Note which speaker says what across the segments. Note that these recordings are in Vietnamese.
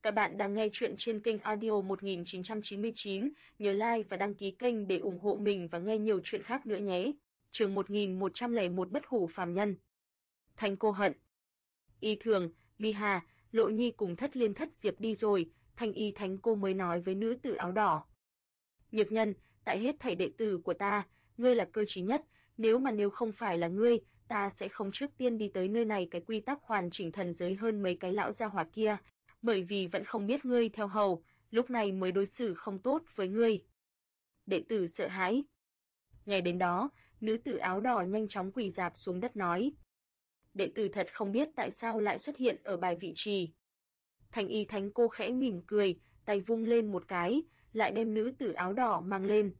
Speaker 1: Các bạn đang nghe chuyện trên kênh audio 1999, nhớ like và đăng ký kênh để ủng hộ mình và nghe nhiều chuyện khác nữa nhé. Chương 1101 Bất hủ phàm nhân. Thanh Cô hận. Y Thường, Mi Hà, Lộ Nhi cùng Thất Liên Thất Diệp đi rồi, Thanh Y Thánh Cô mới nói với nữ tử áo đỏ. Nhược Nhân, tại hết thảy đệ tử của ta, ngươi là cơ trí nhất, nếu không phải là ngươi, ta sẽ không trước tiên đi tới nơi này. Cái quy tắc hoàn chỉnh thần giới hơn mấy cái lão gia hỏa kia, bởi vì vẫn không biết ngươi theo hầu, lúc này mới đối xử không tốt với ngươi. Đệ tử sợ hãi. Nghe đến đó, nữ tử áo đỏ nhanh chóng quỳ rạp xuống đất nói. Đệ tử thật không biết tại sao lại xuất hiện ở bài vị trì. Thanh Y Thánh Cô khẽ mỉm cười, tay vung lên một cái, lại đem nữ tử áo đỏ mang lên.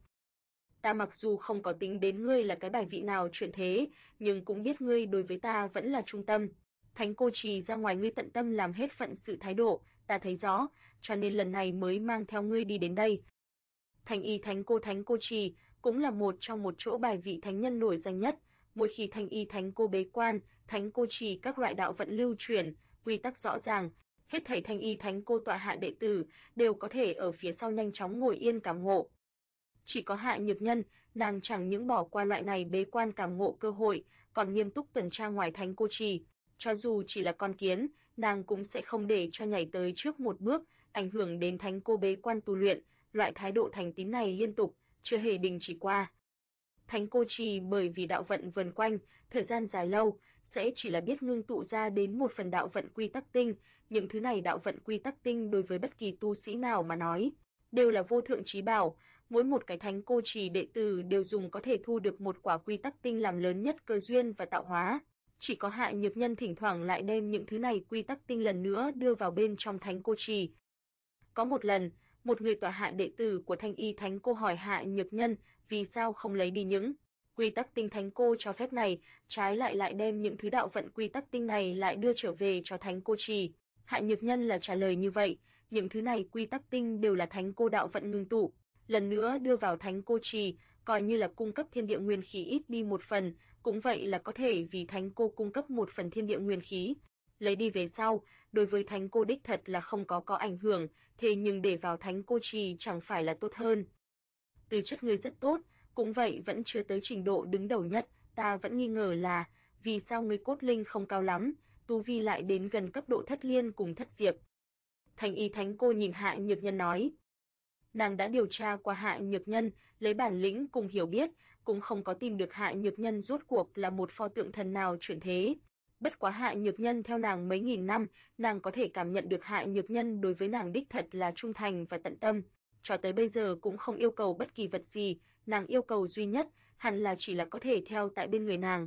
Speaker 1: Ta mặc dù không có tính đến ngươi là cái bài vị nào chuyển thế, nhưng cũng biết ngươi đối với ta vẫn là trung tâm. Thánh Cô trì ra ngoài ngươi tận tâm làm hết phận sự thái độ, ta thấy rõ, cho nên lần này mới mang theo ngươi đi đến đây. Thanh Y Thánh Cô trì cũng là một trong một chỗ bài vị thánh nhân nổi danh nhất. Mỗi khi Thanh Y Thánh Cô bế quan, Thánh Cô trì các loại đạo vận lưu chuyển, quy tắc rõ ràng, hết thảy Thanh Y Thánh Cô tọa hạ đệ tử đều có thể ở phía sau nhanh chóng ngồi yên cảm ngộ. Chỉ có Hạ Nhược Nhân, nàng chẳng những bỏ qua loại này bế quan cảm ngộ cơ hội, còn nghiêm túc tuần tra ngoài Thánh Cô trì. Cho dù chỉ là con kiến, nàng cũng sẽ không để cho nhảy tới trước một bước, ảnh hưởng đến Thánh Cô bế quan tu luyện. Loại thái độ thành tín này liên tục, chưa hề đình chỉ qua. Thánh Cô trì bởi vì đạo vận vần quanh, thời gian dài lâu, sẽ chỉ là biết ngưng tụ ra đến một phần đạo vận quy tắc tinh. Những thứ này đạo vận quy tắc tinh đối với bất kỳ tu sĩ nào mà nói, đều là vô thượng chí bảo. Mỗi một cái Thánh Cô trì đệ tử đều dùng có thể thu được một quả quy tắc tinh làm lớn nhất cơ duyên và tạo hóa. Chỉ có Hạ Nhược Nhân thỉnh thoảng lại đem những thứ này quy tắc tinh lần nữa đưa vào bên trong Thánh Cô trì. Có một lần, một người tọa hạ đệ tử của Thanh Y Thánh Cô hỏi Hạ Nhược Nhân vì sao không lấy đi những quy tắc tinh Thánh Cô cho phép này, trái lại đem những thứ đạo vận quy tắc tinh này lại đưa trở về cho Thánh Cô trì. Hạ Nhược Nhân là trả lời như vậy, những thứ này quy tắc tinh đều là Thánh Cô đạo vận ngưng tụ, lần nữa đưa vào Thánh Cô trì, coi như là cung cấp thiên địa nguyên khí ít đi một phần, cũng vậy là có thể vì Thánh Cô cung cấp một phần thiên địa nguyên khí. Lấy đi về sau, đối với Thánh Cô đích thật là không có ảnh hưởng, thế nhưng để vào Thánh Cô trì chẳng phải là tốt hơn. Tư chất ngươi rất tốt, cũng vậy vẫn chưa tới trình độ đứng đầu nhất, ta vẫn nghi ngờ là vì sao ngươi cốt linh không cao lắm, tu vi lại đến gần cấp độ Thất Liên cùng Thất Diệp. Thanh Y Thánh Cô nhìn Hạ Nhược Nhân nói. Nàng đã điều tra qua Hạ Nhược Nhân, lấy bản lĩnh cùng hiểu biết, cũng không có tìm được Hạ Nhược Nhân rốt cuộc là một pho tượng thần nào chuyển thế. Bất quá Hạ Nhược Nhân theo nàng mấy nghìn năm, nàng có thể cảm nhận được Hạ Nhược Nhân đối với nàng đích thật là trung thành và tận tâm. Cho tới bây giờ cũng không yêu cầu bất kỳ vật gì, nàng yêu cầu duy nhất, hẳn là chỉ là có thể theo tại bên người nàng.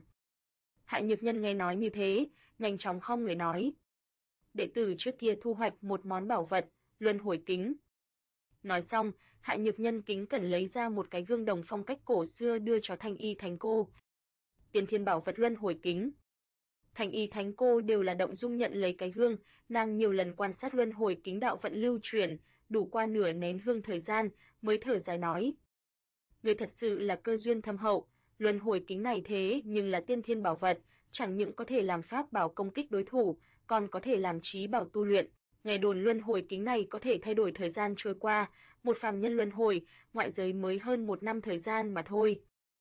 Speaker 1: Hạ Nhược Nhân nghe nói như thế, nhanh chóng khom người nói. Đệ tử trước kia thu hoạch một món bảo vật, luân hồi kính. Nói xong, Hạ Nhược Nhân kính cẩn lấy ra một cái gương đồng phong cách cổ xưa đưa cho Thanh Y Thánh Cô. Tiên thiên bảo vật luân hồi kính. Thanh Y Thánh Cô đều là động dung nhận lấy cái gương, nàng nhiều lần quan sát luân hồi kính đạo vận lưu chuyển, đủ qua nửa nén hương thời gian, mới thở dài nói. Người thật sự là cơ duyên thâm hậu, luân hồi kính này thế nhưng là tiên thiên bảo vật, chẳng những có thể làm pháp bảo công kích đối thủ, còn có thể làm trí bảo tu luyện. Nghe đồn luân hồi kính này có thể thay đổi thời gian trôi qua, một phàm nhân luân hồi, ngoại giới mới hơn 1 năm thời gian mà thôi.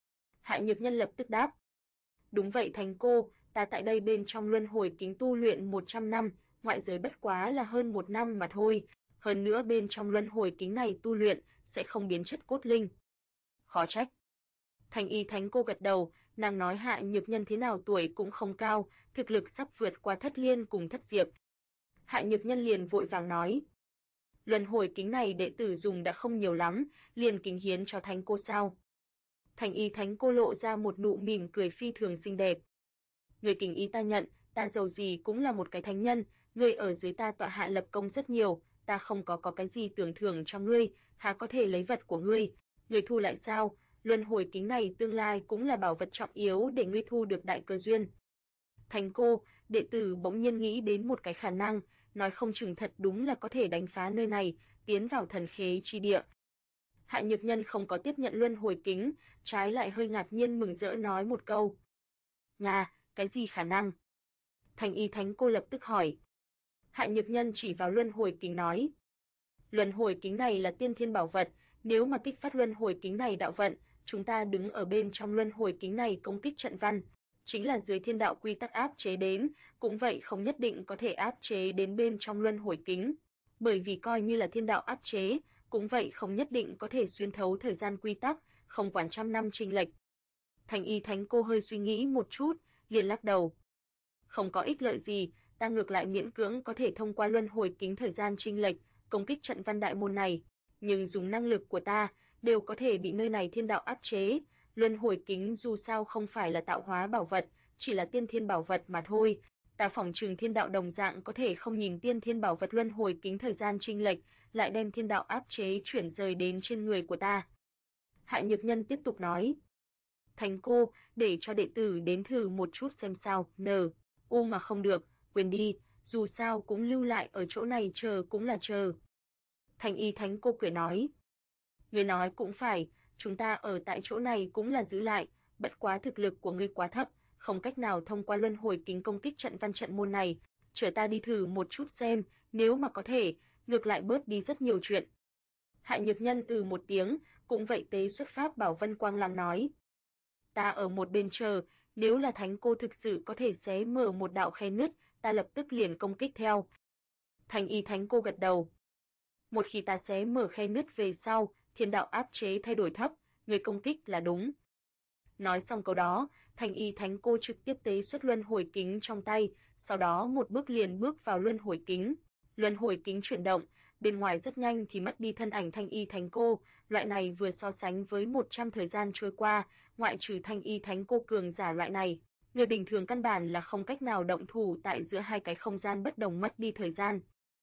Speaker 1: Hạ Nhược Nhân lập tức đáp. Đúng vậy Thánh Cô, ta tại đây bên trong luân hồi kính tu luyện 100 năm, ngoại giới bất quá là hơn 1 năm mà thôi. Hơn nữa bên trong luân hồi kính này tu luyện sẽ không biến chất cốt linh. Khó trách. Thanh Y Thánh Cô gật đầu, nàng nói Hạ Nhược Nhân thế nào tuổi cũng không cao, thực lực sắp vượt qua Thất Liên cùng Thất Diệp. Hạ Nhược Nhân liền vội vàng nói. Luân hồi kính này đệ tử dùng đã không nhiều lắm, liền kính hiến cho Thánh Cô sao. Thanh Y Thánh Cô lộ ra một nụ mỉm cười phi thường xinh đẹp. Người kính ý ta nhận, ta dầu gì cũng là một cái thánh nhân, ngươi ở dưới ta tọa hạ lập công rất nhiều, ta không có cái gì tưởng thưởng cho ngươi, há có thể lấy vật của ngươi, ngươi thu lại sao? Luân hồi kính này tương lai cũng là bảo vật trọng yếu để ngươi thu được đại cơ duyên. Thánh Cô, đệ tử bỗng nhiên nghĩ đến một cái khả năng, nói không chừng thật đúng là có thể đánh phá nơi này, tiến vào thần khế chi địa. Hạ Nhược Nhân không có tiếp nhận luân hồi kính, trái lại hơi ngạc nhiên mừng rỡ nói một câu. Nga, cái gì khả năng? Thanh Y Thánh Cô lập tức hỏi. Hạ Nhược Nhân chỉ vào luân hồi kính nói. Luân hồi kính này là tiên thiên bảo vật, nếu mà kích phát luân hồi kính này đạo vận, chúng ta đứng ở bên trong luân hồi kính này công kích trận văn, chính là dưới thiên đạo quy tắc áp chế đến, cũng vậy không nhất định có thể áp chế đến bên trong luân hồi kính, bởi vì coi như là thiên đạo áp chế, cũng vậy không nhất định có thể xuyên thấu thời gian quy tắc, không quản trăm năm chênh lệch. Thành Y Thánh Cô hơi suy nghĩ một chút, liền lắc đầu. Không có ích lợi gì, ta ngược lại miễn cưỡng có thể thông qua luân hồi kính thời gian chênh lệch, công kích trận văn đại môn này, nhưng dùng năng lực của ta, đều có thể bị nơi này thiên đạo áp chế. Luân hồi kính dù sao không phải là tạo hóa bảo vật, chỉ là tiên thiên bảo vật mà thôi. Ta phỏng chừng thiên đạo đồng dạng có thể không nhìn tiên thiên bảo vật luân hồi kính thời gian chênh lệch, lại đem thiên đạo áp chế chuyển rời đến trên người của ta. Hạ Nhược Nhân tiếp tục nói. Thánh cô, để cho đệ tử đến thử một chút xem sao. Mà không được, quên đi, dù sao cũng lưu lại ở chỗ này chờ cũng là chờ. Thành Y Thánh Cô cười nói. Ngươi nói cũng phải, chúng ta ở tại chỗ này cũng là giữ lại, bất quá thực lực của ngươi quá thấp, không cách nào thông qua luân hồi kính công kích trận văn trận môn này, chờ ta đi thử một chút xem, nếu mà có thể, ngược lại bớt đi rất nhiều chuyện. Hạ Nhược Nhân một tiếng, cũng vậy tế xuất pháp bảo Vân Quang Lăng nói. Ta ở một bên chờ, nếu là Thánh Cô thực sự có thể xé mở một đạo khe nứt, ta lập tức liền công kích theo. Thành Y Thánh Cô gật đầu. Một khi ta xé mở khe nứt về sau, thiên đạo áp chế thay đổi thấp, người công kích là đúng. Nói xong câu đó, Thành Y Thánh Cô trực tiếp tế xuất luân hồi kính trong tay, sau đó một bước liền bước vào luân hồi kính. Luân hồi kính chuyển động, bên ngoài rất nhanh thì mất đi thân ảnh Thành Y Thánh Cô, loại này vừa so sánh với 100 thời gian trôi qua, ngoại trừ Thành Y Thánh Cô cường giả loại này, người bình thường căn bản là không cách nào động thủ tại giữa hai cái không gian bất đồng mất đi thời gian.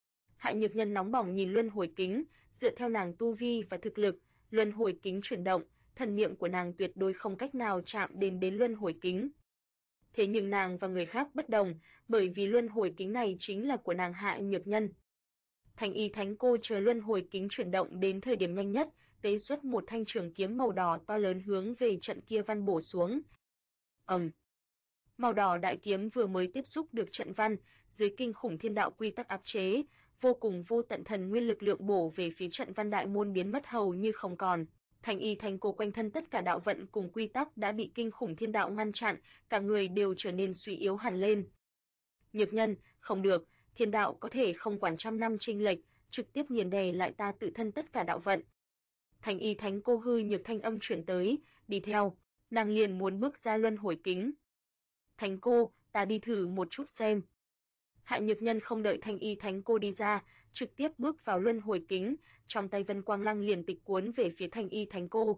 Speaker 1: Hạ Nhược Nhân nóng bỏng nhìn luân hồi kính, dựa theo nàng tu vi và thực lực, luân hồi kính chuyển động, thần niệm của nàng tuyệt đối không cách nào chạm đến luân hồi kính. Thế nhưng nàng và người khác bất đồng, bởi vì luân hồi kính này chính là của nàng Hạ Nhược Nhân. Thành Y Thánh Cô chờ luân hồi kính chuyển động đến thời điểm nhanh nhất, tế xuất một thanh trường kiếm màu đỏ to lớn hướng về trận kia văn bổ xuống. Màu đỏ đại kiếm vừa mới tiếp xúc được trận văn, dưới kinh khủng thiên đạo quy tắc áp chế, vô cùng vô tận thần nguyên lực lượng bổ về phía trận văn đại môn biến mất hầu như không còn. Thành Y Thánh Cô quanh thân tất cả đạo vận cùng quy tắc đã bị kinh khủng thiên đạo ngăn chặn, cả người đều trở nên suy yếu hẳn lên. Nhược Nhân, không được, thiên đạo có thể không quản trăm năm chênh lệch, trực tiếp nghiền đè lại ta tự thân tất cả đạo vận. Thành Y Thánh Cô hư nhược thanh âm chuyển tới, đi theo, nàng liền muốn bước ra luân hồi kính. Thánh Cô, ta đi thử một chút xem. Hạ Nhược Nhân không đợi Thành Y Thánh Cô đi ra, trực tiếp bước vào luân hồi kính, trong tay Vân Quang Lăng liền tịch cuốn về phía Thành Y Thánh Cô.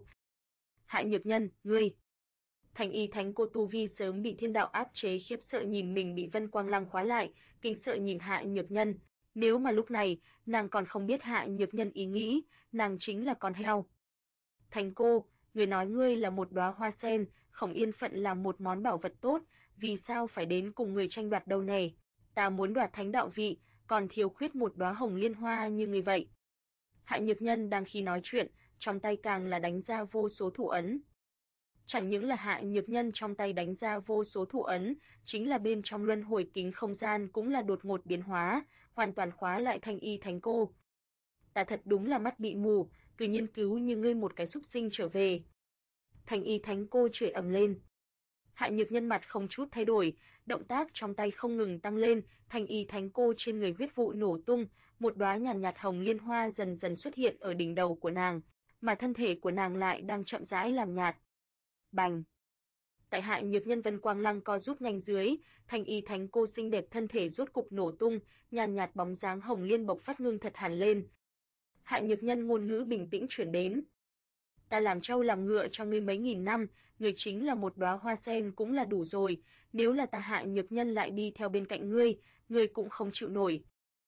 Speaker 1: Hạ Nhược Nhân, ngươi. Thành Y Thánh Cô tu vi sớm bị thiên đạo áp chế, khiếp sợ nhìn mình bị Vân Quang Lăng khóa lại, kinh sợ nhìn Hạ Nhược Nhân. Nếu mà lúc này, nàng còn không biết Hạ Nhược Nhân ý nghĩ, nàng chính là con heo. Thánh Cô, người nói ngươi là một đóa hoa sen, không yên phận là một món bảo vật tốt, vì sao phải đến cùng người tranh đoạt đâu nè? Ta muốn đoạt thánh đạo vị, còn thiếu khuyết một đóa hồng liên hoa như người vậy. Hạ Nhược Nhân đang khi nói chuyện, trong tay càng là đánh ra vô số thủ ấn. Chẳng những là Hạ Nhược Nhân trong tay đánh ra vô số thủ ấn, chính là bên trong luân hồi kính không gian cũng là đột ngột biến hóa, hoàn toàn khóa lại Thành Y Thánh Cô. Ta thật đúng là mắt bị mù, cứ nghiên cứu như ngươi một cái súc sinh trở về. Thành Y Thánh Cô chửi ầm lên. Hạ Nhược Nhân mặt không chút thay đổi, động tác trong tay không ngừng tăng lên, Thành Y Thánh Cô trên người huyết vụ nổ tung, một đóa nhàn nhạt hồng liên hoa dần dần xuất hiện ở đỉnh đầu của nàng, mà thân thể của nàng lại đang chậm rãi làm nhạt. Bành! Tại Hạ Nhược Nhân Vân Quang Lăng co rút nhanh dưới, Thành Y Thánh Cô xinh đẹp thân thể rốt cục nổ tung, nhàn nhạt bóng dáng hồng liên bộc phát ngưng thật hẳn lên. Hạ Nhược Nhân ngôn ngữ bình tĩnh chuyển đến. Ta làm trâu làm ngựa cho ngươi mấy nghìn năm, ngươi chính là một đóa hoa sen cũng là đủ rồi, nếu là ta Hạ Nhược Nhân lại đi theo bên cạnh ngươi cũng không chịu nổi.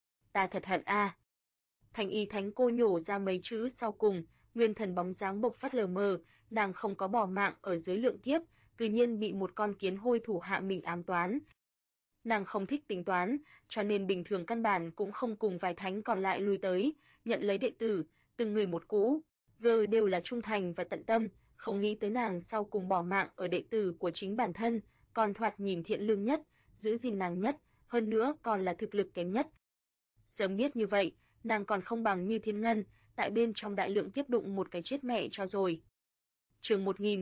Speaker 1: Ta thật hận a. Thành Y Thánh Cô nhổ ra mấy chữ sau cùng, nguyên thần bóng dáng bộc phát lờ mờ, nàng không có bỏ mạng ở dưới lượng kiếp, tự nhiên bị một con kiến hôi thủ hạ mình ám toán. Nàng không thích tính toán, cho nên bình thường căn bản cũng không cùng vài thánh còn lại lui tới, nhận lấy đệ tử, từng người một cũ, đều là trung thành và tận tâm, không nghĩ tới nàng sau cùng bỏ mạng ở đệ tử của chính bản thân, còn thoạt nhìn thiện lương nhất, giữ gìn nàng nhất, hơn nữa còn là thực lực kém nhất. Sớm biết như vậy, nàng còn không bằng Như Thiên Ngân, tại bên trong đại lượng kiếp đụng một cái chết mẹ cho rồi. Chương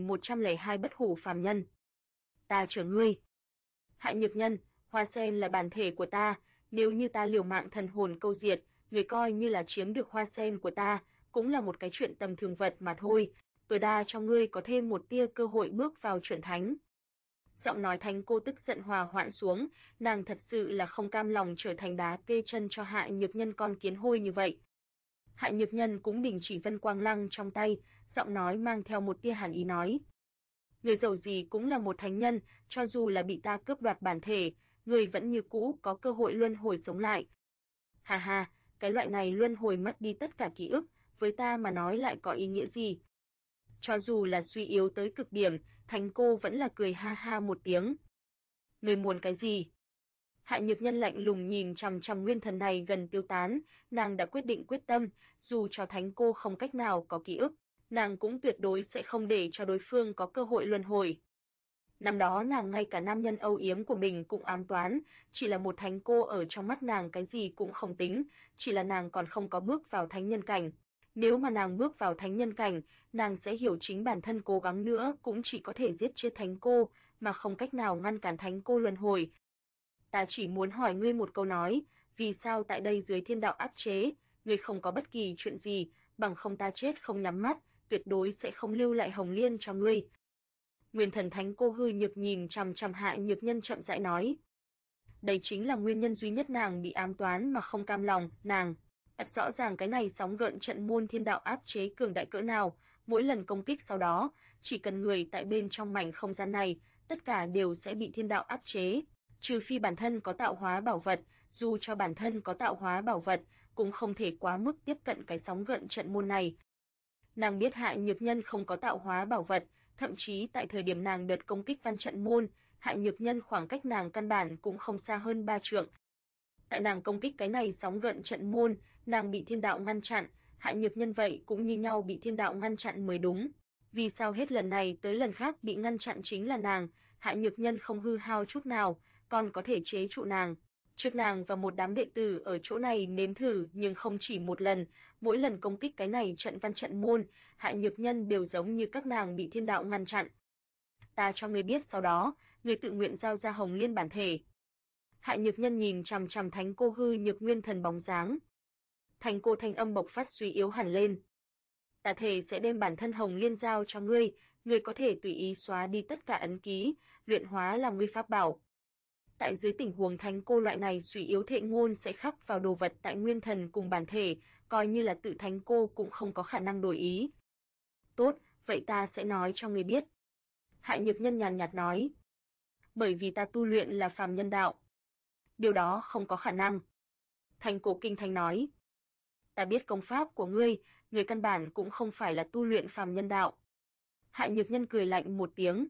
Speaker 1: 1102 Bất hủ phàm nhân. Ta chở ngươi. Hại Nhược Nhân, Hoa Sen là bản thể của ta, nếu như ta liều mạng thần hồn câu diệt, người coi như là chiếm được Hoa Sen của ta, cũng là một cái chuyện tầm thường vật mà thôi, tối đa cho ngươi có thêm một tia cơ hội bước vào chuẩn thánh. Giọng nói Thánh Cô tức giận hòa hoãn xuống, nàng thật sự là không cam lòng trở thành đá kê chân cho Hại Nhược Nhân con kiến hôi như vậy. Hại Nhược Nhân cũng đình chỉ vân quang lăng trong tay, giọng nói mang theo một tia hàn ý nói: người dầu gì cũng là một thánh nhân, cho dù là bị ta cướp đoạt bản thể, người vẫn như cũ có cơ hội luân hồi sống lại. Hà hà, cái loại này luân hồi mất đi tất cả ký ức, với ta mà nói lại có ý nghĩa gì? Cho dù là suy yếu tới cực điểm, Thánh Cô vẫn là cười ha ha một tiếng. Người muốn cái gì? Hại Nhược Nhân lạnh lùng nhìn chằm chằm nguyên thần này gần tiêu tán, nàng đã quyết định quyết tâm, dù cho Thánh Cô không cách nào có ký ức, nàng cũng tuyệt đối sẽ không để cho đối phương có cơ hội luân hồi. Năm đó nàng ngay cả nam nhân âu yếm của mình cũng ám toán, chỉ là một Thánh Cô ở trong mắt nàng cái gì cũng không tính, chỉ là nàng còn không có bước vào thánh nhân cảnh. Nếu mà nàng bước vào thánh nhân cảnh, nàng sẽ hiểu chính bản thân cố gắng nữa cũng chỉ có thể giết chết Thánh Cô, mà không cách nào ngăn cản Thánh Cô luân hồi. Ta chỉ muốn hỏi ngươi một câu nói, vì sao tại đây dưới thiên đạo áp chế, ngươi không có bất kỳ chuyện gì, bằng không ta chết không nhắm mắt, tuyệt đối sẽ không lưu lại Hồng Liên cho ngươi. Nguyên thần Thánh Cô hư nhược nhìn chằm chằm Hại Nhược Nhân chậm rãi nói. Đây chính là nguyên nhân duy nhất nàng bị ám toán mà không cam lòng, nàng rõ ràng cái này sóng gợn trận môn thiên đạo áp chế cường đại cỡ nào, mỗi lần công kích sau đó, chỉ cần người tại bên trong mảnh không gian này, tất cả đều sẽ bị thiên đạo áp chế, trừ phi bản thân có tạo hóa bảo vật, dù cho bản thân có tạo hóa bảo vật, cũng không thể quá mức tiếp cận cái sóng gợn trận môn này. Nàng biết Hại Nhược Nhân không có tạo hóa bảo vật, thậm chí tại thời điểm nàng đợt công kích văn trận môn, Hại Nhược Nhân khoảng cách nàng căn bản cũng không xa hơn 3 trượng. Tại nàng công kích cái này sóng gợn trận môn, nàng bị thiên đạo ngăn chặn, Hại Nhược Nhân vậy cũng như nhau bị thiên đạo ngăn chặn mới đúng. Vì sao hết lần này tới lần khác bị ngăn chặn chính là nàng, Hại Nhược Nhân không hư hao chút nào, còn có thể chế trụ nàng. Trước nàng và một đám đệ tử ở chỗ này nếm thử nhưng không chỉ một lần, mỗi lần công kích cái này trận văn trận môn, Hại Nhược Nhân đều giống như các nàng bị thiên đạo ngăn chặn. Ta cho ngươi biết sau đó, ngươi tự nguyện giao ra Hồng Liên bản thể. Hại Nhược Nhân nhìn chằm chằm Thánh Cô hư nhược nguyên thần bóng dáng. Thánh Cô thanh âm bộc phát suy yếu hẳn lên. Ta thề sẽ đem bản thân Hồng Liên giao cho ngươi, ngươi có thể tùy ý xóa đi tất cả ấn ký, luyện hóa làm ngươi pháp bảo. Tại dưới tình huống Thánh Cô loại này suy yếu thệ ngôn sẽ khắc vào đồ vật tại nguyên thần cùng bản thể, coi như là tự Thánh Cô cũng không có khả năng đổi ý. Tốt, vậy ta sẽ nói cho ngươi biết. Hại Nhược Nhân nhàn nhạt nói. Bởi vì ta tu luyện là phàm nhân đạo. Điều đó không có khả năng. Thánh Cô kinh thanh nói. Ta biết công pháp của ngươi, ngươi căn bản cũng không phải là tu luyện phàm nhân đạo. Hại Nhược Nhân cười lạnh một tiếng.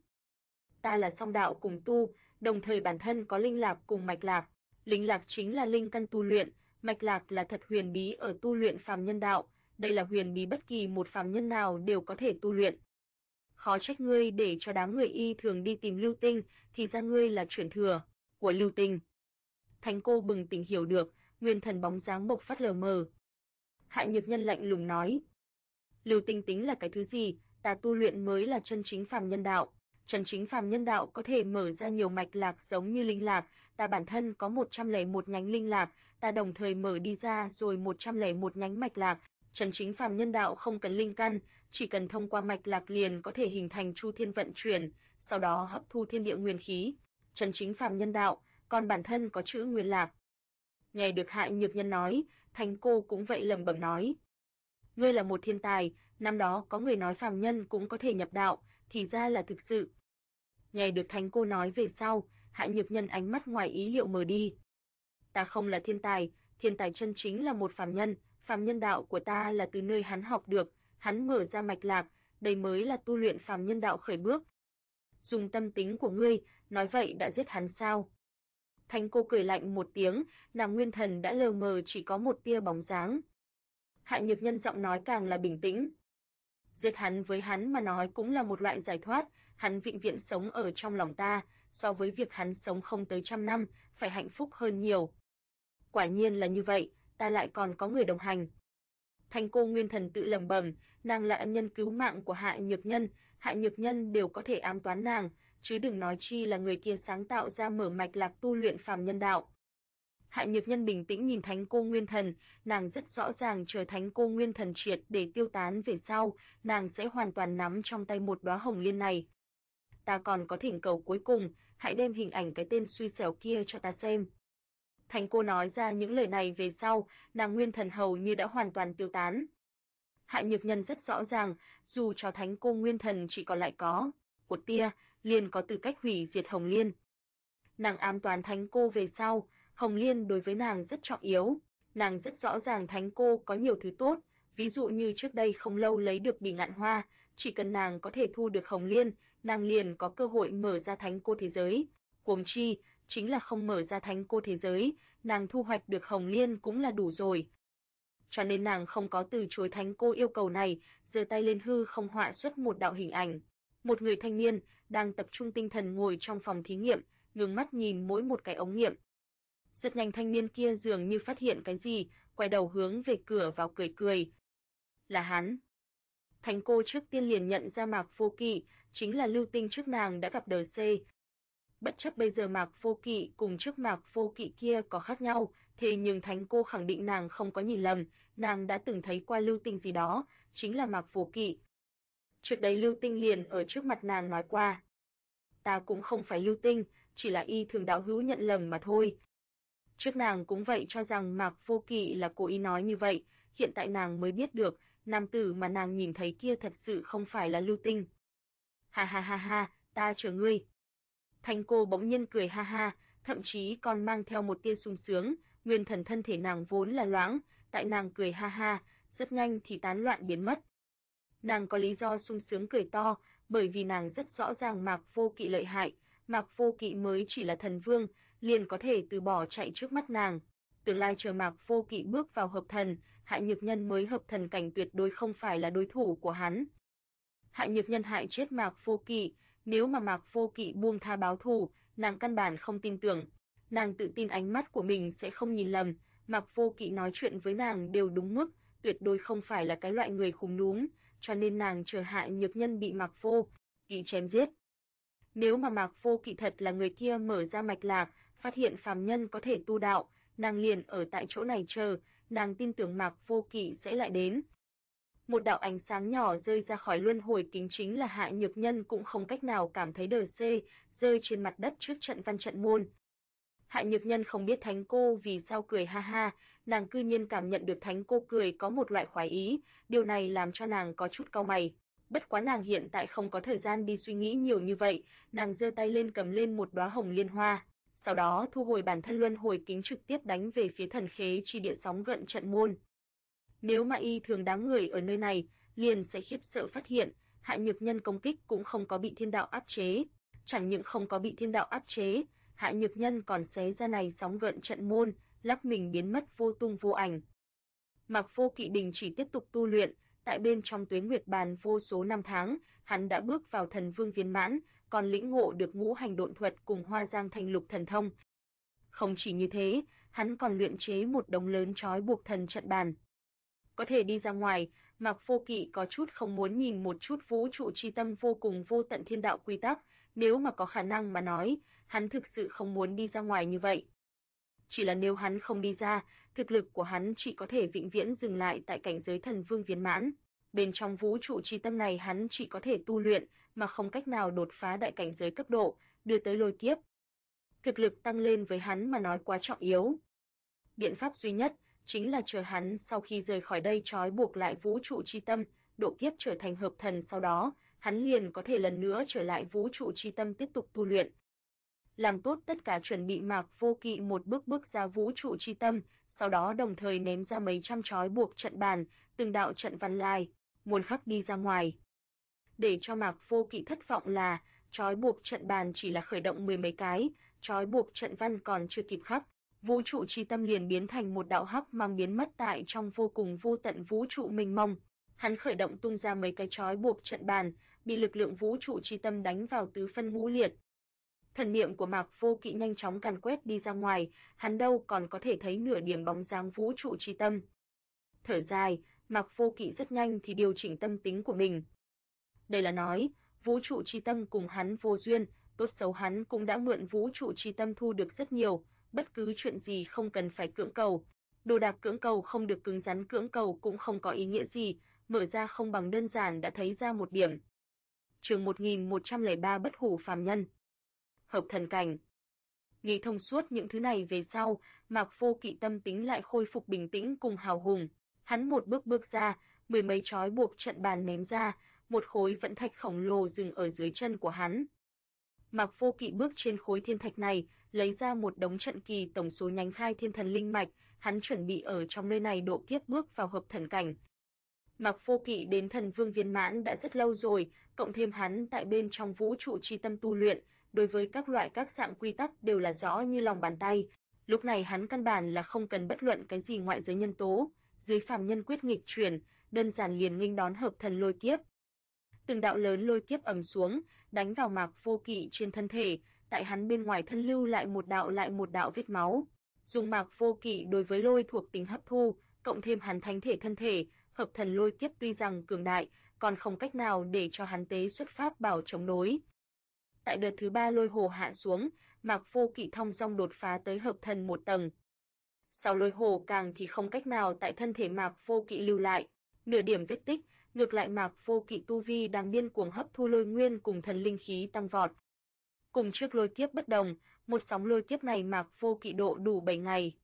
Speaker 1: Ta là song đạo cùng tu, đồng thời bản thân có linh lạc cùng mạch lạc. Linh lạc chính là linh căn tu luyện, mạch lạc là thật huyền bí ở tu luyện phàm nhân đạo, đây là huyền bí bất kỳ một phàm nhân nào đều có thể tu luyện. Khó trách ngươi để cho đám người y thường đi tìm Lưu Tinh, thì ra ngươi là chuyển thừa của Lưu Tinh. Thánh Cô bừng tỉnh hiểu được, nguyên thần bóng dáng bộc phát lờ mờ. Hại Nhược Nhân lạnh lùng nói. Lưu Tinh tính là cái thứ gì, ta tu luyện mới là chân chính phàm nhân đạo. Chân chính phàm nhân đạo có thể mở ra nhiều mạch lạc giống như linh lạc, ta bản thân có 101 nhánh linh lạc, ta đồng thời mở đi ra rồi 101 nhánh mạch lạc. Chân chính phàm nhân đạo không cần linh căn, chỉ cần thông qua mạch lạc liền có thể hình thành chu thiên vận chuyển, sau đó hấp thu thiên địa nguyên khí. Chân chính phàm nhân đạo, còn bản thân có chữ nguyên lạc. Nghe được Hại Nhược Nhân nói, Thánh Cô cũng vậy lẩm bẩm nói. Ngươi là một thiên tài, năm đó có người nói phàm nhân cũng có thể nhập đạo, thì ra là thực sự. Nghe được Thánh Cô nói về sau, Hại Nhược Nhân ánh mắt ngoài ý liệu mờ đi. Ta không là thiên tài chân chính là một phàm nhân đạo của ta là từ nơi hắn học được, hắn mở ra mạch lạc, đây mới là tu luyện phàm nhân đạo khởi bước. Dùng tâm tính của ngươi, nói vậy đã giết hắn sao? Thánh Cô cười lạnh một tiếng, nàng nguyên thần đã lờ mờ chỉ có một tia bóng dáng. Hại Nhược Nhân giọng nói càng là bình tĩnh. Giết hắn với hắn mà nói cũng là một loại giải thoát, hắn vĩnh viễn sống ở trong lòng ta, so với việc hắn sống không tới 100 năm, phải hạnh phúc hơn nhiều. Quả nhiên là như vậy, ta lại còn có người đồng hành. Thành Cô Nguyên Thần tự lẩm bẩm, nàng là ân nhân cứu mạng của Hạ Nhược Nhân đều có thể ám toán nàng, chứ đừng nói chi là người kia sáng tạo ra mở mạch lạc tu luyện phàm nhân đạo. Hạ Nhược Nhân bình tĩnh nhìn Thánh Cô Nguyên Thần, nàng rất rõ ràng chờ Thánh Cô Nguyên Thần triệt để tiêu tán về sau, nàng sẽ hoàn toàn nắm trong tay một đóa hồng liên này. Ta còn có thỉnh cầu cuối cùng, hãy đem hình ảnh cái tên xui xẻo kia cho ta xem. Thành Cô nói ra những lời này về sau, nàng nguyên thần hầu như đã hoàn toàn tiêu tán. Hạ Nhược Nhân rất rõ ràng, dù cho Thánh Cô Nguyên Thần chỉ còn lại có một tia, liền có tư cách hủy diệt Hồng Liên. Nàng ám toán Thánh Cô về sau, Hồng Liên đối với nàng rất trọng yếu. Nàng rất rõ ràng Thánh Cô có nhiều thứ tốt, ví dụ như trước đây không lâu lấy được Bỉ Ngạn Hoa, chỉ cần nàng có thể thu được Hồng Liên, nàng liền có cơ hội mở ra Thánh Cô thế giới. Huống chi, chính là không mở ra Thánh Cô thế giới, nàng thu hoạch được Hồng Liên cũng là đủ rồi. Cho nên nàng không có từ chối Thánh Cô yêu cầu này, giơ tay lên hư không họa xuất một đạo hình ảnh. Một người thanh niên đang tập trung tinh thần ngồi trong phòng thí nghiệm, ngước mắt nhìn mỗi một cái ống nghiệm. Rất nhanh thanh niên kia dường như phát hiện cái gì, quay đầu hướng về cửa vào cười cười. Là hắn. Thánh Cô trước tiên liền nhận ra Mạc Vô Kỵ, chính là lưu tinh trước nàng đã gặp đời C. Bất chấp bây giờ Mạc Vô Kỵ cùng trước Mạc Vô Kỵ kia có khác nhau, thế nhưng Thánh Cô khẳng định nàng không có nhìn lầm, nàng đã từng thấy qua lưu tinh gì đó, chính là Mạc Vô Kỵ. Trước đây lưu tinh liền ở trước mặt nàng nói qua. Ta cũng không phải lưu tinh, chỉ là y thường đạo hữu nhận lầm mà thôi. Trước nàng cũng vậy cho rằng Mạc Vô Kỵ là cố ý nói như vậy, hiện tại nàng mới biết được, nam tử mà nàng nhìn thấy kia thật sự không phải là lưu tinh. Ha ha ha ha, ta chờ ngươi. Thánh Cô bỗng nhiên cười ha ha, thậm chí còn mang theo một tia sung sướng, nguyên thần thân thể nàng vốn là loãng, tại nàng cười ha ha, rất nhanh thì tán loạn biến mất. Nàng có lý do sung sướng cười to, bởi vì nàng rất rõ ràng Mạc Vô Kỵ lợi hại, Mạc Vô Kỵ mới chỉ là thần vương, liền có thể từ bỏ chạy trước mắt nàng. Tương lai chờ Mạc Vô Kỵ bước vào hợp thần, Hạ Nhược Nhân mới hợp thần cảnh tuyệt đối không phải là đối thủ của hắn. Hạ Nhược Nhân hại chết Mạc Vô Kỵ, nếu mà Mạc Vô Kỵ buông tha báo thù, nàng căn bản không tin tưởng. Nàng tự tin ánh mắt của mình sẽ không nhìn lầm, Mạc Vô Kỵ nói chuyện với nàng đều đúng mức, tuyệt đối không phải là cái loại người khúm núm, cho nên nàng chờ Hạ Nhược Nhân bị Mạc Vô Kỵ chém giết. Nếu mà Mạc Vô Kỵ thật là người kia mở ra mạch lạc, phát hiện phàm nhân có thể tu đạo, nàng liền ở tại chỗ này chờ, nàng tin tưởng Mạc Vô Kỵ sẽ lại đến. Một đạo ánh sáng nhỏ rơi ra khỏi luân hồi kính chính là Hạ Nhược Nhân cũng không cách nào cảm thấy đời C, rơi trên mặt đất trước trận văn trận môn. Hạ Nhược Nhân không biết Thánh Cô vì sao cười ha ha, nàng cư nhiên cảm nhận được Thánh Cô cười có một loại khoái ý, điều này làm cho nàng có chút cau mày. Bất quá nàng hiện tại không có thời gian đi suy nghĩ nhiều như vậy, nàng giơ tay lên cầm lên một đóa hồng liên hoa, sau đó thu hồi bản thân luân hồi kính trực tiếp đánh về phía thần khế chi địa sóng gợn trận môn. Nếu mà y thường đám người ở nơi này, liền sẽ khiếp sợ phát hiện, Hạ Nhược Nhân công kích cũng không có bị thiên đạo áp chế, chẳng những không có bị thiên đạo áp chế, Hạ Nhược Nhân còn xé ra này sóng gợn trận môn, lắc mình biến mất vô tung vô ảnh. Mạc Vô Kỵ đình chỉ tiếp tục tu luyện, tại bên trong Tuế Nguyệt Bàn vô số năm tháng, hắn đã bước vào thần vương viên mãn, còn lĩnh ngộ được ngũ hành độn thuật cùng Hoa Giang Thành Lục thần thông. Không chỉ như thế, hắn còn luyện chế một đống lớn trói buộc thần trận bàn. Có thể đi ra ngoài, Mạc Vô Kỵ có chút không muốn nhìn một chút vũ trụ chi tâm vô cùng vô tận thiên đạo quy tắc, nếu mà có khả năng mà nói, hắn thực sự không muốn đi ra ngoài như vậy. Chỉ là nếu hắn không đi ra, thực lực của hắn chỉ có thể vĩnh viễn dừng lại tại cảnh giới thần vương viên mãn. Bên trong vũ trụ chi tâm này hắn chỉ có thể tu luyện, mà không cách nào đột phá đại cảnh giới cấp độ, đưa tới lôi kiếp. Thực lực tăng lên với hắn mà nói quá trọng yếu. Biện pháp duy nhất chính là chờ hắn sau khi rời khỏi đây trói buộc lại vũ trụ chi tâm, độ kiếp trở thành hợp thần, sau đó, hắn liền có thể lần nữa trở lại vũ trụ chi tâm tiếp tục tu luyện. Làm tốt tất cả chuẩn bị, Mạc Vô Kỵ một bước bước ra vũ trụ chi tâm, sau đó đồng thời ném ra mấy trăm trói buộc trận bàn, từng đạo trận văn lai, muốn khắc đi ra ngoài. Để cho Mạc Vô Kỵ thất vọng là, trói buộc trận bàn chỉ là khởi động 10 mấy cái, trói buộc trận văn còn chưa kịp khắc, vũ trụ chi tâm liền biến thành một đạo hắc mang biến mất tại trong vô cùng vô tận vũ trụ mênh mông. Hắn khởi động tung ra mấy cái trói buộc trận bàn, bị lực lượng vũ trụ chi tâm đánh vào tứ phân ngũ liệt. Thần niệm của Mạc Vô Kỵ nhanh chóng càn quét đi ra ngoài, hắn đâu còn có thể thấy nửa điểm bóng dáng vũ trụ chi tâm. Thở dài, Mạc Vô Kỵ rất nhanh thì điều chỉnh tâm tính của mình. Đây là nói, vũ trụ chi tâm cùng hắn vô duyên, tốt xấu hắn cũng đã mượn vũ trụ chi tâm thu được rất nhiều, bất cứ chuyện gì không cần phải cưỡng cầu. Đồ đạc cưỡng cầu không được cứng rắn cưỡng cầu cũng không có ý nghĩa gì, mở ra không bằng đơn giản đã thấy ra một điểm. Chương 1103 Bất hủ phàm nhân. Hợp thần cảnh. Nghĩ thông suốt những thứ này về sau, Mạc Vô Kỵ tâm tính lại khôi phục bình tĩnh cùng hào hùng. Hắn một bước bước ra, mười mấy trói buộc trận bàn ném ra, một khối vẫn thạch khổng lồ dừng ở dưới chân của hắn. Mạc Vô Kỵ bước trên khối thiên thạch này, lấy ra một đống trận kỳ tổng số nhánh khai thiên thần linh mạch, hắn chuẩn bị ở trong nơi này độ kiếp bước vào hợp thần cảnh. Mạc Vô Kỵ đến thần vương viên mãn đã rất lâu rồi, cộng thêm hắn tại bên trong vũ trụ chi tâm tu luyện, đối với các loại các dạng quy tắc đều là rõ như lòng bàn tay. Lúc này hắn căn bản là không cần bất luận cái gì ngoại giới nhân tố, dưới phàm nhân quyết nghịch chuyển, đơn giản liền nghênh đón hợp thần lôi kiếp. Từng đạo lớn lôi kiếp ầm xuống, đánh vào Mạc Vô Kỵ trên thân thể, tại hắn bên ngoài thân lưu lại một đạo vết máu. Dùng Mạc Vô Kỵ đối với lôi thuộc tính hấp thu, cộng thêm hắn thánh thể thân thể, hợp thần lôi kiếp tuy rằng cường đại, còn không cách nào để cho hắn tế xuất pháp bảo chống đối. Tại đợt thứ 3 lôi hồ hạ xuống, Mạc Vô Kỵ thong dong đột phá tới hợp thần một tầng. Sau lôi hồ càng thì không cách nào tại thân thể Mạc Vô Kỵ lưu lại nửa điểm vết tích, ngược lại Mạc Vô Kỵ tu vi đang điên cuồng hấp thu lôi nguyên cùng thần linh khí tăng vọt. Cùng trước lôi kiếp bất đồng, một sóng lôi kiếp này Mạc Vô Kỵ độ đủ 7 ngày.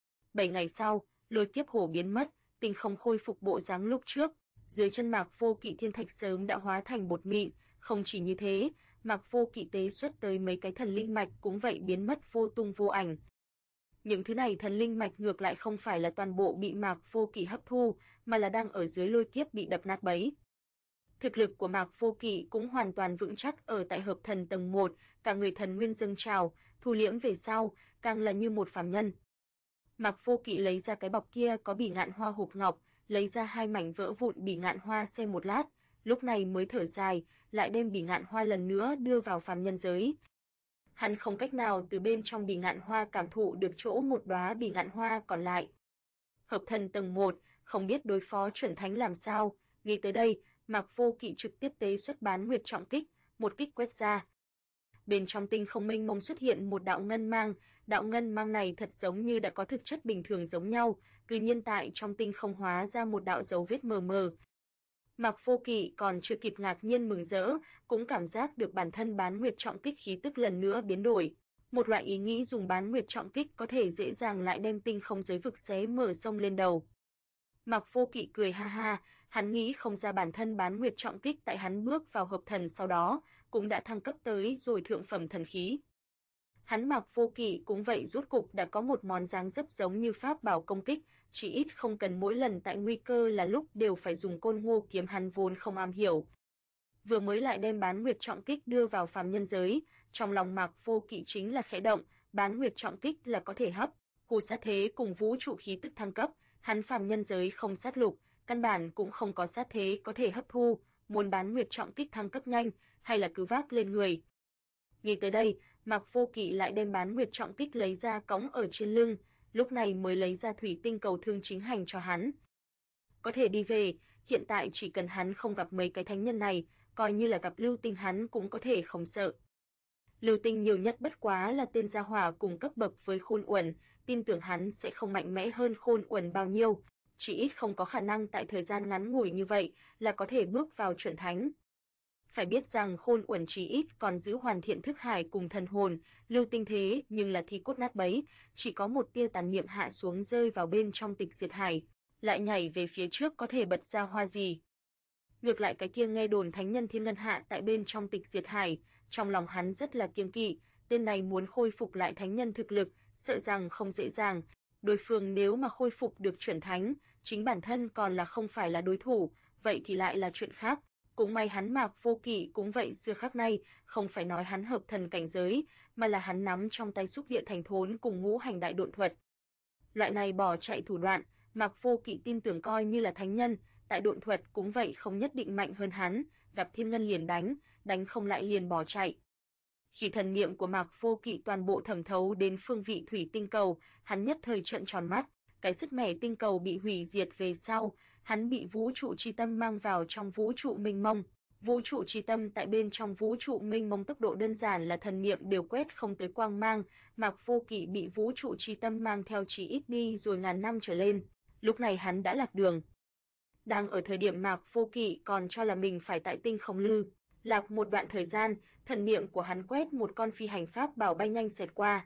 Speaker 1: 7 ngày sau, lôi kiếp hồ biến mất, tinh không khôi phục bộ dáng lúc trước, dưới chân Mạc Vô Kỵ thiên thạch sớm đã hóa thành bột mịn, không chỉ như thế, Mạc Vô Kỵ tế xuất tới mấy cái thần linh mạch cũng vậy biến mất vô tung vô ảnh. Những thứ này thần linh mạch ngược lại không phải là toàn bộ bị Mạc Vô Kỵ hấp thu, mà là đang ở dưới lôi kiếp bị đập nát bấy. Thực lực của Mạc Vô Kỵ cũng hoàn toàn vững chắc ở tại hợp thần tầng 1, cả người thần nguyên dâng trào, thu liễm về sau, càng là như một phàm nhân. Mạc Vô Kỵ lấy ra cái bọc kia có bỉ ngạn hoa hộp ngọc, lấy ra 2 mảnh vỡ vụn bỉ ngạn hoa xem một lát, lúc này mới thở dài, lại đem bỉ ngạn hoa lần nữa đưa vào phàm nhân giới. Hắn không cách nào từ bên trong bỉ ngạn hoa cảm thụ được chỗ một đóa bỉ ngạn hoa còn lại. Hợp thần tầng 1, không biết đối phó chuẩn thánh làm sao, nghĩ tới đây, Mạc Vô Kỵ trực tiếp tế xuất bán nguyệt trọng kích, một kích quét ra. Bên trong tinh không mênh mông xuất hiện một đạo ngân mang này thật giống như đã có thực chất bình thường giống nhau, cứ nhiên tại trong tinh không hóa ra một đạo dấu vết mờ mờ. Mạc Vô Kỵ còn chưa kịp ngạc nhiên mừng rỡ, cũng cảm giác được bản thân bán nguyệt trọng kích khí tức lần nữa biến đổi. Một loại ý nghĩ dùng bán nguyệt trọng kích có thể dễ dàng lại đem tinh không giới vực xé mở sông lên đầu. Mạc Vô Kỵ cười ha ha, hắn nghĩ không ra bản thân bán nguyệt trọng kích tại hắn bước vào hợp thần sau đó, cũng đã thăng cấp tới rồi thượng phẩm thần khí. Hắn Mạc Vô Kỵ cũng vậy rốt cục đã có một món dáng dấp giống như pháp bảo công kích, chỉ ít không cần mỗi lần tại nguy cơ là lúc đều phải dùng côn ngô kiếm hắn vốn không am hiểu. Vừa mới lại đem bán nguyệt trọng kích đưa vào phàm nhân giới, trong lòng Mạc Vô Kỵ chính là khẽ động, bán nguyệt trọng kích là có thể hấp, hù sát thế cùng vũ trụ khí tức thăng cấp, hắn phàm nhân giới không sát lục, căn bản cũng không có sát thế có thể hấp thu, muốn bán nguyệt trọng kích thăng cấp nhanh, hay là cứ vác lên người. Nghĩ tới đây, Mạc Vô Kỵ lại đem bán nguyệt trọng kích lấy ra cõng ở trên lưng, lúc này mới lấy ra thủy tinh cầu thương chính hành cho hắn. Có thể đi về, hiện tại chỉ cần hắn không gặp mấy cái thánh nhân này, coi như là gặp Lưu Tinh hắn cũng có thể không sợ. Lưu Tinh nhiều nhất bất quá là tên gia hỏa cùng cấp bậc với Khôn Uẩn, tin tưởng hắn sẽ không mạnh mẽ hơn Khôn Uẩn bao nhiêu, chỉ ít không có khả năng tại thời gian ngắn ngủi như vậy là có thể bước vào chuẩn thánh. Phải biết rằng Khôn Uẩn chỉ ít còn giữ hoàn thiện thức hải cùng thần hồn, Lưu Tinh thế nhưng là thi cốt nát bấy, chỉ có một tia tàn niệm hạ xuống rơi vào bên trong tịch diệt hải, lại nhảy về phía trước có thể bật ra hoa gì. Ngược lại cái kia nghe đồn thánh nhân thiên ngân hạ tại bên trong tịch diệt hải, trong lòng hắn rất là kiêng kỵ, tên này muốn khôi phục lại thánh nhân thực lực, sợ rằng không dễ dàng. Đối phương nếu mà khôi phục được chuẩn thánh, chính bản thân còn là không phải là đối thủ, vậy thì lại là chuyện khác. Cũng may hắn Mạc Vô Kỵ cũng vậy xưa khác nay, không phải nói hắn hợp thần cảnh giới, mà là hắn nắm trong tay xúc địa thành thốn cùng ngũ hành đại độn thuật. Loại này bỏ chạy thủ đoạn, Mạc Vô Kỵ tin tưởng coi như là thánh nhân, tại độn thuật cũng vậy không nhất định mạnh hơn hắn, gặp thiên ngân liền đánh, đánh không lại liền bỏ chạy. Khi thần niệm của Mạc Vô Kỵ toàn bộ thẩm thấu đến phương vị thủy tinh cầu, hắn nhất thời trợn tròn mắt, cái sứt mẻ tinh cầu bị hủy diệt về sau, hắn bị vũ trụ chi tâm mang vào trong vũ trụ mênh mông. Vũ trụ chi tâm tại bên trong vũ trụ mênh mông tốc độ đơn giản là thần niệm đều quét không tới quang mang, Mạc Vô Kỵ bị vũ trụ chi tâm mang theo chỉ ít đi rồi ngàn năm trở lên. Lúc này hắn đã lạc đường. Đang ở thời điểm Mạc Vô Kỵ còn cho là mình phải tại tinh không lư lạc một đoạn thời gian, thần niệm của hắn quét một con phi hành pháp bảo bay nhanh xẹt qua.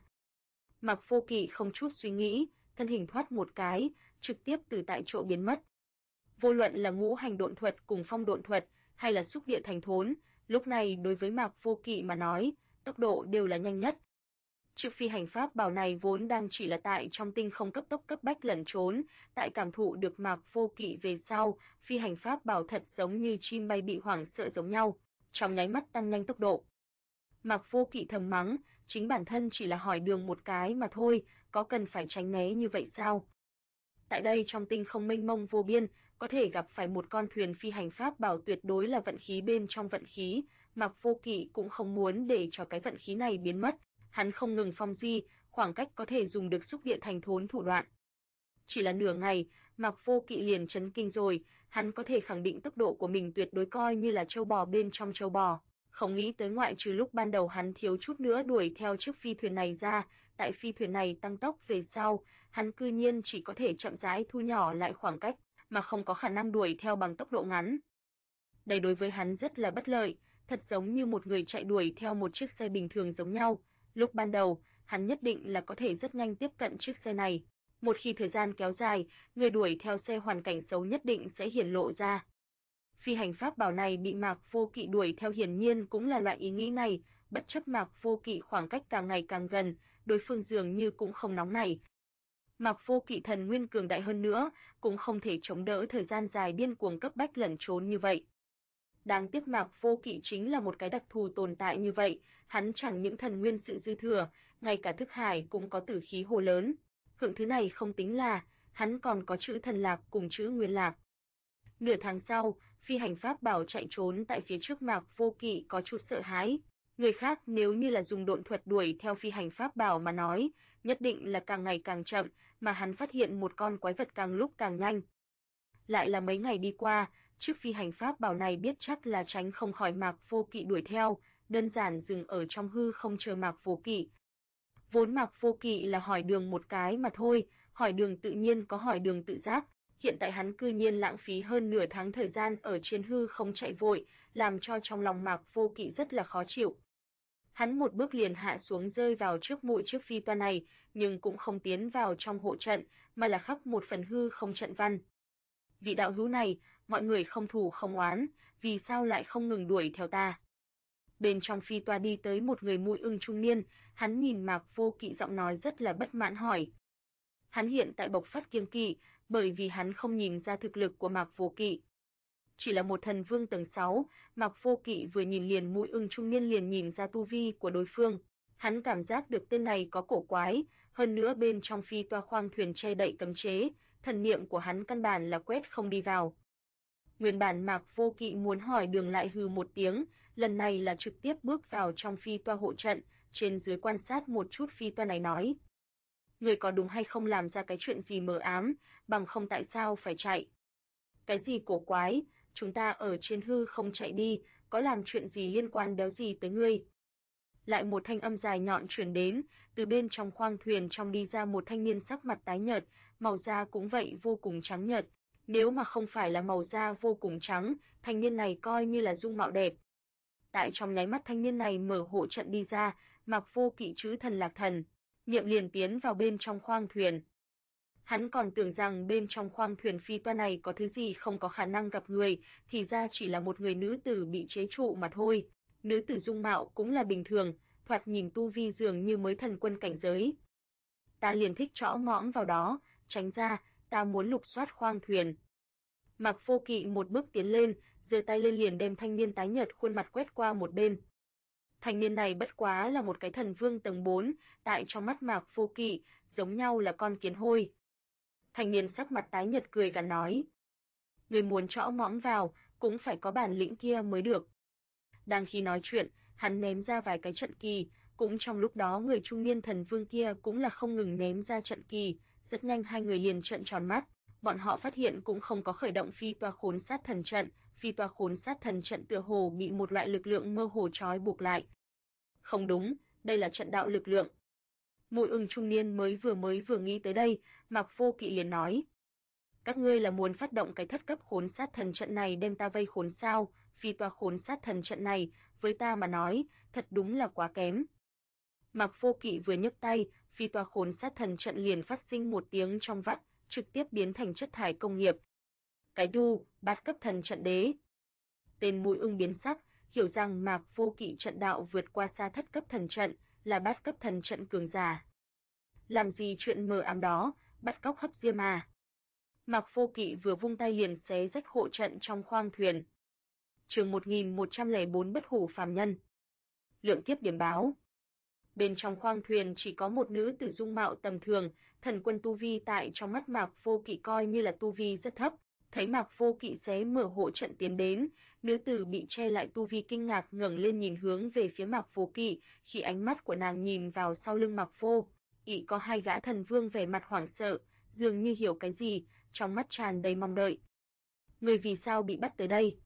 Speaker 1: Mạc Vô Kỵ không chút suy nghĩ, thân hình thoát một cái, trực tiếp từ tại chỗ biến mất. Vô luận là ngũ hành độn thuật cùng phong độn thuật, hay là xúc địa thành thốn, lúc này đối với Mạc Vô Kỵ mà nói, tốc độ đều là nhanh nhất. Chiếc phi hành pháp bảo này vốn đang chỉ là tại trong tinh không cấp tốc cấp bách lẩn trốn, tại cảm thụ được Mạc Vô Kỵ về sau, phi hành pháp bảo thật giống như chim bay bị hoảng sợ giống nhau, trong nháy mắt tăng nhanh tốc độ. Mạc Vô Kỵ thầm mắng, chính bản thân chỉ là hỏi đường một cái mà thôi, có cần phải tránh né như vậy sao? Tại đây trong tinh không mênh mông vô biên, có thể gặp phải một con thuyền phi hành pháp bảo tuyệt đối là vận khí bên trong vận khí, Mạc Vô Kỵ cũng không muốn để cho cái vận khí này biến mất, hắn không ngừng phong di, khoảng cách có thể dùng được xúc địa thành thốn thủ đoạn. Chỉ là nửa ngày, Mạc Vô Kỵ liền chấn kinh rồi, hắn có thể khẳng định tốc độ của mình tuyệt đối coi như là trâu bò bên trong trâu bò. Không nghĩ tới ngoại trừ lúc ban đầu hắn thiếu chút nữa đuổi theo chiếc phi thuyền này ra, tại phi thuyền này tăng tốc về sau, hắn cư nhiên chỉ có thể chậm rãi thu nhỏ lại khoảng cách, mà không có khả năng đuổi theo bằng tốc độ ngắn. Đây đối với hắn rất là bất lợi, thật giống như một người chạy đuổi theo một chiếc xe bình thường giống nhau. Lúc ban đầu, hắn nhất định là có thể rất nhanh tiếp cận chiếc xe này. Một khi thời gian kéo dài, người đuổi theo xe hoàn cảnh xấu nhất định sẽ hiển lộ ra. Phi hành pháp bảo này bị Mạc Vô Kỵ đuổi theo hiển nhiên cũng là loại ý nghĩ này, bất chấp Mạc Vô Kỵ khoảng cách càng ngày càng gần, đối phương dường như cũng không nóng nảy. Mạc Vô Kỵ thần nguyên cường đại hơn nữa, cũng không thể chống đỡ thời gian dài điên cuồng cấp bách lẩn trốn như vậy. Đáng tiếc Mạc Vô Kỵ chính là một cái đặc thù tồn tại như vậy, hắn chẳng những thần nguyên sự dư thừa, ngay cả thức hải cũng có tử khí hồ lớn. Hưởng thứ này không tính là, hắn còn có chữ thần lạc cùng chữ nguyên lạc. Nửa tháng sau, phi hành pháp bảo chạy trốn tại phía trước Mạc Vô Kỵ có chút sợ hãi. Người khác nếu như là dùng độn thuật đuổi theo phi hành pháp bảo mà nói, nhất định là càng ngày càng chậm, mà hắn phát hiện một con quái vật càng lúc càng nhanh. Lại là mấy ngày đi qua, chiếc phi hành pháp bảo này biết chắc là tránh không khỏi Mạc Vô Kỵ đuổi theo, đơn giản dừng ở trong hư không chờ Mạc Vô Kỵ. Vốn Mạc Vô Kỵ là hỏi đường một cái mà thôi, hỏi đường tự nhiên có hỏi đường tự giác, hiện tại hắn cư nhiên lãng phí hơn nửa tháng thời gian ở trên hư không chạy vội, làm cho trong lòng Mạc Vô Kỵ rất là khó chịu. Hắn một bước liền hạ xuống rơi vào trước mũi chiếc phi toa này, nhưng cũng không tiến vào trong hộ trận, mà là khắc một phần hư không trận văn. Vị đạo hữu này, mọi người không thù không oán, vì sao lại không ngừng đuổi theo ta? Bên trong phi toa đi tới một người mũi ưng trung niên, hắn nhìn Mạc Vô Kỵ giọng nói rất là bất mãn hỏi. Hắn hiện tại bộc phát kiêng kỵ, bởi vì hắn không nhìn ra thực lực của Mạc Vô Kỵ. Chỉ là một thần vương tầng 6, Mạc Vô Kỵ vừa nhìn liền mũi ưng trung niên liền nhìn ra tu vi của đối phương. Hắn cảm giác được tên này có cổ quái, hơn nữa bên trong phi toa khoang thuyền che đậy cấm chế, thần niệm của hắn căn bản là quét không đi vào. Nguyên bản Mạc Vô Kỵ muốn hỏi đường lại hừ một tiếng, lần này là trực tiếp bước vào trong phi toa hộ trận, trên dưới quan sát một chút phi toa này nói. Người có đúng hay không làm ra cái chuyện gì mờ ám, bằng không tại sao phải chạy? Cái gì cổ quái, chúng ta ở trên hư không chạy đi, có làm chuyện gì liên quan đéo gì tới ngươi? Lại một thanh âm dài nhọn truyền đến, từ bên trong khoang thuyền trong đi ra một thanh niên sắc mặt tái nhợt, màu da cũng vậy vô cùng trắng nhợt. Nếu mà không phải là màu da vô cùng trắng, thanh niên này coi như là dung mạo đẹp. Tại trong nháy mắt thanh niên này mở hộ trận đi ra, Mạc Vô Kỵ chữ thần lạc thần, niệm liền tiến vào bên trong khoang thuyền. Hắn còn tưởng rằng bên trong khoang thuyền phi toa này có thứ gì không có khả năng gặp người, thì ra chỉ là một người nữ tử bị chế trụ mà thôi. Nữ tử dung mạo cũng là bình thường, thoạt nhìn tu vi dường như mới thần quân cảnh giới. Ta liền thích chõ mõm vào đó, tránh ra, ta muốn lục soát khoang thuyền. Mạc Vô Kỵ một bước tiến lên, giơ tay lên liền đem thanh niên tái nhợt khuôn mặt quét qua một bên. Thanh niên này bất quá là một cái thần vương tầng 4, tại trong mắt Mạc Vô Kỵ, giống nhau là con kiến hôi. Thanh niên sắc mặt tái nhợt cười gằn nói. Người muốn chõ mõm vào, cũng phải có bản lĩnh kia mới được. Đang khi nói chuyện, hắn ném ra vài cái trận kỳ, cũng trong lúc đó người trung niên thần vương kia cũng là không ngừng ném ra trận kỳ, rất nhanh hai người liền trợn tròn mắt, bọn họ phát hiện cũng không có khởi động phi toa khốn sát thần trận, phi toa khốn sát thần trận tựa hồ bị một loại lực lượng mơ hồ trói buộc lại. Không đúng, đây là trận đạo lực lượng. Mùi Ưng trung niên mới vừa nghĩ tới đây, Mạc Vô Kỵ liền nói: các ngươi là muốn phát động cái thất cấp khốn sát thần trận này đem ta vây khốn sao? Phi toa khốn sát thần trận này, với ta mà nói, thật đúng là quá kém. Mạc Vô Kỵ vừa nhấc tay, phi toa khốn sát thần trận liền phát sinh một tiếng trong vắt, trực tiếp biến thành chất thải công nghiệp. Cái đu, bát cấp thần trận đế. Tên Mùi Ưng biến sắc, hiểu rằng Mạc Vô Kỵ trận đạo vượt qua xa thất cấp thần trận, là bát cấp thần trận cường giả. Làm gì chuyện mờ ám đó, bắt cóc hấp diêm à? Mạc Vô Kỵ vừa vung tay liền xé rách hộ trận trong khoang thuyền. Chương 1104 Bất hủ phàm nhân. Lượng kiếp điểm báo. Bên trong khoang thuyền chỉ có một nữ tử dung mạo tầm thường, thần quân tu vi tại trong mắt Mạc Vô Kỵ coi như là tu vi rất thấp. Thấy Mạc Vô Kỵ xé mở hộ trận tiến đến, nữ tử bị che lại tu vi kinh ngạc ngẩng lên nhìn hướng về phía Mạc Vô Kỵ, khi ánh mắt của nàng nhìn vào sau lưng Mạc Vô Kỵ có hai gã thần vương vẻ mặt hoảng sợ, dường như hiểu cái gì, trong mắt tràn đầy mong đợi. Người vì sao bị bắt tới đây?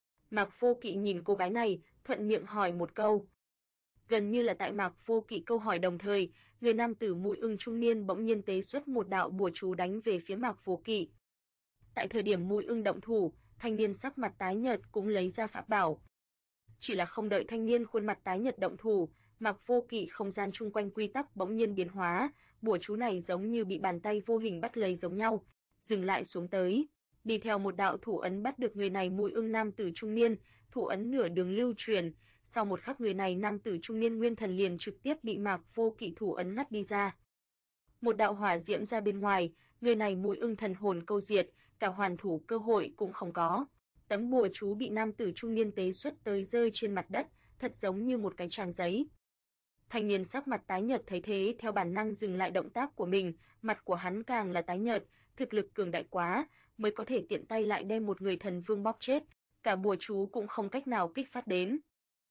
Speaker 1: Mạc Vô Kỵ nhìn cô gái này, thuận miệng hỏi một câu. Gần như là tại Mạc Vô Kỵ câu hỏi đồng thời, người nam tử Mùi Ưng trung niên bỗng nhiên tế xuất một đạo bùa chú đánh về phía Mạc Vô Kỵ. Tại thời điểm Mùi Ưng động thủ, thanh niên sắc mặt tái nhợt cũng lấy ra pháp bảo. Chỉ là không đợi thanh niên khuôn mặt tái nhợt động thủ, Mạc Vô Kỵ không gian chung quanh quy tắc bỗng nhiên biến hóa, bùa chú này giống như bị bàn tay vô hình bắt lấy giống nhau, dừng lại xuống tới, đi theo một đạo thủ ấn bắt được người này Mùi Ưng nam tử trung niên, thủ ấn nửa đường lưu truyền, sau một khắc người này nam tử trung niên nguyên thần liền trực tiếp bị Mạc Vô Kỵ thủ ấn ngắt đi ra. Một đạo hỏa diễm ra bên ngoài, người này Mùi Ưng thần hồn câu diệt, cả hoàn thủ cơ hội cũng không có. Tấm bùa chú bị nam tử trung niên tế xuất tới rơi trên mặt đất, thật giống như một cái trang giấy. Thanh niên sắc mặt tái nhợt thấy thế theo bản năng dừng lại động tác của mình, mặt của hắn càng là tái nhợt, thực lực cường đại quá, mới có thể tiện tay lại đem một người thần vương bóp chết, cả bùa chú cũng không cách nào kích phát đến.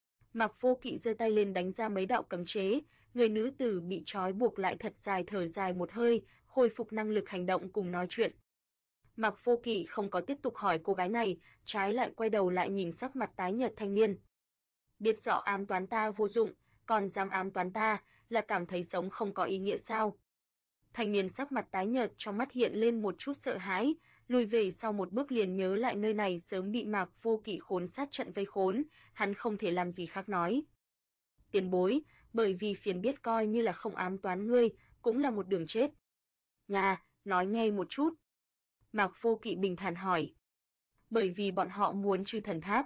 Speaker 1: Mạc Vô Kỵ giơ tay lên đánh ra mấy đạo cấm chế, người nữ tử bị trói buộc lại thật dài thở dài một hơi, khôi phục năng lực hành động cùng nói chuyện. Mạc Vô Kỵ không có tiếp tục hỏi cô gái này, trái lại quay đầu lại nhìn sắc mặt tái nhợt thanh niên. Biết rõ ám toán ta vô dụng, còn dám ám toán ta, là cảm thấy sống không có ý nghĩa sao? Thanh niên sắc mặt tái nhợt trong mắt hiện lên một chút sợ hãi, lùi về sau một bước liền nhớ lại nơi này sớm bị Mạc Vô Kỵ khốn sát trận vây khốn, hắn không thể làm gì khác nói. Tiền bối, bởi vì phiền biết coi như là không ám toán ngươi, cũng là một đường chết. Nhà, nói nghe một chút. Mạc Vô Kỵ bình thản hỏi. Bởi vì bọn họ muốn Chư Thần Tháp.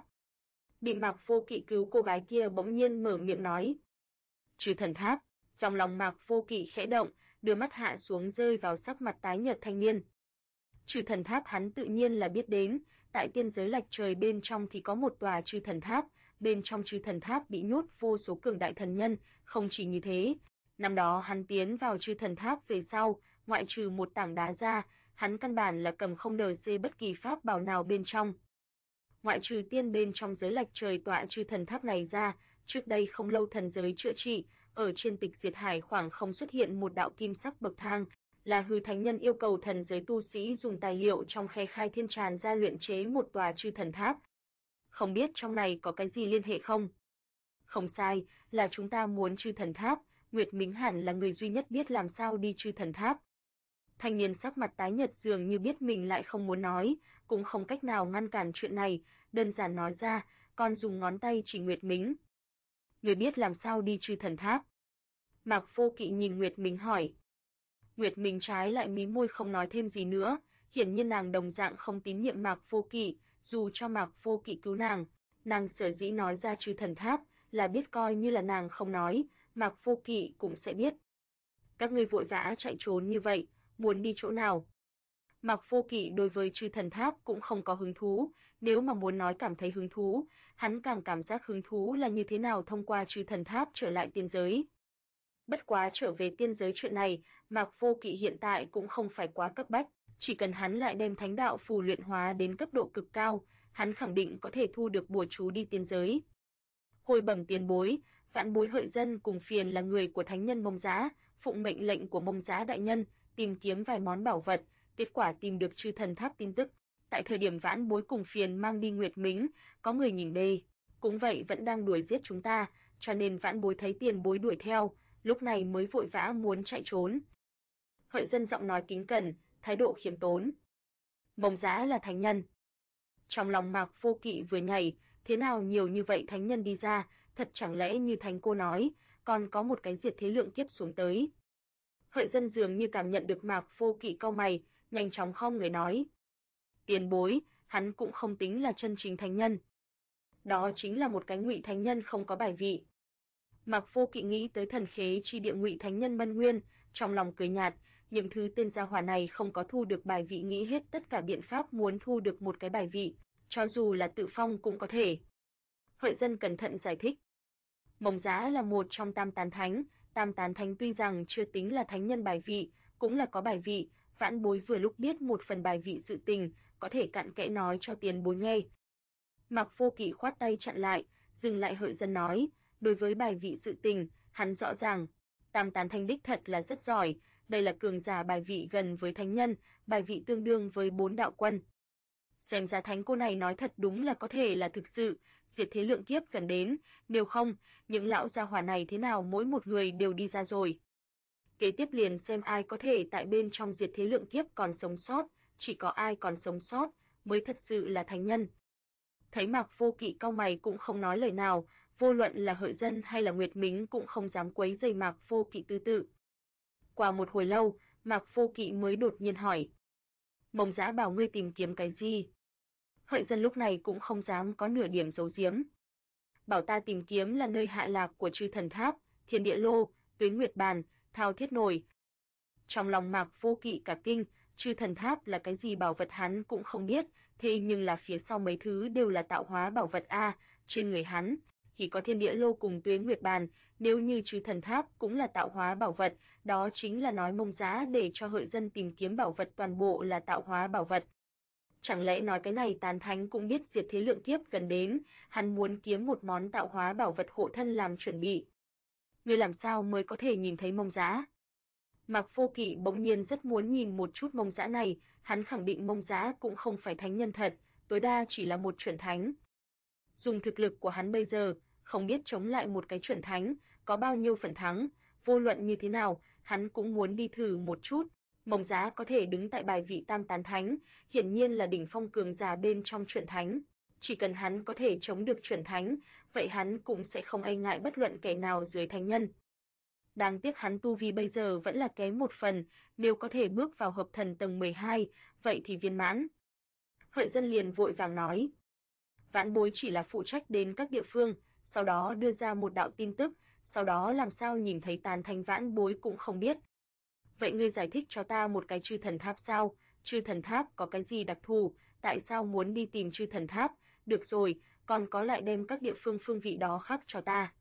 Speaker 1: Bị Mạc Vô Kỵ cứu cô gái kia bỗng nhiên mở miệng nói. Chư Thần Tháp, trong lòng Mạc Vô Kỵ khẽ động, đưa mắt hạ xuống rơi vào sắc mặt tái nhợt thanh niên. Chư Thần Tháp hắn tự nhiên là biết đến, tại tiên giới lạch trời bên trong thì có một tòa Chư Thần Tháp, bên trong Chư Thần Tháp bị nhốt vô số cường đại thần nhân, không chỉ như thế, năm đó hắn tiến vào Chư Thần Tháp về sau, ngoại trừ một tảng đá ra, hắn căn bản là cầm không đờ xê bất kỳ pháp bảo nào bên trong. Ngoại trừ tiên bên trong giới lạch trời tọa Chư Thần Tháp này ra, trước đây không lâu thần giới chữa trị, ở trên tịch diệt hải khoảng không xuất hiện một đạo kim sắc bậc thang, là hư thánh nhân yêu cầu thần giới tu sĩ dùng tài liệu trong khe khai thiên tràn ra luyện chế một tòa Chư Thần Tháp. Không biết trong này có cái gì liên hệ không? Không sai, là chúng ta muốn Chư Thần Tháp, Nguyệt Mính hẳn là người duy nhất biết làm sao đi Chư Thần Tháp. Thanh niên sắc mặt tái nhợt dường như biết mình lại không muốn nói, cũng không cách nào ngăn cản chuyện này, đơn giản nói ra, còn dùng ngón tay chỉ Nguyệt Mính. Người biết làm sao đi Chư Thần Tháp? Mạc Vô Kỵ nhìn Nguyệt Mính hỏi. Nguyệt Mính trái lại mím môi không nói thêm gì nữa, hiển nhiên nàng đồng dạng không tín nhiệm Mạc Vô Kỵ, dù cho Mạc Vô Kỵ cứu nàng sở dĩ nói ra Chư Thần Tháp, là biết coi như là nàng không nói, Mạc Vô Kỵ cũng sẽ biết. Các ngươi vội vã chạy trốn như vậy, muốn đi chỗ nào? Mạc Vô Kỵ đối với Chư Thần Tháp cũng không có hứng thú, nếu mà muốn nói cảm thấy hứng thú, hắn càng cảm giác hứng thú là như thế nào thông qua Chư Thần Tháp trở lại tiên giới. Bất quá trở về tiên giới chuyện này, Mạc Vô Kỵ hiện tại cũng không phải quá cấp bách, chỉ cần hắn lại đem thánh đạo phù luyện hóa đến cấp độ cực cao, hắn khẳng định có thể thu được bùa chú đi tiên giới. Hồi bẩm tiền bối, vãn bối Hợi Dân cùng phiền là người của thánh nhân Mông Giá, phụng mệnh lệnh của Mông Giá đại nhân, tìm kiếm vài món bảo vật, kết quả tìm được chư thần tháp tin tức. Tại thời điểm vãn bối cùng phiền mang đi Nguyệt Mính, có người nhìn đây, cũng vậy vẫn đang đuổi giết chúng ta, cho nên vãn bối thấy tiền bối đuổi theo, lúc này mới vội vã muốn chạy trốn. Hợi Dân giọng nói kính cẩn, thái độ khiêm tốn. Mông Giá là thánh nhân. Trong lòng Mạc Vô Kỵ vừa nhảy, thế nào nhiều như vậy thánh nhân đi ra, thật chẳng lẽ như thánh cô nói, còn có một cái diệt thế lượng kiếp xuống tới. Hợi Dân dường như cảm nhận được Mạc Vô Kỵ cau mày, nhanh chóng khom người nói. Tiền bối, hắn cũng không tính là chân chính thánh nhân. Đó chính là một cái ngụy thánh nhân không có bài vị. Mạc Vô Kỵ nghĩ tới thần khế chi địa ngụy thánh nhân Mân Nguyên, trong lòng cười nhạt, những thứ tên gia hỏa này không có thu được bài vị nghĩ hết tất cả biện pháp muốn thu được một cái bài vị, cho dù là tự phong cũng có thể. Hợi Dân cẩn thận giải thích. Mông Giá là một trong tam tán thánh tuy rằng chưa tính là thánh nhân bài vị, cũng là có bài vị, vãn bối vừa lúc biết một phần bài vị sự tình, có thể cặn kẽ nói cho tiền bối nghe. Mạc Vô Kỵ khoát tay chặn lại, dừng lại Hợi Dân nói, đối với bài vị sự tình, hắn rõ ràng, tam tán thánh đích thật là rất giỏi, đây là cường giả bài vị gần với thánh nhân, bài vị tương đương với 4 đạo quân. Xem ra thánh cô này nói thật đúng là có thể là thực sự, diệt thế lượng kiếp gần đến, nếu không, những lão gia hỏa này thế nào mỗi một người đều đi ra rồi. Kế tiếp liền xem ai có thể tại bên trong diệt thế lượng kiếp còn sống sót, chỉ có ai còn sống sót mới thật sự là thánh nhân. Thấy Mạc Vô Kỵ cau mày cũng không nói lời nào, vô luận là Hợi Dân hay là Nguyệt Mính cũng không dám quấy rầy Mạc Vô Kỵ tư tự. Qua một hồi lâu, Mạc Vô Kỵ mới đột nhiên hỏi. Mông Giá bảo ngươi tìm kiếm cái gì? Hợi Dân lúc này cũng không dám có nửa điểm giấu giếm. Bảo ta tìm kiếm là nơi hạ lạc của chư thần tháp, Thiên Địa Lô, Tuyến Nguyệt Bàn, Thao Thiết Nồi. Trong lòng Mạc Vô Kỵ cả kinh, chư thần tháp là cái gì bảo vật hắn cũng không biết, thế nhưng là phía sau mấy thứ đều là tạo hóa bảo vật a, trên người hắn chỉ có Thiên Địa Lô cùng Tuyến Nguyệt Bàn, nếu như chư thần tháp cũng là tạo hóa bảo vật, đó chính là nói Mông Giá để cho Hợi Dân tìm kiếm bảo vật toàn bộ là tạo hóa bảo vật. Chẳng lẽ nói cái này tán thánh cũng biết diệt thế lượng kiếp gần đến, hắn muốn kiếm một món tạo hóa bảo vật hộ thân làm chuẩn bị. Ngươi làm sao mới có thể nhìn thấy Mông Giá? Mạc Vô Kỵ bỗng nhiên rất muốn nhìn một chút Mông Giá này, hắn khẳng định Mông Giá cũng không phải thánh nhân thật, tối đa chỉ là một chuẩn thánh. Dùng thực lực của hắn bây giờ, không biết chống lại một cái chuẩn thánh, có bao nhiêu phần thắng, vô luận như thế nào, hắn cũng muốn đi thử một chút. Mông Giá có thể đứng tại bài vị tam tán thánh, hiển nhiên là đỉnh phong cường giả bên trong chuẩn thánh. Chỉ cần hắn có thể chống được chuẩn thánh, vậy hắn cũng sẽ không e ngại bất luận kẻ nào dưới thánh nhân. Đáng tiếc hắn tu vi bây giờ vẫn là kém một phần, nếu có thể bước vào hợp thần tầng 12, vậy thì viên mãn. Hợi Dân liền vội vàng nói. Vãn bối chỉ là phụ trách đến các địa phương, sau đó đưa ra một đạo tin tức, sau đó làm sao nhìn thấy tán thánh vãn bối cũng không biết. Vậy ngươi giải thích cho ta một cái chư thần tháp sao? Chư thần tháp có cái gì đặc thù? Tại sao muốn đi tìm chư thần tháp? Được rồi, còn có lại đem các địa phương phương vị đó khắc cho ta.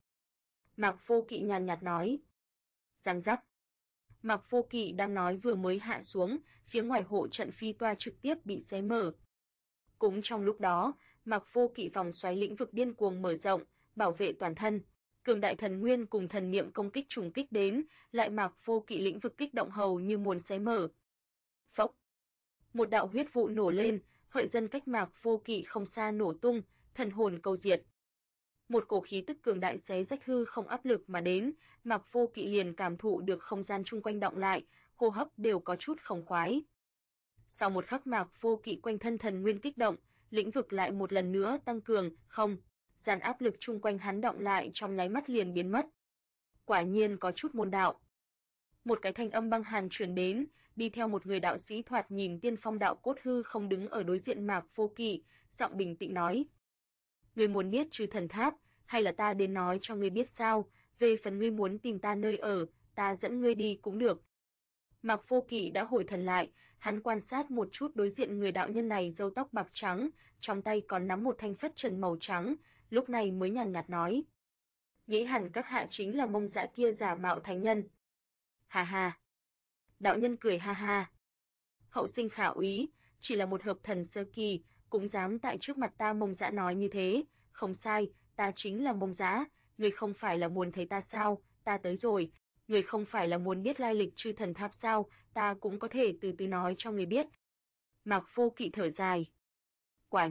Speaker 1: Mạc Vô Kỵ nhàn nhạt nói. Giang giác. Mạc Vô Kỵ đang nói vừa mới hạ xuống, phía ngoài hộ trận phi toa trực tiếp bị xé mở. Cũng trong lúc đó, Mạc Vô Kỵ vòng xoáy lĩnh vực điên cuồng mở rộng, bảo vệ toàn thân. Cường đại thần nguyên cùng thần niệm công kích trùng kích đến, lại Mạc Vô Kỵ lĩnh vực kích động hầu như muốn xé mở. Phốc. Một đạo huyết vụ nổ lên, Hợi Dân cách Mạc Vô Kỵ không xa nổ tung, thần hồn câu diệt. Một cổ khí tức cường đại xé rách hư không áp lực mà đến, Mạc Vô Kỵ liền cảm thụ được không gian chung quanh động lại, hô hấp đều có chút không khoái. Sau một khắc Mạc Vô Kỵ quanh thân thần nguyên kích động, lĩnh vực lại một lần nữa tăng cường, không, dàn áp lực chung quanh hắn động lại trong nháy mắt liền biến mất. Quả nhiên có chút môn đạo. Một cái thanh âm băng hàn truyền đến, đi theo một người đạo sĩ thoạt nhìn tiên phong đạo cốt hư không đứng ở đối diện Mạc Vô Kỵ, giọng bình tĩnh nói: "Ngươi muốn biết chư thần tháp, hay là ta đến nói cho ngươi biết sao? Về phần ngươi muốn tìm ta nơi ở, ta dẫn ngươi đi cũng được." Mạc Vô Kỵ đã hồi thần lại, hắn quan sát một chút đối diện người đạo nhân này râu tóc bạc trắng, trong tay còn nắm một thanh phất trần màu trắng, lúc này mới nhàn nhạt nói: "Nghĩ hẳn các hạ chính là Mông Dạ kia giả mạo thánh nhân." "Ha ha." Đạo nhân cười ha ha. "Hậu sinh khả úy, chỉ là một hợp thần sơ kỳ, cũng dám tại trước mặt ta Mông Dạ nói như thế, không sai, ta chính là Mông Dã, ngươi không phải là muốn thấy ta sao, ta tới rồi, ngươi không phải là muốn biết lai lịch Chư Thần Tháp sao, ta cũng có thể từ từ nói cho ngươi biết. Mạc Vô Kỵ thở dài. Quả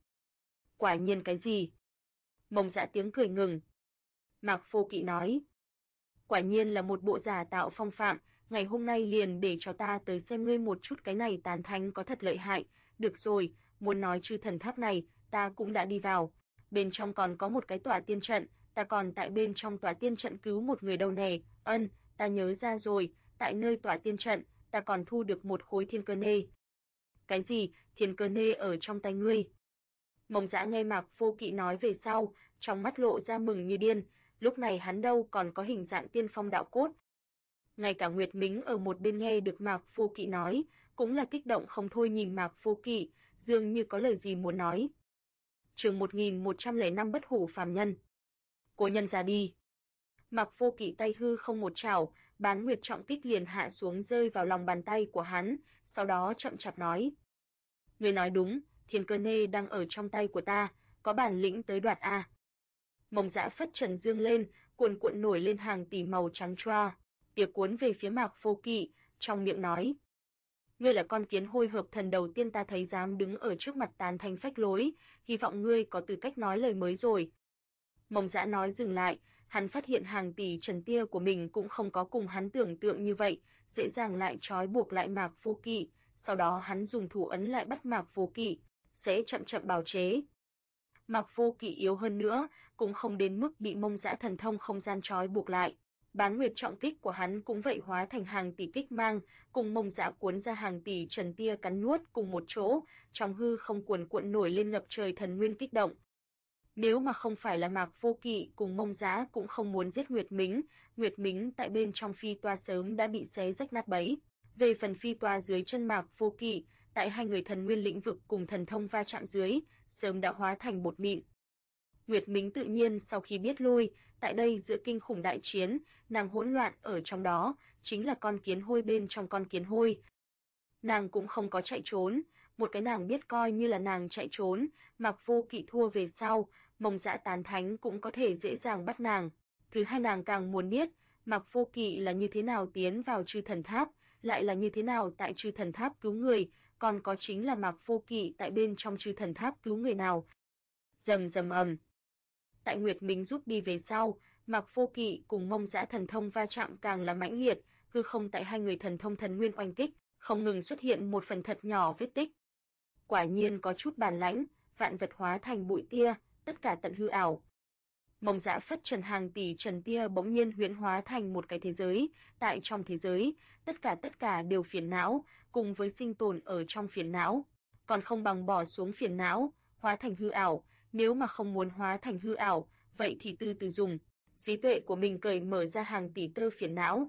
Speaker 1: nhiên cái gì? Mông Dã tiếng cười ngừng. Mạc Vô Kỵ nói, quả nhiên là một bộ giả tạo phong phạm, ngày hôm nay liền để cho ta tới xem ngươi một chút cái này tán thánh có thật lợi hại. Được rồi, muốn nói Chư Thần Tháp này, ta cũng đã đi vào. Bên trong còn có một cái tỏa tiên trận, ta còn tại bên trong tỏa tiên trận cứu một người đâu nè. Ta nhớ ra rồi, tại nơi tỏa tiên trận, ta còn thu được một khối thiên cơ nê. Cái gì, thiên cơ nê ở trong tay ngươi? Mông Dã nghe Mạc Vô Kỵ nói về sau, trong mắt lộ ra mừng như điên, lúc này hắn đâu còn có hình dạng tiên phong đạo cốt. Ngay cả Nguyệt Mính ở một bên nghe được Mạc Vô Kỵ nói, cũng là kích động không thôi nhìn Mạc Vô Kỵ, dường như có lời gì muốn nói. Chương 1105 Bất Hủ phàm nhân. Cô nhân ra đi. Mạc Vô Kỵ tay hư không một chảo, Bán Nguyệt trọng kích liền hạ xuống rơi vào lòng bàn tay của hắn, sau đó chậm chạp nói: "Ngươi nói đúng, thiên cơ nê đang ở trong tay của ta, có bản lĩnh tới đoạt a." Mông Dã phất trần dương lên, cuồn cuộn nổi lên hàng tỷ màu trắng choa, tía cuốn về phía Mạc Vô Kỵ, trong miệng nói: "Ngươi là con kiến hôi hợp thần đầu tiên ta thấy dám đứng ở trước mặt tán thành phách lối, hy vọng ngươi có tư cách nói lời mới rồi." Mông Dã nói dừng lại, hắn phát hiện hàng tỷ trần tia của mình cũng không có cùng hắn tưởng tượng như vậy, dễ dàng lại trói buộc lại Mạc Vô Kỵ, sau đó hắn dùng thủ ấn lại bắt Mạc Vô Kỵ, sẽ chậm chậm bào chế. Mạc Vô Kỵ yếu hơn nữa, cũng không đến mức bị Mông Dã thần thông không gian trói buộc lại. Bán Nguyệt trọng kích của hắn cũng vậy hóa thành hàng tỷ kích mang, cùng Mông Dã cuốn ra hàng tỷ trần tia cắn nuốt cùng một chỗ, trong hư không cuồn cuộn nổi lên ngập trời thần nguyên kích động. Nếu mà không phải là Mạc Vô Kỵ cùng Mông Dã cũng không muốn giết Nguyệt Mính tại bên trong phi toa sớm đã bị xé rách nát bấy. Về phần phi toa dưới chân Mạc Vô Kỵ, tại hai người thần nguyên lĩnh vực cùng thần thông va chạm dưới, sớm đã hóa thành bột mịn. Nguyệt Mính tự nhiên sau khi biết lui, tại đây giữa kinh khủng đại chiến, nàng hỗn loạn ở trong đó, chính là con kiến hôi bên trong con kiến hôi. Nàng cũng không có chạy trốn, một cái nàng biết coi như là nàng chạy trốn, Mạc Vô Kỵ thua về sau, Mông Dã tán thánh cũng có thể dễ dàng bắt nàng. Thứ hai nàng càng muốn biết, Mạc Vô Kỵ là như thế nào tiến vào Chư Thần Tháp, lại là như thế nào tại Chư Thần Tháp cứu người, còn có chính là Mạc Vô Kỵ tại bên trong Chư Thần Tháp cứu người nào. Rầm rầm ầm. Tại Nguyệt Mính rút đi về sau, Mạc Vô Kỵ cùng Mông Dã thần thông va chạm càng là mãnh liệt, hư không tại hai người thần thông thần nguyên oanh kích, không ngừng xuất hiện một phần thật nhỏ vết tích. Quả nhiên có chút bản lãnh, vạn vật hóa thành bụi tia, tất cả tận hư ảo. Mông Dã phất trần hàng tỷ trần tia bỗng nhiên huyễn hóa thành một cái thế giới, tại trong thế giới, tất cả đều phiền não, cùng với sinh tồn ở trong phiền não, còn không bằng bỏ xuống phiền não, hóa thành hư ảo, nếu mà không muốn hóa thành hư ảo, vậy thì từ từ dùng trí tuệ của mình cởi mở ra hàng tỷ tơ phiền não.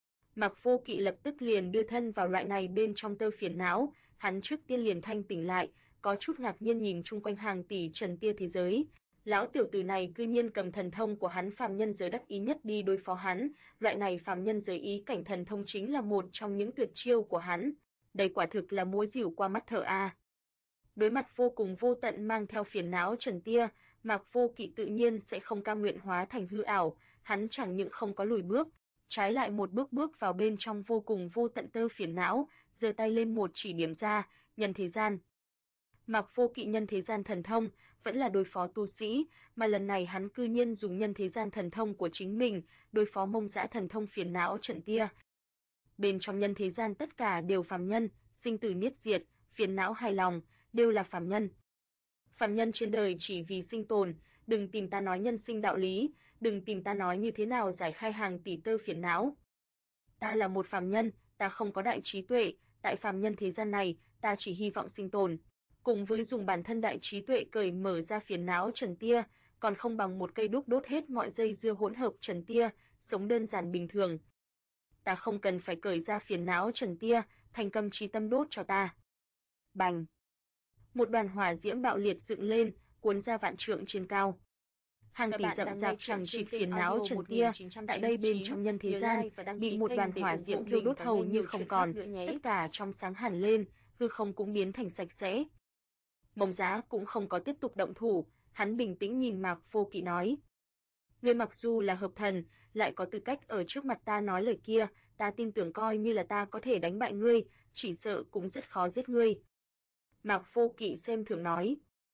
Speaker 1: Mạc Vô Kỵ lập tức liền đưa thân vào loại này bên trong tơ phiền não, hắn trước tiên liền thanh tỉnh lại, có chút ngạc nhiên nhìn chung quanh hàng tỷ trần tia thế giới. Lão tiểu tử này cư nhiên cầm thần thông của hắn phàm nhân giới đắc ý nhất đi đối phó hắn, loại này phàm nhân giới ý cảnh thần thông chính là một trong những tuyệt chiêu của hắn. Đây quả thực là muối dìu qua mắt thợ a. Đối mặt vô cùng vô tận mang theo phiền não trần tia, Mạc Vô Kỵ tự nhiên sẽ không cam nguyện hóa thành hư ảo, hắn chẳng những không có lùi bước, trái lại một bước bước vào bên trong vô cùng vô tận tơ phiền não, giơ tay lên một chỉ điểm ra, nhân thế gian. Mạc Vô Kỵ nhân thế gian thần thông, vẫn là đối phó tu sĩ, mà lần này hắn cư nhiên dùng nhân thế gian thần thông của chính mình, đối phó Mông Dã thần thông phiền não trận tia. Bên trong nhân thế gian tất cả đều phàm nhân, sinh tử niết diệt, phiền não hài lòng, đều là phàm nhân. Phàm nhân trên đời chỉ vì sinh tồn, đừng tìm ta nói nhân sinh đạo lý, đừng tìm ta nói như thế nào giải khai hàng tỷ tơ phiền não. Ta là một phàm nhân, ta không có đại trí tuệ, tại phàm nhân thế gian này, ta chỉ hy vọng sinh tồn. Cùng với dùng bản thân đại trí tuệ cởi mở ra phiền não trần tia, còn không bằng một cây đuốc đốt hết mọi dây dưa hỗn hợp trần tia, sống đơn giản bình thường. Ta không cần phải cởi ra phiền não trần tia, thành cầm trí tâm đốt cho ta. Bành! Một đoàn hỏa diễm bạo liệt dựng lên, cuốn ra vạn trượng trên cao. Hàng tỷ rậm rạp chẳng chịt phiền não trần tia, tại đây bên trong nhân thế gian, bị một đoàn hỏa diễm thiêu đốt hầu như không còn, tất cả trong sáng hẳn lên, hư không cũng biến thành sạch sẽ. Mông Dã cũng không có tiếp tục động thủ, hắn bình tĩnh nhìn Mạc Vô Kỵ nói. Ngươi mặc dù là hợp thần, lại có tư cách ở trước mặt ta nói lời kia, ta tin tưởng coi như là ta có thể đánh bại ngươi, chỉ sợ cũng rất khó giết ngươi. Mạc Vô Kỵ xem thường nói.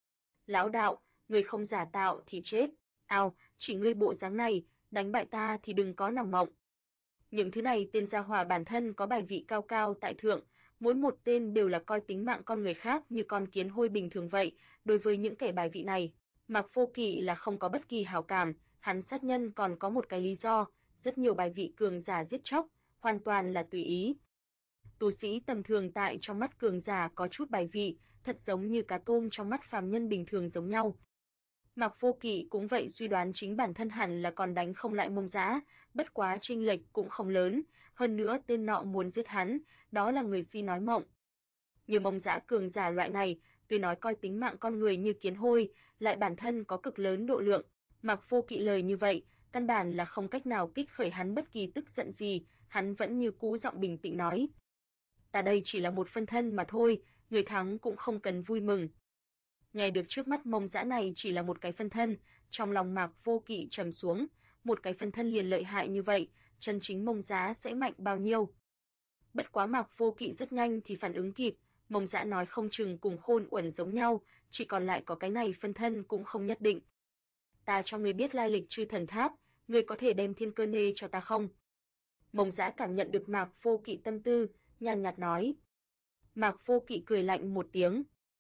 Speaker 1: Lão đạo, ngươi không giả tạo thì chết. Ao, chỉ ngươi bộ dáng này, đánh bại ta thì đừng có nằm mộng. Những thứ này tên gia hỏa bản thân có bài vị cao cao tại thượng, mỗi một tên đều là coi tính mạng con người khác như con kiến hôi bình thường vậy, đối với những kẻ bài vị này, Mạc Vô Kỵ là không có bất kỳ hảo cảm, hắn sát nhân còn có một cái lý do, rất nhiều bài vị cường giả giết chóc, hoàn toàn là tùy ý. Tu sĩ tầm thường tại trong mắt cường giả có chút bài vị, thật giống như cá tôm trong mắt phàm nhân bình thường giống nhau. Mạc Vô Kỵ cũng vậy suy đoán chính bản thân hẳn là còn đánh không lại Mông Dã, bất quá chênh lệch cũng không lớn, hơn nữa tên nọ muốn giết hắn, đó là người si nói mộng. Như Mông Dã cường giả loại này, tuy nói coi tính mạng con người như kiến hôi, lại bản thân có cực lớn độ lượng, Mạc Vô Kỵ lời như vậy, căn bản là không cách nào kích khởi hắn bất kỳ tức giận gì, hắn vẫn như cũ giọng bình tĩnh nói: "Ta đây chỉ là một phân thân mà thôi, người thắng cũng không cần vui mừng." Nghe được trước mắt Mông Dã này chỉ là một cái phân thân, trong lòng Mạc Vô Kỵ trầm xuống, một cái phân thân liền lợi hại như vậy, chân chính Mông Dã sẽ mạnh bao nhiêu? Bất quá Mạc Vô Kỵ rất nhanh thì phản ứng kịp, Mông Dã nói không chừng cùng Khôn Uẩn giống nhau, chỉ còn lại có cái này phân thân cũng không nhất định. Ta cho ngươi biết lai lịch Chư Thần Tháp, ngươi có thể đem thiên cơ nê cho ta không? Mông Dã cảm nhận được Mạc Vô Kỵ tâm tư, nhàn nhạt nói. Mạc Vô Kỵ cười lạnh một tiếng.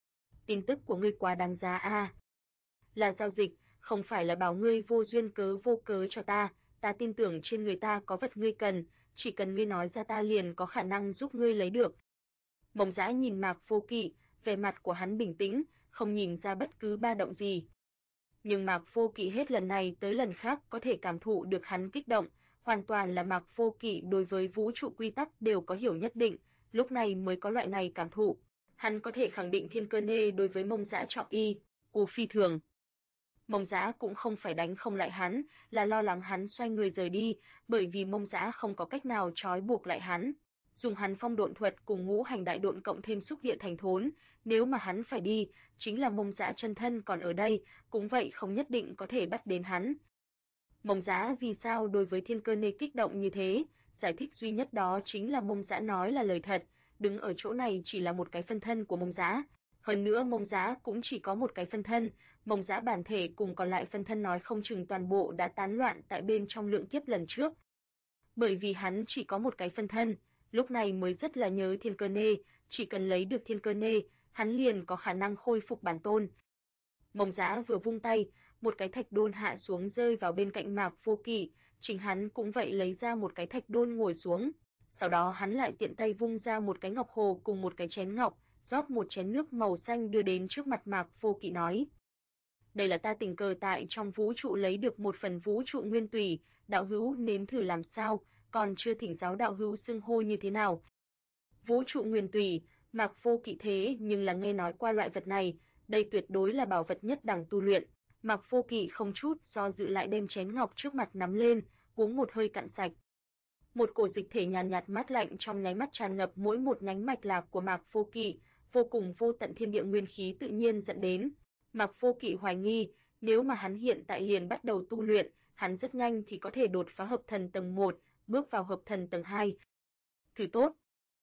Speaker 1: Tin tức của ngươi quá đáng giá a. Là giao dịch, không phải là bảo ngươi vô duyên vô cớ cho ta tin tưởng trên người ta có vật ngươi cần, chỉ cần ngươi nói ra ta liền có khả năng giúp ngươi lấy được. Mông Dã nhìn Mạc Vô Kỵ, vẻ mặt của hắn bình tĩnh, không nhìn ra bất cứ ba động gì. Nhưng Mạc Vô Kỵ hết lần này tới lần khác có thể cảm thụ được hắn kích động, hoàn toàn là Mạc Vô Kỵ đối với vũ trụ quy tắc đều có hiểu nhất định, lúc này mới có loại này cảm thụ. Hắn có thể khẳng định thiên cơ nê đối với Mông Dã trọng y, cù phi thường. Mông Dã cũng không phải đánh không lại hắn, là lo lắng hắn xoay người rời đi, bởi vì Mông Dã không có cách nào trói buộc lại hắn. Dùng hắn phong độn thuật cùng ngũ hành đại độn cộng thêm xúc địa thành thốn, nếu mà hắn phải đi, chính là Mông Dã chân thân còn ở đây, cũng vậy không nhất định có thể bắt đến hắn. Mông Dã vì sao đối với thiên cơ nê kích động như thế, giải thích duy nhất đó chính là Mông Dã nói là lời thật, đứng ở chỗ này chỉ là một cái phân thân của Mông Dã. Hơn nữa Mông Dã cũng chỉ có một cái phân thân, Mông Dã bản thể cùng còn lại phân thân nói không chừng toàn bộ đã tán loạn tại bên trong lượng kiếp lần trước. Bởi vì hắn chỉ có một cái phân thân, lúc này mới rất là nhớ thiên cơ nê, chỉ cần lấy được thiên cơ nê, hắn liền có khả năng khôi phục bản tôn. Mông Dã vừa vung tay, một cái thạch đôn hạ xuống rơi vào bên cạnh Mạc Vô Kỵ, chính hắn cũng vậy lấy ra một cái thạch đôn ngồi xuống. Sau đó hắn lại tiện tay vung ra một cái ngọc hồ cùng một cái chén ngọc, rót một chén nước màu xanh đưa đến trước mặt Mạc Vô Kỵ nói. Đây là ta tình cờ tại trong vũ trụ lấy được một phần vũ trụ nguyên tùy, đạo hữu nếm thử làm sao, còn chưa thỉnh giáo đạo hữu xưng hô như thế nào. Vũ trụ nguyên tùy, Mạc Vô Kỵ thế nhưng là nghe nói qua loại vật này, đây tuyệt đối là bảo vật nhất đẳng tu luyện. Mạc Vô Kỵ không chút do dự lại đem chén ngọc trước mặt nắm lên, uống một hơi cạn sạch. Một cổ dịch thể nhàn nhạt mát lạnh trong nháy mắt tràn ngập mỗi một nhánh mạch lạc của Mạc Vô Kỵ, vô cùng vô tận thiên địa nguyên khí tự nhiên dẫn đến. Mạc Vô Kỵ hoài nghi, nếu mà hắn hiện tại liền bắt đầu tu luyện, hắn rất nhanh thì có thể đột phá hợp thần tầng 1, bước vào hợp thần tầng 2. Thử tốt.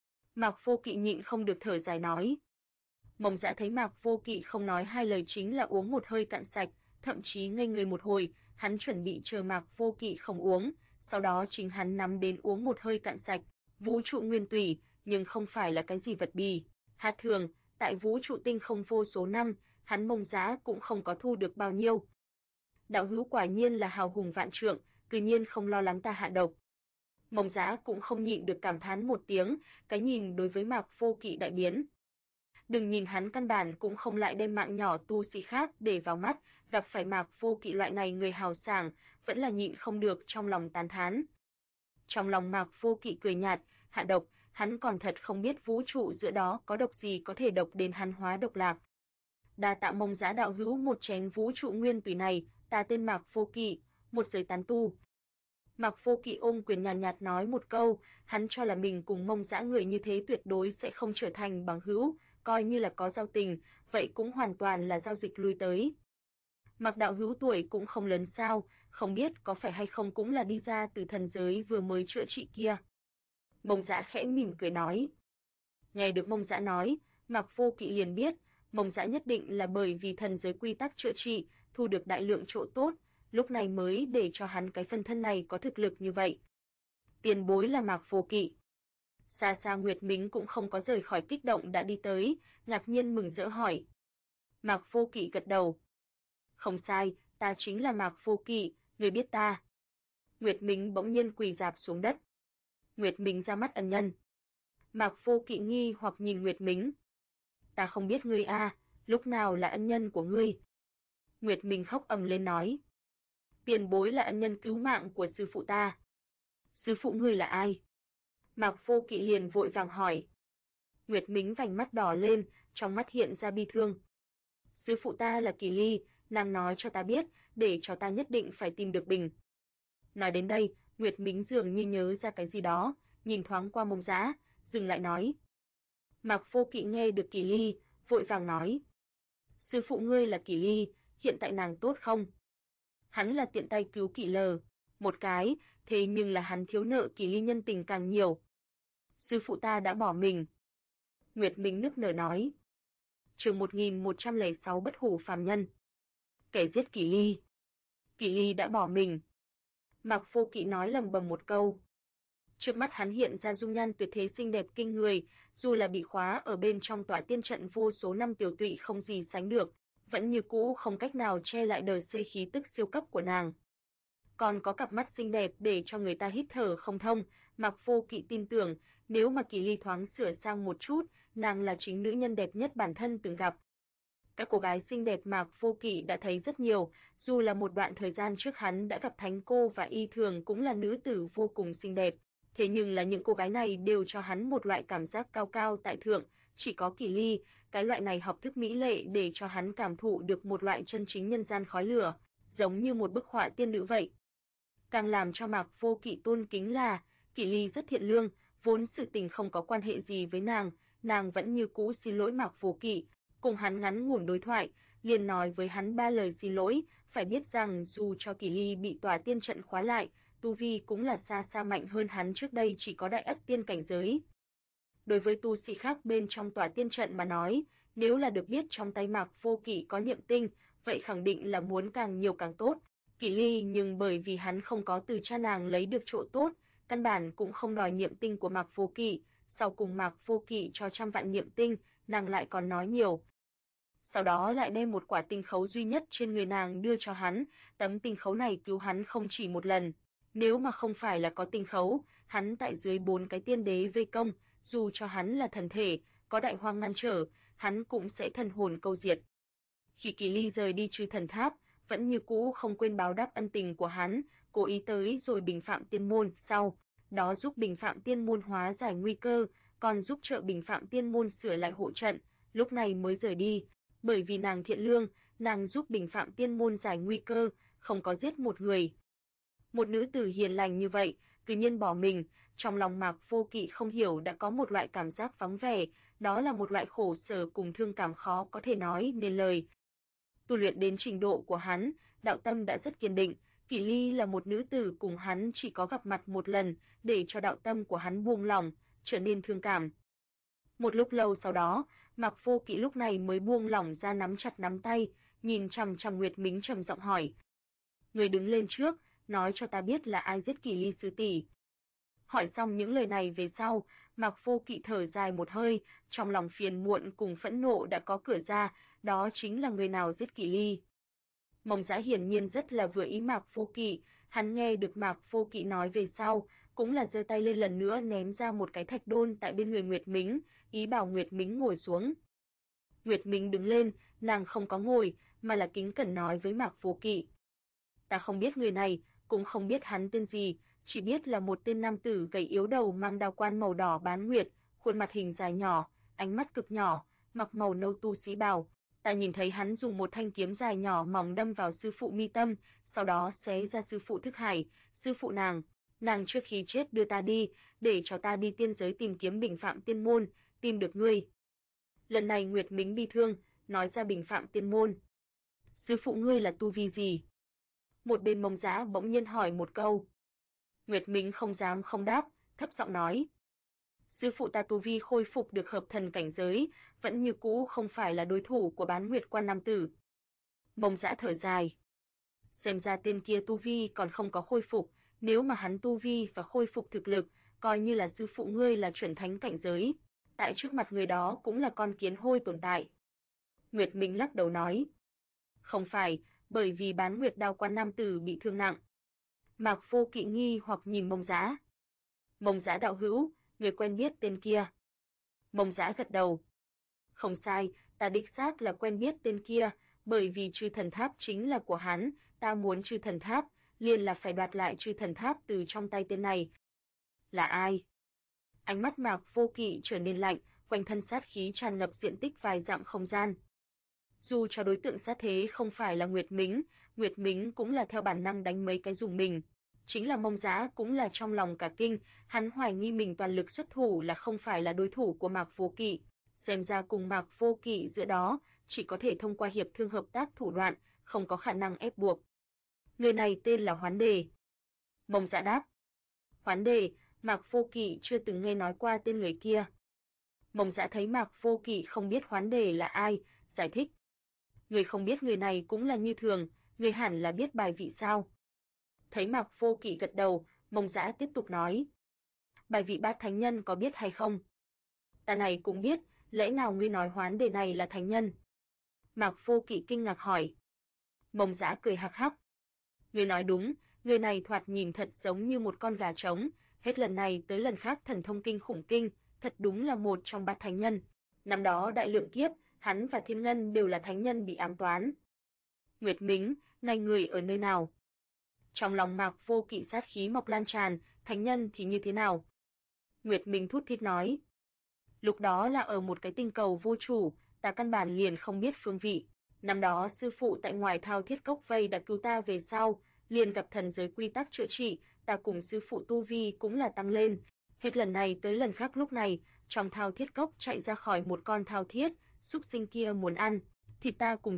Speaker 1: Mạc Vô Kỵ nhịn không được thở dài nói. Mông Dã thấy Mạc Vô Kỵ không nói hai lời chính là uống một hơi cạn sạch, thậm chí ngây người một hồi, hắn chuẩn bị chờ Mạc Vô Kỵ không uống, sau đó chính hắn nắm đến uống một hơi cạn sạch, vũ trụ nguyên tùy, nhưng không phải là cái gì vật bì. Hạt thường, tại vũ trụ tinh không vô số năm, hắn Mông Dã cũng không có thu được bao nhiêu. Đạo hữu quả nhiên là hào hùng vạn trượng, tự nhiên không lo lắng ta hạ độc. Mông Dã cũng không nhịn được cảm thán một tiếng, cái nhìn đối với Mạc Vô Kỵ đại biến. Đừng nhìn hắn căn bản cũng không lại đem mạng nhỏ tu sĩ khác để vào mắt, gặp phải Mạc Vô Kỵ loại này người hào sảng, vẫn là nhịn không được trong lòng tán thán. Trong lòng Mạc Vô Kỵ cười nhạt, hạ độc, hắn còn thật không biết vũ trụ giữa đó có độc gì có thể độc đến hắn hóa độc lạc. Đa tạ Mông Dã đạo hữu một chén vũ trụ nguyên tùy này, ta tên Mạc Vô Kỵ, một giới tán tu. Mạc Vô Kỵ ôm quyền nhàn nhạt nói một câu, hắn cho là mình cùng Mông Dã người như thế tuyệt đối sẽ không trở thành bằng hữu, coi như là có giao tình, vậy cũng hoàn toàn là giao dịch lui tới. Mạc đạo hữu tuổi cũng không lớn sao, không biết có phải hay không cũng là đi ra từ thần giới vừa mới chữa trị kia. Mông Dã khẽ mỉm cười nói. Nghe được Mông Dã nói, Mạc Vô Kỵ liền biết, Mông Dã nhất định là bởi vì thần giới quy tắc chữa trị, thu được đại lượng chỗ tốt, lúc này mới để cho hắn cái phân thân này có thực lực như vậy. Tiền bối là Mạc Vô Kỵ. Xa xa Nguyệt Mính cũng không có rời khỏi kích động đã đi tới, ngạc nhiên mừng rỡ hỏi. Mạc Vô Kỵ gật đầu. Không sai, ta chính là Mạc Vô Kỵ, người biết ta. Nguyệt Mính bỗng nhiên quỳ rạp xuống đất. Nguyệt Mính ra mắt ân nhân. Mạc Vô Kỵ nghi hoặc nhìn Nguyệt Mính. Ta không biết ngươi a, lúc nào là ân nhân của ngươi? Nguyệt Mính khóc ầm lên nói. Tiền bối là ân nhân cứu mạng của sư phụ ta. Sư phụ ngươi là ai? Mạc Vô Kỵ liền vội vàng hỏi. Nguyệt Mính vành mắt đỏ lên, trong mắt hiện ra bi thương. Sư phụ ta là Kỳ Ly, nàng nói cho ta biết, để cho ta nhất định phải tìm được bình. Nói đến đây, Nguyệt Mính dường như nhớ ra cái gì đó, nhìn thoáng qua Mông Dã, dừng lại nói. Mạc Vô Kỵ nghe được Kỳ Ly, vội vàng nói. Sư phụ ngươi là Kỳ Ly, hiện tại nàng tốt không? Hắn là tiện tay cứu Kỳ Lờ, một cái, thế nhưng là hắn thiếu nợ Kỳ Ly nhân tình càng nhiều. Sư phụ ta đã bỏ mình. Nguyệt Mính nức nở nói. Chương 1106 Bất hủ phàm nhân. Kẻ giết Kỳ Ly. Kỳ Ly đã bỏ mình. Mạc Vô Kỵ nói lầm bầm một câu. Trước mắt hắn hiện ra dung nhan tuyệt thế xinh đẹp kinh người, dù là bị khóa ở bên trong tỏa tiên trận vô số năm tiểu tụy không gì sánh được, vẫn như cũ không cách nào che lại đời xây khí tức siêu cấp của nàng. Còn có cặp mắt xinh đẹp để cho người ta hít thở không thông, Mạc Vô Kỵ tin tưởng, nếu mà Kỳ Ly thoáng sửa sang một chút, nàng là chính nữ nhân đẹp nhất bản thân từng gặp. Các cô gái xinh đẹp Mạc Vô Kỵ đã thấy rất nhiều, dù là một đoạn thời gian trước hắn đã gặp Thánh Cô và Y Thường cũng là nữ tử vô cùng xinh đẹp, thế nhưng là những cô gái này đều cho hắn một loại cảm giác cao cao tại thượng, chỉ có Kỳ Ly, cái loại này học thức mỹ lệ để cho hắn cảm thụ được một loại chân chính nhân gian khói lửa, giống như một bức họa tiên nữ vậy. Càng làm cho Mạc Vô Kỵ tôn kính là, Kỳ Ly rất thiện lương, vốn sự tình không có quan hệ gì với nàng vẫn như cũ xin lỗi Mạc Vô Kỵ, cùng hắn ngắn ngủn đối thoại, liền nói với hắn 3 lời xin lỗi, phải biết rằng dù cho Kỳ Ly bị tỏa tiên trận khóa lại, tu vi cũng là xa xa mạnh hơn hắn trước đây chỉ có đại ất tiên cảnh giới. Đối với tu sĩ khác bên trong tỏa tiên trận mà nói, nếu là được biết trong tay Mạc Vô Kỵ có niệm tinh, vậy khẳng định là muốn càng nhiều càng tốt. Kỳ Ly nhưng bởi vì hắn không có từ cha nàng lấy được chỗ tốt, căn bản cũng không đòi niệm tinh của Mạc Vô Kỵ, sau cùng Mạc Vô Kỵ cho 100 vạn niệm tinh, nàng lại còn nói nhiều. Sau đó lại đem một quả tinh khấu duy nhất trên người nàng đưa cho hắn, tấm tinh khấu này cứu hắn không chỉ một lần. Nếu mà không phải là có tinh khấu, hắn tại dưới 4 cái tiên đế vây công, dù cho hắn là thần thể, có đại hoang ngăn trở, hắn cũng sẽ thần hồn câu diệt. Khi Kỳ Ly rời đi Chư Thần Tháp, vẫn như cũ không quên báo đáp ân tình của hắn, cố ý tới rồi Bình Phạm Tiên Môn, sau đó giúp Bình Phạm Tiên Môn hóa giải nguy cơ, còn giúp trợ Bình Phạm Tiên Môn sửa lại hộ trận, lúc này mới rời đi. Bởi vì nàng thiện lương, nàng giúp Bình Phạm Tiên Môn giải nguy cơ, không có giết một người. Một nữ tử hiền lành như vậy, cứ nhiên bỏ mình, trong lòng Mạc Vô Kỵ không hiểu đã có một loại cảm giác vắng vẻ, đó là một loại khổ sở cùng thương cảm khó có thể nói nên lời. Tu luyện đến trình độ của hắn, đạo tâm đã rất kiên định, Kỳ Ly là một nữ tử cùng hắn chỉ có gặp mặt một lần, để cho đạo tâm của hắn buông lỏng, trở nên thương cảm. Một lúc lâu sau đó, Mạc Vô Kỵ lúc này mới buông lỏng ra nắm chặt nắm tay, nhìn chằm chằm Nguyệt Mính trầm giọng hỏi. Người đứng lên trước, nói cho ta biết là ai giết Kỳ Ly sư tỷ. Hỏi xong những lời này về sau, Mạc Vô Kỵ thở dài một hơi, trong lòng phiền muộn cùng phẫn nộ đã có cửa ra, đó chính là người nào giết Kỳ Ly. Mông Dã hiển nhiên rất là vừa ý Mạc Vô Kỵ, hắn nghe được Mạc Vô Kỵ nói về sau, cũng là giơ tay lên lần nữa ném ra một cái thạch đôn tại bên người Nguyệt Mính, ý bảo Nguyệt Mính ngồi xuống. Nguyệt Mính đứng lên, nàng không có ngồi, mà là kính cẩn nói với Mạc Vô Kỵ. Ta không biết người này, cũng không biết hắn tên gì, chỉ biết là một tên nam tử gầy yếu đầu mang đao quan màu đỏ bán nguyệt, khuôn mặt hình dài nhỏ, ánh mắt cực nhỏ, mặc màu nâu tu sĩ bào. Ta nhìn thấy hắn dùng một thanh kiếm dài nhỏ mỏng đâm vào sư phụ mi tâm, sau đó xé ra sư phụ thức hải, sư phụ nàng trước khi chết đưa ta đi, để cho ta đi tiên giới tìm kiếm Bình Phạm Tiên Môn, tìm được ngươi. Lần này Nguyệt Mính bi thương, nói ra Bình Phạm Tiên Môn. Sư phụ ngươi là tu vi gì? Một bên Mông Giá bỗng nhiên hỏi một câu. Nguyệt Minh không dám không đáp, thấp giọng nói. Sư phụ ta tu vi khôi phục được hợp thần cảnh giới, vẫn như cũ không phải là đối thủ của Bán Nguyệt Quan nam tử. Mông Dã thở dài. Xem ra tên kia tu vi còn không có khôi phục, nếu mà hắn tu vi và khôi phục thực lực, coi như là sư phụ ngươi là chuẩn thánh cảnh giới, tại trước mặt người đó cũng là con kiến hôi tồn tại. Nguyệt Minh lắc đầu nói. Không phải, bởi vì Bán Nguyệt Đao Quan nam tử bị thương nặng. Mạc Vô Kỵ nghi hoặc nhìn Mông Dã. Mông Dã đạo hữu, người quen biết tên kia. Mông Dã gật đầu. Không sai, ta đích xác là quen biết tên kia, bởi vì Chư Thần Tháp chính là của hắn, ta muốn Chư Thần Tháp, liền là phải đoạt lại Chư Thần Tháp từ trong tay tên này. Là ai? Ánh mắt Mạc Vô Kỵ trở nên lạnh, quanh thân sát khí tràn ngập diện tích vài dặm không gian. Dù cho đối tượng sát thế không phải là Nguyệt Mính cũng là theo bản năng đánh mấy cái dùng mình. Chính là Mông Dã cũng là trong lòng cả kinh, hắn hoài nghi mình toàn lực xuất thủ là không phải là đối thủ của Mạc Vô Kỵ. Xem ra cùng Mạc Vô Kỵ giữa đó, chỉ có thể thông qua hiệp thương hợp tác thủ đoạn, không có khả năng ép buộc. Người này tên là Hoán Đề. Mông Dã đáp. Hoán Đề, Mạc Vô Kỵ chưa từng nghe nói qua tên người kia. Mông Dã thấy Mạc Vô Kỵ không biết Hoán Đề là ai, giải thích. Người không biết người này cũng là như thường, người hẳn là biết bài vị sao. Thấy Mạc Vô Kỵ gật đầu, Mông Dã tiếp tục nói. Bài vị Bát Thánh Nhân có biết hay không? Ta này cũng biết, lẽ nào ngươi nói Hoán Đề này là thánh nhân? Mạc Vô Kỵ kinh ngạc hỏi. Mông Dã cười hắc hắc. Ngươi nói đúng, người này thoạt nhìn thật giống như một con gà trống, hết lần này tới lần khác thần thông kinh khủng kinh, thật đúng là một trong Bát Thánh Nhân. Năm đó đại lượng kiếp, hắn và Thiên Ngân đều là thánh nhân bị ám toán. Nguyệt Mính, này người ở nơi nào? Trong lòng Mạc Vô Kỵ sát khí mọc lan tràn, thánh nhân thì như thế nào? Nguyệt Minh thút thít nói. Lúc đó là ở một cái tinh cầu vô chủ, ta căn bản liền không biết phương vị. Năm đó sư phụ tại ngoài Thao Thiết Cốc vây đã cứu ta về sau, liền gặp thần giới quy tắc chữa trị, ta cùng sư phụ tu vi cũng là tăng lên. Hết lần này tới lần khác lúc này, trong Thao Thiết Cốc chạy ra khỏi một con thao thiết, súc sinh kia muốn ăn, thì ta cùng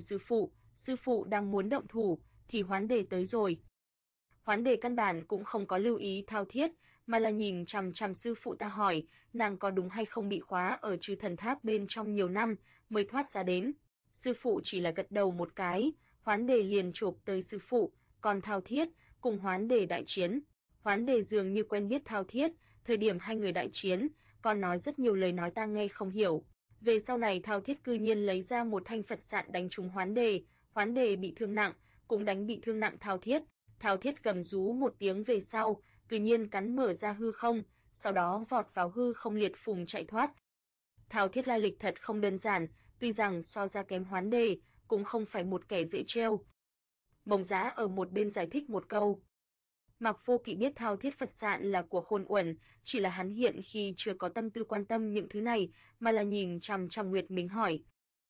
Speaker 1: sư phụ đang muốn động thủ, thì Hoán Đề tới rồi. Hoán Đề căn bản cũng không có lưu ý thao thiết, mà là nhìn chằm chằm sư phụ ta hỏi, nàng có đúng hay không bị khóa ở Chư Thần Tháp bên trong nhiều năm, mới thoát ra đến. Sư phụ chỉ là gật đầu một cái, Hoán Đề liền chộp tới sư phụ, còn thao thiết, cùng Hoán Đề đại chiến. Hoán Đề dường như quen biết thao thiết, thời điểm hai người đại chiến, còn nói rất nhiều lời nói ta nghe không hiểu. Về sau này thao thiết cư nhiên lấy ra một thanh Phật sạn đánh trúng Hoán Đề bị thương nặng, cũng đánh bị thương nặng thao thiết. Thao thiết gầm rú một tiếng về sau, tự nhiên cắn mở ra hư không, sau đó vọt vào hư không liệt phùng chạy thoát. Thao thiết lai lịch thật không đơn giản, tuy rằng so ra kém Hoán Đề, cũng không phải một kẻ dễ trêu. Mông Dã ở một bên giải thích một câu. Mạc Vô Kỵ biết thao thiết Phật sạn là của Khôn Uẩn, chỉ là hắn hiện khi chưa có tâm tư quan tâm những thứ này, mà là nhìn chằm chằm Nguyệt Mính hỏi.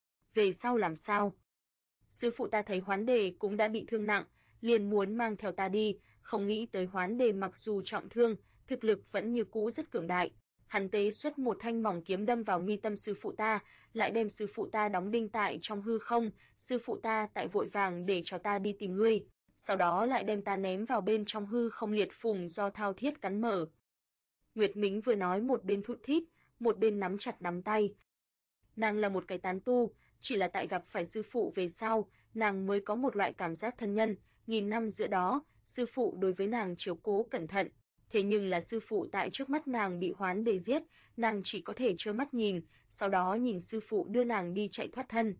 Speaker 1: Về sau làm sao? Sư phụ ta thấy Hoán Đề cũng đã bị thương nặng, liền muốn mang theo ta đi, không nghĩ tới Hoán Đề mặc dù trọng thương, thực lực vẫn như cũ rất cường đại. Hắn tế xuất một thanh mỏng kiếm đâm vào mi tâm sư phụ ta, lại đem sư phụ ta đóng đinh tại trong hư không, sư phụ ta tại vội vàng để cho ta đi tìm ngươi, sau đó lại đem ta ném vào bên trong hư không liệt phùng do thao thiết cắn mở. Nguyệt Mính vừa nói một bên thút thít, một bên nắm chặt nắm tay. Nàng là một cái tán tu, chỉ là tại gặp phải sư phụ về sau, nàng mới có một loại cảm giác thân nhân, nghìn năm giữa đó, sư phụ đối với nàng chiếu cố cẩn thận, thế nhưng là sư phụ tại trước mắt nàng bị Hoán Đề giết, nàng chỉ có thể trơ mắt nhìn, sau đó nhìn sư phụ đưa nàng đi chạy thoát thân.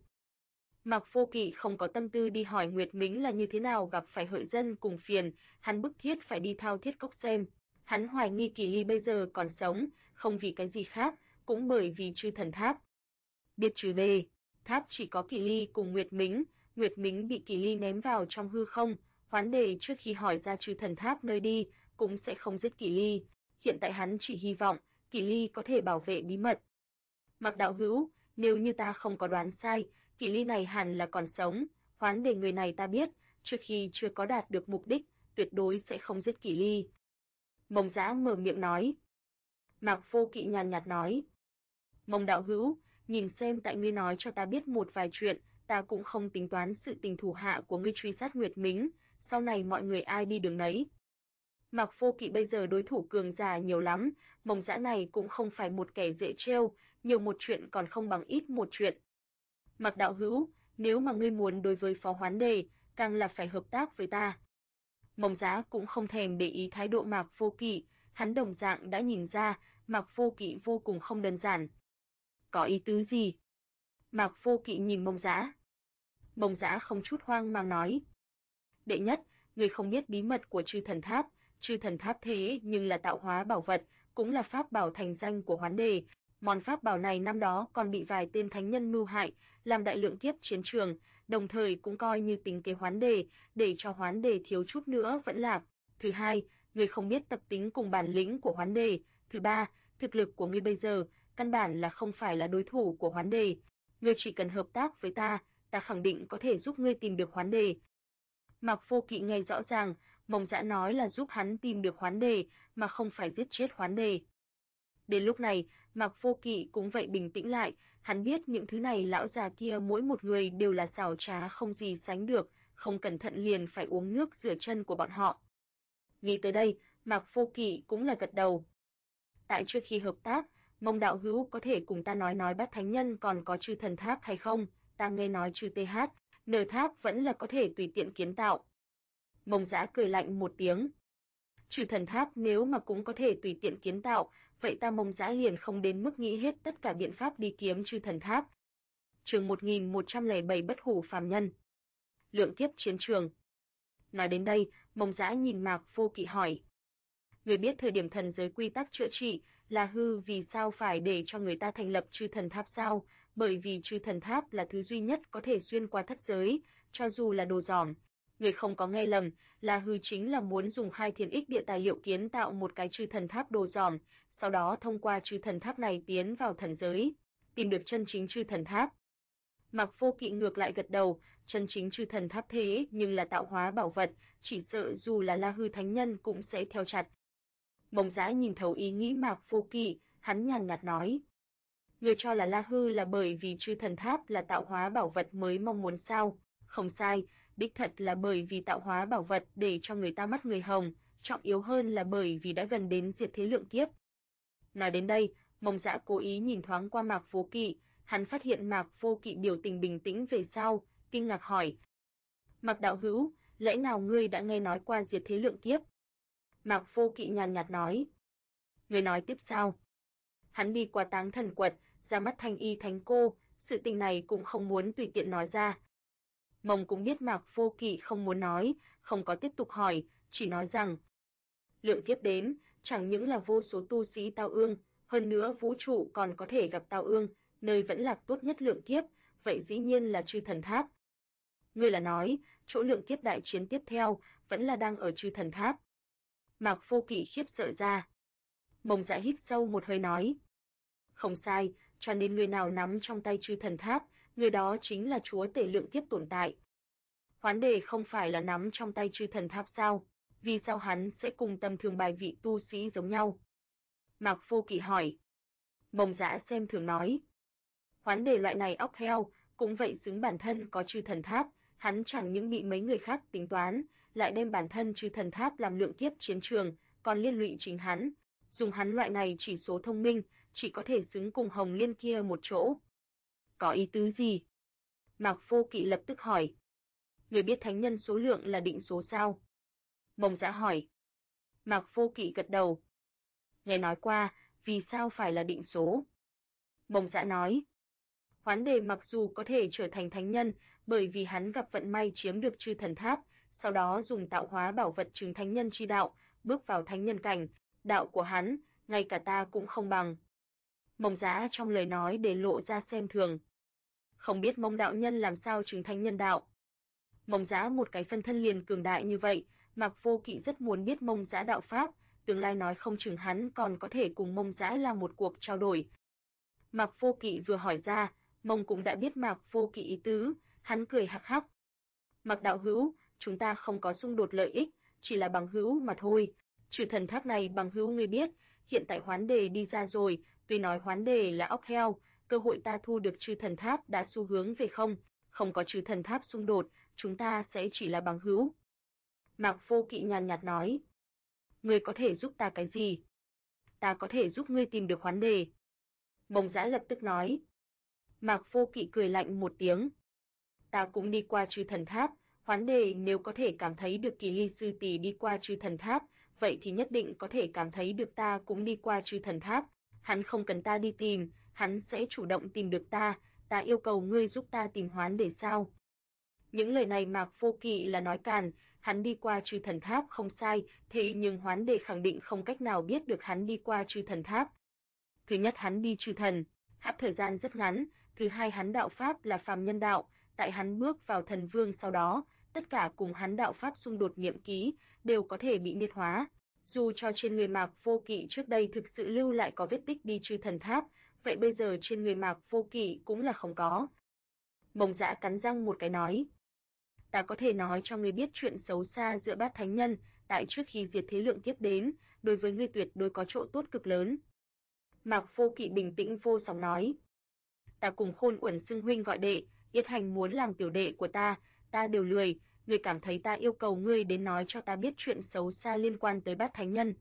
Speaker 1: Mạc Vô Kỵ không có tâm tư đi hỏi Nguyệt Mính là như thế nào gặp phải hợi dân cùng phiền, hắn bức thiết phải đi Thao Thiết Cốc xem. Hắn hoài nghi Kỳ Ly bây giờ còn sống, không vì cái gì khác, cũng bởi vì Chư Thần Tháp. Biết chứ bê, tháp chỉ có Kỳ Ly cùng Nguyệt Mính bị Kỳ Ly ném vào trong hư không, Hoán Đề trước khi hỏi ra Chư Thần Tháp nơi đi, cũng sẽ không giết Kỳ Ly, hiện tại hắn chỉ hy vọng Kỳ Ly có thể bảo vệ bí mật. Mạc đạo hữu, nếu như ta không có đoán sai, Kỳ Ly này hẳn là còn sống, Hoán Đề người này ta biết, trước khi chưa có đạt được mục đích, tuyệt đối sẽ không giết Kỳ Ly. Mông Dã mở miệng nói. Mạc Vô Kỵ nhàn nhạt nói. Mông đạo hữu, nhìn xem tại ngươi nói cho ta biết một vài chuyện, ta cũng không tính toán sự tình thủ hạ của ngươi truy sát Nguyệt Mính, sau này mọi người ai đi đường nấy. Mạc Vô Kỵ bây giờ đối thủ cường giả nhiều lắm, Mông Dã này cũng không phải một kẻ dễ trêu, nhiều một chuyện còn không bằng ít một chuyện. Mạc đạo hữu, nếu mà ngươi muốn đối với Phó Hoán Đề, càng là phải hợp tác với ta. Mông Dã cũng không thèm để ý thái độ Mạc Vô Kỵ, hắn đồng dạng đã nhìn ra, Mạc Vô Kỵ vô cùng không đơn giản. Có ý tứ gì? Mạc Vô Kỵ nhìn Mông Dã. Mông Dã không chút hoang mang nói. Đệ nhất, ngươi không biết bí mật của Chư Thần Tháp thế nhưng là tạo hóa bảo vật, cũng là pháp bảo thành danh của Hoán Đề. Món pháp bảo này năm đó còn bị vài tên thánh nhân mưu hại, làm đại lượng kiếp chiến trường, đồng thời cũng coi như tính kế Hoán Đề, để cho Hoán Đề thiếu chút nữa vẫn lạc. Thứ hai, ngươi không biết tập tính cùng bản lĩnh của Hoán Đề. Thứ ba, thực lực của ngươi bây giờ, căn bản là không phải là đối thủ của Hoán Đề. Ngươi chỉ cần hợp tác với ta, ta khẳng định có thể giúp ngươi tìm được Hoán Đề. Mạc Vô Kỵ nghe rõ ràng, Mông Dã nói là giúp hắn tìm được Hoán Đề, mà không phải giết chết Hoán Đề. Đến lúc này, Mạc Vô Kỵ cũng vậy bình tĩnh lại, hắn biết những thứ này lão già kia mỗi một người đều là xảo trá không gì sánh được, không cẩn thận liền phải uống nước rửa chân của bọn họ. Nghĩ tới đây, Mạc Vô Kỵ cũng là gật đầu. Tại trước khi hợp tác, Mông đạo hữu có thể cùng ta nói Bát Thánh Nhân còn có Chư Thần Tháp hay không? Ta nghe nói Chư TH, N Tháp vẫn là có thể tùy tiện kiến tạo. Mông Dã cười lạnh một tiếng. Chư Thần Tháp nếu mà cũng có thể tùy tiện kiến tạo, vậy ta Mông Dã liền không đến mức nghĩ hết tất cả biện pháp đi kiếm Chư Thần Tháp. Chương 1107 Bất hủ phàm nhân. Lượng kiếp chiến trường. Nói đến đây, Mông Dã nhìn Mạc Vô Kỵ hỏi. Người biết thời điểm thần giới quy tắc chữa trị, là hư vì sao phải để cho người ta thành lập Chư Thần Tháp sao? Bởi vì Chư Thần Tháp là thứ duy nhất có thể xuyên qua thất giới, cho dù là đồ giỏm. Người không có nghe lầm, là hư chính là muốn dùng khai thiên ích địa tài liệu kiến tạo một cái Chư Thần Tháp đồ giỏm, sau đó thông qua Chư Thần Tháp này tiến vào thần giới, tìm được chân chính Chư Thần Tháp. Mạc Vô Kỵ ngược lại gật đầu, chân chính Chư Thần Tháp thế nhưng là tạo hóa bảo vật, chỉ sợ dù là La Hư Thánh Nhân cũng sẽ theo chặt. Mông Dã nhìn thấu ý nghĩ Mạc Vô Kỵ, hắn nhàn nhạt nói. Người cho là La Hư là bởi vì Chư Thần Tháp là tạo hóa bảo vật mới mong muốn sao? Không sai, đích thật là bởi vì tạo hóa bảo vật để cho người ta mắt người hồng, trọng yếu hơn là bởi vì đã gần đến diệt thế lượng kiếp. Nói đến đây, Mông Dã cố ý nhìn thoáng qua Mạc Vô Kỵ, hắn phát hiện Mạc Vô Kỵ biểu tình bình tĩnh về sau, kinh ngạc hỏi. Mạc đạo hữu, lẽ nào ngươi đã nghe nói qua diệt thế lượng kiếp? Mạc Vô Kỵ nhàn nhạt nói. Ngươi nói tiếp sao? Hắn đi qua Táng Thần Quật, ra mắt Thanh Y Thánh Cô, sự tình này cũng không muốn tùy tiện nói ra. Mông cũng biết Mạc Vô Kỵ không muốn nói, không có tiếp tục hỏi, chỉ nói rằng lượng kiếp đến, chẳng những là vô số tu sĩ tao ương, hơn nữa vũ trụ còn có thể gặp tao ương, nơi vẫn lạc tốt nhất lượng kiếp, vậy dĩ nhiên là Chư Thần Tháp. Ngươi là nói, chỗ lượng kiếp đại chiến tiếp theo, vẫn là đang ở Chư Thần Tháp. Mạc Vô Kỵ khiếp sợ ra. Mông Dã hít sâu một hơi nói. Không sai, cho nên người nào nắm trong tay Chư Thần Tháp, người đó chính là chúa tể lượng kiếp tồn tại. Hoán Đề không phải là nắm trong tay Chư Thần Tháp sao? Vì sao hắn sẽ cùng tầm thường bài vị tu sĩ giống nhau? Mạc Vô Kỵ hỏi. Mông Dã xem thường nói. Hoán Đề loại này óc heo, cũng vậy xứng bản thân có Chư Thần Tháp, hắn chẳng những bị mấy người khác tính toán, lại đem bản thân Chư Thần Tháp làm lượng kiếp chiến trường, còn liên lụy chính hắn. Dùng hắn loại này chỉ số thông minh, chỉ có thể xứng cùng Hồng Liên kia một chỗ. Có ý tứ gì? Mạc Vô Kỵ lập tức hỏi. Người biết thánh nhân số lượng là định số sao? Mông Dã hỏi. Mạc Vô Kỵ gật đầu. Nghe nói qua, vì sao phải là định số? Mông Dã nói. Hoán Đề mặc dù có thể trở thành thánh nhân, bởi vì hắn gặp vận may chiếm được Chư Thần Tháp, sau đó dùng tạo hóa bảo vật chứng thánh nhân chi đạo, bước vào thánh nhân cảnh, đạo của hắn, ngay cả ta cũng không bằng. Mông Dã trong lời nói để lộ ra xem thường. Không biết Mông đạo nhân làm sao chứng thánh nhân đạo. Mông Dã một cái phân thân liền cường đại như vậy, Mạc Vô Kỵ rất muốn biết Mông Dã đạo pháp, tương lai nói không chừng hắn còn có thể cùng Mông Dã làm một cuộc trao đổi. Mạc Vô Kỵ vừa hỏi ra, Mông cũng đã biết Mạc Vô Kỵ ý tứ, hắn cười hắc hắc. Mạc đạo hữu, chúng ta không có xung đột lợi ích, chỉ là bằng hữu mà thôi. Chư Thần Tháp này bằng hữu ngươi biết, hiện tại Hoán Đề đi ra rồi, tuy nói Hoán Đề là óc heo, cơ hội ta thu được Chư Thần Tháp đã xu hướng về không không có chư thần tháp xung đột, chúng ta sẽ chỉ là bằng hữu. Mạc Vô Kỵ nhàn nhạt nói. Ngươi có thể giúp ta cái gì? Ta có thể giúp ngươi tìm được Hoán Đề. Mông Dã lập tức nói. Mạc Vô Kỵ cười lạnh một tiếng. Ta cũng đi qua chư thần tháp, Hoán Đề nếu có thể cảm thấy được Kỳ Ly sư tỷ đi qua chư thần tháp, vậy thì nhất định có thể cảm thấy được ta cũng đi qua chư thần tháp. Hắn không cần ta đi tìm, hắn sẽ chủ động tìm được ta yêu cầu ngươi giúp ta tìm Hoán Đề sao? Những lời này Mạc Vô Kỵ là nói càn, hắn đi qua chư thần tháp không sai, thế nhưng Hoán Đề khẳng định không cách nào biết được hắn đi qua chư thần tháp. Thứ nhất, hắn đi chư thần tháp thời gian rất ngắn, thứ hai, hắn đạo pháp là phàm nhân đạo, tại hắn bước vào thần vương sau đó, tất cả cùng hắn đạo pháp xung đột niệm ký đều có thể bị niết hóa. Dù cho trên người Mạc Vô Kỵ trước đây thực sự lưu lại có vết tích đi chư thần tháp, vậy bây giờ trên người Mạc Vô Kỵ cũng là không có. Mông Dã cắn răng một cái nói. Ta có thể nói cho ngươi biết chuyện xấu xa giữa Bát Thánh Nhân, tại trước khi diệt thế lượng kiếp đến, đối với ngươi tuyệt đối có chỗ tốt cực lớn. Mạc Vô Kỵ bình tĩnh vô sóng nói. Ta cùng Khôn Uẩn xưng huynh gọi đệ, Yết Hành muốn làm tiểu đệ của ta đều lười, ngươi cảm thấy ta yêu cầu ngươi đến nói cho ta biết chuyện xấu xa liên quan tới Bát Thánh Nhân.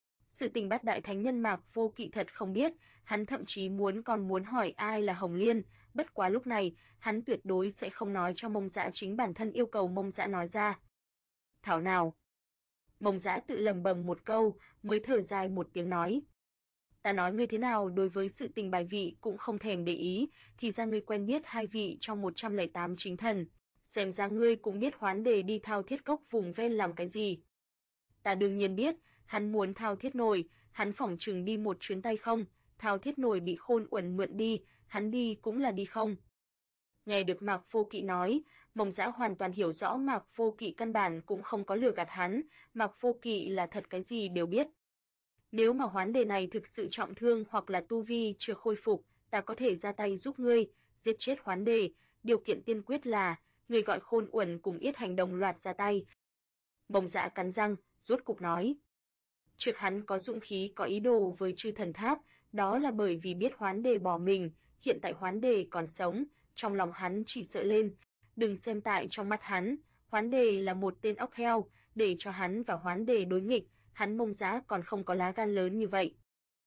Speaker 1: Sự tình Bát Đại Thánh Nhân Mạc Vô Kỵ thật không biết, hắn thậm chí còn muốn hỏi ai là Hồng Liên, bất quá lúc này, hắn tuyệt đối sẽ không nói cho Mông Dã chính bản thân yêu cầu Mông Dã nói ra. Thảo nào? Mông Dã tự lẩm bẩm một câu, mới thở dài một tiếng nói. Ta nói ngươi thế nào đối với sự tình bài vị cũng không thèm để ý, thì ra ngươi quen biết hai vị trong 108 chính thần, xem ra ngươi cũng biết Hoán Đề đi Thao Thiết Cốc vùng ven làm cái gì. Ta đương nhiên biết, hắn muốn Thao Thiết Nồi, hắn phỏng chừng đi một chuyến tay không, Thao Thiết Nồi bị Khôn Uẩn mượn đi, hắn đi cũng là đi không. Nghe được Mạc Vô Kỵ nói, Mông Dã hoàn toàn hiểu rõ Mạc Vô Kỵ căn bản cũng không có lừa gạt hắn, Mạc Vô Kỵ là thật cái gì đều biết. Nếu mà Hoán Đề này thực sự trọng thương hoặc là tu vi chưa khôi phục, ta có thể ra tay giúp ngươi, giết chết Hoán Đề, điều kiện tiên quyết là, ngươi gọi Khôn Uẩn cùng Yết Hành đồng loạt ra tay. Mông Dã cắn răng, rốt cục nói. Trước hắn có dũng khí có ý đồ với chư thần tháp, đó là bởi vì biết Hoán Đề bỏ mình, hiện tại Hoán Đề còn sống, trong lòng hắn chỉ sợ lên. Đừng xem tại trong mắt hắn, Hoán Đề là một tên ốc heo, để cho hắn và Hoán Đề đối nghịch, hắn Mông Dã còn không có lá gan lớn như vậy.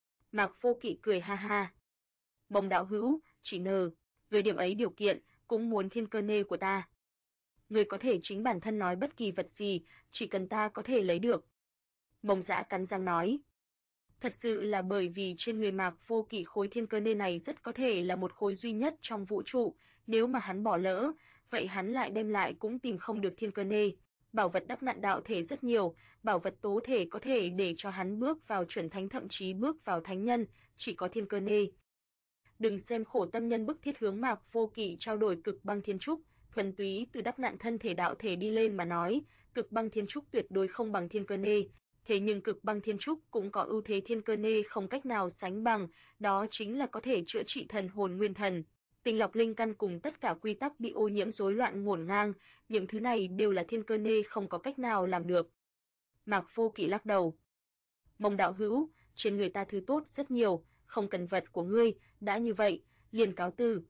Speaker 1: Mạc Vô Kỵ cười ha ha. Mông đạo hữu, chỉ người điểm ấy điều kiện, cũng muốn thiên cơ nê của ta. Người có thể chính bản thân nói bất kỳ vật gì, chỉ cần ta có thể lấy được. Mông Dã cắn răng nói. Thật sự là bởi vì trên người Mạc Vô Kỵ khối thiên cơ nê này rất có thể là một khối duy nhất trong vũ trụ, nếu mà hắn bỏ lỡ, vậy hắn lại đem lại cũng tìm không được thiên cơ nê. Bảo vật đắp nặn đạo thể rất nhiều, bảo vật tố thể có thể để cho hắn bước vào chuẩn thánh thậm chí bước vào thánh nhân, chỉ có thiên cơ nê. Đừng xem Khổ Tâm Nhân bức thiết hướng Mạc Vô Kỵ trao đổi Cực Băng Thiên Trúc, thuần túy từ đắp nặn thân thể đạo thể đi lên mà nói, Cực Băng Thiên Trúc tuyệt đối không bằng thiên cơ nê. Thế nhưng Cực Băng Thiên Trúc cũng có ưu thế thiên cơ nê không cách nào sánh bằng, đó chính là có thể chữa trị thần hồn nguyên thần, tinh lọc linh căn cùng tất cả quy tắc bị ô nhiễm rối loạn ngổn ngang, những thứ này đều là thiên cơ nê không có cách nào làm được. Mạc Vô Kỵ lắc đầu. Mông đạo hữu, trên người ta thứ tốt rất nhiều, không cần vật của ngươi, đã như vậy, liền cáo từ.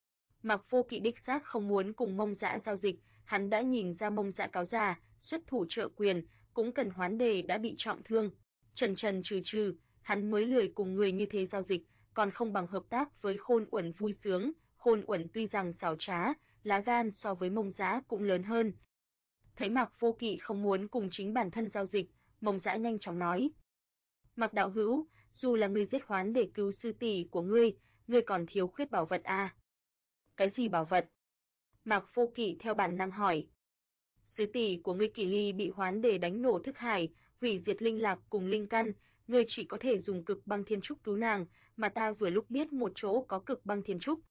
Speaker 1: Mạc Vô Kỵ đích xác không muốn cùng Mông Dã giao dịch, hắn đã nhìn ra Mông Dã cáo già, xuất thủ trợ quyền, cũng cần Hoán Đề đã bị trọng thương. Trần trừ, hắn mới lười cùng người như thế giao dịch, còn không bằng hợp tác với Khôn Uẩn vui sướng. Khôn Uẩn tuy rằng xảo trá, lá gan so với Mông Dã cũng lớn hơn. Thấy Mạc Vô Kỵ không muốn cùng chính bản thân giao dịch, Mông Dã nhanh chóng nói. Mạc đạo hữu, dù là ngươi giết Hoán Đề cứu sư tỷ của ngươi còn thiếu khuyết bảo vật à? Cái gì bảo vật? Mạc Vô Kỵ theo bản năng hỏi. Sư tỷ của ngươi Kỳ Ly bị Hoán Đề đánh nổ thức hải, hủy diệt linh lạc cùng linh căn, ngươi chỉ có thể dùng Cực Băng Thiên Trúc cứu nàng, mà ta vừa lúc biết một chỗ có Cực Băng Thiên Trúc.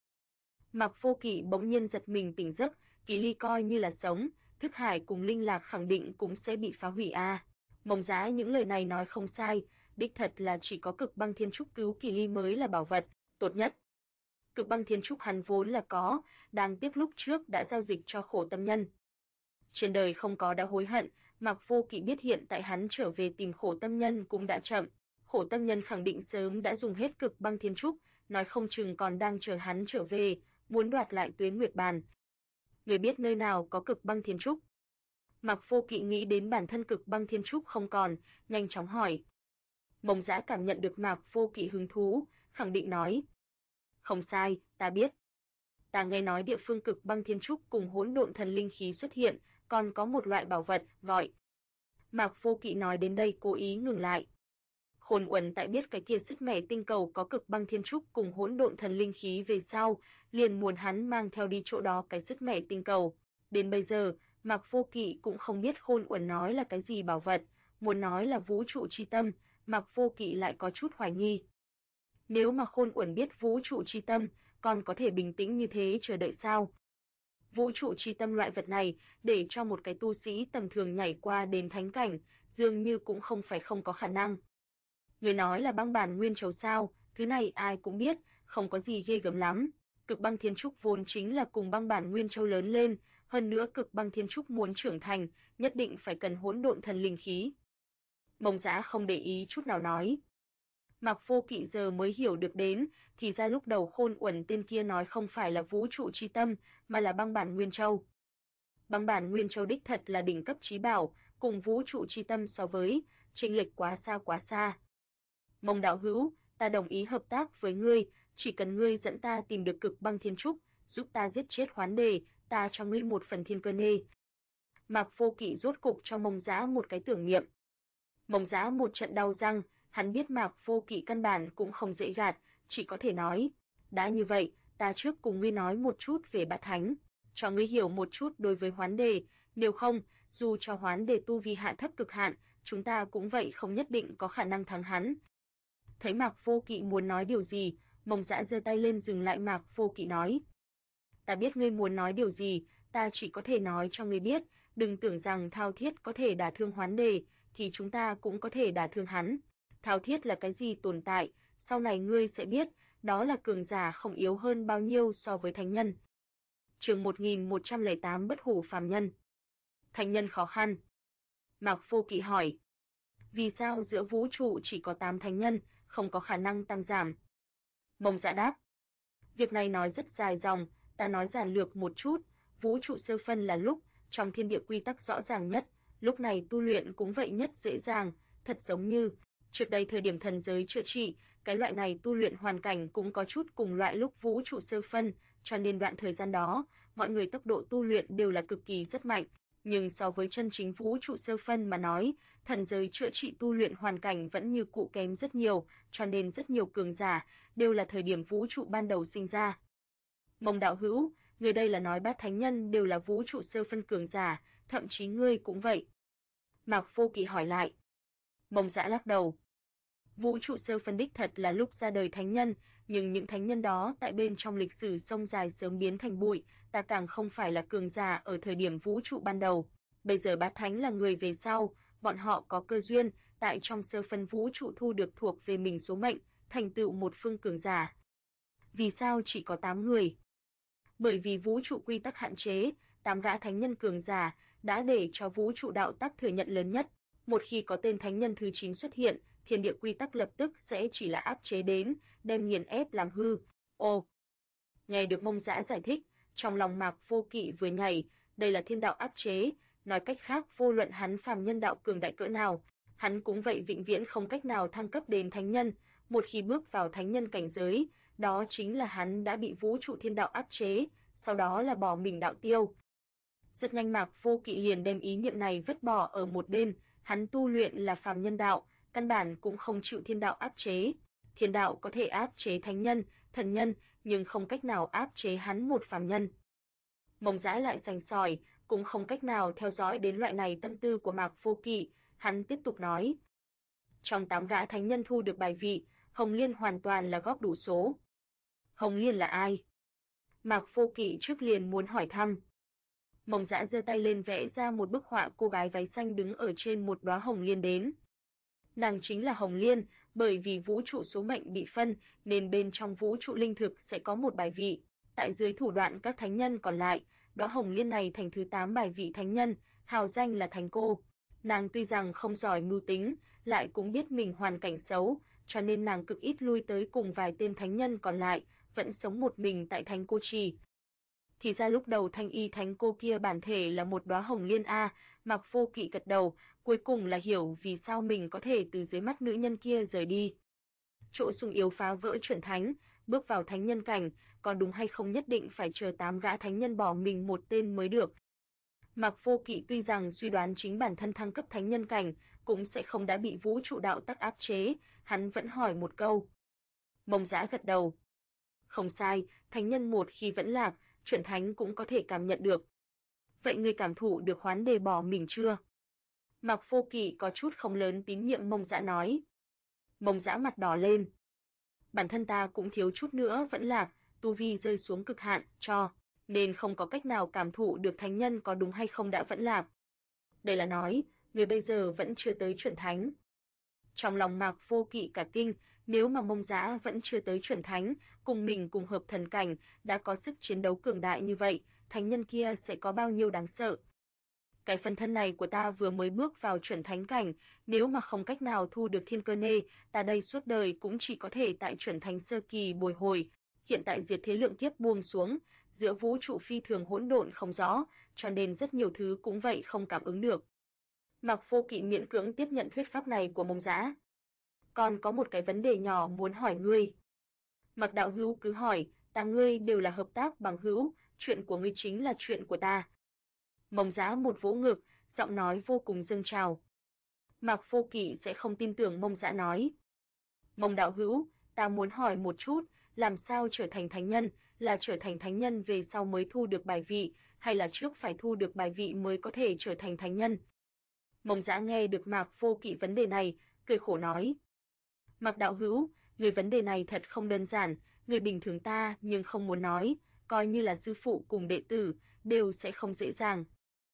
Speaker 1: Mạc Vô Kỵ bỗng nhiên giật mình tỉnh giấc, Kỳ Ly coi như là sống, thức hải cùng linh lạc khẳng định cũng sẽ bị phá hủy à? Mông Dã những lời này nói không sai, đích thật là chỉ có Cực Băng Thiên Trúc cứu Kỳ Ly mới là bảo vật tốt nhất. Cực Băng Thiên Trúc hắn vốn là có, đáng tiếc lúc trước đã giao dịch cho Khổ Tâm Nhân. Trên đời không có đã hối hận, Mạc Vô Kỵ biết hiện tại hắn trở về tìm Khổ Tâm Nhân cũng đã chậm. Khổ Tâm Nhân khẳng định sớm đã dùng hết Cực Băng Thiên Trúc, nói không chừng còn đang chờ hắn trở về, muốn đoạt lại Tuyến Nguyệt Bàn. Người biết nơi nào có cực băng thiên trúc? Mạc Vô Kỵ nghĩ đến bản thân cực băng thiên trúc không còn, nhanh chóng hỏi. Mông Dã cảm nhận được Mạc Vô Kỵ hứng thú, khẳng định nói. Không sai, ta biết. Ta nghe nói địa phương cực băng thiên trúc cùng hỗn độn thần linh khí xuất hiện, còn có một loại bảo vật, gọi. Mạc Vô Kỵ nói đến đây cố ý ngừng lại. Khôn Uẩn tại biết cái kia sứt mẻ tinh cầu có cực băng thiên trúc cùng hỗn độn thần linh khí về sau, liền muốn hắn mang theo đi chỗ đó cái sứt mẻ tinh cầu. Đến bây giờ, Mạc Vô Kỵ cũng không biết Khôn Uẩn nói là cái gì bảo vật, muốn nói là vũ trụ chi tâm, Mạc Vô Kỵ lại có chút hoài nghi. Nếu mà Khôn Uẩn biết vũ trụ chi tâm, còn có thể bình tĩnh như thế chờ đợi sao? Vũ trụ chi tâm loại vật này, để cho một cái tu sĩ tầm thường nhảy qua đến thánh cảnh, dường như cũng không phải không có khả năng. Người nói là băng bản nguyên châu sao, thứ này ai cũng biết, không có gì ghê gớm lắm. Cực băng thiên trúc vốn chính là cùng băng bản nguyên châu lớn lên, hơn nữa cực băng thiên trúc muốn trưởng thành, nhất định phải cần hỗn độn thần linh khí. Mông Dã không để ý chút nào nói. Mạc Vô Kỵ giờ mới hiểu được đến, thì ra lúc đầu Khôn Uẩn tên kia nói không phải là vũ trụ chi tâm, mà là băng bản nguyên châu. Băng bản nguyên châu đích thật là đỉnh cấp chí bảo, cùng vũ trụ chi tâm so với, chênh lệch quá xa quá xa. Mông đạo hữu, ta đồng ý hợp tác với ngươi, chỉ cần ngươi dẫn ta tìm được cực băng thiên trúc, giúp ta giết chết Hoán Đề, ta cho ngươi một phần thiên cơ nê. Mạc Vô Kỵ rốt cục cho Mông Dã một cái tưởng niệm. Mông Dã một trận đau răng, hắn biết Mạc Vô Kỵ căn bản cũng không dễ gạt, chỉ có thể nói, đã như vậy, ta trước cùng ngươi nói một chút về Bát Thánh, cho ngươi hiểu một chút đối với Hoán Đề, nếu không, dù cho Hoán Đề tu vi hạ thấp cực hạn, chúng ta cũng vậy không nhất định có khả năng thắng hắn. Thấy Mạc Vô Kỵ muốn nói điều gì, Mông Dã giơ tay lên dừng lại Mạc Vô Kỵ nói. Ta biết ngươi muốn nói điều gì, ta chỉ có thể nói cho ngươi biết, đừng tưởng rằng Thao Thiết có thể đả thương Hoán Đề, thì chúng ta cũng có thể đả thương hắn. Thao Thiết là cái gì tồn tại, sau này ngươi sẽ biết, đó là cường giả không yếu hơn bao nhiêu so với thánh nhân. Chương 1108 Bất hủ phàm nhân. Thánh nhân khó khăn. Mạc Vô Kỵ hỏi. Vì sao giữa vũ trụ chỉ có 8 thánh nhân, không có khả năng tăng giảm? Mông Dã đáp. Việc này nói rất dài dòng, ta nói giản lược một chút, vũ trụ sơ phân là lúc, trong thiên địa quy tắc rõ ràng nhất, lúc này tu luyện cũng vậy nhất dễ dàng, thật giống như, trước đây thời điểm thần giới chữa trị, cái loại này tu luyện hoàn cảnh cũng có chút cùng loại lúc vũ trụ sơ phân, cho nên đoạn thời gian đó, mọi người tốc độ tu luyện đều là cực kỳ rất mạnh. Nhưng so với chân chính vũ trụ sơ phân mà nói, thần giới chữa trị tu luyện hoàn cảnh vẫn như cũ kém rất nhiều, cho nên rất nhiều cường giả đều là thời điểm vũ trụ ban đầu sinh ra. Mông đạo hữu, người đây là nói Bát thánh nhân đều là vũ trụ sơ phân cường giả, thậm chí ngươi cũng vậy. Mạc Vô Kỵ hỏi lại. Mông Dã lắc đầu. Vũ trụ sơ phân đích thật là lúc ra đời thánh nhân, nhưng những thánh nhân đó tại bên trong lịch sử sông dài sớm biến thành bụi, ta càng không phải là cường giả ở thời điểm vũ trụ ban đầu. Bây giờ Bát thánh là người về sau, bọn họ có cơ duyên, tại trong sơ phân vũ trụ thu được thuộc về mình số mệnh, thành tựu một phương cường giả. Vì sao chỉ có 8 người? Bởi vì vũ trụ quy tắc hạn chế, 8 gã thánh nhân cường giả đã để cho vũ trụ đạo tắc thừa nhận lớn nhất. Một khi có tên thánh nhân thứ 9 xuất hiện, thiên địa quy tắc lập tức sẽ chỉ là áp chế đến, đem nghiền ép làm hư. Ồ! Nghe được Mông Dã giải thích, trong lòng Mạc Vô Kỵ vừa nhảy, đây là thiên đạo áp chế, nói cách khác vô luận hắn phàm nhân đạo cường đại cỡ nào, hắn cũng vậy vĩnh viễn không cách nào thăng cấp đến thánh nhân, một khi bước vào thánh nhân cảnh giới, đó chính là hắn đã bị vũ trụ thiên đạo áp chế, sau đó là bỏ mình đạo tiêu. Rất nhanh Mạc Vô Kỵ liền đem ý niệm này vứt bỏ ở một bên, hắn tu luyện là phàm nhân đạo, căn bản cũng không chịu thiên đạo áp chế. Thiên đạo có thể áp chế thánh nhân, thần nhân, nhưng không cách nào áp chế hắn một phàm nhân. Mông Dã lại sành sỏi, cũng không cách nào theo dõi đến loại này tâm tư của Mạc Vô Kỵ, hắn tiếp tục nói. Trong 8 gã thánh nhân thu được bài vị, Hồng Liên hoàn toàn là góp đủ số. Hồng Liên là ai? Mạc Vô Kỵ trước liền muốn hỏi thăm. Mông Dã giơ tay lên vẽ ra một bức họa cô gái váy xanh đứng ở trên một đóa hồng liên đến. Nàng chính là Hồng Liên, bởi vì vũ trụ số mệnh bị phân, nên bên trong vũ trụ linh thực sẽ có một bài vị. Tại dưới thủ đoạn các thánh nhân còn lại, đóa hồng liên này thành thứ 8 bài vị thánh nhân, hào danh là Thánh Cô. Nàng tuy rằng không giỏi mưu tính, lại cũng biết mình hoàn cảnh xấu, cho nên nàng cực ít lui tới cùng vài tên thánh nhân còn lại, vẫn sống một mình tại Thánh Cô Trì. Thì ra lúc đầu Thanh Y Thánh cô kia bản thể là một đóa hồng liên a. Mạc Vô Kỵ gật đầu, cuối cùng là hiểu vì sao mình có thể từ dưới mắt nữ nhân kia rời đi. Chỗ sung yếu phá vỡ chuẩn thánh, bước vào thánh nhân cảnh, còn đúng hay không nhất định phải chờ 8 gã thánh nhân bỏ mình một tên mới được. Mạc Vô Kỵ tuy rằng suy đoán chính bản thân thăng cấp thánh nhân cảnh cũng sẽ không đã bị vũ trụ đạo tắc áp chế, hắn vẫn hỏi một câu. Mông Dã gật đầu. Không sai, thánh nhân một khi vẫn lạc, chuẩn thánh cũng có thể cảm nhận được. Vậy ngươi cảm thụ được Hoán Đề bỏ mình chưa? Mạc Vô Kỵ có chút không lớn tín nhiệm Mông Dã nói. Mông Dã mặt đỏ lên. Bản thân ta cũng thiếu chút nữa vẫn lạc, tu vi rơi xuống cực hạn, nên không có cách nào cảm thụ được thánh nhân có đúng hay không đã vẫn lạc. Đây là nói, người bây giờ vẫn chưa tới chuẩn thánh. Trong lòng Mạc Vô Kỵ cả kinh, nếu mà Mông Dã vẫn chưa tới chuẩn thánh, cùng mình cùng hợp thần cảnh, đã có sức chiến đấu cường đại như vậy, thánh nhân kia sẽ có bao nhiêu đáng sợ. Cái phần thân này của ta vừa mới bước vào chuẩn thánh cảnh, nếu mà không cách nào thu được thiên cơ nê, ta đây suốt đời cũng chỉ có thể tại chuẩn thánh sơ kỳ bồi hồi. Hiện tại diệt thế lượng kiếp buông xuống, giữa vũ trụ phi thường hỗn độn không rõ, cho nên rất nhiều thứ cũng vậy không cảm ứng được. Mạc Vô Kỵ miễn cưỡng tiếp nhận thuyết pháp này của Mông Dã. Còn có một cái vấn đề nhỏ muốn hỏi ngươi. Mạc đạo hữu cứ hỏi, ta ngươi đều là hợp tác bằng hữu, chuyện của ngươi chính là chuyện của ta. Mông Dã một vỗ ngực, giọng nói vô cùng dâng trào. Mạc Vô Kỵ sẽ không tin tưởng Mông Dã nói. Mông đạo hữu, ta muốn hỏi một chút, làm sao trở thành thánh nhân, là trở thành thánh nhân về sau mới thu được bài vị, hay là trước phải thu được bài vị mới có thể trở thành thánh nhân? Mông Dã nghe được Mạc Vô Kỵ vấn đề này, cười khổ nói. Mạc đạo hữu, người vấn đề này thật không đơn giản, người bình thường ta nhưng không muốn nói, coi như là sư phụ cùng đệ tử, đều sẽ không dễ dàng.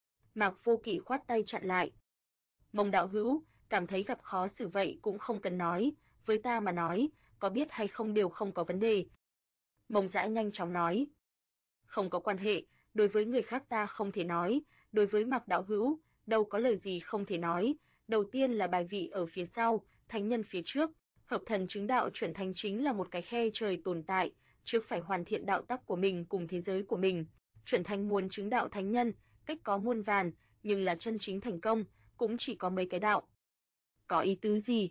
Speaker 1: Mạc Vô Kỵ khoát tay chặn lại. Mông đạo hữu, cảm thấy gặp khó xử vậy cũng không cần nói, với ta mà nói, có biết hay không đều không có vấn đề. Mông Dã nhanh chóng nói. Không có quan hệ, đối với người khác ta không thể nói, đối với Mạc đạo hữu, đâu có lời gì không thể nói, đầu tiên là bài vị ở phía sau, thánh nhân phía trước, hợp thần chứng đạo chuẩn thánh chính là một cái khe trời tồn tại, trước phải hoàn thiện đạo tắc của mình cùng thế giới của mình. Chuẩn thánh muốn chứng đạo thánh nhân, cách có muôn vàn, nhưng là chân chính thành công, cũng chỉ có mấy cái đạo. Có ý tứ gì?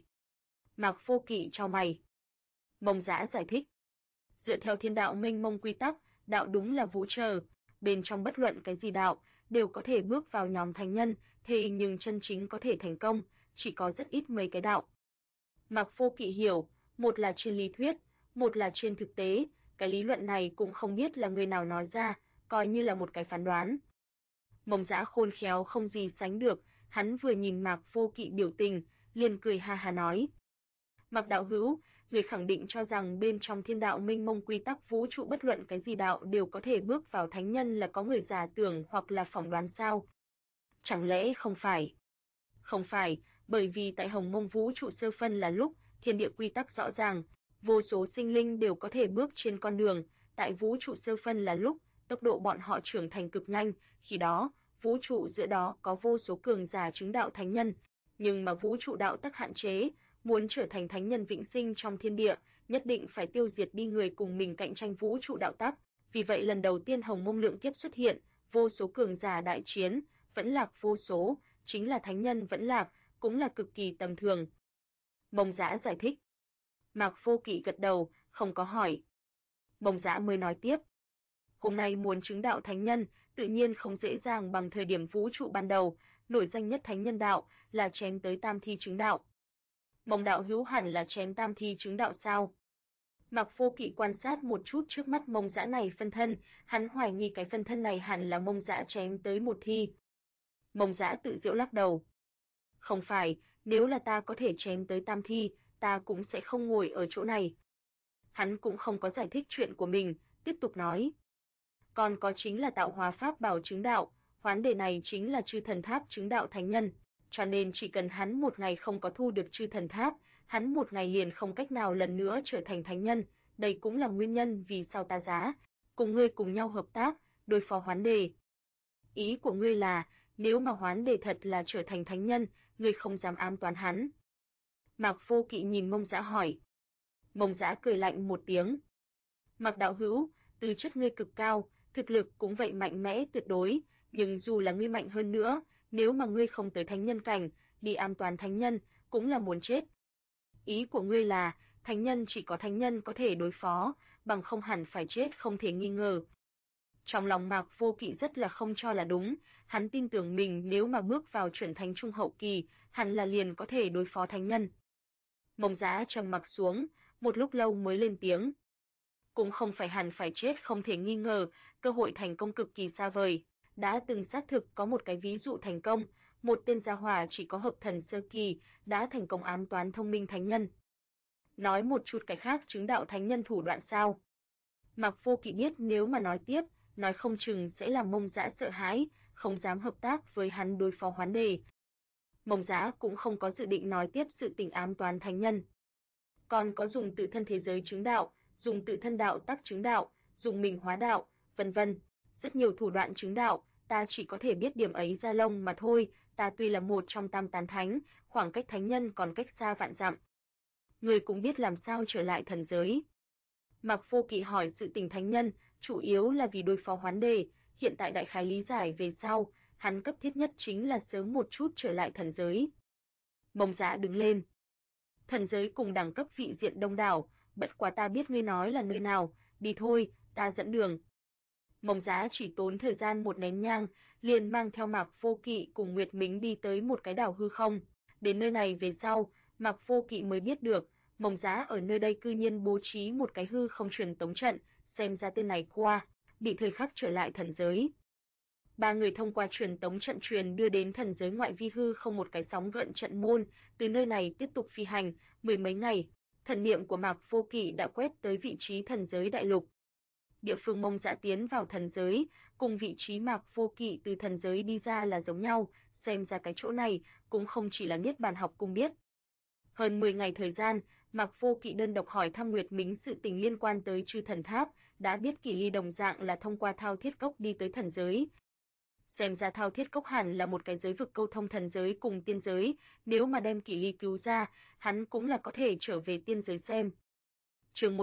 Speaker 1: Mạc Vô Kỵ chau mày. Mông Dã giải thích. Dựa theo thiên đạo mênh mông quy tắc, đạo đúng là vũ trời, bên trong bất luận cái gì đạo, đều có thể bước vào nhóm thánh nhân, thế nhưng chân chính có thể thành công, chỉ có rất ít mấy cái đạo. Mạc Vô Kỵ hiểu, một là trên lý thuyết, một là trên thực tế, cái lý luận này cũng không biết là người nào nói ra, coi như là một cái phán đoán. Mông Dã khôn khéo không gì sánh được, hắn vừa nhìn Mạc Vô Kỵ biểu tình, liền cười ha ha nói. Mạc đạo hữu, người khẳng định cho rằng bên trong thiên đạo mênh mông quy tắc vũ trụ bất luận cái gì đạo đều có thể bước vào thánh nhân là có người giả tưởng hoặc là phỏng đoán sao? Chẳng lẽ không phải? Không phải, bởi vì tại Hồng Mông vũ trụ sơ phân là lúc thiên địa quy tắc rõ ràng, vô số sinh linh đều có thể bước trên con đường, tại vũ trụ sơ phân là lúc tốc độ bọn họ trưởng thành cực nhanh, khi đó, vũ trụ giữa đó có vô số cường giả chứng đạo thánh nhân, nhưng mà vũ trụ đạo tắc hạn chế, muốn trở thành thánh nhân vĩnh sinh trong thiên địa, nhất định phải tiêu diệt đi người cùng mình cạnh tranh vũ trụ đạo tắc. Vì vậy lần đầu tiên Hồng Mông lượng kiếp xuất hiện, vô số cường giả đại chiến, vẫn lạc vô số, chính là thánh nhân vẫn lạc, cũng là cực kỳ tầm thường. Mông Dã giải thích. Mạc Vô Kỵ gật đầu, không có hỏi. Mông Dã mới nói tiếp. Hôm nay muốn chứng đạo thánh nhân, tự nhiên không dễ dàng bằng thời điểm vũ trụ ban đầu, nổi danh nhất thánh nhân đạo là chém tới tam thi chứng đạo. Mông đạo hữu hẳn là chém tam thi chứng đạo sao? Mạc Vô Kỵ quan sát một chút trước mắt Mông Dã này phân thân, hắn hoài nghi cái phân thân này hẳn là Mông Dã chém tới một thi. Mông Dã tự giễu lắc đầu. Không phải, nếu là ta có thể chém tới tam thi, ta cũng sẽ không ngồi ở chỗ này. Hắn cũng không có giải thích chuyện của mình, tiếp tục nói. Còn có chính là tạo hóa pháp bảo chứng đạo, Hoán Đề này chính là chư thần tháp chứng đạo thánh nhân, cho nên chỉ cần hắn một ngày không có thu được chư thần tháp, hắn một ngày liền không cách nào lần nữa trở thành thánh nhân, đây cũng là nguyên nhân vì sao ta giá cùng ngươi cùng nhau hợp tác, đối phó Hoán Đề. Ý của ngươi là, nếu mà Hoán Đề thật là trở thành thánh nhân, ngươi không dám ám toán hắn. Mạc Vô Kỵ nhìn Mông Dã hỏi. Mông Dã cười lạnh một tiếng. Mạc đạo hữu, tư chất ngươi cực cao, thực lực cũng vậy mạnh mẽ tuyệt đối, nhưng dù là ngươi mạnh hơn nữa, nếu mà ngươi không tới thánh nhân cảnh, đi ám toán thánh nhân, cũng là muốn chết. Ý của ngươi là, thánh nhân chỉ có thánh nhân có thể đối phó, bằng không hẳn phải chết không thể nghi ngờ. Trong lòng Mạc Vô Kỵ rất là không cho là đúng, hắn tin tưởng mình nếu mà bước vào chuẩn thánh trung hậu kỳ, hẳn là liền có thể đối phó thánh nhân. Mông Giá trầm mặc xuống, một lúc lâu mới lên tiếng. Cũng không phải hẳn phải chết không thể nghi ngờ, cơ hội thành công cực kỳ xa vời. Đã từng xác thực có một cái ví dụ thành công, một tên gia hỏa chỉ có hợp thần sơ kỳ, đã thành công ám toán thông minh thánh nhân. Nói một chút cái khác chứng đạo thánh nhân thủ đoạn sao? Mạc Vô Kỵ biết nếu mà nói tiếp, nói không chừng sẽ làm Mông Dã sợ hãi, không dám hợp tác với hắn đối phó Hoán Đề. Mông Dã cũng không có dự định nói tiếp sự tình ám toán thánh nhân. Còn có dùng tự thân thế giới chứng đạo, dùng tự thân đạo tắc chứng đạo, dùng mình hóa đạo, vân vân, rất nhiều thủ đoạn chứng đạo, ta chỉ có thể biết điểm ấy ra lông mà thôi, ta tuy là một trong tam tán thánh, khoảng cách thánh nhân còn cách xa vạn dặm. Người cũng biết làm sao trở lại thần giới. Mạc Vô Kỵ hỏi sự tình thánh nhân, chủ yếu là vì đối phó Hoán Đề, hiện tại đại khái lý giải về sau, hắn cấp thiết nhất chính là sớm một chút trở lại thần giới. Mông Dã đứng lên. Thần giới cùng đẳng cấp vị diện đông đảo, bất quá ta biết ngươi nói là nơi nào, đi thôi, ta dẫn đường. Mông Dã chỉ tốn thời gian một nén nhang, liền mang theo Mạc Vô Kỵ cùng Nguyệt Mính đi tới một cái đảo hư không. Đến nơi này về sau, Mạc Vô Kỵ mới biết được, Mông Dã ở nơi đây cư nhiên bố trí một cái hư không truyền tống trận, xem ra tên này qua, bị thời khắc trở lại thần giới. Ba người thông qua truyền tống trận truyền đưa đến thần giới ngoại vi hư không một cái sóng gợn trận môn, từ nơi này tiếp tục phi hành, mười mấy ngày, thần niệm của Mạc Vô Kỵ đã quét tới vị trí thần giới đại lục. Địa phương Mông Dã tiến vào thần giới, cùng vị trí Mạc Vô Kỵ từ thần giới đi ra là giống nhau, xem ra cái chỗ này cũng không chỉ là Niết Bàn học cung biết. Hơn 10 ngày thời gian, Mạc Vô Kỵ đơn độc hỏi thăm Nguyệt Mính sự tình liên quan tới Chư Thần Tháp, đã biết Kỷ Ly đồng dạng là thông qua Thao Thiết Cốc đi tới thần giới. Xem ra Thao Thiết Cốc hẳn là một cái giới vực câu thông thần giới cùng tiên giới, nếu mà đem Kỷ Ly cứu ra, hắn cũng là có thể trở về tiên giới xem. Chương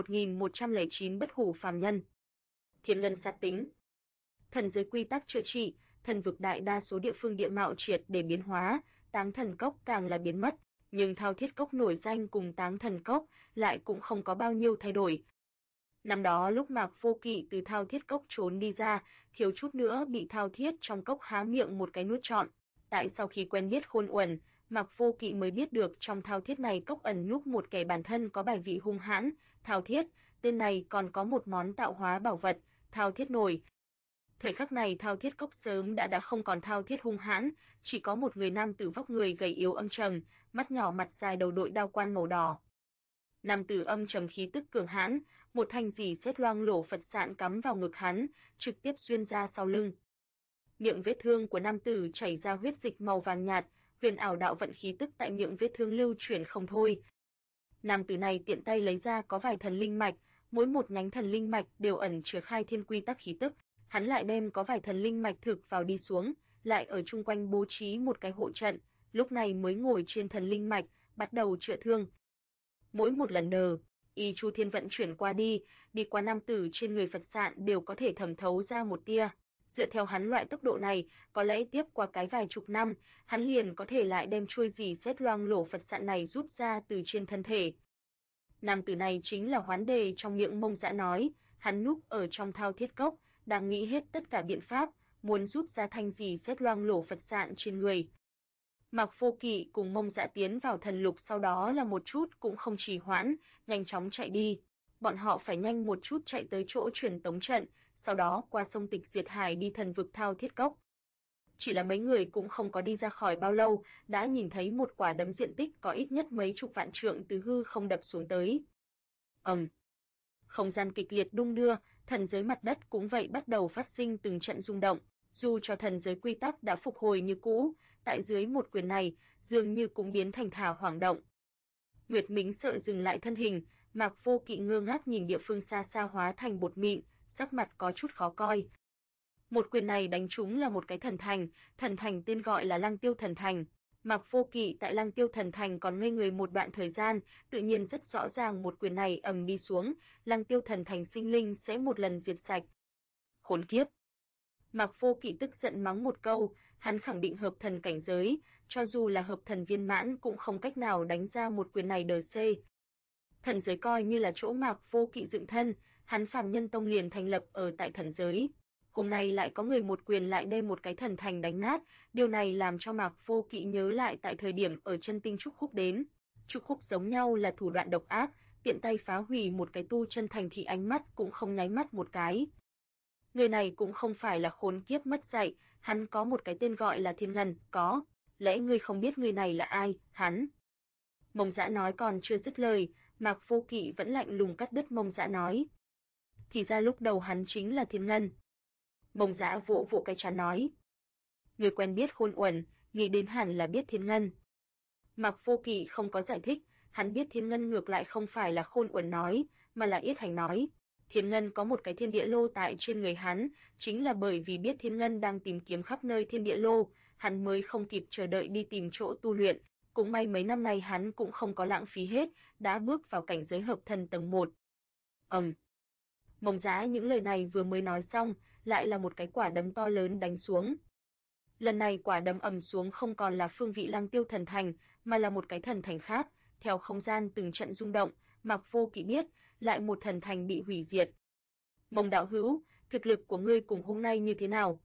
Speaker 1: 1109 Bất hủ phàm nhân. Thiên ngân sát tính. Thần giới quy tắc chữa trị, thần vực đại đa số địa phương địa mạo triệt để biến hóa, Táng Thần Cốc càng là biến mất, nhưng Thao Thiết Cốc nổi danh cùng Táng Thần Cốc lại cũng không có bao nhiêu thay đổi. Năm đó lúc Mạc Vô Kỵ từ Thao Thiết Cốc trốn đi ra, thiếu chút nữa bị Thao Thiết trong cốc há miệng một cái nuốt trọn. Tại sau khi quen biết Khôn Uẩn, Mạc Vô Kỵ mới biết được trong Thao Thiết này cốc ẩn núp một kẻ bản thân có bài vị hung hãn, Thao Thiết, tên này còn có một món tạo hóa bảo vật, Thao Thiết nổi. Thời khắc này Thao Thiết Cốc sớm đã không còn Thao Thiết hung hãn, chỉ có một người nam tử vóc người gầy yếu âm trầm, mắt nhỏ mặt dài đầu đội đao quan màu đỏ. Nam tử âm trầm khí tức cường hãn, một thanh rỉ sét loang lổ Phật sạn cắm vào ngực hắn, trực tiếp xuyên ra sau lưng. Miệng vết thương của nam tử chảy ra huyết dịch màu vàng nhạt, huyền ảo đạo vận khí tức tại miệng vết thương lưu chuyển không thôi. Nam tử này tiện tay lấy ra có vài thần linh mạch, mỗi một nhánh thần linh mạch đều ẩn chứa khai thiên quy tắc khí tức, hắn lại đem có vài thần linh mạch thực vào đi xuống, lại ở chung quanh bố trí một cái hộ trận, lúc này mới ngồi trên thần linh mạch, bắt đầu chữa thương. Mỗi một lần y chu thiên vận chuyển qua đi qua nam tử trên người Phật sạn đều có thể thẩm thấu ra một tia. Dựa theo hắn loại tốc độ này, có lẽ tiếp qua cái vài chục năm, hắn liền có thể lại đem chuôi rỉ sét loang lổ Phật sạn này rút ra từ trên thân thể. Nam tử này chính là Hoán Đề trong miệng Mông Dã nói, hắn núp ở trong Thao Thiết Cốc, đang nghĩ hết tất cả biện pháp, muốn rút ra thanh rỉ sét loang lổ Phật sạn trên người. Mạc Vô Kỵ cùng Mông Dã tiến vào thần lục sau đó là một chút cũng không trì hoãn, nhanh chóng chạy đi. Bọn họ phải nhanh một chút chạy tới chỗ truyền tống trận, sau đó qua sông Tịch Diệt Hải đi thần vực Thao Thiết Cốc. Chỉ là mấy người cũng không có đi ra khỏi bao lâu, đã nhìn thấy một quả đấm diện tích có ít nhất mấy chục vạn trượng từ hư không đập xuống tới. Không gian kịch liệt đung đưa, thần giới mặt đất cũng vậy bắt đầu phát sinh từng trận rung động. Dù cho thần giới quy tắc đã phục hồi như cũ, tại dưới một quyền này, dường như cũng biến thành thả hoảng động. Nguyệt Mính sợ dừng lại thân hình, Mạc Vô Kỵ ngơ ngác nhìn địa phương xa xa hóa thành bột mịn, sắc mặt có chút khó coi. Một quyền này đánh trúng là một cái thần thành tên gọi là Lăng Tiêu Thần Thành. Mạc Vô Kỵ tại Lăng Tiêu Thần Thành còn ngây người một đoạn thời gian, tự nhiên rất rõ ràng một quyền này ầm đi xuống, Lăng Tiêu Thần Thành sinh linh sẽ một lần diệt sạch. Khốn kiếp! Mạc Vô Kỵ tức giận mắng một câu, hắn khẳng định hợp thần cảnh giới, cho dù là hợp thần viên mãn cũng không cách nào đánh ra một quyền này đờ C. Thần giới coi như là chỗ Mạc Vô Kỵ dựng thân, hắn Phàm Nhân Tông liền thành lập ở tại thần giới. Hôm nay lại có người một quyền lại đem một cái thần thành đánh nát, điều này làm cho Mạc Vô Kỵ nhớ lại tại thời điểm ở chân tinh trúc khúc đến. Trúc khúc giống nhau là thủ đoạn độc ác, tiện tay phá hủy một cái tu chân thành thì ánh mắt cũng không nháy mắt một cái. Người này cũng không phải là khốn kiếp mất dạy, hắn có một cái tên gọi là Thiên Ngân, có. Lẽ ngươi không biết người này là ai, hắn? Mông Dã nói còn chưa dứt lời, Mạc Vô Kỵ vẫn lạnh lùng cắt đứt Mông Dã nói. Thì ra lúc đầu hắn chính là Thiên Ngân. Mông Dã vỗ vỗ cái trán nói. Người quen biết Khôn Uẩn, nghĩ đến hẳn là biết Thiên Ngân. Mạc Vô Kỵ không có giải thích, hắn biết Thiên Ngân ngược lại không phải là Khôn Uẩn nói, mà là Yết Hành nói. Thiên Ngân có một cái thiên địa lô tại trên người hắn, chính là bởi vì biết Thiên Ngân đang tìm kiếm khắp nơi thiên địa lô, hắn mới không kịp chờ đợi đi tìm chỗ tu luyện. Cũng may mấy năm nay hắn cũng không có lãng phí hết, đã bước vào cảnh giới hợp thần tầng 1. Mông Dã những lời này vừa mới nói xong, lại là một cái quả đấm to lớn đánh xuống. Lần này quả đấm ầm xuống không còn là phương vị Lăng Tiêu thần thành, mà là một cái thần thành khác, theo không gian từng trận rung động, Mạc Vô Kỵ biết, lại một thần thành bị hủy diệt. Mông đạo hữu, thực lực của ngươi cùng hôm nay như thế nào?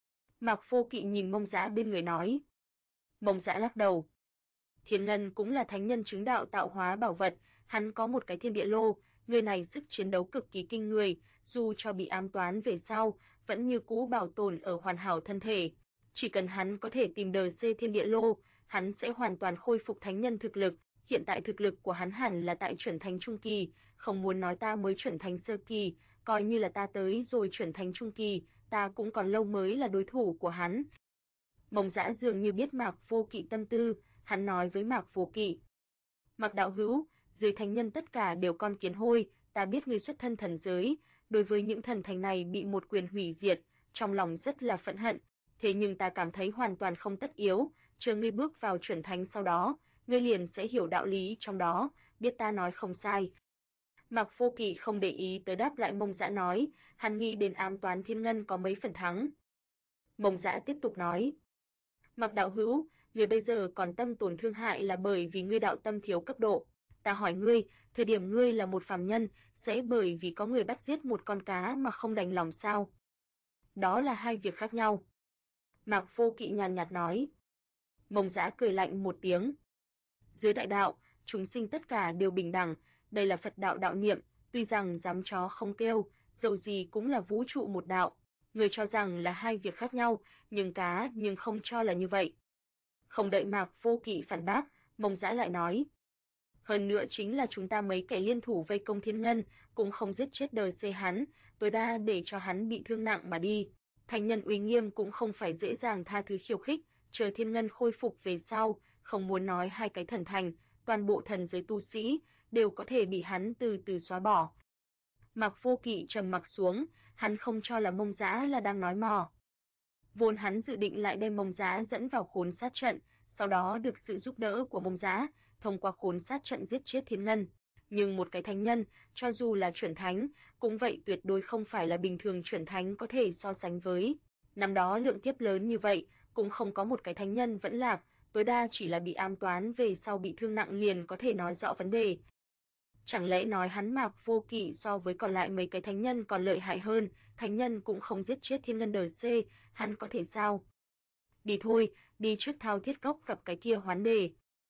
Speaker 1: Mạc Vô Kỵ nhìn Mông Dã bên người nói. Mông Dã lắc đầu. Thiên Ngân cũng là thánh nhân chứng đạo tạo hóa bảo vật, hắn có một cái thiên địa lô, người này sức chiến đấu cực kỳ kinh người, dù cho bị ám toán về sau, vẫn như cũ bảo tồn ở hoàn hảo thân thể. Chỉ cần hắn có thể tìm đờ C thiên địa lô, hắn sẽ hoàn toàn khôi phục thánh nhân thực lực. Hiện tại thực lực của hắn hẳn là tại chuẩn thánh trung kỳ, không muốn nói ta mới chuẩn thánh sơ kỳ, coi như là ta tới rồi chuẩn thánh trung kỳ, ta cũng còn lâu mới là đối thủ của hắn. Mông Dã dường như biết Mạc Vô Kỵ tâm tư, hắn nói với Mạc Vô Kỵ. Mạc đạo hữu, dưới thánh nhân tất cả đều con kiến hôi, ta biết ngươi xuất thân thần giới, đối với những thần thành này bị một quyền hủy diệt, trong lòng rất là phẫn hận, thế nhưng ta cảm thấy hoàn toàn không tất yếu, chờ ngươi bước vào chuẩn thánh sau đó, ngươi liền sẽ hiểu đạo lý trong đó, biết ta nói không sai. Mạc Vô Kỵ không để ý tới đáp lại Mông Dã nói, hắn nghĩ đến ám toán Thiên Ngân có mấy phần thắng. Mông Dã tiếp tục nói. Mạc đạo hữu, ngươi bây giờ còn tâm tổn thương hại là bởi vì ngươi đạo tâm thiếu cấp độ. Ta hỏi ngươi, thời điểm ngươi là một phàm nhân, sẽ bởi vì có người bắt giết một con cá mà không đành lòng sao? Đó là hai việc khác nhau. Mạc Vô Kỵ nhàn nhạt nói. Mông Dã cười lạnh một tiếng. Dưới đại đạo, chúng sinh tất cả đều bình đẳng, đây là Phật đạo đạo niệm, tuy rằng dám chó không kêu, dẫu gì cũng là vũ trụ một đạo. Người cho rằng là hai việc khác nhau, nhưng không cho là như vậy. Không đợi Mạc Vô Kỵ phản bác, Mông Dã lại nói. Hơn nữa chính là chúng ta mấy kẻ liên thủ vây công Thiên Ngân, cũng không giết chết đời C hắn, tối đa để cho hắn bị thương nặng mà đi. Thành nhân uy nghiêm cũng không phải dễ dàng tha thứ khiêu khích, chờ Thiên Ngân khôi phục về sau, không muốn nói hai cái thần thành, toàn bộ thần giới tu sĩ đều có thể bị hắn từ từ xóa bỏ. Mạc Vô Kỵ trầm mặc xuống, hắn không cho là Mông Dã là đang nói mò. Vốn hắn dự định lại đem Mông Dã dẫn vào khốn sát trận, sau đó được sự giúp đỡ của Mông Dã, thông qua khốn sát trận giết chết Thiên Ngân. Nhưng một cái thánh nhân, cho dù là chuẩn thánh, cũng vậy tuyệt đối không phải là bình thường chuẩn thánh có thể so sánh với. Năm đó lượng kiếp lớn như vậy, cũng không có một cái thánh nhân vẫn lạc, tối đa chỉ là bị ám toán về sau bị thương nặng liền có thể nói rõ vấn đề. Chẳng lẽ nói hắn Mạc Vô Kỵ so với còn lại mấy cái thánh nhân còn lợi hại hơn, thánh nhân cũng không giết chết Thiên Ngân đời C, hắn có thể sao? Đi thôi, đi trước Thao Thiết Cốc gặp cái kia Hoán Đề.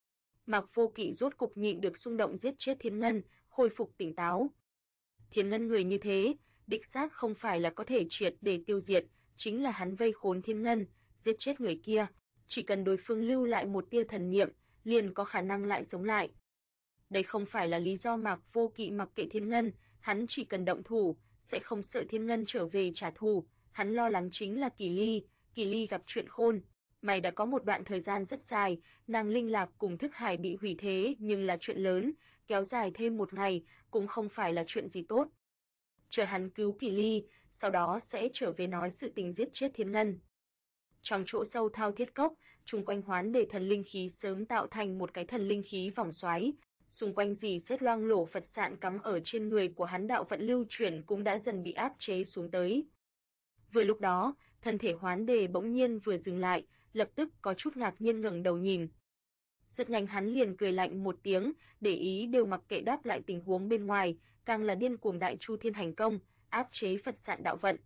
Speaker 1: Mạc Vô Kỵ rốt cục nhịn được xung động giết chết Thiên Ngân, khôi phục tỉnh táo. Thiên Ngân người như thế, đích xác không phải là có thể triệt để tiêu diệt, chính là hắn vây khốn Thiên Ngân, giết chết người kia, chỉ cần đối phương lưu lại một tia thần niệm, liền có khả năng lại sống lại. Đây không phải là lý do Mạc Vô Kỵ mặc kệ Thiên Ngân, hắn chỉ cần động thủ, sẽ không sợ Thiên Ngân trở về trả thù, hắn lo lắng chính là Kỳ Ly gặp chuyện khôn. Mày đã có một đoạn thời gian rất dài, nàng linh lạc cùng thức hải bị hủy thế nhưng là chuyện lớn, kéo dài thêm một ngày, cũng không phải là chuyện gì tốt. Chờ hắn cứu Kỳ Ly, sau đó sẽ trở về nói sự tình giết chết Thiên Ngân. Trong chỗ sâu Thao Thiết Cốc, chung quanh Hoán Đề thần linh khí sớm tạo thành một cái thần linh khí vòng xoáy, xung quanh dì xét loang lổ Phật sạn cắm ở trên người của hắn đạo vận lưu chuyển cũng đã dần bị áp chế xuống tới. Vừa lúc đó, thân thể Hoán Đề bỗng nhiên vừa dừng lại, lập tức có chút ngạc nhiên ngẩng đầu nhìn. Rất nhanh hắn liền cười lạnh một tiếng, để ý đều mặc kệ đáp lại tình huống bên ngoài, càng là điên cuồng đại chu thiên hành công, áp chế Phật Sạn đạo vận.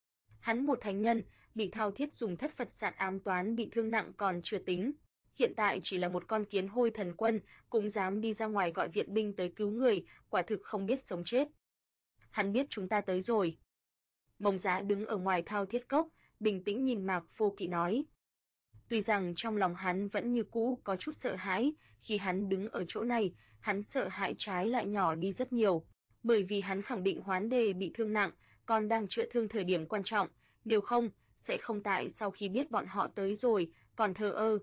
Speaker 1: Hắn một thánh nhân, bị thao thiết dùng thất Phật Sạn ám toán bị thương nặng còn chưa tính, hiện tại chỉ là một con kiến hôi thần quân, cũng dám đi ra ngoài gọi viện binh tới cứu người, quả thực không biết sống chết. Hắn biết chúng ta tới rồi. Mông Giá đứng ở ngoài thao thiết cốc, bình tĩnh nhìn Mạc Vô Kỵ nói. Tuy rằng trong lòng hắn vẫn như cũ có chút sợ hãi, khi hắn đứng ở chỗ này, hắn sợ hãi trái lại nhỏ đi rất nhiều, bởi vì hắn khẳng định Hoán Đề bị thương nặng, còn đang chữa thương thời điểm quan trọng, nếu không, sẽ không tại sau khi biết bọn họ tới rồi, còn thờ ơ.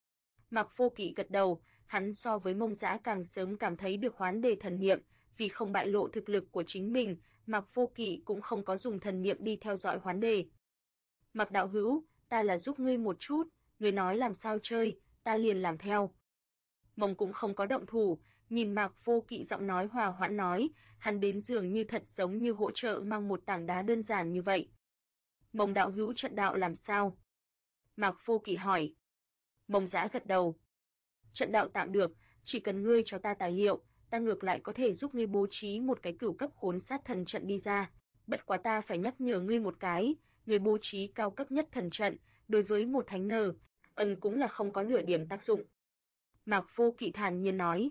Speaker 1: Mạc Vô Kỵ gật đầu, hắn so với Mông Giá càng sớm cảm thấy được Hoán Đề thần niệm, vì không bại lộ thực lực của chính mình, Mạc Vô Kỵ cũng không có dùng thần niệm đi theo dõi Hoán Đề. Mạc đạo hữu, ta là giúp ngươi một chút, ngươi nói làm sao chơi, ta liền làm theo. Mông cũng không có động thủ, nhìn Mạc Vô Kỵ giọng nói hòa hoãn nói, hắn đến dường như thật giống như hỗ trợ mang một tảng đá đơn giản như vậy. Mông đạo hữu trận đạo làm sao? Mạc Vô Kỵ hỏi. Mông Giá gật đầu. Trận đạo tạm được, chỉ cần ngươi cho ta tài liệu, ta ngược lại có thể giúp ngươi bố trí một cái cửu cấp khốn sát thần trận đi ra. Bất quá ta phải nhắc nhở ngươi một cái, ngươi bố trí cao cấp nhất thần trận, đối với một thánh nờ, cũng là không có nửa điểm tác dụng. Mạc Vô Kỵ thản nhiên nói.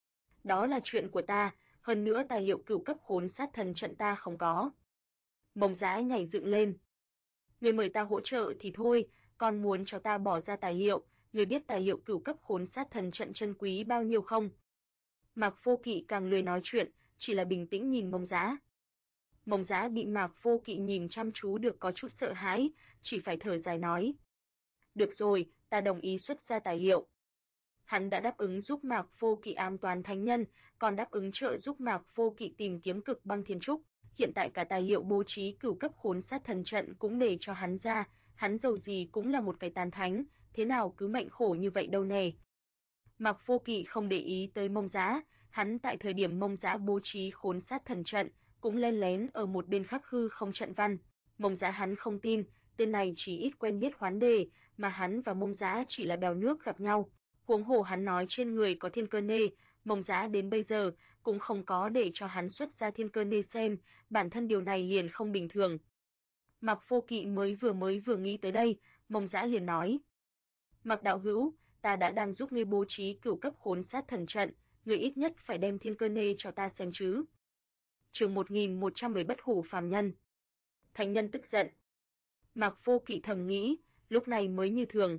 Speaker 1: Đó là chuyện của ta, hơn nữa tài liệu cửu cấp khốn sát thần trận ta không có. Mông Giá nhảy dựng lên. Ngươi mời ta hỗ trợ thì thôi, còn muốn cho ta bỏ ra tài liệu, ngươi biết tài liệu cửu cấp khốn sát thần trận chân quý bao nhiêu không? Mạc Vô Kỵ càng lười nói chuyện, chỉ là bình tĩnh nhìn Mông Giá. Mông Giá bị Mạc Vô Kỵ nhìn chăm chú được có chút sợ hãi, chỉ phải thở dài nói. Được rồi, ta đồng ý xuất ra tài liệu. Hắn đã đáp ứng giúp Mạc Vô Kỵ ám toán thánh nhân, còn đáp ứng trợ giúp Mạc Vô Kỵ tìm kiếm cực băng thiên trúc. Hiện tại cả tài liệu bố trí cửu cấp khốn sát thần trận cũng để cho hắn ra, hắn dầu gì cũng là một cái tán thánh, thế nào cứ mệnh khổ như vậy đâu nè. Mạc Vô Kỵ không để ý tới Mông Giá, hắn tại thời điểm Mông Giá bố trí khốn sát thần trận, cũng len lén ở một bên khắc hư không trận văn. Mông Giá hắn không tin, tên này chỉ ít quen biết Hoán Đề, mà hắn và Mông Giá chỉ là bèo nước gặp nhau. Huống hồ hắn nói trên người có thiên cơ nê, Mông Giá đến bây giờ cũng không có để cho hắn xuất ra thiên cơ nê xem, bản thân điều này liền không bình thường. Mạc Vô Kỵ mới vừa nghĩ tới đây, Mông Giá liền nói: "Mạc đạo hữu, ta đã đang giúp ngươi bố trí cửu cấp khốn sát thần trận, ngươi ít nhất phải đem thiên cơ nê cho ta xem chứ." Chương 1110 Bất hủ phàm nhân. Thánh nhân tức giận. Mạc Vô Kỵ thầm nghĩ, lúc này mới như thường.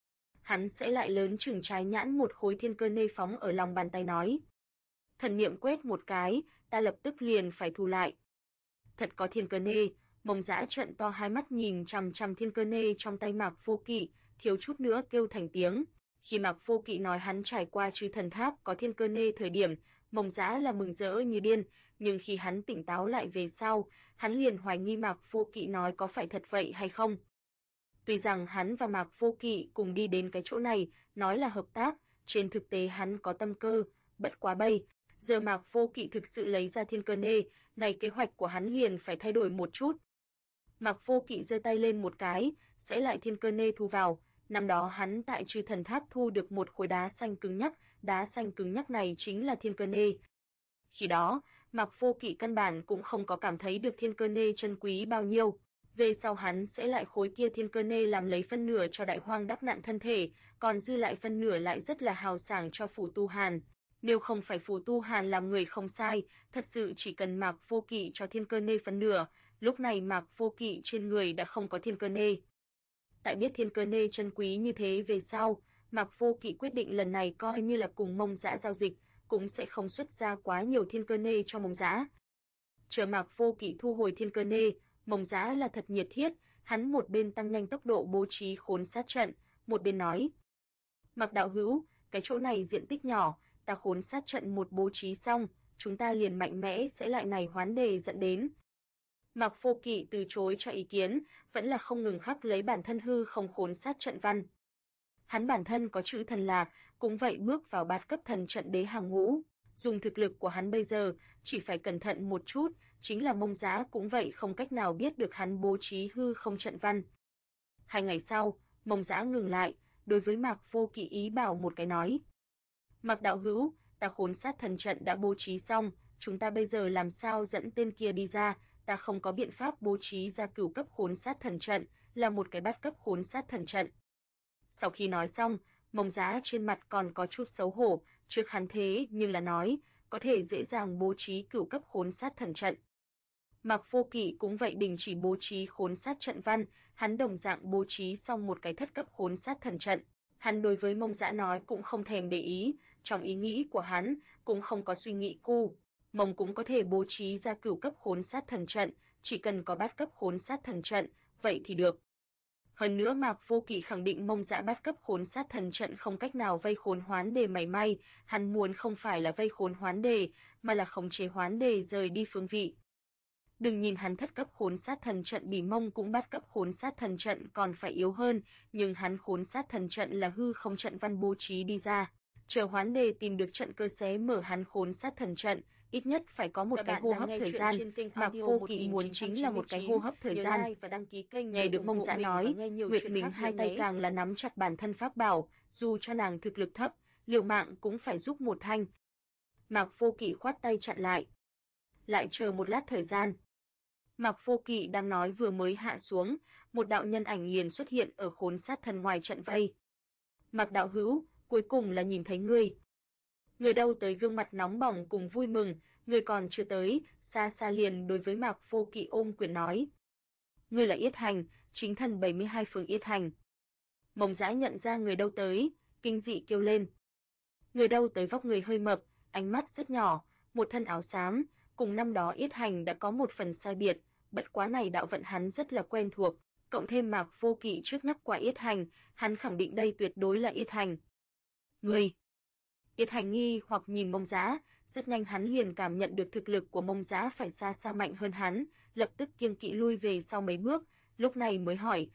Speaker 1: Hắn sẽ lại lớn chừng trái nhãn một khối thiên cơ nê phóng ở lòng bàn tay nói. Thần niệm quét một cái, ta lập tức liền phải thu lại. Thật có thiên cơ nê, Mông Giá trợn to hai mắt nhìn chằm chằm thiên cơ nê trong tay Mạc Vô Kỵ, thiếu chút nữa kêu thành tiếng. Khi Mạc Vô Kỵ nói hắn trải qua chư thần tháp có thiên cơ nê thời điểm, Mông Giá là mừng rỡ như điên, nhưng khi hắn tỉnh táo lại về sau, hắn liền hoài nghi Mạc Vô Kỵ nói có phải thật vậy hay không. Tuy rằng hắn và Mạc Vô Kỵ cùng đi đến cái chỗ này, nói là hợp tác, trên thực tế hắn có tâm cơ, bất quá bây giờ Mạc Vô Kỵ thực sự lấy ra thiên cơ nê, này kế hoạch của hắn liền phải thay đổi một chút. Mạc Vô Kỵ giơ tay lên một cái, sẽ lại thiên cơ nê thu vào. Năm đó hắn tại Chư Thần Tháp thu được một khối đá xanh cứng nhắc, đá xanh cứng nhắc này chính là thiên cơ nê. Khi đó, Mạc Vô Kỵ căn bản cũng không có cảm thấy được thiên cơ nê chân quý bao nhiêu. Về sau hắn sẽ lại khối kia thiên cơ nê làm lấy phân nửa cho Đại Hoang đắp nặn thân thể, còn dư lại phân nửa lại rất là hào sảng cho Phù Tu Hàn. Nếu không phải Phù Tu Hàn làm người không sai, thật sự chỉ cần Mạc Vô Kỵ cho thiên cơ nê phân nửa, lúc này Mạc Vô Kỵ trên người đã không có thiên cơ nê. Tại biết thiên cơ nê chân quý như thế về sau, Mạc Vô Kỵ quyết định lần này coi như là cùng Mông Dã giao dịch, cũng sẽ không xuất ra quá nhiều thiên cơ nê cho Mông Dã. Chờ Mạc Vô Kỵ thu hồi thiên cơ nê, Mông Dã là thật nhiệt thiết, hắn một bên tăng nhanh tốc độ bố trí khốn sát trận, một bên nói: "Mạc đạo hữu, cái chỗ này diện tích nhỏ, ta khốn sát trận một bố trí xong, chúng ta liền mạnh mẽ sẽ lại này Hoán Đề dẫn đến." Mạc Vô Kỵ từ chối cho ý kiến, vẫn là không ngừng khắc lấy bản thân hư không khốn sát trận văn. Hắn bản thân có chữ thần lạc, cũng vậy bước vào bát cấp thần trận đế hàng ngũ, dùng thực lực của hắn bây giờ, chỉ phải cẩn thận một chút, chính là Mông Giá cũng vậy không cách nào biết được hắn bố trí hư không trận văn. 2 ngày sau, Mông Giá ngừng lại, đối với Mạc Vô Kỵ ý bảo một cái nói. Mạc đạo hữu, ta khốn sát thần trận đã bố trí xong, chúng ta bây giờ làm sao dẫn tên kia đi ra, ta không có biện pháp bố trí ra cửu cấp khốn sát thần trận, là một cái bát cấp khốn sát thần trận. Sau khi nói xong, Mông Giá trên mặt còn có chút xấu hổ, trước hắn thế nhưng là nói, có thể dễ dàng bố trí cửu cấp khốn sát thần trận. Mạc Vô Kỵ cũng vậy đình chỉ bố trí khốn sát trận văn, hắn đồng dạng bố trí xong một cái thất cấp khốn sát thần trận. Hắn đối với Mông Giá nói cũng không thèm để ý, trong ý nghĩ của hắn cũng không có suy nghĩ cu. Mông cũng có thể bố trí ra cửu cấp khốn sát thần trận, chỉ cần có bát cấp khốn sát thần trận, vậy thì được. Hơn nữa Mạc Vô Kỵ khẳng định Mông Giá bát cấp khốn sát thần trận không cách nào vây khốn hoán đề mảy may, hắn muốn không phải là vây khốn hoán đề, mà là khống chế hoán đề rời đi phương vị. Đừng nhìn hắn thất cấp khốn sát thần trận bỉ Mông cũng bát cấp khốn sát thần trận còn phải yếu hơn, nhưng hắn khốn sát thần trận là hư không trận văn bố trí đi ra. Chờ hoán đề tìm được trận cơ xé mở hắn khốn sát thần trận, ít nhất phải có một cái hô hấp thời gian. Mạc Vô Kỵ muốn chính là một cái hô hấp thời gian.
Speaker 2: Và đăng ký kênh
Speaker 1: nghe được Mông Giá nói, Nguyệt Minh hai tay càng là nắm chặt bản thân pháp bảo, dù cho nàng thực lực thấp, liều mạng cũng phải giúp một thanh. Mạc Vô Kỵ khoát tay chặn lại. Lại chờ một lát thời gian. Mạc Vô Kỵ đang nói vừa mới hạ xuống, một đạo nhân ảnh liền xuất hiện ở khốn sát thần ngoài trận vây. Mạc đạo hữu, cuối cùng là nhìn thấy ngươi. Người đâu tới gương mặt nóng bỏng cùng vui mừng, người còn chưa tới, xa xa liền đối với Mạc Vô Kỵ ôm quyền nói. Ngươi là Yết Hành, chính thần 72 phường Yết Hành. Mông Giá nhận ra người đâu tới, kinh dị kêu lên. Người đâu tới vóc người hơi mập, ánh mắt rất nhỏ, một thân áo xám, cùng năm đó Yết Hành đã có một phần sai biệt, bất quá này đạo vận hắn rất là quen thuộc, cộng thêm Mạc Vô Kỵ trước nhắc qua Yết Hành, hắn khẳng định đây tuyệt đối là Yết Hành. Người. Yết Hành nghi hoặc nhìn Mông Giá, rất nhanh hắn liền cảm nhận được thực lực của Mông Giá phải xa xa mạnh hơn hắn, lập tức kiêng kỵ lui về sau mấy bước, lúc này mới hỏi.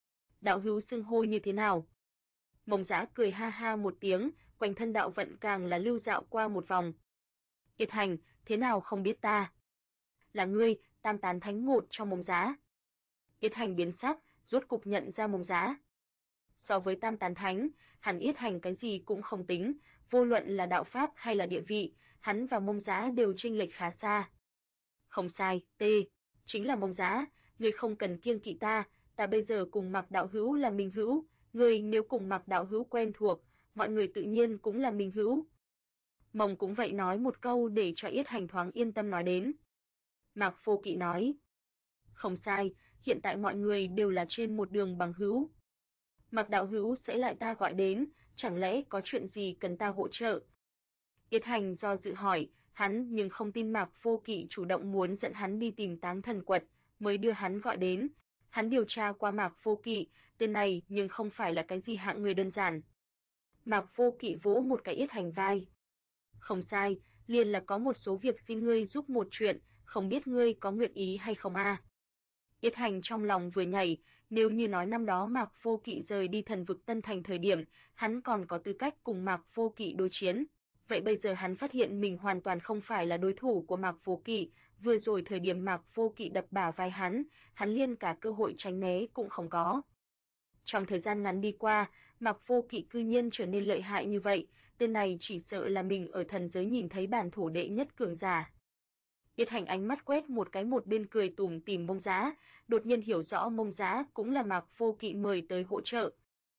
Speaker 1: Đạo hữu xưng hô như thế nào? Mông Giá cười ha ha một tiếng, quanh thân đạo vận càng là lưu dạo qua một vòng. Yết Hành, thế nào không biết ta? Là ngươi, Tam Tán Thánh một trong Mông Giá. Yết Hành biến sắc, rốt cục nhận ra Mông Giá. So với Tam Tán Thánh, hắn Yết Hành cái gì cũng không tính, vô luận là đạo pháp hay là địa vị, hắn và Mông Giá đều chênh lệch khá xa. Không sai, chính là Mông Giá, ngươi không cần kiêng kỵ ta, ta bây giờ cùng Mạc đạo hữu là minh hữu, ngươi nếu cùng Mạc đạo hữu quen thuộc, mọi người tự nhiên cũng là minh hữu. Mông cũng vậy nói một câu để cho Yết Hành thoáng yên tâm nói đến. Mạc Vô Kỵ nói, không sai, hiện tại mọi người đều là trên một đường bằng hữu. Mạc đạo hữu sẽ lại ta gọi đến, chẳng lẽ có chuyện gì cần ta hỗ trợ? Yết Hành do dự hỏi, hắn nhưng không tin Mạc Vô Kỵ chủ động muốn dẫn hắn đi tìm Táng Thần Quật, mới đưa hắn gọi đến. Hắn điều tra qua Mạc Vô Kỵ, tên này nhưng không phải là cái gì hạng người đơn giản. Mạc Vô Kỵ vỗ một cái Yết Hành vai. Không sai, liền là có một số việc xin ngươi giúp một chuyện, không biết ngươi có nguyện ý hay không a? Yết Hành trong lòng vừa nhảy, nếu như nói năm đó Mạc Vô Kỵ rời đi thần vực Tân Thành thời điểm, hắn còn có tư cách cùng Mạc Vô Kỵ đối chiến. Vậy bây giờ hắn phát hiện mình hoàn toàn không phải là đối thủ của Mạc Vô Kỵ, vừa rồi thời điểm Mạc Vô Kỵ đập bả vai hắn liên cả cơ hội tránh né cũng không có. Trong thời gian ngắn đi qua, Mạc Vô Kỵ cư nhiên trở nên lợi hại như vậy, tên này chỉ sợ là mình ở thần giới nhìn thấy bản thổ đệ nhất cường giả. Yết Hành ánh mắt quét một cái một bên cười tủm tỉm Mông Giá, đột nhiên hiểu rõ Mông Giá cũng là Mạc Vô Kỵ mời tới hỗ trợ.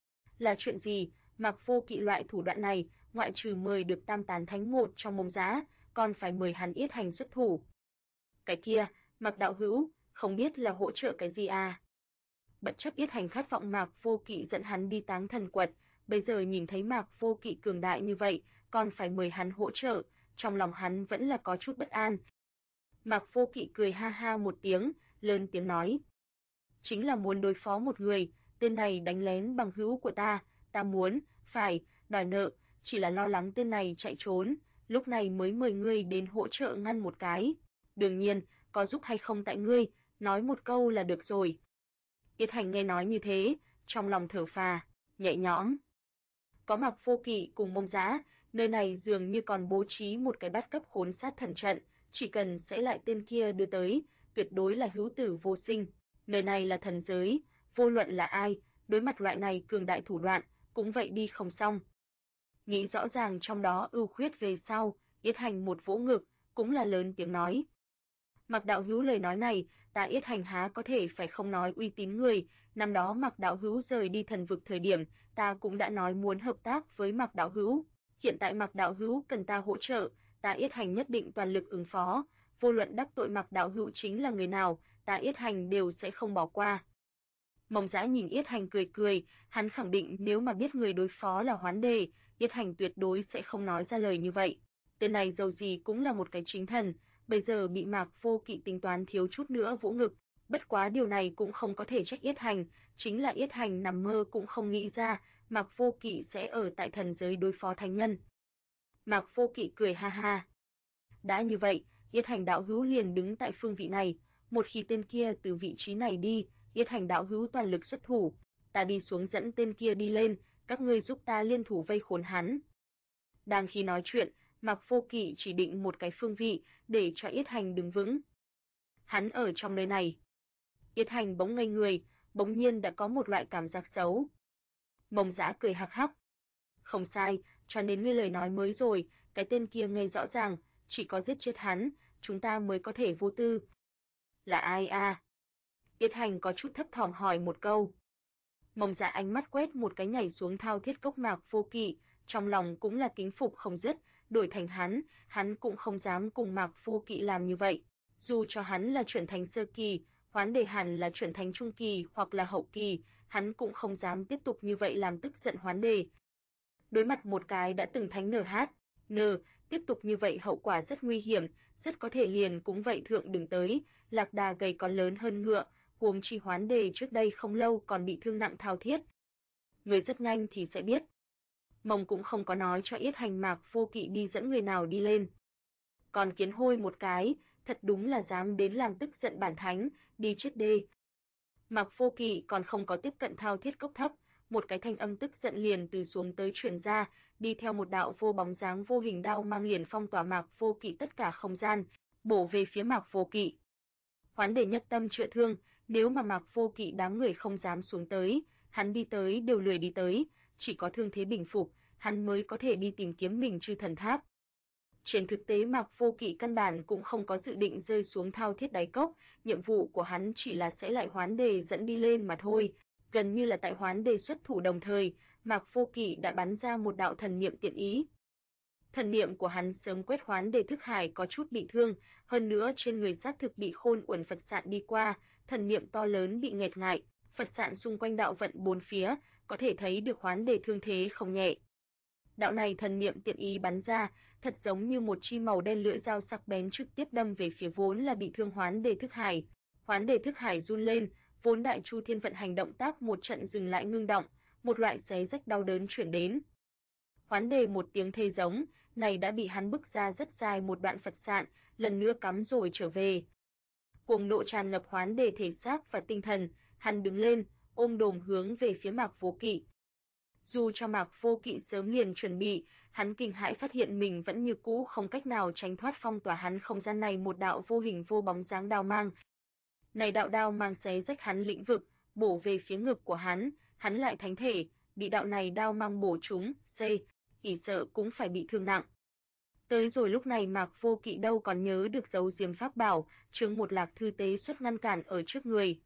Speaker 1: Là chuyện gì? Mạc Vô Kỵ loại thủ đoạn này, ngoại trừ mời được Tam Tán Thánh một trong Mông Giá, còn phải mời hắn Yết Hành xuất thủ. Cái kia, Mạc đạo hữu, không biết là hỗ trợ cái gì à? Bất chấp Yết Hành khát vọng Mạc Vô Kỵ dẫn hắn đi Táng Thần Quật, bây giờ nhìn thấy Mạc Vô Kỵ cường đại như vậy, còn phải mời hắn hỗ trợ, trong lòng hắn vẫn là có chút bất an. Mạc Vô Kỵ cười ha ha một tiếng, lớn tiếng nói. Chính là muốn đối phó một người, tên này đánh lén bằng hữu của ta muốn, phải, đòi nợ, chỉ là lo lắng tên này chạy trốn, lúc này mới mời ngươi đến hỗ trợ ngăn một cái. Đương nhiên, có giúp hay không tại ngươi, nói một câu là được rồi. Yết Hành nghe nói như thế, trong lòng thở phào, nhẹ nhõm. Có Mạc Vô Kỵ cùng Mông Giá, nơi này dường như còn bố trí một cái bát cấp khốn sát thần trận, chỉ cần sẽ lại tên kia đưa tới, tuyệt đối là hữu tử vô sinh. Nơi này là thần giới, vô luận là ai, đối mặt loại này cường đại thủ đoạn, cũng vậy đi không xong. Nghĩ rõ ràng trong đó ưu khuyết về sau, Yết Hành một vỗ ngực, cũng là lớn tiếng nói. Mạc đạo hữu lời nói này, ta Yết Hành há có thể phải không nói uy tín người, năm đó Mạc đạo hữu rời đi thần vực thời điểm, ta cũng đã nói muốn hợp tác với Mạc đạo hữu. Hiện tại Mạc đạo hữu cần ta hỗ trợ, ta Yết Hành nhất định toàn lực ứng phó, vô luận đắc tội Mạc đạo hữu chính là người nào, ta Yết Hành đều sẽ không bỏ qua. Mộng Dã nhìn Yết Hành cười cười, hắn khẳng định nếu mà biết người đối phó là Hoán Đề, Yết Hành tuyệt đối sẽ không nói ra lời như vậy. Tên này dầu gì cũng là một cái chính thần, bây giờ bị Mạc Vô Kỵ tính toán thiếu chút nữa vỗ ngực, bất quá điều này cũng không có thể trách Yết Hành, chính là Yết Hành nằm mơ cũng không nghĩ ra, Mạc Vô Kỵ sẽ ở tại thần giới đối phó thánh nhân. Mạc Vô Kỵ cười ha ha. Đã như vậy, Yết Hành đạo hữu liền đứng tại phương vị này, một khi tên kia từ vị trí này đi, Yết Hành đạo hữu toàn lực xuất thủ, ta đi xuống dẫn tên kia đi lên, các ngươi giúp ta liên thủ vây khốn hắn. Đang khi nói chuyện, Mạc Vô Kỵ chỉ định một cái phương vị để cho Yết Hành đứng vững. Hắn ở trong nơi này. Yết Hành bỗng ngây người, bỗng nhiên đã có một loại cảm giác xấu. Mộng Dã cười hắc hắc. Không sai, cho nên ngươi lời nói mới rồi, cái tên kia nghe rõ ràng, chỉ có giết chết hắn, chúng ta mới có thể vô tư. Là ai a? Yết Hành có chút thấp thỏm hỏi một câu. Mộng Dã ánh mắt quét một cái nhảy xuống thao thiết cốc Mạc Vô Kỵ, trong lòng cũng là kính phục không dứt, đổi thành hắn cũng không dám cùng Mạc Vô Kỵ làm như vậy. Dù cho hắn là chuẩn thánh sơ kỳ, Hoán Đề hẳn là chuẩn thánh trung kỳ hoặc là hậu kỳ, hắn cũng không dám tiếp tục như vậy làm tức giận Hoán Đề. Đối mặt một cái đã từng thánh NHN, tiếp tục như vậy hậu quả rất nguy hiểm, rất có thể liền cũng vậy thượng đừng tới, lạc đà gầy còn lớn hơn ngựa, huống chi Hoán Đề trước đây không lâu còn bị thương nặng thao thiết. Người rất nhanh thì sẽ biết. Mông cũng không có nói cho Yết Hành Mạc Vô Kỵ đi dẫn người nào đi lên. Còn Kiến Hôi một cái, thật đúng là dám đến làm tức giận bản thánh, đi chết đê. Mạc Vô Kỵ còn không có tiếp cận thao thiết cốc thấp, một cái thanh âm tức giận liền từ xuống tới truyền ra, đi theo một đạo vô bóng dáng vô hình đao mang liền phong tỏa Mạc Vô Kỵ tất cả không gian, bổ về phía Mạc Vô Kỵ. Hoán Đề nhất tâm chữa thương, nếu mà Mạc Vô Kỵ đám người không dám xuống tới, hắn đi tới đều lười đi tới, chỉ có thương thế bình phục, hắn mới có thể đi tìm kiếm mình Chư Thần Tháp. Trên thực tế Mạc Vô Kỵ căn bản cũng không có dự định rơi xuống thao thiết đáy cốc, nhiệm vụ của hắn chỉ là sẽ lại Hoán Đề dẫn đi lên mà thôi. Gần như là tại Hoán Đề xuất thủ đồng thời, Mạc Vô Kỵ đã bắn ra một đạo thần niệm tiện ý. Thần niệm của hắn sớm quét Hoán Đề thức hải có chút bị thương, hơn nữa trên người xác thực bị khôn uẩn Phật sạn đi qua, thần niệm to lớn bị nghẹt ngại, Phật sạn xung quanh đạo vận bốn phía, có thể thấy được Hoán Đề thương thế không nhẹ. Đạo này thần niệm tiện ý bắn ra, thật giống như một chi màu đen lưỡi dao sắc bén trực tiếp đâm về phía vốn là bị thương Hoán Đề thức hải. Hoán Đề thức hải run lên, vốn Đại Chu Thiên vận hành động tác một trận dừng lại ngưng động, một loại xé rách đau đớn chuyển đến. Hoán Đề một tiếng thê giống, này đã bị hắn bức ra rất dài một đoạn Phật sạn, lần nữa cắm rồi trở về. Cuồng nộ tràn ngập Hoán Đề thể xác và tinh thần, hắn đứng lên, ôm đồm hướng về phía Mạc Vô Kỵ. Dù cho Mạc Vô Kỵ sớm liền chuẩn bị, hắn kinh hãi phát hiện mình vẫn như cũ không cách nào tránh thoát phong tỏa hắn không gian này một đạo vô hình vô bóng dáng đao mang. Này đạo đao mang xé rách hắn lĩnh vực, bổ về phía ngực của hắn lại thánh thể, bị đạo này đao mang bổ trúng, chỉ sợ cũng phải bị thương nặng. Tới rồi lúc này Mạc Vô Kỵ đâu còn nhớ được dấu diêm pháp bảo, chướng một lạc thư tế xuất ngăn cản ở trước người.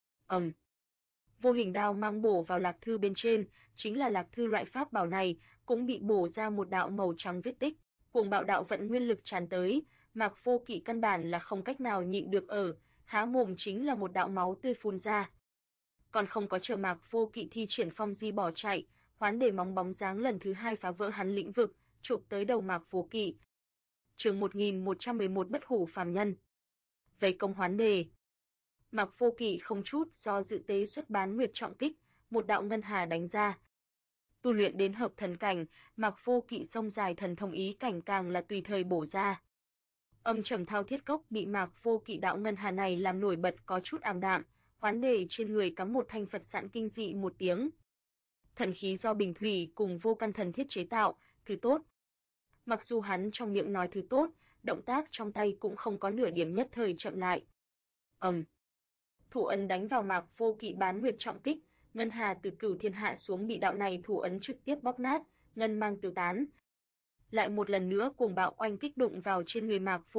Speaker 1: Vô hình đao mang bổ vào lạc thư bên trên, chính là lạc thư loại pháp bảo này, cũng bị bổ ra một đạo màu trắng vết tích, cuồng bạo đạo vận nguyên lực tràn tới, Mạc Vô Kỵ căn bản là không cách nào nhịn được há mồm chính là một đạo máu tươi phun ra. Còn không có chờ Mạc Vô Kỵ thi triển phong di bỏ chạy, Hoán Đề móng bóng dáng lần thứ hai phá vỡ hắn lĩnh vực, chụp tới đầu Mạc Vô Kỵ. Chương 1111 Bất hủ phàm nhân. Vây công Hoán Đề. Mạc Vô Kỵ không chút do dự tế xuất bán nguyệt trọng kích, một đạo ngân hà đánh ra. Tu luyện đến hợp thần cảnh, Mạc Vô Kỵ sông dài thần thông ý cảnh càng là tùy thời bổ ra. Âm trầm thao thiết cốc bị Mạc Vô Kỵ đạo ngân hà này làm nổi bật có chút ảm đạm, Hoán Đề trên người cắm một thanh Phật sạn kinh dị một tiếng. Thần khí do bình thủy cùng vô căn thần thiết chế tạo, thứ tốt. Mặc dù hắn trong miệng nói thứ tốt, động tác trong tay cũng không có nửa điểm nhất thời chậm lại. Thủ ấn đánh vào Mạc Vô Kỵ bán nguyệt trọng kích, ngân hà từ Cửu Thiên hạ xuống bị đạo này thủ ấn trực tiếp bóp nát, ngân mang tiêu tán. Lại một lần nữa cuồng bạo oanh kích đụng vào trên người Mạc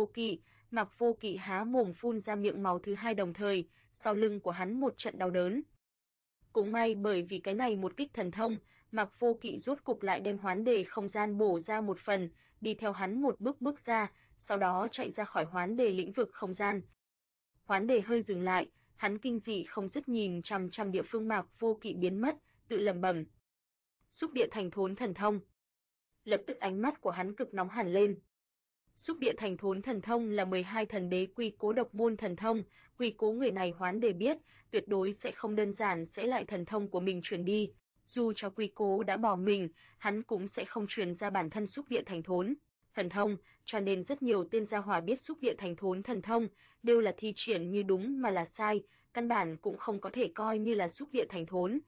Speaker 1: Vô Kỵ há mồm phun ra miệng máu thứ hai đồng thời, sau lưng của hắn một trận đau đớn. Cũng may bởi vì cái này một kích thần thông, Mạc Vô Kỵ rốt cục lại đem hoán đề không gian bổ ra một phần, đi theo hắn một bước ra, sau đó chạy ra khỏi hoán đề lĩnh vực không gian. Hoán đề hơi dừng lại, hắn kinh dị không dứt nhìn chằm chằm địa phương Mạc Vô Kỵ biến mất, tự lẩm bẩm. Xúc địa thành thốn thần thông. Lập tức ánh mắt của hắn cực nóng hẳn lên. Xúc địa thành thốn thần thông là 12 thần đế quy cố độc môn thần thông, quy cố người này hoán đề biết, tuyệt đối sẽ không đơn giản sẽ lại thần thông của mình truyền đi, dù cho quy cố đã bỏ mình, hắn cũng sẽ không truyền ra bản thân xúc địa thành thốn thần thông, cho nên rất nhiều tên gia hỏa biết xúc địa thành thốn thần thông, đều là thi triển như đúng mà là sai, căn bản cũng không có thể coi như là xúc địa thành thốn.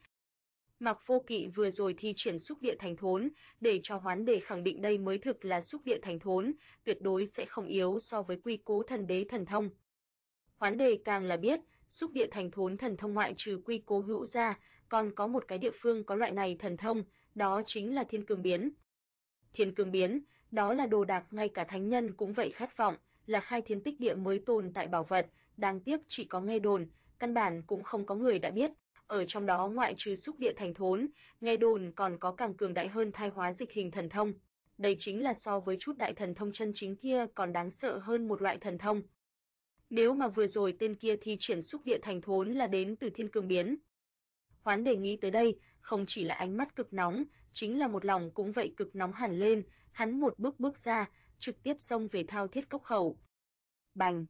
Speaker 1: Mạc Vô Kỵ vừa rồi thi triển xúc địa thành thốn, để cho hoán đề khẳng định đây mới thực là xúc địa thành thốn, tuyệt đối sẽ không yếu so với quy cố thần đế thần thông. Hoán đề càng là biết, xúc địa thành thốn thần thông ngoại trừ quy cố hữu ra, còn có một cái địa phương có loại này thần thông, đó chính là Thiên Cương Biến. Thiên Cương Biến, đó là đồ đạc ngay cả thánh nhân cũng vậy khát vọng, là khai thiên tích địa mới tồn tại bảo vật, đáng tiếc chỉ có nghe đồn, căn bản cũng không có người đã biết. Ở trong đó ngoại trừ xúc địa thành thốn, nghe đồn còn có càng cường đại hơn thai hóa dịch hình thần thông. Đây chính là so với chút đại thần thông chân chính kia còn đáng sợ hơn một loại thần thông. Nếu mà vừa rồi tên kia thi triển xúc địa thành thốn là đến từ Thiên Cương Biến. Hoán đề nghĩ tới đây, không chỉ là ánh mắt cực nóng, chính là một lòng cũng vậy cực nóng hẳn lên, hắn một bước ra, trực tiếp xông về Thao Thiết Cốc khẩu. Bành!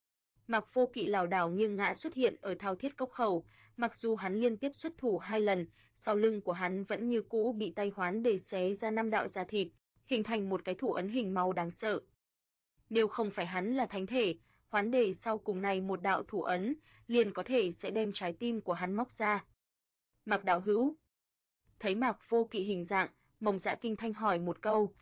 Speaker 1: Mạc Vô Kỵ lảo đảo nghiêng ngã xuất hiện ở Thao Thiết Cốc khẩu, mặc dù hắn liên tiếp xuất thủ 2 lần, sau lưng của hắn vẫn như cũ bị tay hoán đề xé ra 5 đạo da thịt, hình thành một cái thủ ấn hình máu đáng sợ. Nếu không phải hắn là thánh thể, hoán đề sau cùng này một đạo thủ ấn, liền có thể sẽ đem trái tim của hắn móc ra. Mạc đạo hữu. Thấy Mạc Vô Kỵ hình dạng, Mông Dạ kinh thanh hỏi một câu.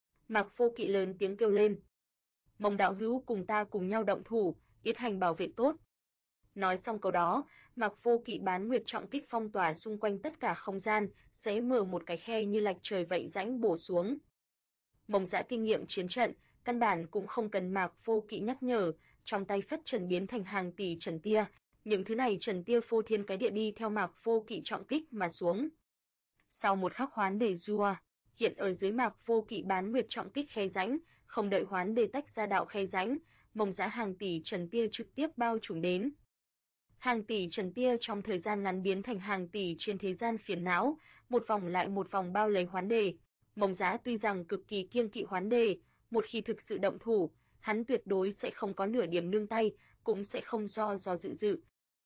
Speaker 1: Mạc Vô Kỵ lớn tiếng kêu lên. Mông đạo hữu cùng ta cùng nhau động thủ, yết hành bảo vệ tốt. Nói xong câu đó, Mạc Vô Kỵ bán nguyệt trọng kích phong tỏa xung quanh tất cả không gian, xé mở một cái khe như lạch trời vậy rãnh bổ xuống. Mông Dạ kinh nghiệm chiến trận, căn bản cũng không cần Mạc Vô Kỵ nhắc nhở, trong tay phất trần biến thành hàng tỷ trần tia, những thứ này trần tia phô thiên cái địa đi theo Mạc Vô Kỵ trọng kích mà xuống. Sau một khắc hoán đề rua, hiện ở dưới Mạc Vô Kỵ bán nguyệt trọng kích khe rãnh, không đợi hoán đề tách ra đạo khe rãnh, Mông Dạ hàng tỷ trần tia trực tiếp bao trùm đến. Hàng tỷ trần tia trong thời gian ngắn biến thành hàng tỷ trên thế gian phiền não, một vòng lại một vòng bao lấy hoán đề. Mông Dạ tuy rằng cực kỳ kiêng kỵ hoán đề, một khi thực sự động thủ, hắn tuyệt đối sẽ không có nửa điểm nương tay, cũng sẽ không do dự.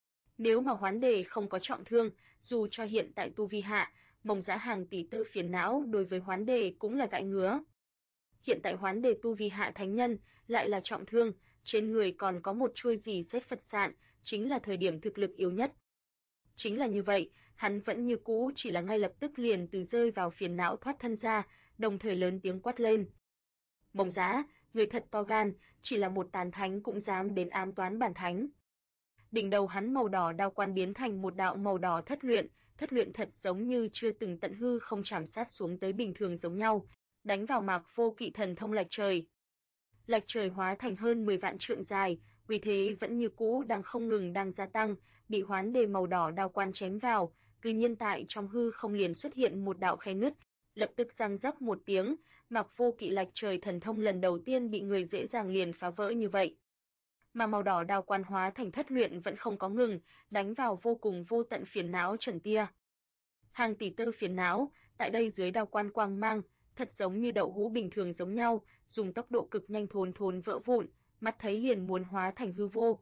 Speaker 1: Nếu mà hoán đề không có trọng thương, dù cho hiện tại tu vi hạ, Mông Dạ hàng tỷ tự phiền não đối với hoán đề cũng là gãi ngứa. Hiện tại hoán đề tu vi hạ thánh nhân, lại là trọng thương, trên người còn có một chuôi gì xét Phật sạn, chính là thời điểm thực lực yếu nhất. Chính là như vậy, hắn vẫn như cũ chỉ là ngay lập tức liền từ rơi vào phiền não thoát thân ra, đồng thời lớn tiếng quát lên. Mông Dạ, người thật to gan, chỉ là một tàn thánh cũng dám đến ám toán bản thánh. Đỉnh đầu hắn màu đỏ đao quan biến thành một đạo màu đỏ thất luyện thật giống như chưa từng tận hư không chạm sát xuống tới bình thường giống nhau, đánh vào Mạc Vô Kỵ thần thông lạch trời. Lạch trời hóa thành hơn 10 vạn trượng dài, uy thế vẫn như cũ đang không ngừng đang gia tăng, bị hoán đề màu đỏ đao quan chém vào, cư nhiên tại trong hư không liền xuất hiện một đạo khe nứt, lập tức răng rắc một tiếng, Mạc Vô Kỵ lạch trời thần thông lần đầu tiên bị người dễ dàng liền phá vỡ như vậy. Mà màu đỏ đao quan hóa thành thất luyện vẫn không có ngừng, đánh vào vô cùng vô tận phiền não trần tia. Hàng tỷ tơ phiền não, tại đây dưới đao quan quang mang, thật giống như đậu hũ bình thường giống nhau, dùng tốc độ cực nhanh thốn vỡ vụn, mắt thấy liền muốn hóa thành hư vô.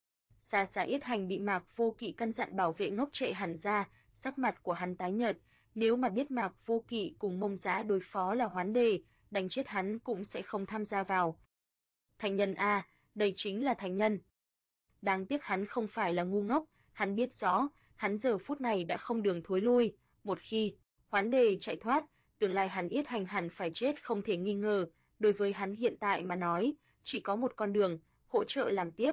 Speaker 1: Xa xa Yết Hành bị Mạc Vô Kỵ căn dặn bảo vệ ngốc trệ hẳn ra, sắc mặt của hắn tái nhợt, nếu mà biết Mạc Vô Kỵ cùng Mông Dạ đối phó là hoán đề, đánh chết hắn cũng sẽ không tham gia vào. Thánh nhân a, đây chính là thánh nhân. Đáng tiếc hắn không phải là ngu ngốc, hắn biết rõ, hắn giờ phút này đã không đường thối lui, một khi hoán đề chạy thoát, tương lai hắn Yết Hành hẳn phải chết không thể nghi ngờ, đối với hắn hiện tại mà nói, chỉ có một con đường, hỗ trợ làm tiếp.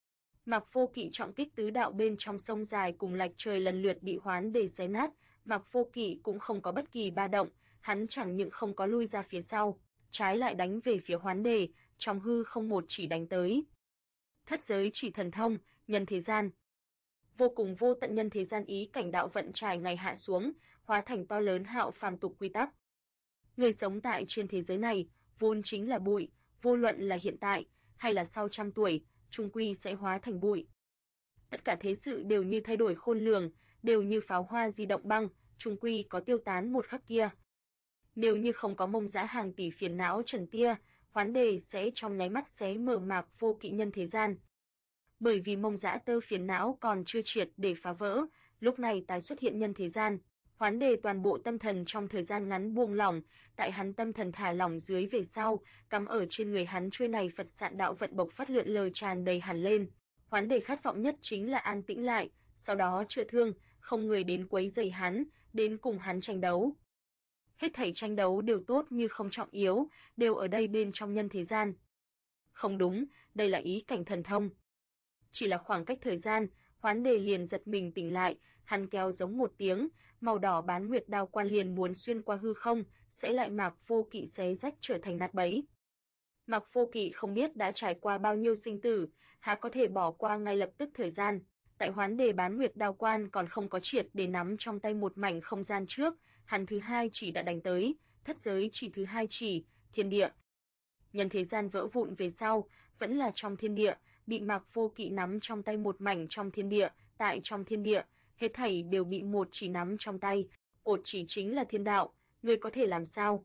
Speaker 1: Mạc Vô Kỵ trọng kích tứ đạo bên trong sông dài cùng lạch trời lần lượt bị Hoán Đề xé nát, Mạc Vô Kỵ cũng không có bất kỳ ba động, hắn chẳng những không có lui ra phía sau, trái lại đánh về phía Hoán Đề, trong hư không một chỉ đánh tới. Thất giới chỉ thần thông, nhân thế gian. Vô cùng vô tận nhân thế gian ý cảnh đạo vận trải ngày hạ xuống, hóa thành to lớn hạo phàm tục quy tắc. Người sống tại trên thế giới này, vốn chính là bụi, vô luận là hiện tại hay là sau trăm tuổi, chung quy sẽ hóa thành bụi. Tất cả thế sự đều như thay đổi khôn lường, đều như pháo hoa di động băng, chung quy có tiêu tán một khắc kia. Nếu như không có Mông Dã hàng tỷ phiền não trần tia, Hoán Đề sẽ trong nháy mắt xé mở Mạc Vô Kỵ nhân thế gian. Bởi vì Mông Dã tơ phiền não còn chưa triệt để phá vỡ, lúc này tái xuất hiện nhân thế gian. Hoán Đề toàn bộ tâm thần trong thời gian ngắn buông lỏng, tại hắn tâm thần thả lỏng dưới về sau, cắm ở trên người hắn chuôi này Phật Sạn đạo vận bộc phát lượn lờ tràn đầy hẳn lên. Hoán Đề khát vọng nhất chính là an tĩnh lại, sau đó chữa thương, không người đến quấy rầy hắn, đến cùng hắn tranh đấu. Hết thảy tranh đấu đều tốt như không trọng yếu, đều ở đây bên trong nhân thế gian. Không đúng, đây là ý cảnh thần thông. Chỉ là khoảng cách thời gian, Hoán Đề liền giật mình tỉnh lại, hắn kéo giống một tiếng, màu đỏ bán nguyệt đao quan liền muốn xuyên qua hư không, sẽ lại Mạc Vô Kỵ xé rách trở thành nát bấy. Mạc Vô Kỵ không biết đã trải qua bao nhiêu sinh tử, há có thể bỏ qua ngay lập tức thời gian. Tại Hoán Đề bán nguyệt đao quan còn không có triệt để nắm trong tay một mảnh không gian trước, hắn thứ hai chỉ đã đánh tới, thất giới chỉ thứ hai chỉ, thiên địa. Nhân thế gian vỡ vụn về sau, vẫn là trong thiên địa, bị Mạc Vô Kỵ nắm trong tay một mảnh trong thiên địa, tại trong thiên địa, hết thảy đều bị một chỉ nắm trong tay, một chỉ chính là thiên đạo, ngươi có thể làm sao?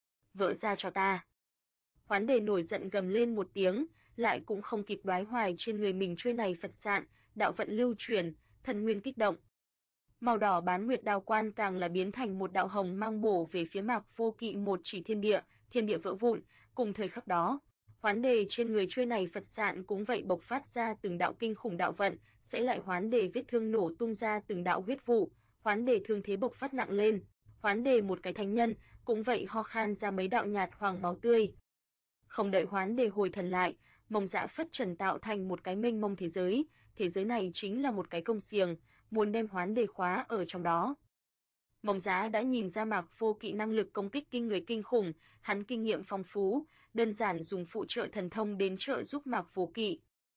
Speaker 1: Vỡ ra cho ta. Hoán Đề nổi giận gầm lên một tiếng, lại cũng không kịp đoái hoài trên người mình chuôi này Phật Sạn, đạo vận lưu truyền, thần nguyên kích động. Màu đỏ bán nguyệt đao quan càng là biến thành một đạo hồng mang bổ về phía Mạc Vô Kỵ một chỉ thiên địa vỡ vụn, cùng thời khắc đó, Hoán Đề trên người chuôi này Phật Sạn cũng vậy bộc phát ra từng đạo kinh khủng đạo vận, sẽ lại Hoán Đề vết thương nổ tung ra từng đạo huyết vụ, Hoán Đề thương thế bộc phát nặng lên, Hoán Đề một cái thánh nhân, cũng vậy ho khan ra mấy đạo nhạt hoàng máu tươi. Không đợi Hoán Đề hồi thần lại, Mông Dã phất trần tạo thành một cái mênh mông thế giới này chính là một cái công xiềng, muốn đem Hoán Đề khóa ở trong đó. Mông Dã đã nhìn ra Mạc Vô Kỵ năng lực công kích kinh người kinh khủng, hắn kinh nghiệm phong phú, đơn giản dùng phụ trợ thần thông đến trợ giúp Mạc Vô Kỵ.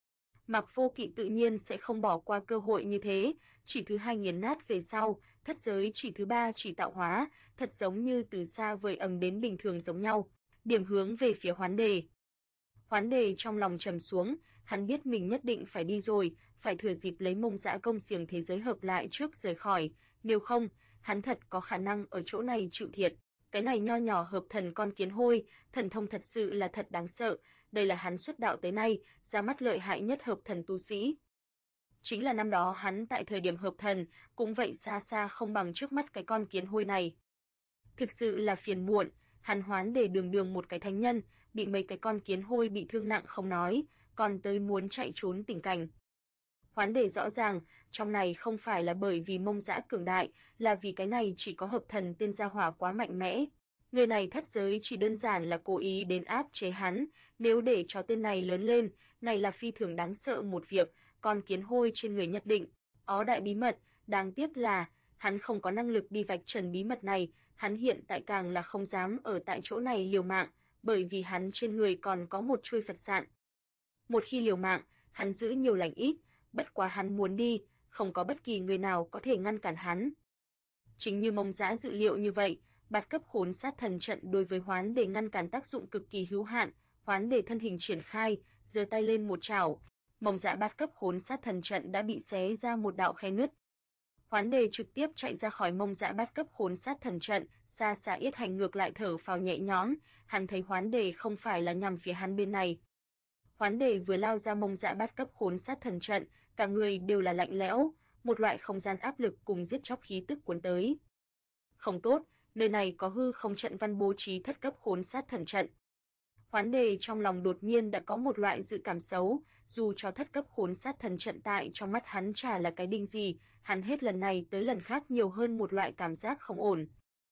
Speaker 1: Mạc Vô Kỵ tự nhiên sẽ không bỏ qua cơ hội như thế, chỉ thứ hai nghiền nát về sau, thất giới chỉ thứ ba chỉ tạo hóa, thật giống như từ xa vời ầm đến bình thường giống nhau, điểm hướng về phía Hoán Đề. Hoán Đề trong lòng trầm xuống, hắn biết mình nhất định phải đi rồi, phải thừa dịp lấy Mông Dã công xiềng thế giới hợp lại trước rời khỏi, nếu không, hắn thật có khả năng ở chỗ này chịu thiệt. Cái này nho nhỏ hợp thần con kiến hôi, thần thông thật sự là thật đáng sợ, đây là hắn xuất đạo tới nay, ra mắt lợi hại nhất hợp thần tu sĩ. Chính là năm đó hắn tại thời điểm hợp thần, cũng vậy xa xa không bằng trước mắt cái con kiến hôi này. Thực sự là phiền muộn, hắn Hoán Đề đường đường một cái thánh nhân, bị mấy cái con kiến hôi bị thương nặng không nói, còn tới muốn chạy trốn tình cảnh. Hoán Đề rõ ràng, trong này không phải là bởi vì Mông Dã cường đại, là vì cái này chỉ có hợp thần tên gia hỏa quá mạnh mẽ. Người này thất giới chỉ đơn giản là cố ý đến áp chế hắn, nếu để cho tên này lớn lên, này là phi thường đáng sợ một việc, con kiến hôi trên người nhất định ó đại bí mật, đáng tiếc là hắn không có năng lực đi vạch trần bí mật này, hắn hiện tại càng là không dám ở tại chỗ này liều mạng, bởi vì hắn trên người còn có một chuôi Phật Sạn. Một khi liều mạng, hắn giữ nhiều lành ít, bất quá hắn muốn đi, không có bất kỳ người nào có thể ngăn cản hắn. Chính như Mông Dã dự liệu như vậy, bát cấp khốn sát thần trận đối với Hoán Đề ngăn cản tác dụng cực kỳ hữu hạn, Hoán Đề thân hình triển khai, giơ tay lên một chảo, Mông Dã bát cấp khốn sát thần trận đã bị xé ra một đạo khe nứt. Hoán Đề trực tiếp chạy ra khỏi Mông Dã bát cấp khốn sát thần trận, xa xa Yết Hành ngược lại thở phào nhẹ nhõm, hắn thấy Hoán Đề không phải là nhằm phía hắn bên này. Hoán Đề vừa lao ra Mông Dã bát cấp khốn sát thần trận, cả người đều là lạnh lẽo, một loại không gian áp lực cùng giết chóc khí tức cuốn tới. Không tốt, nơi này có hư không trận văn bố trí thất cấp khốn sát thần trận. Hoán Đề trong lòng đột nhiên đã có một loại dự cảm xấu, dù cho thất cấp khốn sát thần trận tại trong mắt hắn chả là cái đinh gì, hắn hết lần này tới lần khác nhiều hơn một loại cảm giác không ổn.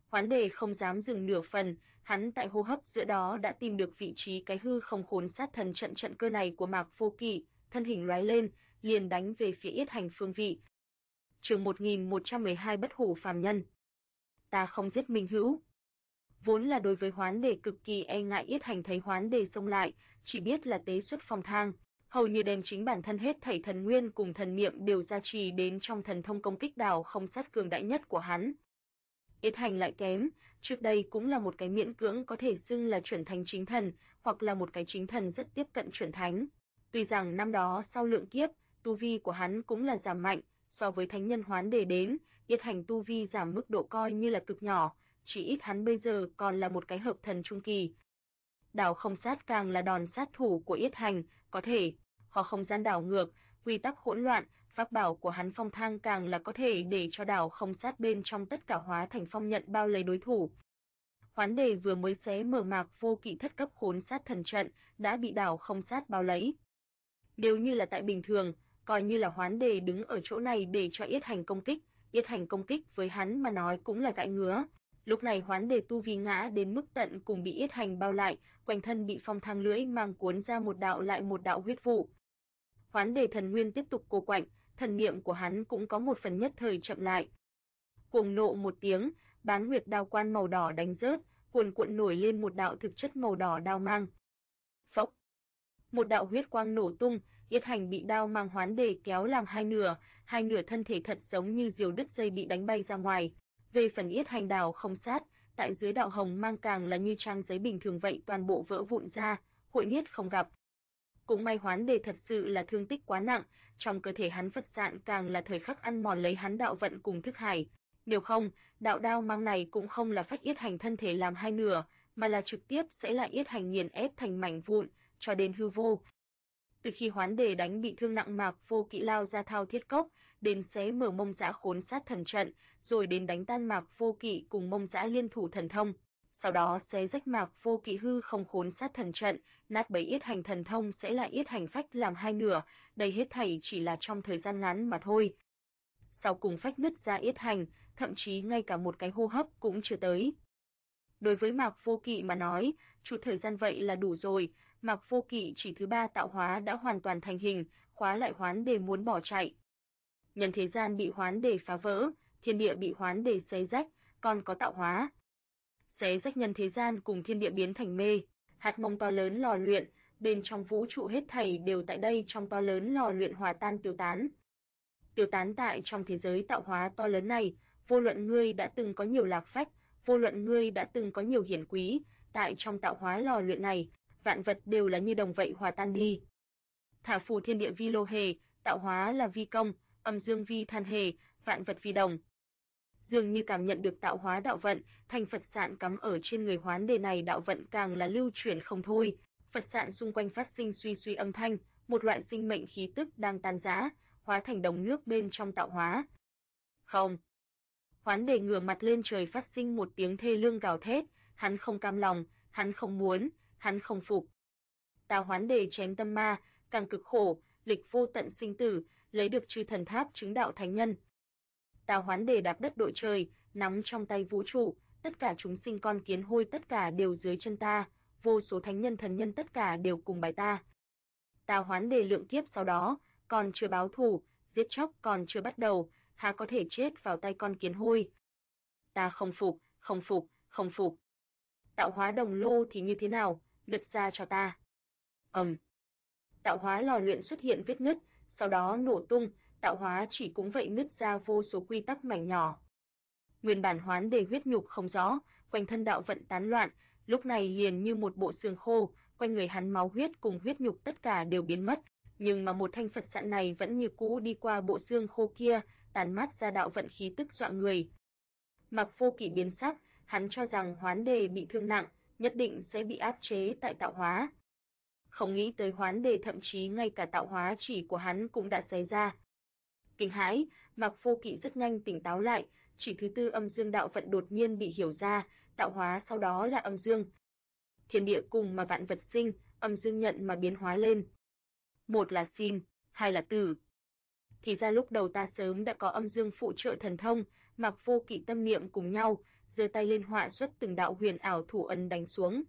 Speaker 1: Hoán Đề không dám dừng nửa phần, hắn tại hô hấp giữa đó đã tìm được vị trí cái hư không khốn sát thần trận cơ này của Mạc Vô Kỵ, thân hình lóe lên, liền đánh về phía Yết Hành phương vị. Chương 1112 Bất hủ phàm nhân. Ta không giết Minh Hữu. Vốn là đối với Hoán Đề cực kỳ e ngại, Yết Hành thấy Hoán Đề xông lại, chỉ biết là tế xuất phong thang, hầu như đem chính bản thân hết thảy thần nguyên cùng thần niệm đều gia trì đến trong thần thông công kích Đào Không Sát cường đại nhất của hắn. Yết Hành lại kém, trước đây cũng là một cái miễn cưỡng có thể xưng là chuẩn thánh chính thần, hoặc là một cái chính thần rất tiếp cận chuẩn thánh. Tuy rằng năm đó sau lượng kiếp, tu vi của hắn cũng là giảm mạnh, so với thánh nhân Hoán Đề đến, Yết Hành tu vi giảm mức độ coi như là cực nhỏ, chỉ ít hắn bây giờ còn là một cái hợp thần trung kỳ. Đào Không Sát càng là đòn sát thủ của Yết Hành, có thể hoặc không gian đảo ngược, quy tắc hỗn loạn, pháp bảo của hắn phong thang càng là có thể để cho Đào Không Sát bên trong tất cả hóa thành phong nhận bao lấy đối thủ. Hoán Đề vừa mới xé mở Mạc Vô Kỵ thất cấp khốn sát thần trận, đã bị Đào Không Sát bao lấy. Nếu như là tại bình thường, coi như là Hoán Đề đứng ở chỗ này để cho Yết Hành công kích với hắn mà nói cũng là gãi ngứa. Lúc này Hoán Đề tu vi ngã đến mức tận cùng bị Yết Hành bao lại, quanh thân bị phong thang lưỡi mang cuốn ra một đạo lại một đạo huyết vụ. Hoán Đề thần nguyên tiếp tục cô quạnh, thần niệm của hắn cũng có một phần nhất thời chậm lại. Cuồng nộ một tiếng, bán nguyệt đao quan màu đỏ đánh rớt, cuồn cuộn nổi lên một đạo thực chất màu đỏ đao mang. Phốc! Một đạo huyết quang nổ tung, Yết Hành bị đao mang Hoán Đề kéo làm hai nửa thân thể thật giống như diều đứt dây bị đánh bay ra ngoài. Về phần Yết Hành Đào Không Sát, tại dưới đạo hồng mang càng là như trang giấy bình thường vậy toàn bộ vỡ vụn ra, hội niết không gặp. Cũng may Hoán Đề thật sự là thương tích quá nặng, trong cơ thể hắn Phật Sạn càng là thời khắc ăn mòn lấy hắn đạo vận cùng thức hải. Nếu không, đạo đao mang này cũng không là phách Yết Hành thân thể làm hai nửa, mà là trực tiếp sẽ lại Yết Hành nghiền ép thành mảnh vụn, cho đến hư vô. Từ khi Hoán Đề đánh bị thương nặng Mạc Vô Kỵ lao ra thao thiết cốc, đến xé mở Mông Dã khốn sát thần trận, rồi đến đánh tan Mạc Vô Kỵ cùng Mông Dã liên thủ thần thông, sau đó xé rách Mạc Vô Kỵ hư không khốn sát thần trận, nát bấy Yết Hành thần thông sẽ lại Yết Hành phách làm hai nửa, đây hết thảy chỉ là trong thời gian ngắn mà thôi. Sau cùng phách nứt ra Yết Hành, thậm chí ngay cả một cái hô hấp cũng chưa tới. Đối với Mạc Vô Kỵ mà nói, chút thời gian vậy là đủ rồi, Mạc Vô Kỵ chỉ thứ ba tạo hóa đã hoàn toàn thành hình, khóa lại Hoán Đề muốn bỏ chạy. Nhân thế gian bị Hoán Đề phá vỡ, thiên địa bị Hoán Đề xé rách, còn có tạo hóa. Xé rách nhân thế gian cùng thiên địa biến thành mê, hạt mông to lớn lò luyện, bên trong vũ trụ hết thảy đều tại đây trong to lớn lò luyện hòa tan tiêu tán. Tiêu tán tại trong thế giới tạo hóa to lớn này, vô luận ngươi đã từng có nhiều lạc phách, vô luận ngươi đã từng có nhiều hiển quý, tại trong tạo hóa lò luyện này, vạn vật đều là như đồng vậy hòa tan đi. Thả phù thiên địa vi lô hề, tạo hóa là vi công, âm dương vi than hề, vạn vật vi đồng. Dường như cảm nhận được tạo hóa đạo vận, thành Phật Sạn cắm ở trên người Hoán Đề này đạo vận càng là lưu chuyển không thôi. Phật Sạn xung quanh phát sinh suy suy âm thanh, một loại sinh mệnh khí tức đang tan rã, hóa thành đống nước bên trong tạo hóa. Không. Hoán Đề ngửa mặt lên trời phát sinh một tiếng thê lương gào thét, hắn không cam lòng, hắn không muốn, hắn không phục. Ta Hoán Đề chém tâm ma, càng cực khổ, lịch vô tận sinh tử, lấy được chư thần tháp chứng đạo thánh nhân. Ta Hoán Đề đạp đất đội trời, nắm trong tay vũ trụ, tất cả chúng sinh con kiến hôi tất cả đều dưới chân ta, vô số thánh nhân thần nhân tất cả đều cùng bài ta. Ta Hoán Đề lượng kiếp sau đó, còn chưa báo thù, giết chóc còn chưa bắt đầu, há có thể chết vào tay con kiến hôi. Ta không phục, không phục, không phục. Tạo hóa đồng lô thì như thế nào, nứt ra cho ta. Tạo hóa lò luyện xuất hiện vết nứt, sau đó nổ tung, tạo hóa chỉ cũng vậy nứt ra vô số quy tắc mảnh nhỏ. Nguyên bản Hoán Đề huyết nhục không rõ, quanh thân đạo vận tán loạn, lúc này liền như một bộ xương khô, quanh người hắn máu huyết cùng huyết nhục tất cả đều biến mất, nhưng mà một thanh Phật Sạn này vẫn như cũ đi qua bộ xương khô kia, tàn mát ra đạo vận khí tức dọa người. Mạc Vô Kỵ biến sắc, hắn cho rằng Hoán Đề bị thương nặng, nhất định sẽ bị áp chế tại tạo hóa. Không nghĩ tới Hoán Đề thậm chí ngay cả tạo hóa chỉ của hắn cũng đã xảy ra. Kinh hãi, Mạc Vô Kỵ rất nhanh tỉnh táo lại, chỉ thứ tư âm dương đạo vận đột nhiên bị hiểu ra, tạo hóa sau đó là âm dương. Thiên địa cùng mà vạn vật sinh, âm dương nhận mà biến hóa lên. Một là sinh, hai là tử. Thì ra lúc đầu ta sớm đã có âm dương phụ trợ thần thông, Mạc Vô Kỵ tâm niệm cùng nhau, giơ tay lên họa xuất từng đạo huyền ảo thủ ấn đánh xuống.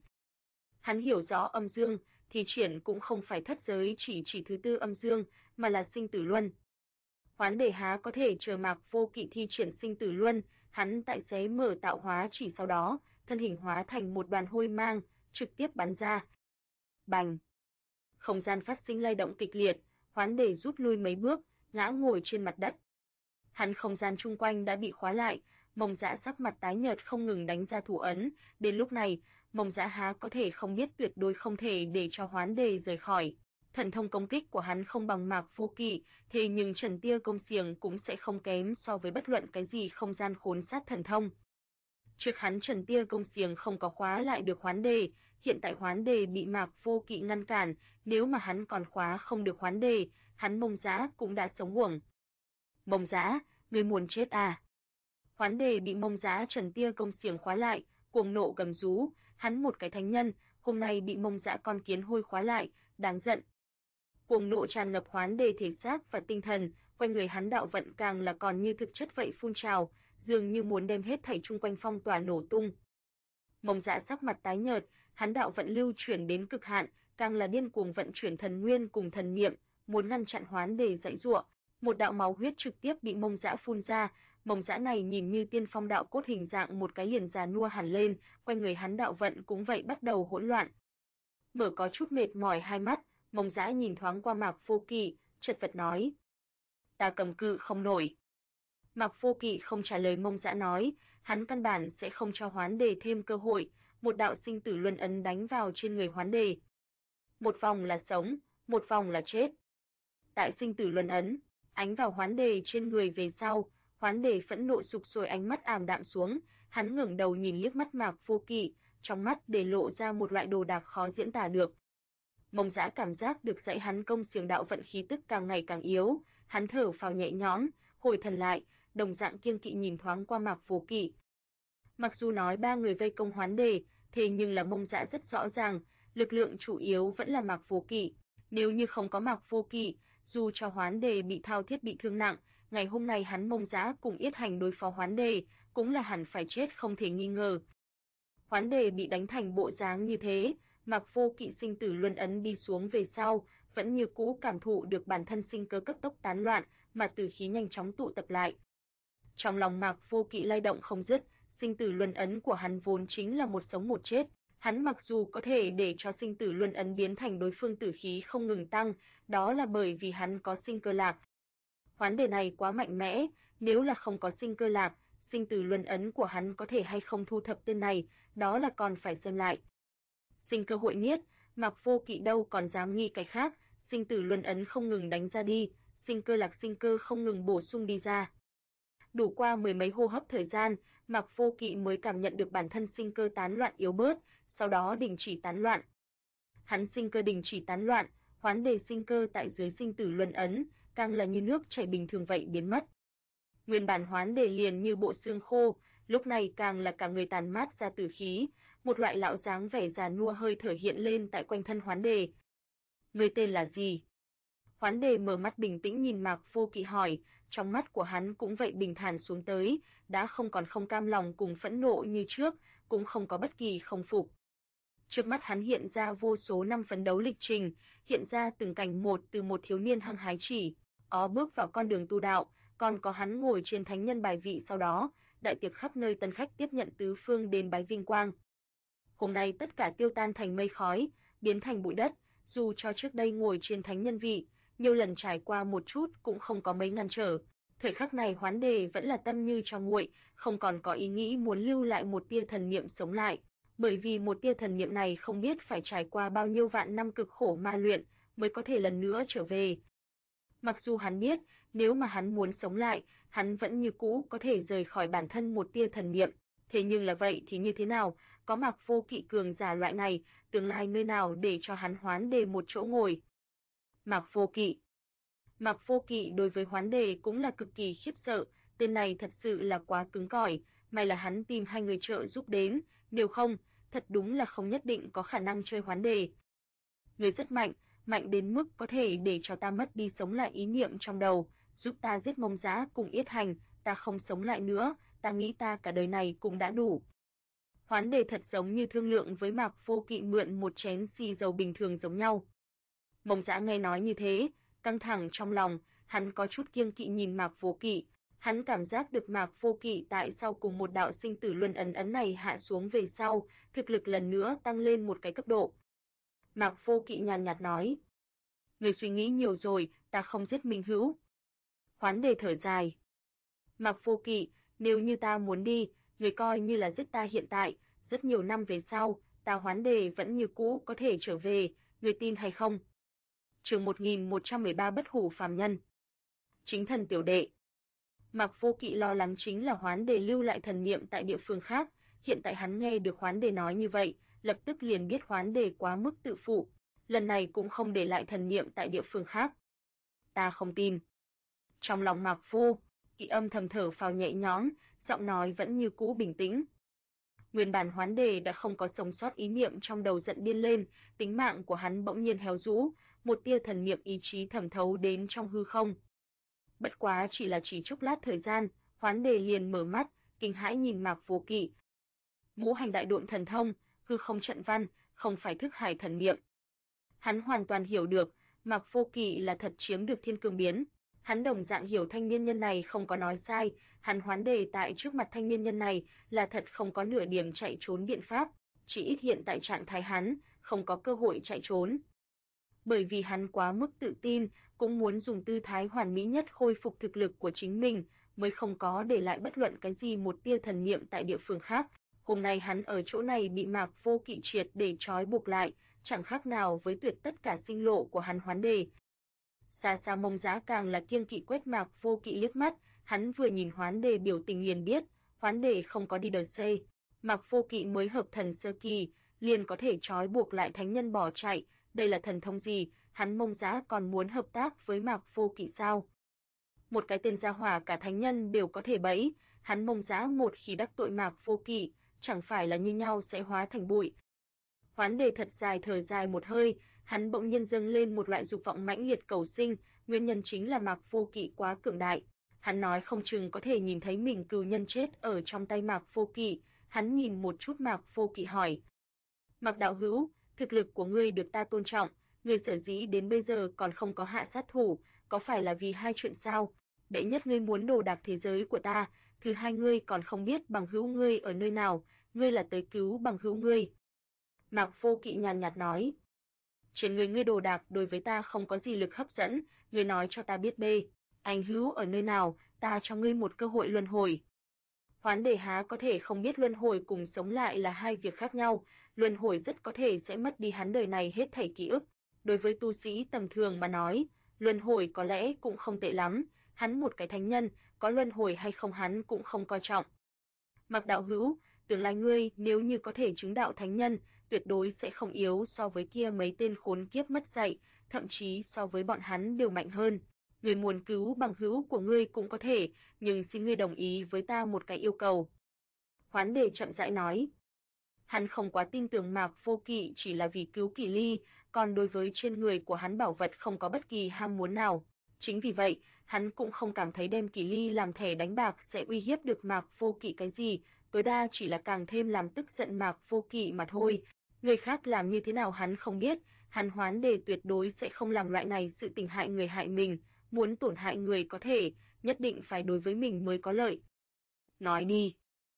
Speaker 1: Hắn hiểu rõ âm dương, thi triển cũng không phải thất giới chỉ thứ tư âm dương, mà là sinh tử luân. Hoán Đề há có thể chờ Mạc Vô Kỵ thi triển sinh tử luân, hắn tại xé mở tạo hóa chỉ sau đó, thân hình hóa thành một đoàn hôi mang, trực tiếp bắn ra. Bành! Không gian phát sinh lay động kịch liệt, Hoán Đề rút lui mấy bước, ngã ngồi trên mặt đất. Hắn không gian chung quanh đã bị khóa lại, Mông Dã sắc mặt tái nhợt không ngừng đánh ra thủ ấn, đến lúc này, Mông Dã há có thể không biết tuyệt đối không thể để cho Hoán Đề rời khỏi. Thần thông công kích của hắn không bằng Mạc Vô Kỵ, thế nhưng Trần Tia Công Xiềng cũng sẽ không kém so với bất luận cái gì không gian khốn sát thần thông. Trước hắn Trần Tia Công Xiềng không có khóa lại được Hoán Đề, hiện tại Hoán Đề bị Mạc Vô Kỵ ngăn cản, nếu mà hắn còn khóa không được Hoán Đề, hắn Mông Dã cũng đã sống uổng. Mông Dã, ngươi muốn chết à? Hoán Đề bị Mông Dã Trần Tia Công Xiềng khóa lại, cuồng nộ gầm rú, hắn một cái thánh nhân, hôm nay bị Mông Dã con kiến hôi khóa lại, đáng giận. Cuồng nộ tràn ngập Hoán Đề thể xác và tinh thần, quanh người hắn đạo vận càng là còn như thực chất vậy phun trào, dường như muốn đem hết thảy chung quanh phong tỏa nổ tung. Mông Dã sắc mặt tái nhợt, hắn đạo vận lưu chuyển đến cực hạn, càng là điên cuồng vận chuyển thần nguyên cùng thần niệm, muốn ngăn chặn Hoán Đề giãy giụa. Một đạo máu huyết trực tiếp bị Mông Dã phun ra, Mông Dã này nhìn như tiên phong đạo cốt hình dạng một cái liền già nua hẳn lên, quanh người hắn đạo vận cũng vậy bắt đầu hỗn loạn. Mở có chút mệt mỏi hai mắt, Mông Dã nhìn thoáng qua Mạc Vô Kỵ, chật vật nói: "Ta cầm cự không nổi." Mạc Vô Kỵ không trả lời Mông Dã nói, hắn căn bản sẽ không cho Hoán Đề thêm cơ hội, một đạo sinh tử luân ấn đánh vào trên người Hoán Đề. Một vòng là sống, một vòng là chết. Tại sinh tử luân ấn, ánh vào Hoán Đề trên người về sau, Hoán Đề phẫn nộ sục sôi ánh mắt ảm đạm xuống, hắn ngẩng đầu nhìn liếc mắt Mạc Vô Kỵ, trong mắt để lộ ra một loại đồ đạc khó diễn tả được. Mông Dã cảm giác được dãy hắn công xiềng đạo vận khí tức càng ngày càng yếu, hắn thở phào nhẹ nhõm, hồi thần lại, đồng dạng kiêng kỵ nhìn thoáng qua Mạc Vô Kỵ. Mặc dù nói ba người vây công Hoán Đề, thế nhưng là Mông Dã rất rõ ràng, lực lượng chủ yếu vẫn là Mạc Vô Kỵ. Nếu như không có Mạc Vô Kỵ, dù cho Hoán Đề bị thao thiết bị thương nặng, ngày hôm nay hắn Mông Dã cùng Yết Hành đối phó Hoán Đề, cũng là hẳn phải chết không thể nghi ngờ. Hoán Đề bị đánh thành bộ dáng như thế, Mạc Vô Kỵ sinh tử luân ấn đi xuống về sau, vẫn như cũ cảm thụ được bản thân sinh cơ cấp tốc tán loạn, mà tử khí nhanh chóng tụ tập lại. Trong lòng Mạc Vô Kỵ lay động không dứt, sinh tử luân ấn của hắn vốn chính là một sống một chết, hắn mặc dù có thể để cho sinh tử luân ấn biến thành đối phương tử khí không ngừng tăng, đó là bởi vì hắn có sinh cơ lạc. Hoán Đề này quá mạnh mẽ, nếu là không có sinh cơ lạc, sinh tử luân ấn của hắn có thể hay không thu thập tên này, đó là còn phải xem lại. Sinh cơ hội niết, Mạc Vô Kỵ đâu còn dám nghi cái khác, sinh tử luân ấn không ngừng đánh ra đi, sinh cơ lạc sinh cơ không ngừng bổ sung đi ra. Đủ qua mười mấy hô hấp thời gian, Mạc Vô Kỵ mới cảm nhận được bản thân sinh cơ tán loạn yếu bớt, sau đó đình chỉ tán loạn. Hắn sinh cơ đình chỉ tán loạn, Hoán Đề sinh cơ tại dưới sinh tử luân ấn, càng là như nước chảy bình thường vậy biến mất. Nguyên bản Hoán Đề liền như bộ xương khô, lúc này càng là cả người tàn mát ra tử khí, một loại lão dáng vẻ già nua hơi thở hiện lên tại quanh thân Hoán Đề. Người tên là gì? Hoán Đề mở mắt bình tĩnh nhìn Mạc Vô Kỵ hỏi, trong mắt của hắn cũng vậy bình thản xuống tới, đã không còn không cam lòng cùng phẫn nộ như trước, cũng không có bất kỳ không phục. Trước mắt hắn hiện ra vô số năm phấn đấu lịch trình, hiện ra từng cảnh một từ một thiếu niên hăng hái chỉ, bước vào con đường tu đạo, còn có hắn ngồi trên thánh nhân bài vị sau đó, đại tiệc khắp nơi tân khách tiếp nhận tứ phương đến bái vinh quang. Hôm nay tất cả tiêu tan thành mây khói, biến thành bụi đất, dù cho trước đây ngồi trên thánh nhân vị, nhiều lần trải qua một chút cũng không có mấy ngăn trở. Thời khắc này Hoán Đề vẫn là tâm như cho nguội, không còn có ý nghĩ muốn lưu lại một tia thần niệm sống lại, bởi vì một tia thần niệm này không biết phải trải qua bao nhiêu vạn năm cực khổ ma luyện mới có thể lần nữa trở về. Mặc dù hắn biết, nếu mà hắn muốn sống lại, hắn vẫn như cũ có thể rời khỏi bản thân một tia thần niệm, thế nhưng là vậy thì như thế nào, có Mạc Vô Kỵ cường giả loại này, tương lai nơi nào để cho hắn Hoán Đề một chỗ ngồi. Mạc Vô Kỵ. Mạc Vô Kỵ đối với Hoán Đề cũng là cực kỳ khiếp sợ, tên này thật sự là quá cứng cỏi, may là hắn tìm hai người trợ giúp đến, nếu không, thật đúng là không nhất định có khả năng chơi Hoán Đề. Người rất mạnh, mạnh đến mức có thể để cho ta mất đi sống lại ý niệm trong đầu, giúp ta giết Mông Dã cùng Yết Hành, ta không sống lại nữa, ta nghĩ ta cả đời này cũng đã đủ. Hoán Đề thật giống như thương lượng với Mạc Vô Kỵ mượn một chén xì dầu bình thường giống nhau. Mông Dã nghe nói như thế, căng thẳng trong lòng, hắn có chút kiêng kỵ nhìn Mạc Vô Kỵ, hắn cảm giác được Mạc Vô Kỵ tại sau cùng một đạo sinh tử luân ấn này hạ xuống về sau, thực lực lần nữa tăng lên một cái cấp độ. Mạc Vô Kỵ nhàn nhạt nói: "Người suy nghĩ nhiều rồi, ta không giết Minh Hữu." Hoán Đề thở dài: "Mạc Vô Kỵ, nếu như ta muốn đi, người coi như là giết ta hiện tại, rất nhiều năm về sau, ta Hoán Đề vẫn như cũ có thể trở về, người tin hay không?" Chương 1113 Bất hủ phàm nhân. Chính thần tiểu đệ. Mạc Vô Kỵ lo lắng chính là Hoán Đề lưu lại thần niệm tại địa phương khác, hiện tại hắn nghe được Hoán Đề nói như vậy, lập tức liền biết Hoán Đề quá mức tự phụ, lần này cũng không để lại thần niệm tại địa phương khác. Ta không tin. Trong lòng Mạc Vô Kỵ âm thầm thở phào nhẹ nhõm, giọng nói vẫn như cũ bình tĩnh. Nguyên bản Hoán Đề đã không có sống sót ý niệm trong đầu giận điên lên, tính mạng của hắn bỗng nhiên héo rũ, một tia thần niệm ý chí thẩm thấu đến trong hư không. Bất quá chỉ chốc lát thời gian, Hoán Đề liền mở mắt, kinh hãi nhìn Mạc Vô Kỵ. Ngũ hành đại độn thần thông, hư không trận văn, không phải thức hải thần niệm. Hắn hoàn toàn hiểu được, Mạc Vô Kỵ là thật chiếm được thiên cương biến. Hắn đồng dạng hiểu thanh niên nhân này không có nói sai, hắn Hoán Đề tại trước mặt thanh niên nhân này là thật không có nửa điểm chạy trốn biện pháp, chỉ ít hiện tại trạng thái hắn không có cơ hội chạy trốn. Bởi vì hắn quá mức tự tin, cũng muốn dùng tư thái hoàn mỹ nhất khôi phục thực lực của chính mình, mới không có để lại bất luận cái gì một tia thần niệm tại địa phương khác. Hôm nay hắn ở chỗ này bị Mạc Vô Kỵ triệt để trói buộc lại, chẳng khác nào với tuyệt tất cả sinh lộ của hắn Hoán Đề. Xa xa Mông Dã càng là kiêng kỵ quét Mạc Vô Kỵ liếc mắt, hắn vừa nhìn Hoán Đề biểu tình liền biết, Hoán Đề không có đi đờ xây. Mạc Vô Kỵ mới hợp thần sơ kỳ, liền có thể trói buộc lại thánh nhân bỏ chạy, đây là thần thông gì, hắn Mông Dã còn muốn hợp tác với Mạc Vô Kỵ sao? Một cái tên gia hỏa cả thánh nhân đều có thể bẫy, hắn Mông Dã một khi đắc tội Mạc Vô Kỵ, chẳng phải là như nhau sẽ hóa thành bụi. Hoán Đề thật dài thở dài một hơi, hắn bỗng nhiên dâng lên một loại dục vọng mãnh liệt cầu sinh, nguyên nhân chính là Mạc Vô Kỵ quá cường đại. Hắn nói không chừng có thể nhìn thấy mình cừu nhân chết ở trong tay Mạc Vô Kỵ, hắn nhìn một chút Mạc Vô Kỵ hỏi: "Mạc đạo hữu, thực lực của ngươi được ta tôn trọng, ngươi sở dĩ đến bây giờ còn không có hạ sát thủ, có phải là vì hai chuyện sao? Đệ nhất ngươi muốn đồ đạc thế giới của ta, thứ hai ngươi còn không biết bằng hữu ngươi ở nơi nào, ngươi là tới cứu bằng hữu ngươi." Mạc Vô Kỵ nhàn nhạt nói: "Trên người ngươi đồ đạc đối với ta không có gì lực hấp dẫn, ngươi nói cho ta biết anh hữu ở nơi nào, ta cho ngươi một cơ hội luân hồi." Hoán Đề há có thể không biết luân hồi cùng sống lại là hai việc khác nhau, luân hồi rất có thể sẽ mất đi hắn đời này hết thảy ký ức. Đối với tu sĩ tầm thường mà nói, luân hồi có lẽ cũng không tệ lắm, hắn một cái thánh nhân, có luân hồi hay không hắn cũng không coi trọng. Mạc đạo hữu, tương lai ngươi nếu như có thể chứng đạo thánh nhân, tuyệt đối sẽ không yếu so với kia mấy tên khốn kiếp mất dạy, thậm chí so với bọn hắn đều mạnh hơn. Ngươi muốn cứu bằng hữu của ngươi cũng có thể, nhưng xin ngươi đồng ý với ta một cái yêu cầu." Hoán Đề chậm rãi nói. Hắn không quá tin tưởng Mạc Vô Kỵ chỉ là vì cứu Kỳ Ly, còn đối với trên người của hắn bảo vật không có bất kỳ ham muốn nào. Chính vì vậy, hắn cũng không cảm thấy đem Kỳ Ly làm thẻ đánh bạc sẽ uy hiếp được Mạc Vô Kỵ cái gì, tối đa chỉ là càng thêm làm tức giận Mạc Vô Kỵ mà thôi. Người khác làm như thế nào hắn không biết, hắn Hoán Đề tuyệt đối sẽ không làm loại này sự tình hại người hại mình, muốn tổn hại người có thể, nhất định phải đối với mình mới có lợi. Nói đi.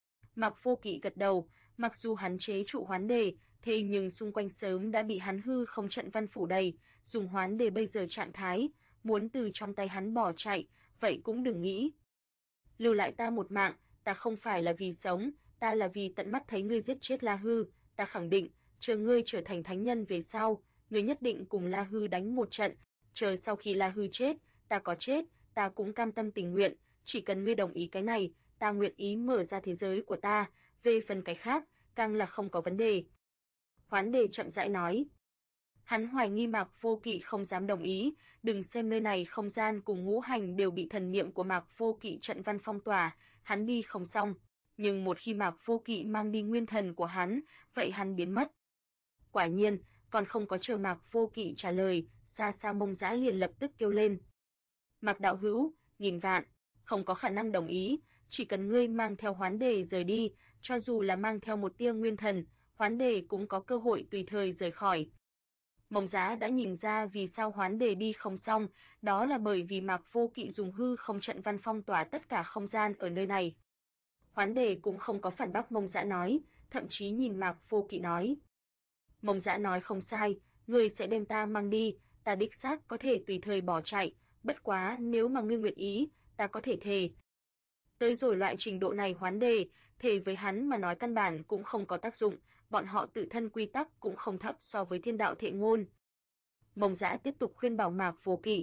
Speaker 1: Mạc Vô Kỵ gật đầu, mặc dù hắn chế trụ Hoán Đề, thế nhưng xung quanh sớm đã bị hắn hư không trận văn phủ đầy, dùng Hoán Đề bây giờ trạng thái, muốn từ trong tay hắn bỏ chạy, vậy cũng đừng nghĩ. Lưu lại ta một mạng, ta không phải là vì sống, ta là vì tận mắt thấy ngươi giết chết La Hư, ta khẳng định, chờ ngươi trở thành thánh nhân về sau, ngươi nhất định cùng La Hư đánh một trận, chờ sau khi La Hư chết, ta có chết, ta cũng cam tâm tình nguyện, chỉ cần ngươi đồng ý cái này, ta nguyện ý mở ra thế giới của ta, về phần cái khác, càng là không có vấn đề. Hoán Đề chậm rãi nói. Hắn hoài nghi Mạc Vô Kỵ không dám đồng ý, đừng xem nơi này không gian cùng ngũ hành đều bị thần niệm của Mạc Vô Kỵ trận văn phong tỏa, hắn đi không xong, nhưng một khi Mạc Vô Kỵ mang đi nguyên thần của hắn, vậy hắn biến mất. Quả nhiên, còn không có chờ Mạc Vô Kỵ trả lời, xa xa Mông Dã liền lập tức kêu lên. Mạc đạo hữu, nghìn vạn, không có khả năng đồng ý, chỉ cần ngươi mang theo Hoán Đề rời đi, cho dù là mang theo một tia nguyên thần, Hoán Đề cũng có cơ hội tùy thời rời khỏi. Mông Giá đã nhìn ra vì sao Hoán Đề đi không xong, đó là bởi vì Mạc Vô Kỵ dùng hư không trận văn phong tỏa tất cả không gian ở nơi này. Hoán Đề cũng không có phản bác Mông Giá nói, thậm chí nhìn Mạc Vô Kỵ nói. Mông Giá nói không sai, ngươi sẽ đem ta mang đi, ta đích xác có thể tùy thời bỏ chạy, bất quá nếu mà ngươi nguyện ý, ta có thể thề. Tới rồi loại trình độ này Hoán Đề, thề với hắn mà nói căn bản cũng không có tác dụng, bọn họ tự thân quy tắc cũng không thấp so với thiên đạo thệ ngôn. Mông Giá tiếp tục khuyên bảo Mạc Vô Kỵ.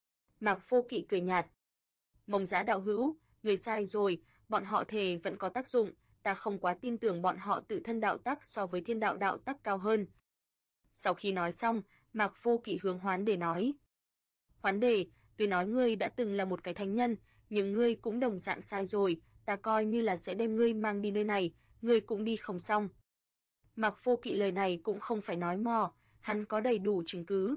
Speaker 1: Mạc Vô Kỵ cười nhạt. Mông Giá đạo hữu, người sai rồi, bọn họ thề vẫn có tác dụng, ta không quá tin tưởng bọn họ tự thân đạo tắc so với thiên đạo đạo tắc cao hơn. Sau khi nói xong, Mạc Vô Kỵ hướng Hoán Đề nói. Hoán Đề, tuy nói ngươi đã từng là một cái thánh nhân, nhưng ngươi cũng đồng dạng sai rồi, ta coi như là sẽ đem ngươi mang đi nơi này, ngươi cũng đi không xong. Mạc Vô Kỵ lời này cũng không phải nói mò, hắn có đầy đủ chứng cứ.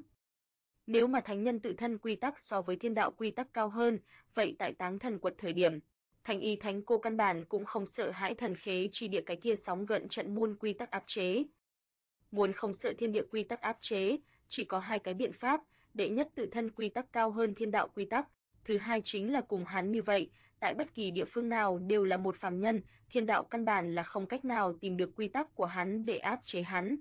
Speaker 1: Nếu mà thánh nhân tự thân quy tắc so với thiên đạo quy tắc cao hơn, vậy tại Táng Thần Quật thời điểm, Thanh Y Thánh Cô căn bản cũng không sợ hãi thần khế chi địa cái kia sóng gợn trận môn quy tắc áp chế. Muốn không sợ thiên địa quy tắc áp chế, chỉ có hai cái biện pháp, đệ nhất tự thân quy tắc cao hơn thiên đạo quy tắc, thứ hai chính là cùng hắn như vậy, tại bất kỳ địa phương nào đều là một phàm nhân, thiên đạo căn bản là không cách nào tìm được quy tắc của hắn để áp chế hắn.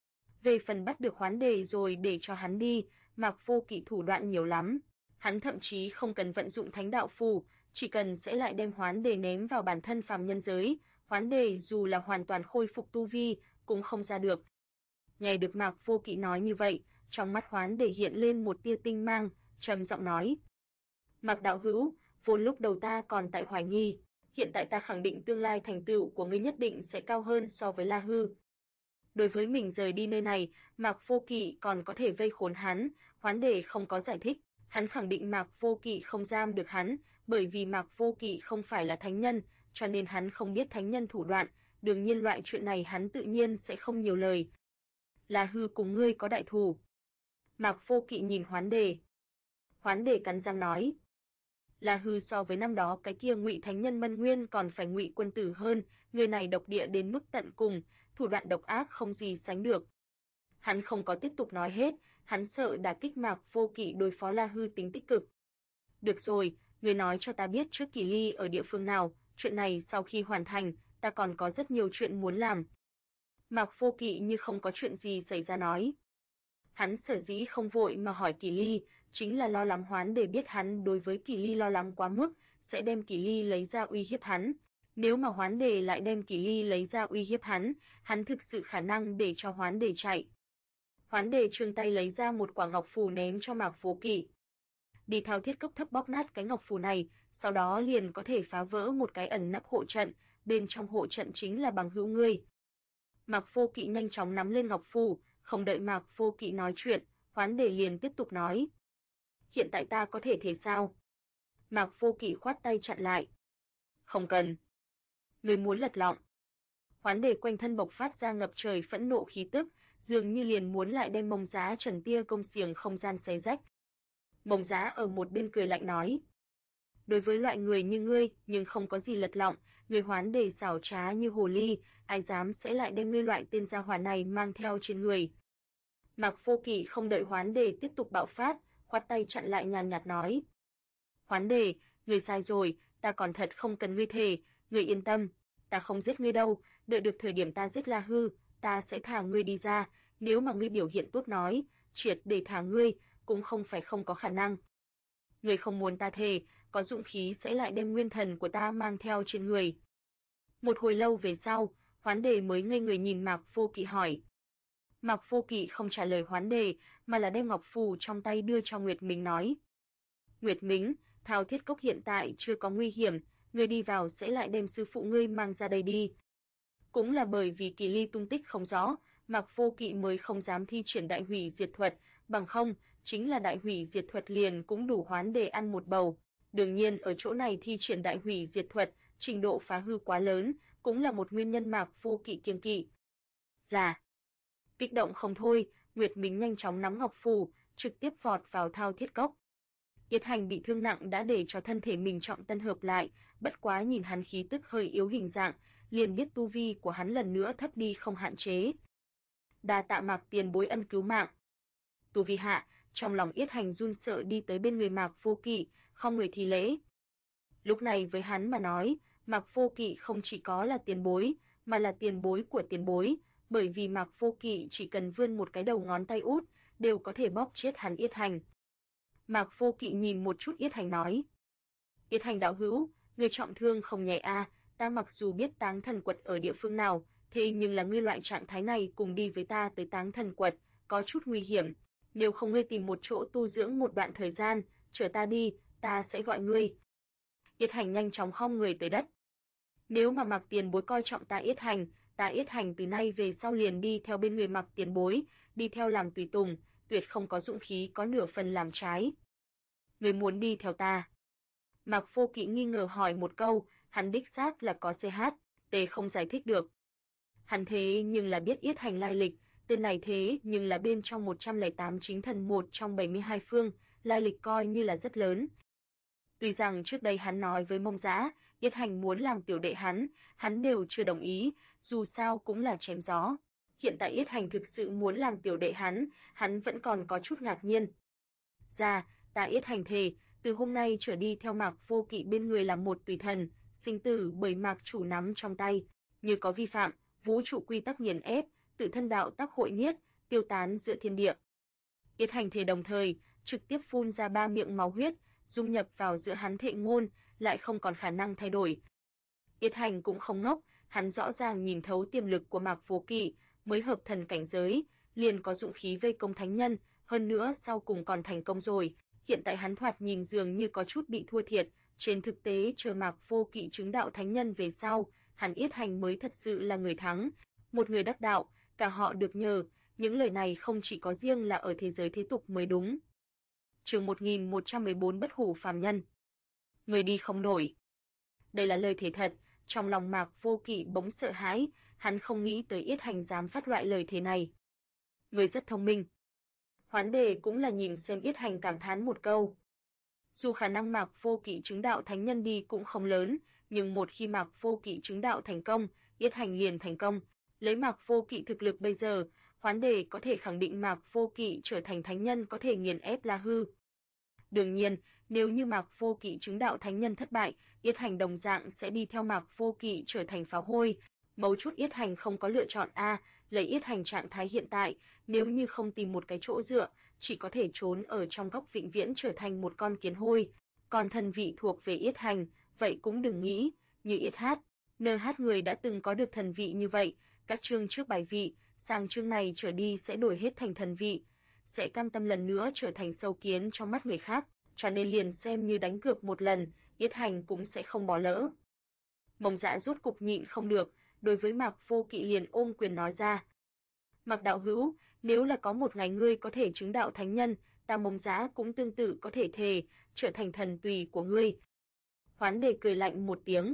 Speaker 1: Về phần bắt được Hoán Đề rồi để cho hắn đi, Mạc Vô Kỵ thủ đoạn nhiều lắm, hắn thậm chí không cần vận dụng thánh đạo phù, chỉ cần sẽ lại đem Hoán Đề ném vào bản thân phàm nhân giới, Hoán Đề dù là hoàn toàn khôi phục tu vi, cũng không ra được. Nghe được Mạc Vô Kỵ nói như vậy, trong mắt Hoán Đề hiện lên một tia tinh mang, trầm giọng nói: Mạc đạo hữu, vốn lúc đầu ta còn tại hoài nghi, hiện tại ta khẳng định tương lai thành tựu của ngươi nhất định sẽ cao hơn so với La Hư. Đối với mình rời đi nơi này, Mạc Vô Kỵ còn có thể vây khốn hắn, Hoán Đề không có giải thích, hắn khẳng định Mạc Vô Kỵ không giam được hắn, bởi vì Mạc Vô Kỵ không phải là thánh nhân, cho nên hắn không biết thánh nhân thủ đoạn, đương nhiên loại chuyện này hắn tự nhiên sẽ không nhiều lời. La Hư cùng ngươi có đại thù. Mạc Vô Kỵ nhìn Hoán Đề. Hoán Đề cắn răng nói: La Hư so với năm đó cái kia Ngụy thánh nhân Mân Nguyên còn phải Ngụy quân tử hơn, người này độc địa đến mức tận cùng, thủ đoạn độc ác không gì sánh được. Hắn không có tiếp tục nói hết, hắn sợ đả kích Mạc Vô Kỵ đối phó La Hư tính tích cực. Được rồi, người nói cho ta biết trước Kỳ Ly ở địa phương nào, chuyện này sau khi hoàn thành, ta còn có rất nhiều chuyện muốn làm. Mạc Vô Kỵ như không có chuyện gì xảy ra nói. Hắn sở dĩ không vội mà hỏi Kỳ Ly, chính là lo lắng Hoán Đề biết hắn đối với Kỳ Ly lo lắng quá mức, sẽ đem Kỳ Ly lấy ra uy hiếp hắn. Nếu mà Hoán Đề lại đem Kỳ Ly lấy ra uy hiếp hắn thực sự khả năng để cho Hoán Đề chạy. Hoán Đề trương tay lấy ra một quả ngọc phù ném cho Mạc Vô Kỵ. Đi thao thiết cốc thấp bóp nát cái ngọc phù này, sau đó liền có thể phá vỡ một cái ẩn nấp hộ trận, bên trong hộ trận chính là bằng hữu ngươi. Mạc Vô Kỵ nhanh chóng nắm lên ngọc phù, không đợi Mạc Vô Kỵ nói chuyện, Hoán Đề liền tiếp tục nói: Hiện tại ta có thể thế sao? Mạc Vô Kỵ khoát tay chặn lại. Không cần. Ngươi muốn lật lọng. Hoán Đề quanh thân bộc phát ra ngập trời phẫn nộ khí tức, dường như liền muốn lại đem Mông Giá Trần tia công xiềng không gian xé rách. Mông Giá ở một bên cười lạnh nói: Đối với loại người như ngươi, nhưng không có gì lật lọng, người Hoán Đề xảo trá như hồ ly, ai dám sẽ lại đem ngươi loại tên gia hỏa này mang theo trên người. Mạc Vô Kỵ không đợi Hoán Đề tiếp tục bạo phát, khoát tay chặn lại nhàn nhạt nói: Hoán Đề, ngươi sai rồi, ta còn thật không cần ngươi thề, ngươi yên tâm, ta không giết ngươi đâu, đợi được thời điểm ta giết La Hư, ta sẽ thả ngươi đi ra, nếu mà ngươi biểu hiện tốt nói, triệt để thả ngươi, cũng không phải không có khả năng. Ngươi không muốn ta thề, có dũng khí sẽ lại đem nguyên thần của ta mang theo trên người. Một hồi lâu về sau, Hoán Đề mới ngây người nhìn Mạc Vô Kỵ hỏi. Mạc Vô Kỵ không trả lời Hoán Đề, mà là đem ngọc phù trong tay đưa cho Nguyệt Mính nói: Nguyệt Mính, thao thiết cốc hiện tại chưa có nguy hiểm, ngươi đi vào sẽ lại đem sư phụ ngươi mang ra đây đi. Cũng là bởi vì Kỳ Ly tung tích không rõ, Mạc Vô Kỵ mới không dám thi triển đại hủy diệt thuật, bằng không, chính là đại hủy diệt thuật liền cũng đủ Hoán Đề ăn một bầu. Đương nhiên ở chỗ này thi triển đại hủy diệt thuật, trình độ phá hư quá lớn, cũng là một nguyên nhân Mạc Vô Kỵ kiêng kỵ. Dạ. Kích động không thôi, Nguyệt Mính nhanh chóng nắm ngọc phù, trực tiếp vọt vào thao thiết cốc. Yết Hành bị thương nặng đã để cho thân thể mình trọng tân hợp lại, bất quá nhìn hắn khí tức hơi yếu hình dạng, liền biết tu vi của hắn lần nữa thấp đi không hạn chế. Đa tạ Mạc tiền bối ân cứu mạng. Tu vi hạ, trong lòng Yết Hành run sợ đi tới bên người Mạc Vô Kỵ, không người thi lễ. Lúc này với hắn mà nói, Mạc Vô Kỵ không chỉ có là tiền bối, mà là tiền bối của tiền bối, bởi vì Mạc Vô Kỵ chỉ cần vươn một cái đầu ngón tay út, đều có thể bóp chết hắn Yết Hành. Mạc Vô Kỵ nhìn một chút Yết Hành nói: Yết Hành đạo hữu, ngươi trọng thương không nhẹ a, ta mặc dù biết Táng Thần Quật ở địa phương nào, thế nhưng là ngươi loại trạng thái này cùng đi với ta tới Táng Thần Quật, có chút nguy hiểm, nếu không ngươi tìm một chỗ tu dưỡng một đoạn thời gian, chờ ta đi, ta sẽ gọi ngươi. Yết Hành nhanh chóng khom người tới đất. Nếu mà Mạc tiền bối coi trọng ta Yết Hành từ nay về sau liền đi theo bên người Mạc tiền bối, đi theo làm tùy tùng, tuyệt không có dũng khí có nửa phần làm trái. Ngươi muốn đi theo ta? Mạc Vô Kỵ nghi ngờ hỏi một câu, hắn đích xác là có CH, tề không giải thích được. Hắn thế nhưng là biết Yết Hành lai lịch, tên này thế nhưng là bên trong 108 chính thần một trong 72 phương, lai lịch coi như là rất lớn. Tuy rằng trước đây hắn nói với Mông Dã, Yết Hành muốn làm tiểu đệ hắn đều chưa đồng ý, dù sao cũng là chém gió. Hiện tại Yết Hành thực sự muốn làm tiểu đệ hắn vẫn còn có chút ngạc nhiên. Ta Yết Hành thề, từ hôm nay trở đi theo Mạc Vô Kỵ bên người làm một tùy thần, sinh tử bởi Mạc chủ nắm trong tay, như có vi phạm, vũ trụ quy tắc nghiền ép, tự thân đạo tắc hội niết, tiêu tán giữa thiên địa. Yết Hành thề đồng thời, trực tiếp phun ra 3 miệng máu huyết, dung nhập vào giữa hắn thệ ngôn, lại không còn khả năng thay đổi. Yết Hành cũng không ngốc, hắn rõ ràng nhìn thấu tiềm lực của Mạc Vô Kỵ, mới hợp thần cảnh giới, liền có dụng khí vây công thánh nhân, hơn nữa sau cùng còn thành công rồi. Hiện tại hắn thoạt nhìn dường như có chút bị thua thiệt, trên thực tế chờ Mạc Vô Kỵ chứng đạo thánh nhân về sau, hắn Yết Hành mới thật sự là người thắng, một người đắc đạo, cả họ được nhờ, những lời này không chỉ có riêng là ở thế giới thế tục mới đúng. Chương 1114 Bất hủ phàm nhân. Người đi không nổi. Đây là lời thề thật, trong lòng Mạc Vô Kỵ bỗng sợ hãi, hắn không nghĩ tới Yết Hành dám phát loại lời thế này. Người rất thông minh. Hoán Đề cũng là nhìn xem Yết Hành cảm thán một câu. Dù khả năng Mạc Vô Kỵ chứng đạo thánh nhân đi cũng không lớn, nhưng một khi Mạc Vô Kỵ chứng đạo thành công, Yết Hành liền thành công. Lấy Mạc Vô Kỵ thực lực bây giờ, Hoán Đề có thể khẳng định Mạc Vô Kỵ trở thành thánh nhân có thể nghiền ép La Hư. Đương nhiên, nếu như Mạc Vô Kỵ chứng đạo thánh nhân thất bại, Yết Hành đồng dạng sẽ đi theo Mạc Vô Kỵ trở thành pháo hôi. Mấu chốt Yết Hành không có lựa chọn lấy Yết Hành trạng thái hiện tại, nếu như không tìm một cái chỗ dựa, chỉ có thể trốn ở trong góc vĩnh viễn trở thành một con kiến hôi. Còn thần vị thuộc về Yết Hành, vậy cũng đừng nghĩ, như Yết Hát, NH người đã từng có được thần vị như vậy, các chương trước bài vị, sang chương này trở đi sẽ đổi hết thành thần vị, sẽ cam tâm lần nữa trở thành sâu kiến trong mắt người khác, cho nên liền xem như đánh cược một lần, Yết Hành cũng sẽ không bỏ lỡ. Mông Dạ rốt cục nhịn không được, đối với Mạc Vô Kỵ liền ôm quyền nói ra. Mạc đạo hữu, nếu là có một ngày ngươi có thể chứng đạo thánh nhân, ta Mông Dạ cũng tương tự có thể thề, trở thành thần tùy của ngươi. Hoán Đề cười lạnh một tiếng.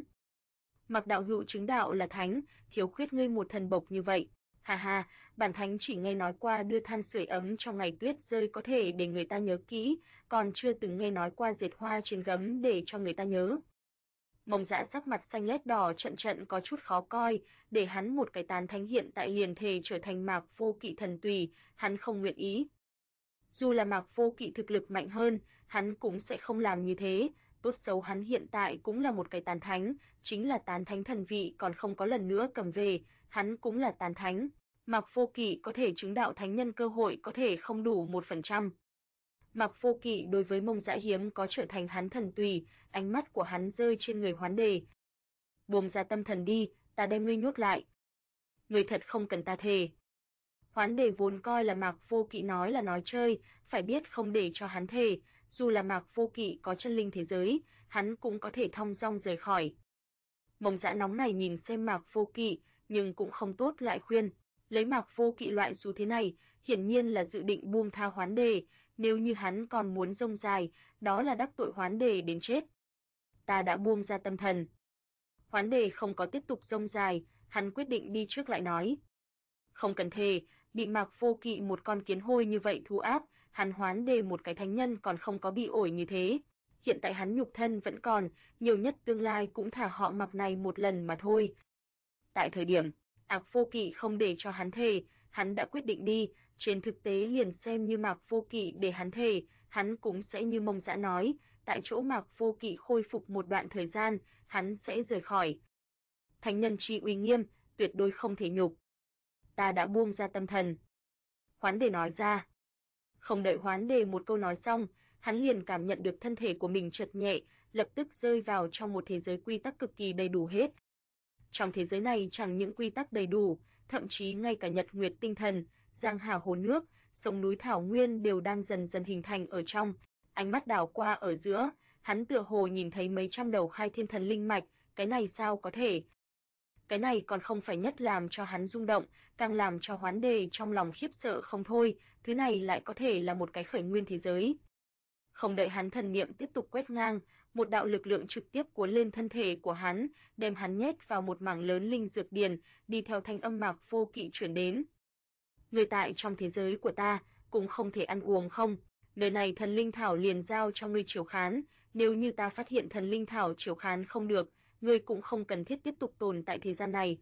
Speaker 1: Mạc đạo hữu chứng đạo là thánh, thiếu khuyết ngươi một thần bộc như vậy. Hà hà, bản thánh chỉ nghe nói qua đưa than sưởi ấm trong ngày tuyết rơi có thể để người ta nhớ kỹ, còn chưa từng nghe nói qua dệt hoa trên gấm để cho người ta nhớ. Mông Dạ sắc mặt xanh lét đỏ trận trận có chút khó coi, để hắn một cái tán thánh hiện tại liền thề trở thành Mạc Vô Kỵ thần tùy, hắn không nguyện ý. Dù là Mạc Vô Kỵ thực lực mạnh hơn, hắn cũng sẽ không làm như thế, tốt xấu hắn hiện tại cũng là một cái tán thánh, chính là tán thánh thần vị còn không có lần nữa cầm về, hắn cũng là tán thánh. Mạc Vô Kỵ có thể chứng đạo thánh nhân cơ hội có thể không đủ 1%. Mạc Vô Kỵ đối với Mông Dạ hiếm có trở thành hắn thần tùy, ánh mắt của hắn rơi trên người Hoán Đề. Buông ra tâm thần đi, ta đem ngươi nhốt lại. Ngươi thật không cần ta thề. Hoán Đề vốn coi là Mạc Vô Kỵ nói là nói chơi, phải biết không để cho hắn thề, dù là Mạc Vô Kỵ có chân linh thế giới, hắn cũng có thể thong dong rời khỏi. Mông Dạ nóng này nhìn xem Mạc Vô Kỵ, nhưng cũng không tốt lại khuyên, lấy Mạc Vô Kỵ loại xu thế này, hiển nhiên là dự định buông tha Hoán Đề, nếu như hắn còn muốn rông dài, đó là đắc tội Hoán Đề đến chết. Ta đã buông ra tâm thần. Hoán Đề không có tiếp tục rông dài, hắn quyết định đi trước lại nói. Không cần thề, bị Mạc Vô Kỵ một con kiến hôi như vậy thu áp, hắn Hoán Đề một cái thánh nhân còn không có bị ổi như thế. Hiện tại hắn nhục thân vẫn còn, nhiều nhất tương lai cũng thả họ Mạc này một lần mà thôi. Tại thời điểm, Mạc Vô Kỵ không để cho hắn thề, hắn đã quyết định đi, trên thực tế liền xem như Mạc Vô Kỵ để hắn thề, hắn cũng sẽ như Mông Dã nói, tại chỗ Mạc Vô Kỵ khôi phục một đoạn thời gian, hắn sẽ rời khỏi. Thánh nhân chi uy nghiêm, tuyệt đối không thể nhục. Ta đã buông ra tâm thần. Hoán Đề nói ra. Không đợi Hoán Đề một câu nói xong, hắn liền cảm nhận được thân thể của mình chợt nhẹ, lập tức rơi vào trong một thế giới quy tắc cực kỳ đầy đủ hết. Trong thế giới này chẳng những quy tắc đầy đủ, thậm chí ngay cả nhật nguyệt tinh thần, giang hà hồ nước, sông núi thảo nguyên đều đang dần dần hình thành ở trong. Ánh mắt đảo qua ở giữa, hắn tựa hồ nhìn thấy mấy trăm đầu khai thiên thần linh mạch, cái này sao có thể? Cái này còn không phải nhất làm cho hắn rung động, càng làm cho Hoán Đề trong lòng khiếp sợ không thôi, thứ này lại có thể là một cái khởi nguyên thế giới. Không đợi hắn thần niệm tiếp tục quét ngang, một đạo lực lượng trực tiếp cuốn lên thân thể của hắn, đem hắn nhét vào một mảng lớn linh dược điền, đi theo thanh âm Mạc Vô Kỵ chuyển đến. Người tại trong thế giới của ta, cũng không thể ăn uống không? Nơi này thần linh thảo liền giao cho ngươi chiếu khán, nếu như ta phát hiện thần linh thảo chiếu khán không được, ngươi cũng không cần thiết tiếp tục tồn tại thế gian này.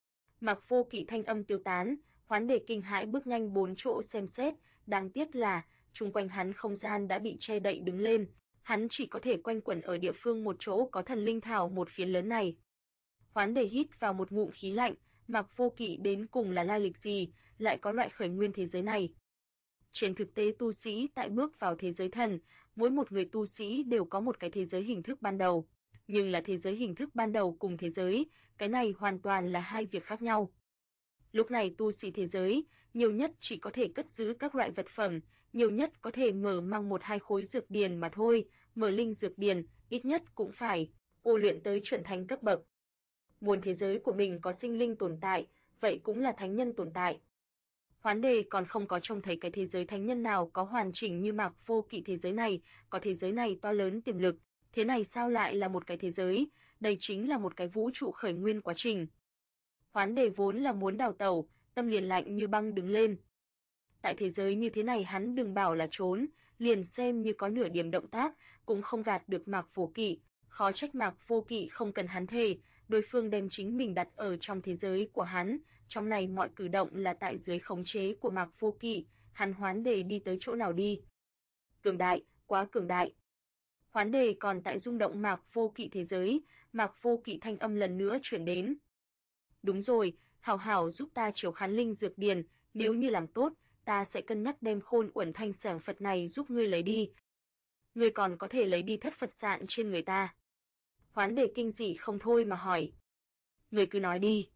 Speaker 1: Mạc Vô Kỵ thanh âm tiêu tán, Hoán Đề kinh hãi bước nhanh bốn chỗ xem xét, đáng tiếc là chung quanh hắn không gian đã bị che đậy đứng lên, hắn chỉ có thể quanh quẩn ở địa phương một chỗ có thần linh thảo một phiến lớn này. Hoán Đề hít vào một ngụm khí lạnh, Mạc Vô Kỵ đến cùng là lai lịch gì, lại có loại khởi nguyên thế giới này. Trên thực tế tu sĩ tại bước vào thế giới thần, mỗi một người tu sĩ đều có một cái thế giới hình thức ban đầu, nhưng là thế giới hình thức ban đầu cùng thế giới, cái này hoàn toàn là hai việc khác nhau. Lúc này tu sĩ thế giới, nhiều nhất chỉ có thể cất giữ các loại vật phẩm, nhiều nhất có thể mở mang một hai khối dược điền mà thôi, mở linh dược điền, ít nhất cũng phải tu luyện tới chuẩn thánh cấp bậc. Muốn thế giới của mình có sinh linh tồn tại, vậy cũng là thánh nhân tồn tại. Hoán Đề còn không có trông thấy cái thế giới thánh nhân nào có hoàn chỉnh như Mạc Vô Kỵ thế giới này, có thế giới này to lớn tiềm lực, thế này sao lại là một cái thế giới, đây chính là một cái vũ trụ khởi nguyên quá trình. Hoán Đề vốn là muốn đào tẩu, tâm liền lạnh như băng đứng lên. Tại thế giới như thế này hắn đừng bảo là trốn, liền xem như có nửa điểm động tác, cũng không gạt được Mạc Vô Kỵ, khó trách Mạc Vô Kỵ không cần hắn thề, đối phương đem chính mình đặt ở trong thế giới của hắn, trong này mọi cử động là tại dưới khống chế của Mạc Vô Kỵ, hắn Hoán Đề đi tới chỗ nào đi. Cường đại, quá cường đại. Hoán Đề còn tại rung động Mạc Vô Kỵ thế giới, Mạc Vô Kỵ thanh âm lần nữa chuyển đến. Đúng rồi, hảo hảo giúp ta chiếu khán linh dược điền, nếu như làm tốt, ta sẽ cân nhắc đem Khôn Uẩn Thanh Sảng Phật này giúp ngươi lấy đi. Ngươi còn có thể lấy đi thất Phật sạn trên người ta. Hoán Đề kinh dị không thôi mà hỏi. Ngươi cứ nói đi.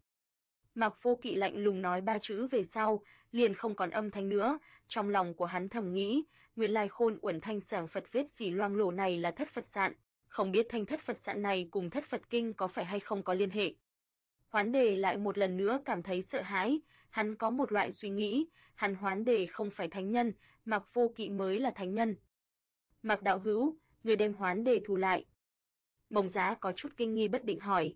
Speaker 1: Mạc Vô Kỵ lạnh lùng nói ba chữ về sau, liền không còn âm thanh nữa, trong lòng của hắn thầm nghĩ, nguyên lai Khôn Uẩn Thanh Sảng Phật vết xỉ loang lổ này là thất Phật sạn, không biết thanh thất Phật sạn này cùng thất Phật kinh có phải hay không có liên hệ. Hoán Đề lại một lần nữa cảm thấy sợ hãi, hắn có một loại suy nghĩ, hắn Hoán Đề không phải thánh nhân, Mạc Vô Kỵ mới là thánh nhân. Mạc đạo hữu, người đem Hoán Đề thu lại. Mông Giá có chút kinh nghi bất định hỏi.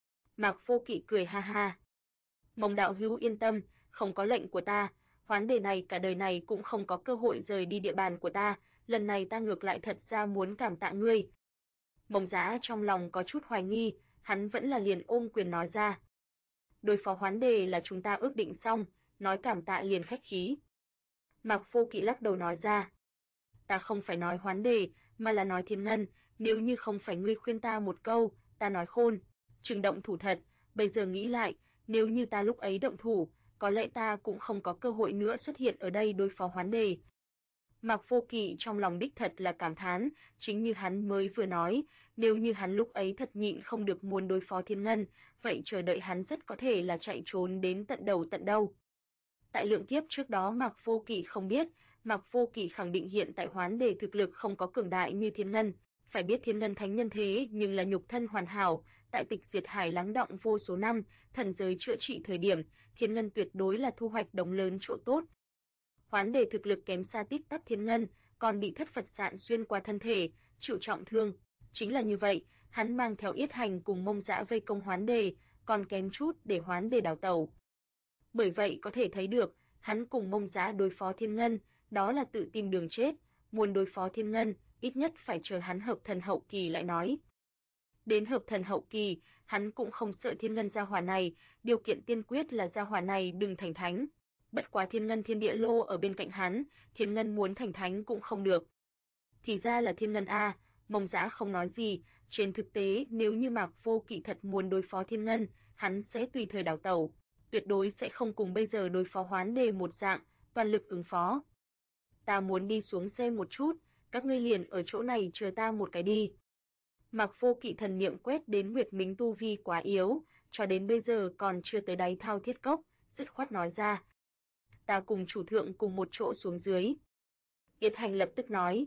Speaker 1: Mạc Vô Kỵ cười ha ha. Mông đạo hữu yên tâm, không có lệnh của ta, Hoán Đề này cả đời này cũng không có cơ hội rời đi địa bàn của ta, lần này ta ngược lại thật ra muốn cảm tạ ngươi. Mông Giá trong lòng có chút hoài nghi, hắn vẫn là liền ôm quyền nói ra. Đối phó Hoán Đề là chúng ta ước định xong, nói cảm tạ liền khách khí. Mạc Vô Kỵ lắc đầu nói ra. Ta không phải nói Hoán Đề, mà là nói Thiên Ngân, nếu như không phải ngươi khuyên ta một câu, ta nói khôn, chừng động thủ thật, bây giờ nghĩ lại, nếu như ta lúc ấy động thủ, có lẽ ta cũng không có cơ hội nữa xuất hiện ở đây đối phó Hoán Đề. Mạc Vô Kỵ trong lòng đích thật là cảm thán, chính như hắn mới vừa nói, nếu như hắn lúc ấy thật nhịn không được muốn đối phó Thiên Ngân, vậy chờ đợi hắn rất có thể là chạy trốn đến tận đầu tận đâu. Tại lượng kiếp trước đó Mạc Vô Kỵ không biết, Mạc Vô Kỵ khẳng định hiện tại Hoán Đề thực lực không có cường đại như Thiên Ngân, phải biết Thiên Ngân thánh nhân thế nhưng là nhục thân hoàn hảo, tại Tịch Diệt Hải lắng đọng vô số năm, thần giới chữa trị thời điểm, Thiên Ngân tuyệt đối là thu hoạch đống lớn chỗ tốt. Hoán Đề thực lực kém xa tít tắp Thiên Ngân, còn bị thất Phật sạn xuyên qua thân thể, chịu trọng thương. Chính là như vậy, hắn mang theo Yết Hành cùng Mông Dã vây công Hoán Đề, còn kém chút để Hoán Đề đào tẩu. Bởi vậy có thể thấy được, hắn cùng Mông Dã đối phó Thiên Ngân, đó là tự tìm đường chết, muốn đối phó Thiên Ngân, ít nhất phải chờ hắn hợp thần hậu kỳ lại nói. Đến hợp thần hậu kỳ, hắn cũng không sợ Thiên Ngân gia hỏa này, điều kiện tiên quyết là gia hỏa này đừng thành thánh. Bất quá Thiên Ngân Thiên Địa Lô ở bên cạnh hắn, Thiên Ngân muốn thành thánh cũng không được. Thì ra là Thiên Ngân a, Mông Dã không nói gì, trên thực tế nếu như Mạc Vô Kỵ thật muốn đối phó Thiên Ngân, hắn sẽ tùy thời đào tẩu, tuyệt đối sẽ không cùng bây giờ đối phó Hoán Đề một dạng, toàn lực ứng phó. Ta muốn đi xuống xem một chút, các ngươi liền ở chỗ này chờ ta một cái đi. Mạc Vô Kỵ thần niệm quét đến Nguyệt Mính tu vi quá yếu, cho đến bây giờ còn chưa tới đáy thao thiết cốc, dứt khoát nói ra. Ta cùng chủ thượng cùng một chỗ xuống dưới. Yết Hành lập tức nói.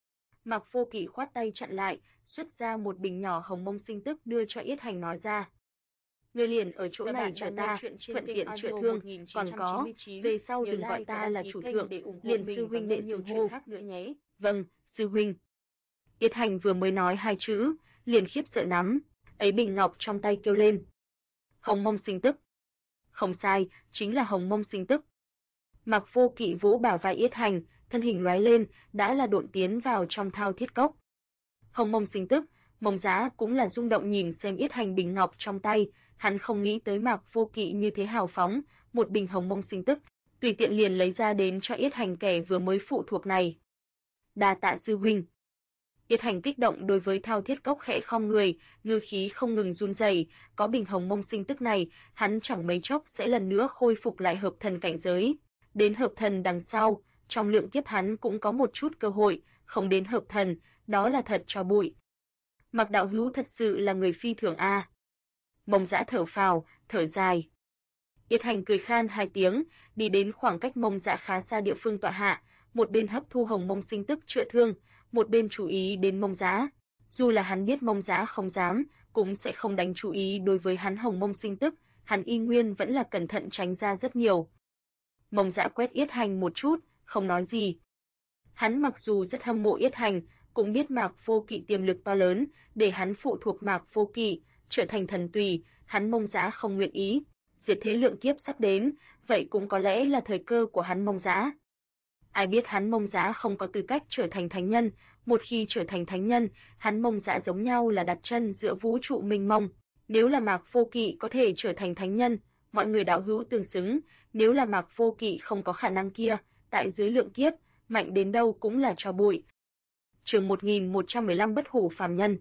Speaker 1: Mạc Vô Kỵ khoát tay chặn lại, xuất ra một bình nhỏ hồng mông sinh tức đưa cho Yết Hành nói ra. Ngươi liền ở chỗ này chờ ta, thuận tiện chữa thương, còn có, về sau đừng gọi ta là chủ thượng, liền sư huynh đệ xưng hô khác nữa nhé. Vâng, sư huynh. Yết Hành vừa mới nói hai chữ, liền khiếp sợ nắm, ấy bình ngọc trong tay kêu lên. Hồng mông sinh tức. Không sai, chính là hồng mông sinh tức. Mạc Vô Kỵ vỗ bả vai Yết Hành, thân hình lóe lên, đã là độn tiến vào trong thao thiết cốc. Hồng mông sinh tức, Mông Dã cũng là rung động nhìn xem Yết Hành bình ngọc trong tay, hắn không nghĩ tới Mạc Vô Kỵ như thế hào phóng, một bình hồng mông sinh tức, tùy tiện liền lấy ra đến cho Yết Hành kẻ vừa mới phụ thuộc này. Đa tạ sư huynh. Yết Hành kích động đối với thao thiết cốc khẽ khom người, ngư khí không ngừng run rẩy, có bình hồng mông sinh tức này, hắn chẳng mấy chốc sẽ lần nữa khôi phục lại hợp thần cảnh giới. Đến hợp thần đằng sau, trong lượng kiếp hắn cũng có một chút cơ hội, không đến hợp thần, đó là thật cho bụi. Mạc đạo hữu thật sự là người phi thường a. Mông Dã thở phào, thở dài. Yết Hành cười khan hai tiếng, đi đến khoảng cách Mông Dã khá xa địa phương tọa hạ, một bên hấp thu hồng mông sinh tức chữa thương, một bên chú ý đến Mông Dã. Dù là hắn biết Mông Dã không dám, cũng sẽ không đánh chú ý đối với hắn hồng mông sinh tức, hắn y nguyên vẫn là cẩn thận tránh ra rất nhiều. Mông Dã quét Yết Hành một chút, không nói gì. Hắn mặc dù rất hâm mộ Yết Hành, cũng biết Mạc Vô Kỵ tiềm lực to lớn, để hắn phụ thuộc Mạc Vô Kỵ, trở thành thần tùy, hắn Mông Dã không nguyện ý. Diệt thế lượng kiếp sắp đến, vậy cũng có lẽ là thời cơ của hắn Mông Dã. Ai biết hắn Mông Dã không có tư cách trở thành thánh nhân, một khi trở thành thánh nhân, hắn Mông Dã giống nhau là đặt chân giữa vũ trụ mênh mông. Nếu là Mạc Vô Kỵ có thể trở thành thánh nhân, mọi người đạo hữu tương xứng, nếu là Mạc Vô Kỵ không có khả năng kia, tại dưới lượng kiếp, mạnh đến đâu cũng là tro bụi. Chương 1115 Bất hủ phàm nhân.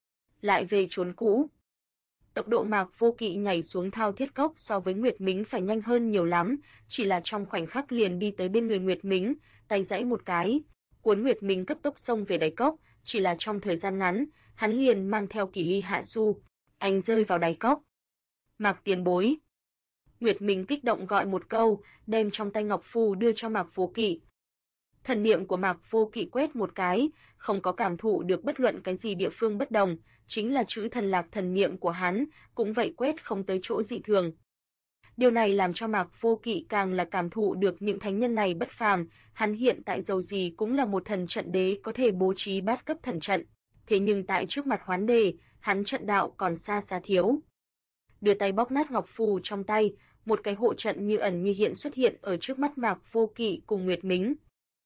Speaker 1: Lại về chốn cũ. Tốc độ Mạc Vô Kỵ nhảy xuống thao thiết cốc so với Nguyệt Mính phải nhanh hơn nhiều lắm, chỉ là trong khoảnh khắc liền đi tới bên người Nguyệt Mính, tay giãy một cái, cuốn Nguyệt Mính cấp tốc xông về đáy cốc, chỉ là trong thời gian ngắn, hắn liền mang theo Kỷ Ly hạ du, anh rơi vào đáy cốc. Mạc tiền bối. Nguyệt Mính kích động gọi một câu, đem trong tay ngọc phù đưa cho Mạc Vô Kỵ. Thần niệm của Mạc Vô Kỵ quét một cái, không có cảm thụ được bất luận cái gì địa phương bất đồng, chính là chữ thần lạc thần niệm của hắn, cũng vậy quét không tới chỗ dị thường. Điều này làm cho Mạc Vô Kỵ càng là cảm thụ được những thánh nhân này bất phàm, hắn hiện tại dầu gì cũng là một thần trận đế có thể bố trí bát cấp thần trận, thế nhưng tại trước mặt Hoán Đề, hắn trận đạo còn xa xa thiếu. Đưa tay bóp nát ngọc phù trong tay, một cái hộ trận như ẩn như hiện xuất hiện ở trước mắt Mạc Vô Kỵ cùng Nguyệt Mính.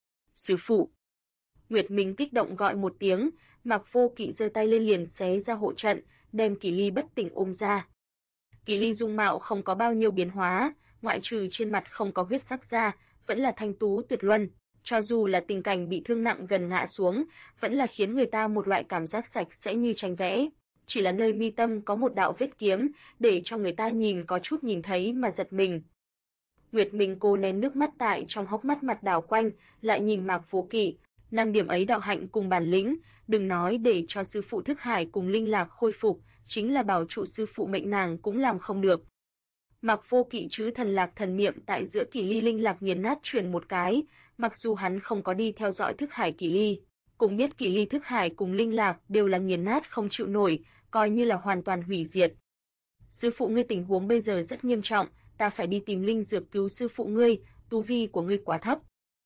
Speaker 1: Sư phụ. Nguyệt Mính kích động gọi một tiếng, Mạc Vô Kỵ giơ tay lên liền xé ra hộ trận, đem Kỷ Ly bất tỉnh ôm ra. Kỷ Ly dung mạo không có bao nhiêu biến hóa, ngoại trừ trên mặt không có huyết sắc ra, vẫn là thanh tú tuyệt luân, cho dù là tình cảnh bị thương nặng gần ngã xuống, vẫn là khiến người ta một loại cảm giác sạch sẽ như tranh vẽ, chỉ là nơi mi tâm có một đạo vết kiếm, để cho người ta nhìn có chút nhìn thấy mà giật mình. Nguyệt Mính cố nén nước mắt tại trong hốc mắt mặt đảo quanh, lại nhìn Mạc Vô Kỵ, năng điểm ấy đạo hạnh cùng bản lĩnh, đừng nói để cho sư phụ thức hải cùng linh lạc khôi phục, chính là bảo trụ sư phụ mệnh nàng cũng làm không được. Mạc Vô Kỵ chữ thần lạc thần niệm tại giữa Kỷ Ly linh lạc nghiền nát truyền một cái, mặc dù hắn không có đi theo dõi thức hải Kỷ Ly, cũng biết Kỷ Ly thức hải cùng linh lạc đều là nghiền nát không chịu nổi, coi như là hoàn toàn hủy diệt. Sư phụ ngươi tình huống bây giờ rất nghiêm trọng, ta phải đi tìm linh dược cứu sư phụ ngươi, tu vi của ngươi quá thấp.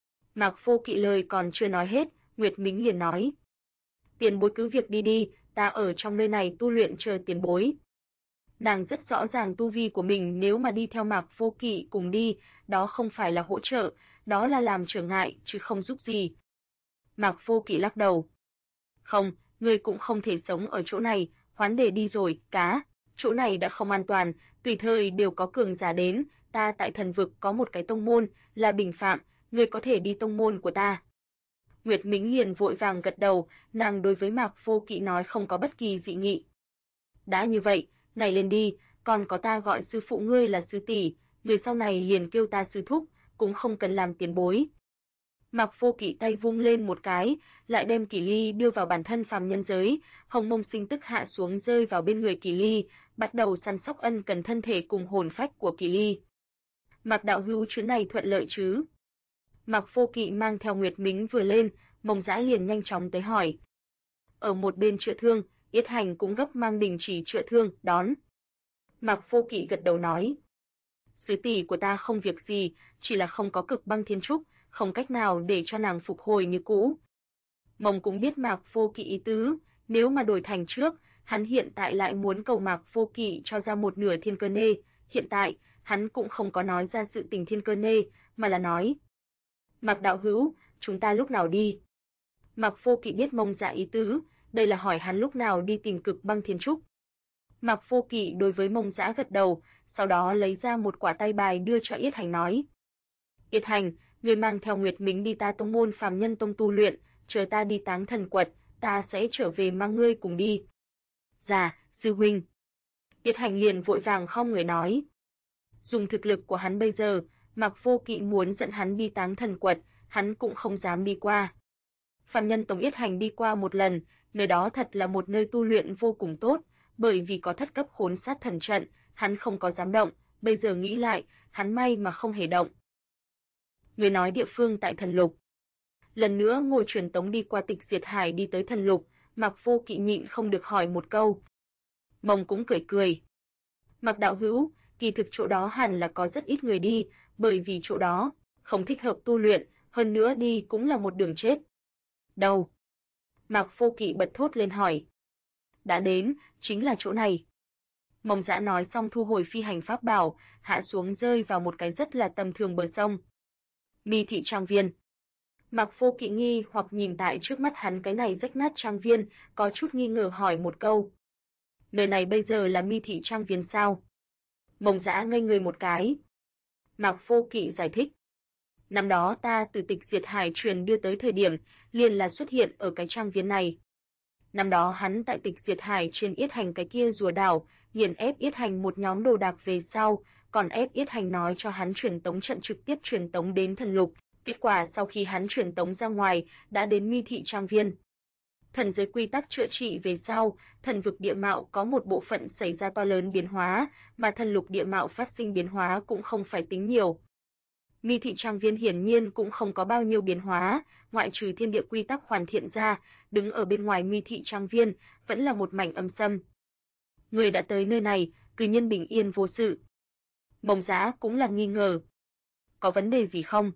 Speaker 1: Mạc Vô Kỵ lời còn chưa nói hết, Nguyệt Mính liền nói. Tiền bối cứ việc đi đi, ta ở trong nơi này tu luyện chờ tiền bối. Nàng rất rõ ràng tu vi của mình, nếu mà đi theo Mạc Vô Kỵ cùng đi, đó không phải là hỗ trợ, đó là làm trở ngại chứ không giúp gì. Mạc Vô Kỵ lắc đầu. Không, ngươi cũng không thể sống ở chỗ này, hoán đề đi rồi, cá. Chỗ này đã không an toàn, tùy thời đều có cường giả đến, ta tại thần vực có một cái tông môn, là Bình Phạm, ngươi có thể đi tông môn của ta. Nguyệt Mính liền vội vàng gật đầu, nàng đối với Mạc Vô Kỵ nói không có bất kỳ dị nghị. Đã như vậy, này lên đi, còn có ta gọi sư phụ ngươi là sư tỷ, người sau này liền kêu ta sư thúc, cũng không cần làm tiền bối. Mạc Vô Kỵ tay vung lên một cái, lại đem Kỷ Ly đưa vào bản thân phàm nhân giới, Hồng Mông Sinh tức hạ xuống rơi vào bên người Kỷ Ly, bắt đầu săn sóc ân cần thân thể cùng hồn phách của Kỷ Ly. Mạc đạo hữu, chuyến này thuận lợi chứ? Mạc Vô Kỵ mang theo Nguyệt Mính vừa lên, Mông Dã liền nhanh chóng tới hỏi. Ở một bên chữa thương, Yết Hành cũng gấp mang đình chỉ chữa thương, đón. Mạc Vô Kỵ gật đầu nói. Sư tỷ của ta không việc gì, chỉ là không có cực băng thiên trúc, không cách nào để cho nàng phục hồi như cũ. Mông cũng biết Mạc Vô Kỵ ý tứ, nếu mà đổi thành trước, hắn hiện tại lại muốn cầu Mạc Vô Kỵ cho ra một nửa thiên cơ nê, hiện tại, hắn cũng không có nói ra sự tình thiên cơ nê, mà là nói. Mạc đạo hữu, chúng ta lúc nào đi? Mạc Vô Kỵ biết Mông Dạ ý tứ, đây là hỏi hắn lúc nào đi tìm cực băng thiên trúc. Mạc Vô Kỵ đối với Mông Dã gật đầu, sau đó lấy ra một quả tay bài đưa cho Yết Hành nói. Yết Hành, người mang theo Nguyệt Mính đi ta tông môn phàm nhân tông tu luyện, chờ ta đi Táng Thần Quật, ta sẽ trở về mang ngươi cùng đi. Dạ, sư huynh. Yết Hành liền vội vàng khom người nói. Dùng thực lực của hắn bây giờ, Mạc Vô Kỵ muốn dẫn hắn đi Táng Thần Quật, hắn cũng không dám đi qua. Phàm nhân tông Yết Hành đi qua một lần, nơi đó thật là một nơi tu luyện vô cùng tốt, bởi vì có thất cấp khốn sát thần trận, hắn không có dám động, bây giờ nghĩ lại, hắn may mà không hề động. Người nói địa phương tại Thần Lục. Lần nữa ngồi truyền tống đi qua Tịch Diệt Hải đi tới Thần Lục, Mạc Vô Kỵ nhịn không được hỏi một câu. Mông cũng cười cười. Mạc đạo hữu, kỳ thực chỗ đó hẳn là có rất ít người đi, bởi vì chỗ đó không thích hợp tu luyện, hơn nữa đi cũng là một đường chết. Đâu? Mạc Vô Kỵ bật thốt lên hỏi. Đã đến, chính là chỗ này. Mông Dã nói xong thu hồi phi hành pháp bảo, hạ xuống rơi vào một cái rất là tầm thường bờ sông. Mi thị trang viên. Mạc Vô Kỵ nghi hoặc nhìn tại trước mắt hắn cái này rách nát trang viên, có chút nghi ngờ hỏi một câu. Nơi này bây giờ là Mi thị trang viên sao? Mông Dã ngây người một cái. Mạc Vô Kỵ giải thích. Năm đó ta từ Tịch Diệt Hải truyền đưa tới thời điểm, liền là xuất hiện ở cái trang viên này. Năm đó hắn tại Tịch Diệt Hải trên Yết Hành cái kia rùa đảo, nghiền ép Yết Hành một nhóm đồ đạc về sau, còn ép Yết Hành nói cho hắn truyền tống trận trực tiếp truyền tống đến Thần Lục. Kết quả sau khi hắn truyền tống ra ngoài, đã đến Mi thị trang viên. Thần giới quy tắc chữa trị về sau, thần vực địa mạo có một bộ phận xảy ra to lớn biến hóa, mà thần lục địa mạo phát sinh biến hóa cũng không phải tính nhiều. Mi thị trang viên hiển nhiên cũng không có bao nhiêu biến hóa, ngoại trừ thiên địa quy tắc hoàn thiện ra, đứng ở bên ngoài Mi thị trang viên, vẫn là một mảnh âm sâm. Người đã tới nơi này, cư nhiên bình yên vô sự. Mông Dã cũng là nghi ngờ. Có vấn đề gì không?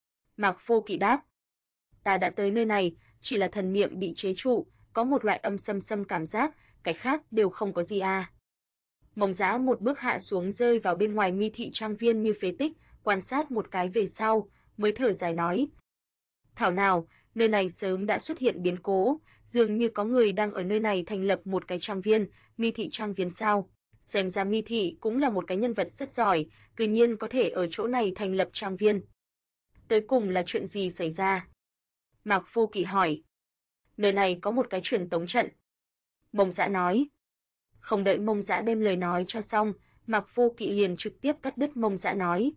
Speaker 1: Mạc Vô Kỵ đáp. Ta đã tới nơi này, chỉ là thần niệm bị chế trụ, có một loại âm sâm cảm giác, cái khác đều không có gì à. Mông Dã một bước hạ xuống rơi vào bên ngoài Mi thị trang viên như phế tích, quan sát một cái về sau, mới thở dài nói. Thảo nào, nơi này sớm đã xuất hiện biến cố, dường như có người đang ở nơi này thành lập một cái trang viên, Mi thị trang viên sao? Xem ra Mi thị cũng là một cái nhân vật rất giỏi, tự nhiên có thể ở chỗ này thành lập trang viên. Tới cùng là chuyện gì xảy ra? Mạc Vô Kỵ hỏi. Nơi này có một cái truyền tống trận. Mông Dã nói. Không đợi Mông Dã đem lời nói cho xong, Mạc Vô Kỵ liền trực tiếp cắt đứt Mông Dã nói.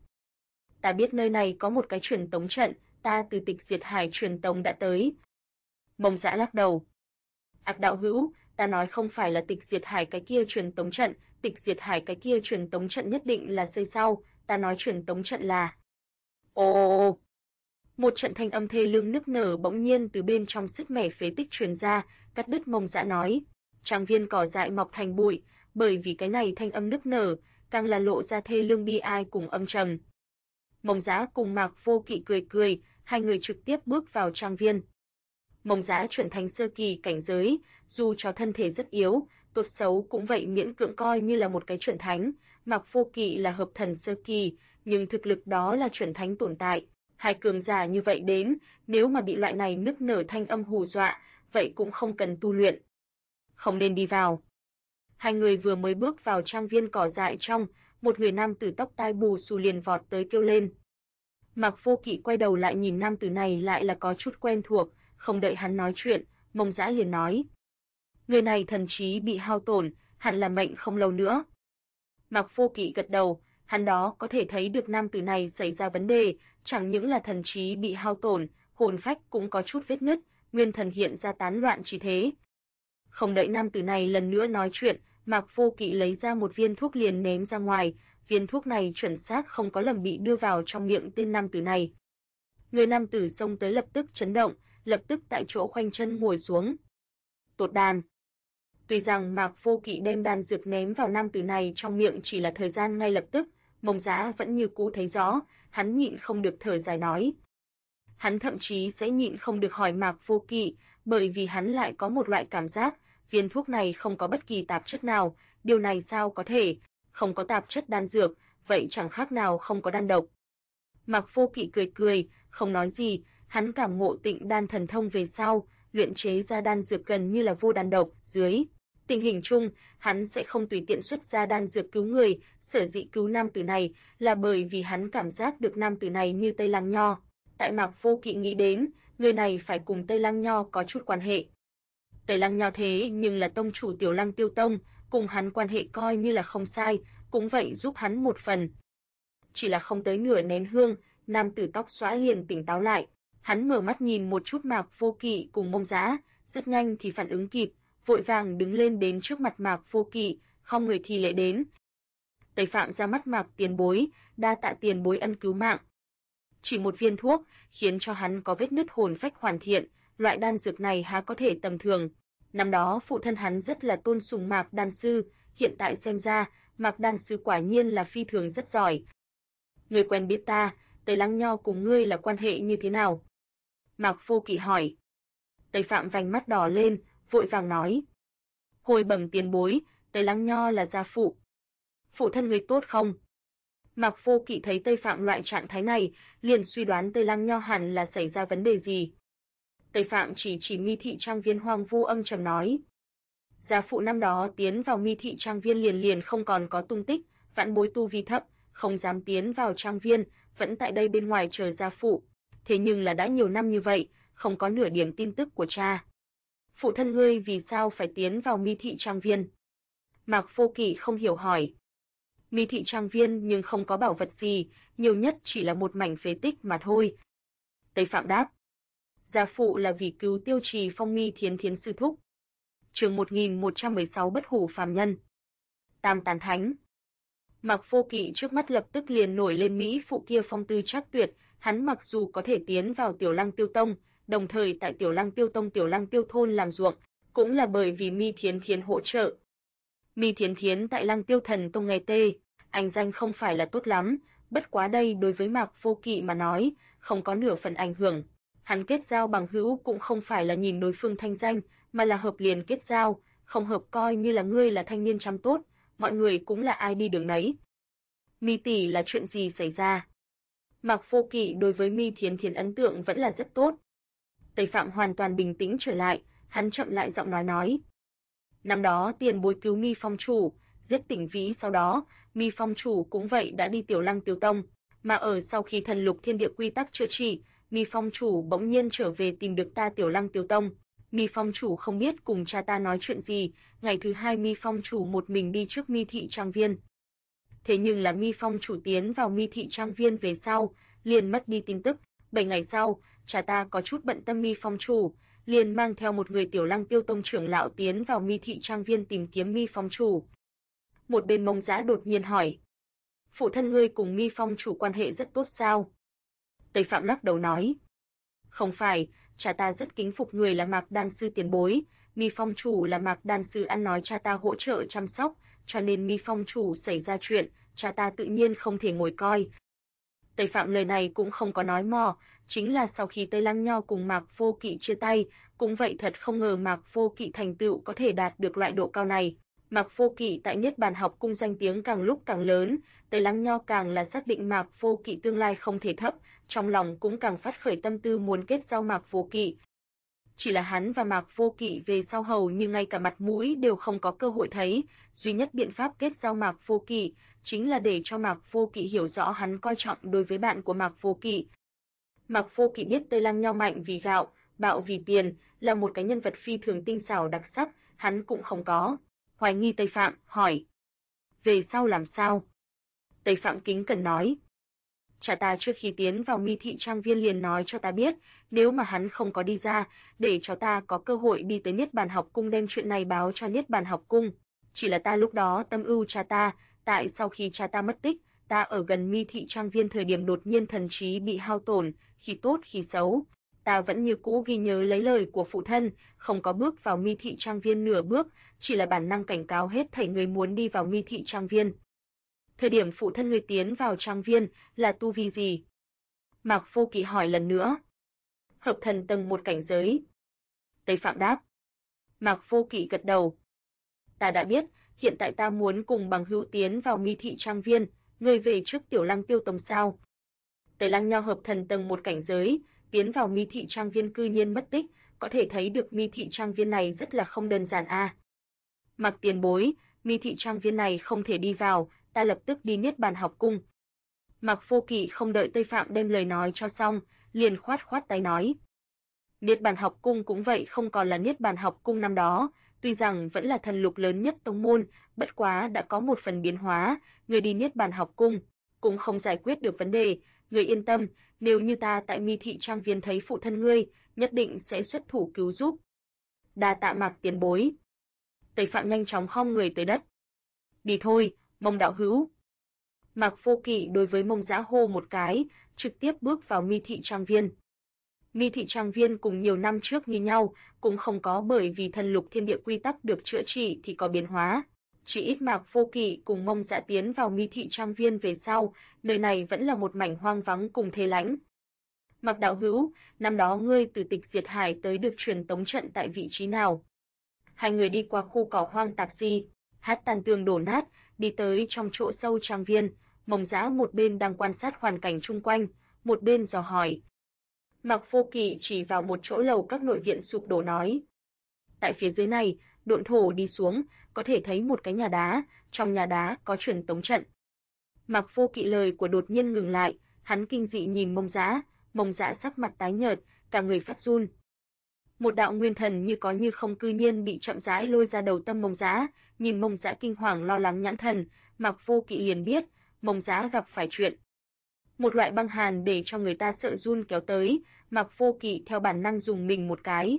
Speaker 1: Ta biết nơi này có một cái truyền tống trận, ta từ Tịch Diệt Hải truyền tống đã tới. Mông Dã lắc đầu. Ác đạo hữu, ta nói không phải là Tịch Diệt Hải cái kia truyền tống trận, Tịch Diệt Hải cái kia truyền tống trận nhất định là xây sau, ta nói truyền tống trận là. Ồ. Một trận thanh âm thê lương nức nở bỗng nhiên từ bên trong sứt mẻ phế tích truyền ra, cắt đứt Mông Dã nói. Trang viên cỏ dại mọc thành bụi, bởi vì cái này thanh âm nức nở, càng là lộ ra thê lương bi ai cùng âm trầm. Mông Dã cùng Mạc Vô Kỵ cười cười, hai người trực tiếp bước vào trang viên. Mông Dã chuẩn thánh sơ kỳ cảnh giới, dù cho thân thể rất yếu, tốt xấu cũng vậy miễn cưỡng coi như là một cái chuẩn thánh, Mạc Vô Kỵ là hợp thần sơ kỳ, nhưng thực lực đó là chuẩn thánh tồn tại. Hai cường giả như vậy đến, nếu mà bị loại này nức nở thanh âm hù dọa, vậy cũng không cần tu luyện. Không nên đi vào. Hai người vừa mới bước vào trang viên cỏ dại trong, một người nam tử tóc tai bù xù liền vọt tới kêu lên. Mạc Vô Kỵ quay đầu lại nhìn nam tử này lại là có chút quen thuộc, không đợi hắn nói chuyện, Mông Dã liền nói. Người này thần trí bị hao tổn, hẳn là mệnh không lâu nữa. Mạc Vô Kỵ gật đầu, hắn đó có thể thấy được nam tử này xảy ra vấn đề, chẳng những là thần trí bị hao tổn, hồn phách cũng có chút vết nứt, nguyên thần hiện ra tán loạn chỉ thế. Không đợi nam tử này lần nữa nói chuyện, Mạc Vô Kỵ lấy ra một viên thuốc liền ném ra ngoài, viên thuốc này chuẩn xác không có lầm bị đưa vào trong miệng tên nam tử này. Người nam tử xông tới lập tức chấn động, lập tức tại chỗ khoanh chân ngồi xuống. Tột đan. Tuy rằng Mạc Vô Kỵ đem đan dược ném vào nam tử này trong miệng chỉ là thời gian ngay lập tức, Mông Dã vẫn như cũ thấy rõ, hắn nhịn không được thở dài nói. Hắn thậm chí sẽ nhịn không được hỏi Mạc Vô Kỵ, bởi vì hắn lại có một loại cảm giác, viên thuốc này không có bất kỳ tạp chất nào, điều này sao có thể, không có tạp chất đan dược, vậy chẳng khác nào không có đan độc. Mạc Vô Kỵ cười cười, không nói gì, hắn cảm ngộ Tịnh Đan thần thông về sau, luyện chế ra đan dược gần như là vô đan độc, dưới tình hình chung, hắn sẽ không tùy tiện xuất ra đan dược cứu người, sở dĩ cứu nam tử này là bởi vì hắn cảm giác được nam tử này như Tây Lăng Nho. Tại Mạc Vô Kỵ nghĩ đến, người này phải cùng Tây Lăng Nho có chút quan hệ. Tây Lăng Nho thế nhưng là tông chủ Tiểu Lăng Tiêu Tông, cùng hắn quan hệ coi như là không sai, cũng vậy giúp hắn một phần. Chỉ là không tới nửa nén hương, nam tử tóc xõa liền tỉnh táo lại, hắn mở mắt nhìn một chút Mạc Vô Kỵ cùng Mông Dã, rất nhanh thì phản ứng kịp, vội vàng đứng lên đến trước mặt Mạc Vô Kỵ, không người thi lễ đến. Tây Phạm ra mắt Mạc tiền bối, đa tạ tiền bối ân cứu mạng. Chỉ một viên thuốc, khiến cho hắn có vết nứt hồn phách hoàn thiện, loại đan dược này há có thể tầm thường. Năm đó phụ thân hắn rất là tôn sùng Mạc đan sư, hiện tại xem ra, Mạc đan sư quả nhiên là phi thường rất giỏi. Ngươi quen biết ta, Tây Lăng Nho cùng ngươi là quan hệ như thế nào? Mạc Vô Kỵ hỏi. Tây Phạm vành mắt đỏ lên, vội vàng nói. Hồi bẩm tiền bối, Tây Lăng Nho là gia phụ. Phụ thân người tốt không? Mạc Vô Kỵ thấy Tây Phạm loại trạng thái này, liền suy đoán Tây Lăng Nho hẳn là xảy ra vấn đề gì. Tây Phạm chỉ Mi Thị Trang Viên hoang vu âm trầm nói. Gia phụ năm đó tiến vào Mi Thị Trang Viên liền không còn có tung tích, vãn bối tu vi thấp, không dám tiến vào trang viên, vẫn tại đây bên ngoài chờ gia phụ. Thế nhưng là đã nhiều năm như vậy, không có nửa điểm tin tức của cha. Phụ thân ngươi vì sao phải tiến vào Mi Thị Trang Viên? Mạc Vô Kỵ không hiểu hỏi. Mi Thị Trang Viên nhưng không có bảo vật gì, nhiều nhất chỉ là một mảnh phế tích mà thôi. Tây Phạm đáp. Gia phụ là vì cứu Tiêu Trì Phong Mi Thiến Thiến sư thúc. Chương 1116 Bất hủ phàm nhân. Tam tán thánh. Mạc Vô Kỵ trước mắt lập tức liền nổi lên mỹ phụ kia phong tư trác tuyệt, hắn mặc dù có thể tiến vào Tiểu Lăng Tiêu Tông, đồng thời tại Tiểu Lăng Tiêu Tông Tiểu Lăng Tiêu thôn làm ruộng, cũng là bởi vì Mi Thiến Thiến hỗ trợ. Mi Thiến Thiến tại Lăng Tiêu Thần Tông nghe tê, anh danh không phải là tốt lắm, bất quá đây đối với Mạc Vô Kỵ mà nói, không có nửa phần ảnh hưởng. Hắn kết giao bằng hữu cũng không phải là nhìn đối phương thanh danh, mà là hợp liền kết giao, không hợp coi như là ngươi là thanh niên chăm tốt, mọi người cũng là ai đi đường nấy. Mi tỷ là chuyện gì xảy ra? Mạc Vô Kỵ đối với Mi Thiến Thiến ấn tượng vẫn là rất tốt. Tây Phạm hoàn toàn bình tĩnh trở lại, hắn chậm lại giọng nói. Năm đó tiền bối cứu Mi Phong chủ, giết Tỉnh Vĩ sau đó, Mi Phong chủ cũng vậy đã đi Tiểu Lăng Tiêu Tông, mà ở sau khi thần lục thiên địa quy tắc chữa trị, Mi Phong chủ bỗng nhiên trở về tìm được ta Tiểu Lăng Tiêu Tông. Mi Phong chủ không biết cùng cha ta nói chuyện gì, ngày thứ hai Mi Phong chủ một mình đi trước Mi Thị Trang Viên. Thế nhưng là Mi Phong chủ tiến vào Mi Thị Trang Viên về sau, liền mất đi tin tức. 7 ngày sau, cha ta có chút bận tâm Mi Phong chủ, liền mang theo một người Tiểu Lăng Tiêu Tông trưởng lão tiến vào Mi Thị Trang Viên tìm kiếm Mi Phong chủ. Một bên Mông Dã đột nhiên hỏi, phụ thân ngươi cùng Mi Phong chủ quan hệ rất tốt sao? Tây Phạm lắc đầu nói, không phải, cha ta rất kính phục người là Mạc đan sư tiền bối, Mi Phong chủ là Mạc đan sư ăn nói cha ta hỗ trợ chăm sóc, cho nên Mi Phong chủ xảy ra chuyện, cha ta tự nhiên không thể ngồi coi. Tây Phạm lời này cũng không có nói mò, chính là sau khi Tây Lăng Nho cùng Mạc Vô Kỵ chia tay, cũng vậy thật không ngờ Mạc Vô Kỵ thành tựu có thể đạt được loại độ cao này. Mạc Vô Kỵ tại Niết Bàn học cung danh tiếng càng lúc càng lớn, Tây Lăng Nho càng là xác định Mạc Vô Kỵ tương lai không thể thấp, trong lòng cũng càng phát khởi tâm tư muốn kết giao Mạc Vô Kỵ. Chỉ là hắn và Mạc Vô Kỵ về sau hầu như ngay cả mặt mũi đều không có cơ hội thấy, duy nhất biện pháp kết giao Mạc Vô Kỵ chính là để cho Mạc Vô Kỵ hiểu rõ hắn coi trọng đối với bạn của Mạc Vô Kỵ. Mạc Vô Kỵ biết Tây Lăng Nho mạnh vì gạo, bạo vì tiền, là một cái nhân vật phi thường tinh xảo đặc sắc, hắn cũng không có hoài nghi Tây Phạm, hỏi: "Về sau làm sao?" Tây Phạm kính cẩn nói: "Cha ta trước khi tiến vào Mi Thị Trang Viên liền nói cho ta biết, nếu mà hắn không có đi ra, để cho ta có cơ hội đi tới Niết Bàn học cung đem chuyện này báo cho Niết Bàn học cung. Chỉ là ta lúc đó tâm ưu cha ta, tại sau khi cha ta mất tích, ta ở gần Mi Thị Trang Viên thời điểm đột nhiên thần trí bị hao tổn, khi tốt khi xấu. Ta vẫn như cũ ghi nhớ lấy lời của phụ thân, không có bước vào Mi Thị Trang Viên nửa bước, chỉ là bản năng cảnh cáo hết thảy người muốn đi vào Mi Thị Trang Viên. Thời điểm phụ thân người tiến vào trang viên là tu vi gì?" Mạc Vô Kỵ hỏi lần nữa. "Hợp thần tầng 1 cảnh giới." Tây Phạm đáp. Mạc Vô Kỵ gật đầu. "Ta đã biết, hiện tại ta muốn cùng bằng hữu tiến vào Mi Thị Trang Viên, ngươi về trước Tiểu Lăng Tiêu Tông sao?" Tây Lăng Nho hợp thần tầng 1 cảnh giới, tiến vào Mi Thị Trang Viên cư nhiên mất tích, có thể thấy được Mi Thị Trang Viên này rất là không đơn giản a. "Mạc tiền bối, Mi Thị Trang Viên này không thể đi vào, ta lập tức đi Niết Bàn học cung." Mạc Vô Kỵ không đợi Tây Phạm đem lời nói cho xong, liền khoát khoát tay nói: "Niết Bàn học cung cũng vậy không còn là Niết Bàn học cung năm đó, tuy rằng vẫn là thần lục lớn nhất tông môn, bất quá đã có một phần biến hóa, người đi Niết Bàn học cung cũng không giải quyết được vấn đề, người yên tâm, nếu như ta tại Mi Thị Trang Viên thấy phụ thân ngươi, nhất định sẽ xuất thủ cứu giúp." "Đa tạ Mạc tiền bối." Tây Phạm nhanh chóng khom người tới đất. "Đi thôi, Mông đạo hữu." Mạc Vô Kỵ đối với Mông Dã hô một cái, trực tiếp bước vào Mi Thị Trang Viên. Mi Thị Trang Viên cùng nhiều năm trước như nhau, cũng không có bởi vì thần lục thiên địa quy tắc được chữa trị thì có biến hóa. Chỉ ít Mạc Vô Kỵ cùng Mông Dã tiến vào Mi Thị Trang Viên về sau, nơi này vẫn là một mảnh hoang vắng cùng thê lánh. "Mạc đạo hữu, năm đó ngươi từ Tịch Diệt Hải tới được truyền tống trận tại vị trí nào?" Hai người đi qua khu cỏ hoang tạp di, hát tàn tường đổ nát, đi tới trong chỗ sâu trang viên, Mông Dã một bên đang quan sát hoàn cảnh chung quanh, một bên dò hỏi. Mạc Vô Kỵ chỉ vào một chỗ lầu các nội viện sụp đổ nói: "Tại phía dưới này, độn thổ đi xuống, có thể thấy một cái nhà đá, trong nhà đá có truyền tống trận." Mạc Vô Kỵ lời của đột nhiên ngừng lại, hắn kinh dị nhìn Mông Dã sắc mặt tái nhợt, cả người phát run. Một đạo nguyên thần như có như không cư nhiên bị chậm rãi lôi ra đầu tâm Mông Dã, nhìn Mông Dã kinh hoàng lo lắng nhãn thần, Mạc Vô Kỵ liền biết, Mông Dã gặp phải chuyện. Một loại băng hàn để cho người ta sợ run kéo tới, Mạc Vô Kỵ theo bản năng dùng mình một cái.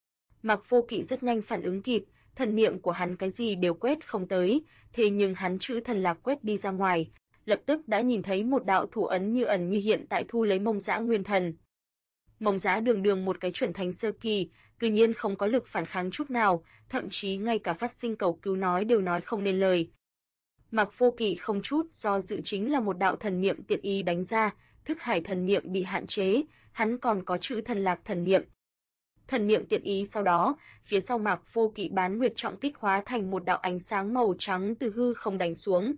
Speaker 1: Mạc Vô Kỵ rất nhanh phản ứng kịp, thần niệm của hắn cái gì đều quét không tới, thế nhưng hắn chữ thần lạc quét đi ra ngoài, lập tức đã nhìn thấy một đạo thủ ấn như ẩn như hiện tại thu lấy Mông Dã nguyên thần. Mông Dã đường đường một cái chuẩn thánh sơ kỳ, cư nhiên không có lực phản kháng chút nào, thậm chí ngay cả phát sinh cầu cứu nói đều nói không nên lời. Mạc Vô Kỵ không chút do dự chính là một đạo thần niệm tiện ý đánh ra, thức hải thần niệm bị hạn chế, hắn còn có chữ thần lạc thần niệm. Thần niệm tiện ý sau đó, phía sau Mạc Vô Kỵ bán nguyệt trọng kích hóa thành một đạo ánh sáng màu trắng từ hư không đánh xuống.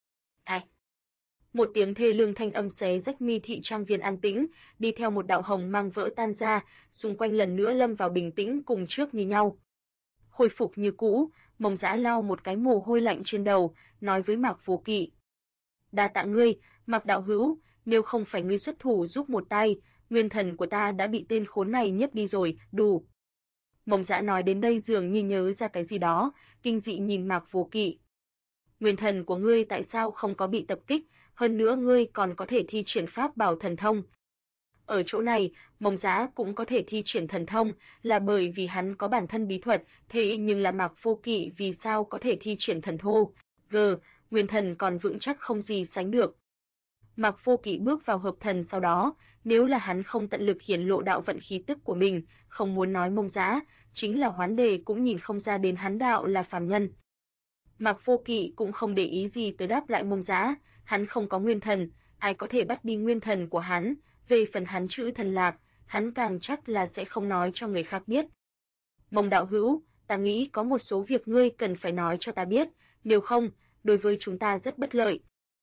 Speaker 1: Một tiếng thê lương thanh âm xé rách Mi Thị Trang Viên an tĩnh, đi theo một đạo hồng mang vỡ tan ra, xung quanh lần nữa lâm vào bình tĩnh cùng trước như nhau. Khôi phục như cũ, Mông Dã lau một cái mồ hôi lạnh trên đầu, nói với Mạc Vô Kỵ: "Đa tạ ngươi, Mạc đạo hữu, nếu không phải ngươi xuất thủ giúp một tay, nguyên thần của ta đã bị tên khốn này nhấp đi rồi, đủ." Mông Dã nói đến đây dường như nhớ ra cái gì đó, kinh dị nhìn Mạc Vô Kỵ. "Nguyên thần của ngươi tại sao không có bị tập kích, hơn nữa ngươi còn có thể thi triển pháp bảo thần thông?" Ở chỗ này, Mông Dã cũng có thể thi triển thần thông, là bởi vì hắn có bản thân bí thuật, thế nhưng là Mạc Vô Kỵ vì sao có thể thi triển thần thô? Nguyên thần còn vững chắc không gì sánh được. Mạc Vô Kỵ bước vào hợp thần sau đó, nếu là hắn không tận lực hiển lộ đạo vận khí tức của mình, không muốn nói Mông Dã, chính là Hoán Đề cũng nhìn không ra đến hắn đạo là phàm nhân. Mạc Vô Kỵ cũng không để ý gì tới đáp lại Mông Dã, hắn không có nguyên thần, ai có thể bắt đi nguyên thần của hắn, về phần hắn chữ thần lạc, hắn càng chắc là sẽ không nói cho người khác biết. Mông đạo hữu, ta nghĩ có một số việc ngươi cần phải nói cho ta biết, nếu không, đối với chúng ta rất bất lợi.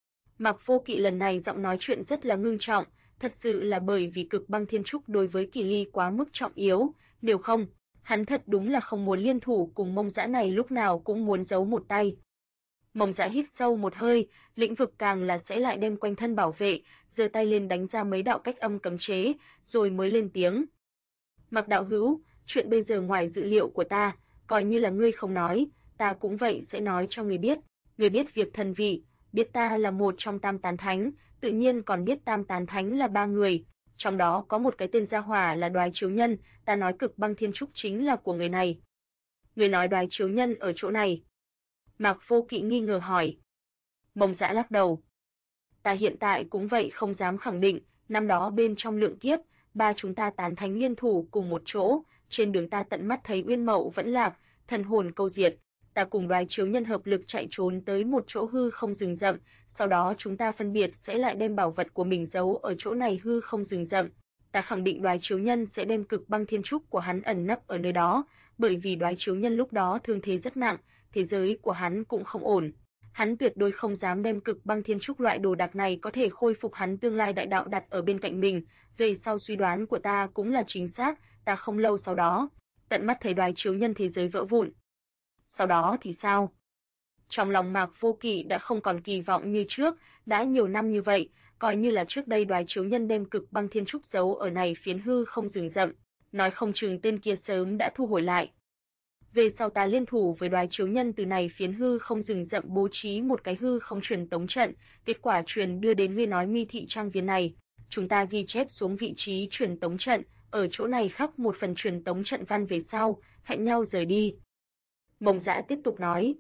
Speaker 1: Mạc Vô Kỵ lần này giọng nói chuyện rất là ngưng trọng, thật sự là bởi vì Cực Băng Thiên Trúc đối với Kỳ Ly quá mức trọng yếu, nếu không, hắn thật đúng là không muốn liên thủ cùng Mông Dã này, lúc nào cũng muốn giấu một tay. Mông Dã hít sâu một hơi, lĩnh vực càng là sẽ lại đem quanh thân bảo vệ, giơ tay lên đánh ra mấy đạo cách âm cấm chế, rồi mới lên tiếng. Mạc đạo hữu, chuyện bây giờ ngoài dự liệu của ta, coi như là ngươi không nói, ta cũng vậy sẽ nói cho ngươi biết. Ngươi biết việc thần vị, biết ta là một trong Tam Tán Thánh, tự nhiên còn biết Tam Tán Thánh là 3 người, trong đó có một cái tên gia hỏa là Đoái Chiếu Nhân, ta nói Cực Băng Thiên Trúc chính là của người này. Người nói Đoái Chiếu Nhân ở chỗ này. Mạc Vô Kỵ nghi ngờ hỏi. Mông Dã lắc đầu. Ta hiện tại cũng vậy không dám khẳng định, năm đó bên trong lượng kiếp, ba chúng ta Tán Thánh liên thủ cùng một chỗ, trên đường ta tận mắt thấy Uyên Mậu vẫn lạc, thần hồn câu diệt. Ta cùng Đoái Chiếu Nhân hợp lực chạy trốn tới một chỗ hư không rừng rậm, sau đó chúng ta phân biệt sẽ lại đem bảo vật của mình giấu ở chỗ này hư không rừng rậm. Ta khẳng định Đoái Chiếu Nhân sẽ đem Cực Băng Thiên Trúc của hắn ẩn nấp ở nơi đó, bởi vì Đoái Chiếu Nhân lúc đó thương thế rất nặng, thế giới của hắn cũng không ổn. Hắn tuyệt đối không dám đem Cực Băng Thiên Trúc loại đồ đạc này có thể khôi phục hắn tương lai đại đạo đặt ở bên cạnh mình, về sau suy đoán của ta cũng là chính xác, ta không lâu sau đó, tận mắt thấy Đoái Chiếu Nhân thế giới vỡ vụn. Sau đó thì sao? Trong lòng Mạc Vô Kỵ đã không còn kỳ vọng như trước, đã nhiều năm như vậy, coi như là trước đây Đoái Chiếu Nhân đem Cực Băng Thiên Trúc giấu ở này phiến hư không rừng rậm, nói không chừng tên kia sớm đã thu hồi lại. Về sau ta liên thủ với Đoái Chiếu Nhân từ này phiến hư không rừng rậm bố trí một cái hư không truyền tống trận, kết quả truyền đưa đến ngươi nói Mi Thị Trang Viên này, chúng ta ghi chép xuống vị trí truyền tống trận, ở chỗ này khắc một phần truyền tống trận văn về sau, hẹn nhau rời đi. Mông Dã tiếp tục nói.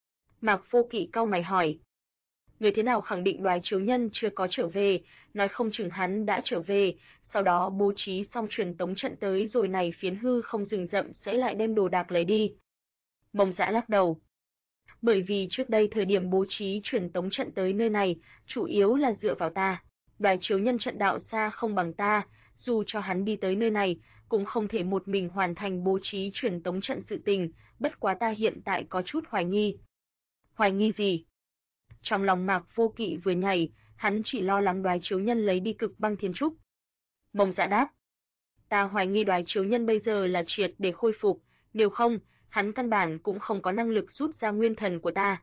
Speaker 1: Mạc Vô Kỵ cau mày hỏi. Người thế nào khẳng định Đoái Chiếu Nhân chưa có trở về, nói không chừng hắn đã trở về, sau đó bố trí xong truyền tống trận tới rồi này phiến hư không rừng rậm sẽ lại đem đồ đạc lấy đi. Mông Dã lắc đầu. Bởi vì trước đây thời điểm bố trí truyền tống trận tới nơi này, chủ yếu là dựa vào ta. Đoái Chiếu Nhân trận đạo xa không bằng ta, dù cho hắn đi tới nơi này, cũng không thể một mình hoàn thành bố trí truyền tống trận sự tình, bất quá ta hiện tại có chút hoài nghi. Hoài nghi gì? Trong lòng Mạc Vô Kỵ vừa nhảy, hắn chỉ lo lắng Đoái Chiếu Nhân lấy đi Cực Băng Thiên Trúc. Mông Dã đáp. Ta hoài nghi Đoái Chiếu Nhân bây giờ là triệt để khôi phục, nếu không, hắn căn bản cũng không có năng lực rút ra nguyên thần của ta.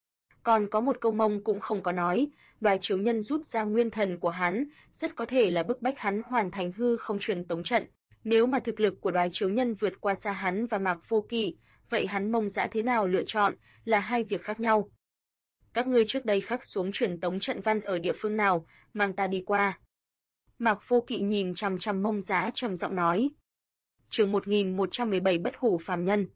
Speaker 1: Còn có một câu Mông cũng không có nói, Đoái Chiếu Nhân rút ra nguyên thần của hắn, rất có thể là bức bách hắn hoàn thành hư không truyền tống trận. Nếu mà thực lực của Đoái Chiếu Nhân vượt qua xa hắn và Mạc Vô Kỵ, vậy hắn Mông Dã thế nào lựa chọn, là hai việc khác nhau. Các ngươi trước đây khắc xuống truyền tống trận văn ở địa phương nào, mang ta đi qua. Mạc Vô Kỵ nhìn chằm chằm Mông Dã trầm giọng nói. Chương 1117 Bất Hủ Phàm Nhân.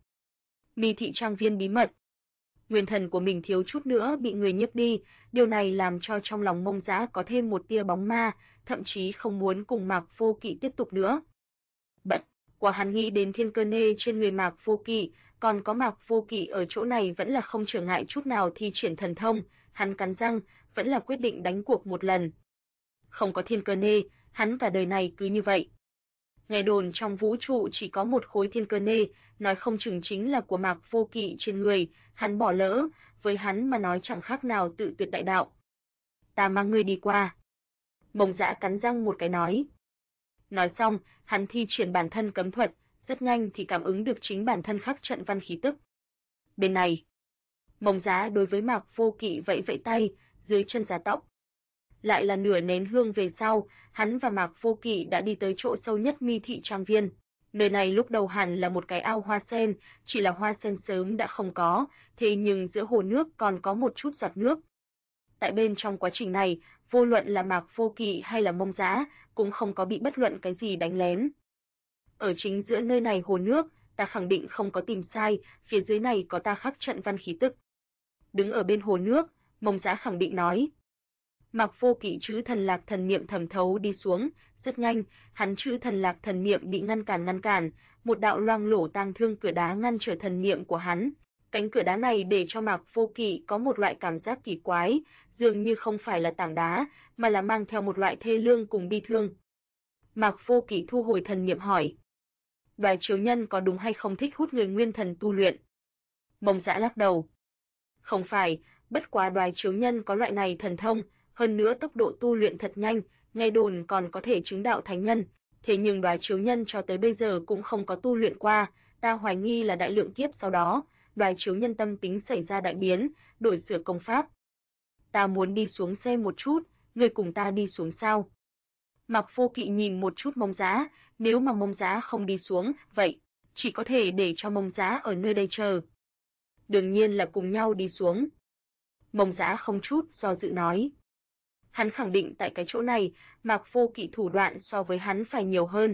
Speaker 1: Mi Thị Trang Viên bí mật. Nguyên thần của mình thiếu chút nữa bị người nhiếp đi, điều này làm cho trong lòng Mông Dã có thêm một tia bóng ma, thậm chí không muốn cùng Mạc Vô Kỵ tiếp tục nữa. Bận, quả hắn nghĩ đến thiên cơ nê trên người Mạc Vô Kỵ, còn có Mạc Vô Kỵ ở chỗ này vẫn là không trở ngại chút nào thi triển thần thông, hắn cắn răng, vẫn là quyết định đánh cuộc một lần. Không có thiên cơ nê, hắn cả đời này cứ như vậy. Nghe đồn trong vũ trụ chỉ có một khối thiên cơ nê, nói không chừng chính là của Mạc Vô Kỵ trên người, hắn bỏ lỡ, với hắn mà nói chẳng khác nào tự tuyệt đại đạo. Ta mang ngươi đi qua. Mông Dã cắn răng một cái nói. Nói xong, hắn thi triển bản thân cấm thuật, rất nhanh thì cảm ứng được chính bản thân khắc trận văn khí tức. Bên này, Mông Dã đối với Mạc Vô Kỵ vẫy vẫy tay, dưới chân giá tóc. Lại là nửa nén hương về sau, hắn và Mạc Vô Kỵ đã đi tới chỗ sâu nhất Mi Thị Trang Viên. Nơi này lúc đầu hẳn là một cái ao hoa sen, chỉ là hoa sen sớm đã không có, thế nhưng giữa hồ nước còn có một chút giọt nước. Tại bên trong quá trình này, vô luận là Mạc Vô Kỵ hay là Mông Dã, cũng không có bị bất luận cái gì đánh lén. Ở chính giữa nơi này hồ nước, ta khẳng định không có tìm sai, phía dưới này có ta khắc trận văn khí tức. Đứng ở bên hồ nước, Mông Dã khẳng định nói. Mạc Vô Kỵ chữ thần lạc thần niệm thẩm thấu đi xuống, rất nhanh, hắn chữ thần lạc thần niệm bị ngăn cản, một đạo loang lổ tang thương cửa đá ngăn trở thần niệm của hắn. Cánh cửa đá này để cho Mạc Vô Kỵ có một loại cảm giác kỳ quái, dường như không phải là tảng đá, mà là mang theo một loại thê lương cùng bi thương. Mạc Vô Kỵ thu hồi thần niệm hỏi. Đoài Chiếu Nhân có đúng hay không thích hút người nguyên thần tu luyện? Mông Dã lắc đầu. Không phải, bất quá Đoài Chiếu Nhân có loại này thần thông, hơn nữa tốc độ tu luyện thật nhanh, nghe đồn còn có thể chứng đạo thánh nhân, thế nhưng Đoài Chiếu Nhân cho tới bây giờ cũng không có tu luyện qua, ta hoài nghi là đại lượng kiếp sau đó, Đoài Chiếu Nhân tâm tính xảy ra đại biến, đổi sửa công pháp. Ta muốn đi xuống xem một chút, ngươi cùng ta đi xuống sao? Mạc Vô Kỵ nhìn một chút Mông Dã, nếu mà Mông Dã không đi xuống, vậy chỉ có thể để cho Mông Dã ở nơi đây chờ. Đương nhiên là cùng nhau đi xuống. Mông Dã không chút do dự nói. Hắn khẳng định tại cái chỗ này, Mạc Vô Kỵ thủ đoạn so với hắn phải nhiều hơn.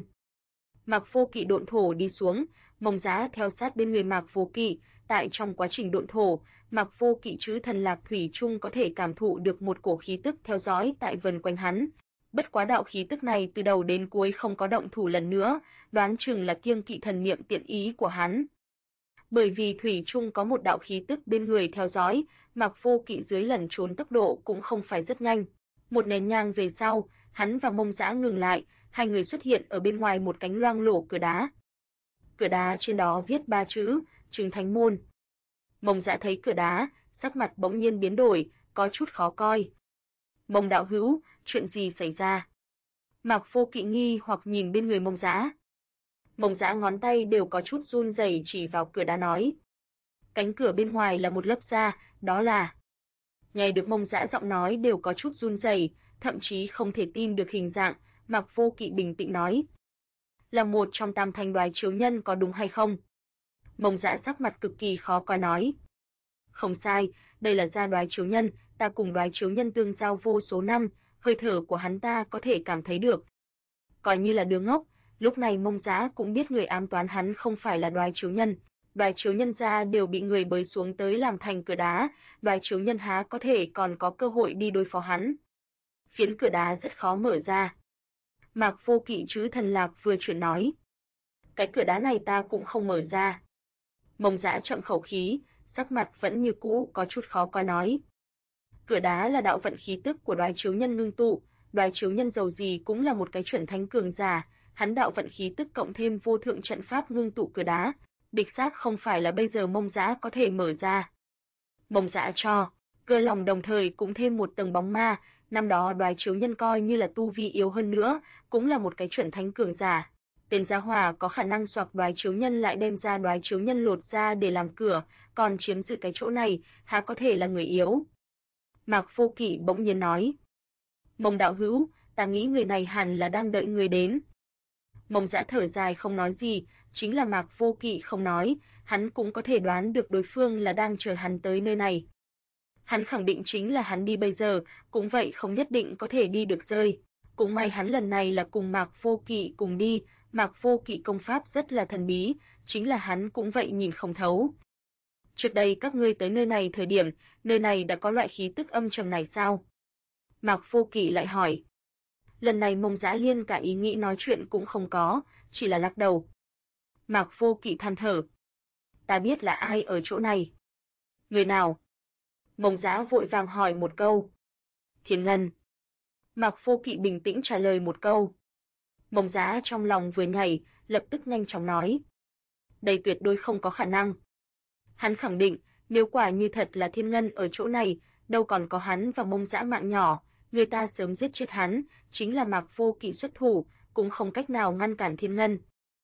Speaker 1: Mạc Vô Kỵ độn thổ đi xuống, Mông Dã theo sát bên người Mạc Vô Kỵ, tại trong quá trình độn thổ, Mạc Vô Kỵ chữ thần lạc thủy chung có thể cảm thụ được một cổ khí tức theo dõi tại vần quanh hắn. Bất quá đạo khí tức này từ đầu đến cuối không có động thủ lần nữa, đoán chừng là kiêng kỵ thần niệm tiện ý của hắn. Bởi vì thủy chung có một đạo khí tức bên người theo dõi, Mạc Vô Kỵ dưới lẩn trốn tốc độ cũng không phải rất nhanh. Một nén nhang về sau, hắn và Mông Dã ngừng lại, hai người xuất hiện ở bên ngoài một cánh loang lổ cửa đá. Cửa đá trên đó viết 3 chữ, Trừng Thánh Môn. Mông Dã thấy cửa đá, sắc mặt bỗng nhiên biến đổi, có chút khó coi. Mông đạo hữu, chuyện gì xảy ra? Mạc Vô Kỵ nghi hoặc nhìn bên người Mông Dã. Mông Dã ngón tay đều có chút run rẩy chỉ vào cửa đá nói. Cánh cửa bên ngoài là một lớp da, đó là... Nghe được Mông Dã giọng nói đều có chút run rẩy, thậm chí không thể tin được hình dạng, Mạc Vô Kỵ bình tĩnh nói. Là một trong tam thanh Đoài Chiếu Nhân có đúng hay không? Mông Dã sắc mặt cực kỳ khó coi nói. Không sai, đây là da Đoài Chiếu Nhân, ta cùng Đoài Chiếu Nhân tương giao vô số năm, hơi thở của hắn ta có thể cảm thấy được. Coi như là đứa ngốc, lúc này Mông Dã cũng biết người ám toán hắn không phải là Đoài Chiếu Nhân. Đoài Chiếu Nhân ra đều bị người bới xuống tới làm thành cửa đá, Đoài Chiếu Nhân há có thể còn có cơ hội đi đối phó hắn. Phiến cửa đá rất khó mở ra. Mạc Vô Kỵ chữ thần lạc vừa chuyển nói. Cái cửa đá này ta cũng không mở ra. Mông Dã chậm khẩu khí, sắc mặt vẫn như cũ có chút khó coi nói. Cửa đá là đạo vận khí tức của Đoài Chiếu Nhân ngưng tụ, Đoài Chiếu Nhân dầu gì cũng là một cái chuẩn thánh cường giả, hắn đạo vận khí tức cộng thêm vô thượng trận pháp ngưng tụ cửa đá, đích xác không phải là bây giờ Mông Dã có thể mở ra. Mông Dã cho, cơ lòng đồng thời cũng thêm một tầng bóng ma, năm đó Đoài Chiếu Nhân coi như là tu vi yếu hơn nữa, cũng là một cái chuẩn thánh cường giả. Tên gia hỏa có khả năng xoạc Đoài Chiếu Nhân lại đem ra Đoài Chiếu Nhân lột ra để làm cửa, còn chiếm giữ cái chỗ này, há có thể là người yếu. Mạc Vô Kỵ bỗng nhiên nói. Mông đạo hữu, ta nghĩ người này hẳn là đang đợi người đến. Mông Dã thở dài không nói gì, chính là Mạc Vô Kỵ không nói, hắn cũng có thể đoán được đối phương là đang chờ hắn tới nơi này. Hắn khẳng định chính là hắn đi bây giờ, cũng vậy không nhất định có thể đi được rơi. Cũng may hắn lần này là cùng Mạc Vô Kỵ cùng đi, Mạc Vô Kỵ công pháp rất là thần bí, chính là hắn cũng vậy nhìn không thấu. Trước đây các ngươi tới nơi này thời điểm, nơi này đã có loại khí tức âm trầm này sao? Mạc Vô Kỵ lại hỏi. Lần này Mông Dã liên cả ý nghĩ nói chuyện cũng không có, chỉ là lắc đầu. Mạc Vô Kỵ than thở. Ta biết là ai ở chỗ này. Người nào? Mông Dã vội vàng hỏi một câu. Thiên Ngân. Mạc Vô Kỵ bình tĩnh trả lời một câu. Mông Dã trong lòng vừa nhảy, lập tức nhanh chóng nói. Đây tuyệt đối không có khả năng. Hắn khẳng định, nếu quả như thật là Thiên Ngân ở chỗ này, đâu còn có hắn và Mông Dã mạng nhỏ, người ta sớm giết chết hắn, chính là Mạc Vô Kỵ xuất thủ, cũng không cách nào ngăn cản Thiên Ngân.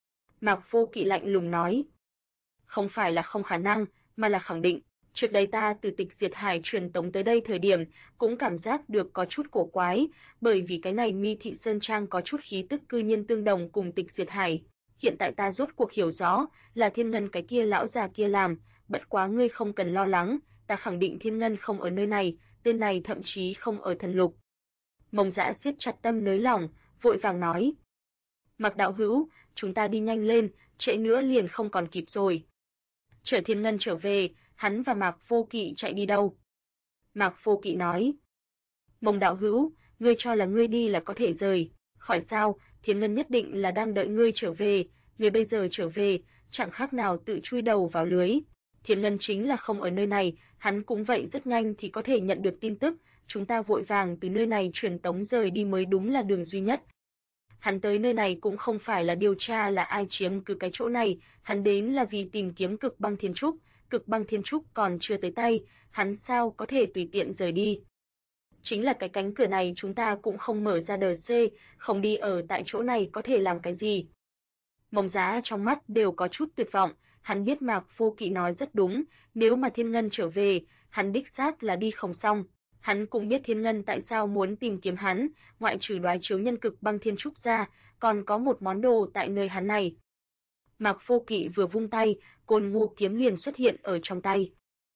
Speaker 1: Mạc Vô Kỵ lạnh lùng nói. Không phải là không khả năng, mà là khẳng định. Trước đây ta từ Tịch Diệt Hải truyền tống tới đây thời điểm, cũng cảm giác được có chút cổ quái, bởi vì cái này Mi Thị Sơn Trang có chút khí tức cư nhiên tương đồng cùng Tịch Diệt Hải. Hiện tại ta rốt cuộc hiểu rõ, là Thiên Ngân cái kia lão già kia làm, bất quá ngươi không cần lo lắng, ta khẳng định Thiên Ngân không ở nơi này, tên này thậm chí không ở thần lục. Mông Dã siết chặt tâm nới lỏng, vội vàng nói. Mạc đạo hữu, chúng ta đi nhanh lên, trễ nữa liền không còn kịp rồi. Chờ Thiên Ngân trở về, hắn và Mạc Vô Kỵ chạy đi đâu? Mạc Vô Kỵ nói. Mông đạo hữu, ngươi cho là ngươi đi là có thể rời, khỏi sao, Thiên Ngân nhất định là đang đợi ngươi trở về, ngươi bây giờ trở về, chẳng khác nào tự chui đầu vào lưới. Thiên Ngân chính là không ở nơi này, hắn cũng vậy rất nhanh thì có thể nhận được tin tức, chúng ta vội vàng từ nơi này truyền tống rời đi mới đúng là đường duy nhất. Hắn tới nơi này cũng không phải là điều tra là ai chiếm cứ cái chỗ này, hắn đến là vì tìm kiếm Cực Băng Thiên Trúc, Cực Băng Thiên Trúc còn chưa tới tay, hắn sao có thể tùy tiện rời đi. Chính là cái cánh cửa này chúng ta cũng không mở ra đờ C, không đi ở tại chỗ này có thể làm cái gì. Mông Giá trong mắt đều có chút tuyệt vọng, hắn biết Mạc Vô Kỵ nói rất đúng, nếu mà Thiên Ngân trở về, hắn đích xác là đi không xong. Hắn cũng biết Thiên Ngân tại sao muốn tìm kiếm hắn, ngoại trừ đoái chiếu nhân Cực Băng Thiên Trúc ra, còn có một món đồ tại nơi hắn này. Mạc Vô Kỵ vừa vung tay, Côn Ngô kiếm liền xuất hiện ở trong tay.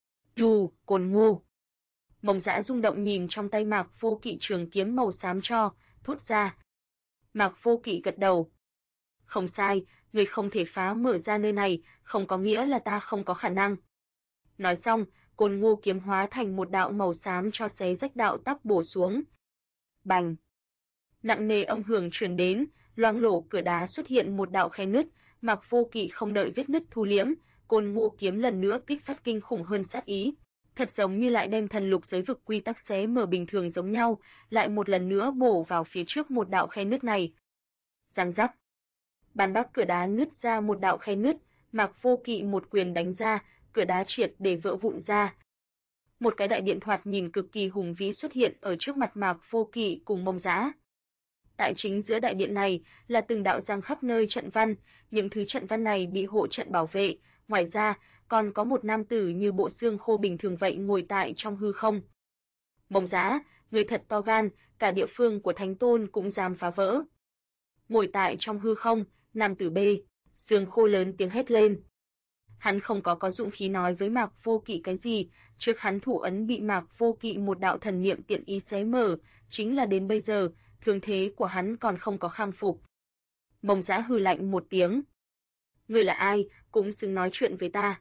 Speaker 1: Dù, Côn Ngô. Mông Dã rung động nhìn trong tay Mạc Vô Kỵ trường kiếm màu xám cho, thốt ra. Mạc Vô Kỵ gật đầu. Không sai, người không thể phá mở ra nơi này, không có nghĩa là ta không có khả năng. Nói xong, Côn Ngô kiếm hóa thành một đạo màu xám cho xé rách đạo tắc bổ xuống. Bành! Nặng nề âm hưởng truyền đến, loang lổ cửa đá xuất hiện một đạo khe nứt, Mạc Vô Kỵ không đợi vết nứt thu liễm, Côn Ngô kiếm lần nữa kích phát kinh khủng hơn sát ý. Thật giống như lại đem thần lục giới vực quy tắc xé mở bình thường giống nhau, lại một lần nữa bổ vào phía trước một đạo khe nứt này. Răng rắc. Bàn bắc cửa đá nứt ra một đạo khe nứt, Mạc Vô Kỵ một quyền đánh ra, cửa đá triệt để vỡ vụn ra. Một cái đại điện thoạt nhìn cực kỳ hùng vĩ xuất hiện ở trước mặt Mạc Vô Kỵ cùng Mông Dã. Tại chính giữa đại điện này là từng đạo giang khắp nơi trận văn, những thứ trận văn này bị hộ trận bảo vệ, ngoài ra còn có một nam tử như bộ xương khô bình thường vậy ngồi tại trong hư không. Mông Dã, người thật to gan, cả địa phương của Thánh Tôn cũng dám phá vỡ. Ngồi tại trong hư không, nam tử B, xương khô lớn tiếng hét lên. Hắn không có dũng khí nói với Mạc Vô Kỵ cái gì, trước hắn thủ ấn bị Mạc Vô Kỵ một đạo thần niệm tiện ý xé mở, chính là đến bây giờ, thương thế của hắn còn không có kham phục. Mông Dã hừ lạnh một tiếng. Ngươi là ai, cũng xứng nói chuyện với ta.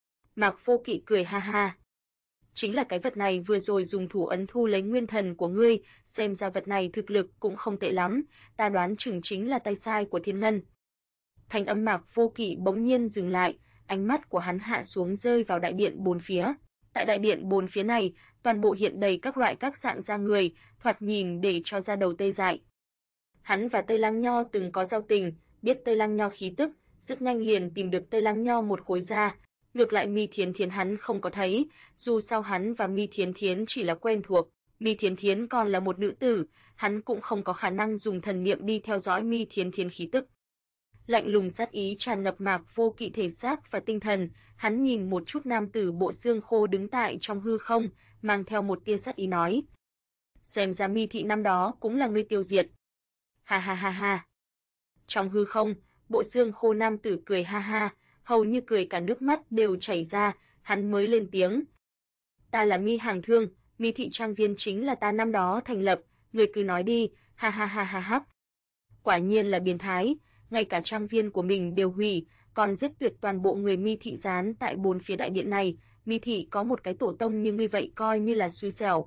Speaker 1: Mạc Vô Kỵ cười ha ha. Chính là cái vật này vừa rồi dùng thủ ấn thu lấy nguyên thần của ngươi, xem ra vật này thực lực cũng không tệ lắm, ta đoán chừng chính là tay sai của Thiên Ngân. Thanh âm Mạc Vô Kỵ bỗng nhiên dừng lại, ánh mắt của hắn hạ xuống rơi vào đại điện bốn phía. Tại đại điện bốn phía này, toàn bộ hiện đầy các loại các dạng da người, thoạt nhìn để cho da đầu tê dại. Hắn và Tây Lăng Nho từng có giao tình, biết Tây Lăng Nho khí tức, rất nhanh liền tìm được Tây Lăng Nho một khối da. Ngược lại Mi Thiến Thiến hắn không có thấy, dù sao hắn và Mi Thiến Thiến chỉ là quen thuộc, Mi Thiến Thiến còn là một nữ tử, hắn cũng không có khả năng dùng thần niệm đi theo dõi Mi Thiến Thiến khí tức. Lạnh lùng sát ý tràn ngập Mạc Vô Kỵ thể xác và tinh thần, hắn nhìn một chút nam tử bộ xương khô đứng tại trong hư không, mang theo một tia sát ý nói: "Xem ra Mi thị năm đó cũng là ngươi tiêu diệt." Ha ha ha ha. Trong hư không, bộ xương khô nam tử cười ha ha, hầu như cười cả nước mắt đều chảy ra, hắn mới lên tiếng: "Ta là Mi Hàng Thương, Mi thị trang viên chính là ta năm đó thành lập, ngươi cứ nói đi." Ha ha ha ha ha. Quả nhiên là biến thái, ngay cả trang viên của mình đều hủy, còn giết tuyệt toàn bộ người Mi thị gián tại bốn phía đại điện này, Mi thị có một cái tổ tông như ngươi vậy coi như là xui xẻo.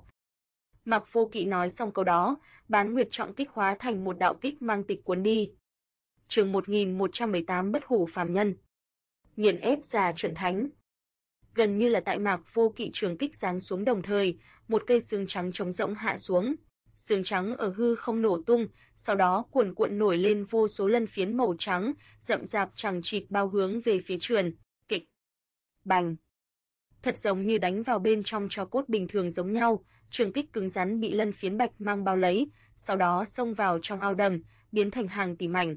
Speaker 1: Mạc Vô Kỵ nói xong câu đó, Bán Nguyệt trọng kích hóa thành một đạo kích mang tịch cuốn đi. Chương 1118 Bất hủ phàm nhân. Nghiền ép già chuẩn thánh. Gần như là tại Mạc Vô Kỵ trường kích giáng xuống đồng thời, một cây xương trắng trống rỗng hạ xuống. Xương trắng ở hư không nổ tung, sau đó cuồn cuộn nổi lên vô số lân phiến màu trắng, rậm rạp chằng chịt bao hướng về phía trườn. Kịch. Bành. Thật giống như đánh vào bên trong tro cốt bình thường giống nhau, trường kích cứng rắn bị lân phiến bạch mang bao lấy, sau đó xông vào trong ao đầm, biến thành hàng tỷ mảnh.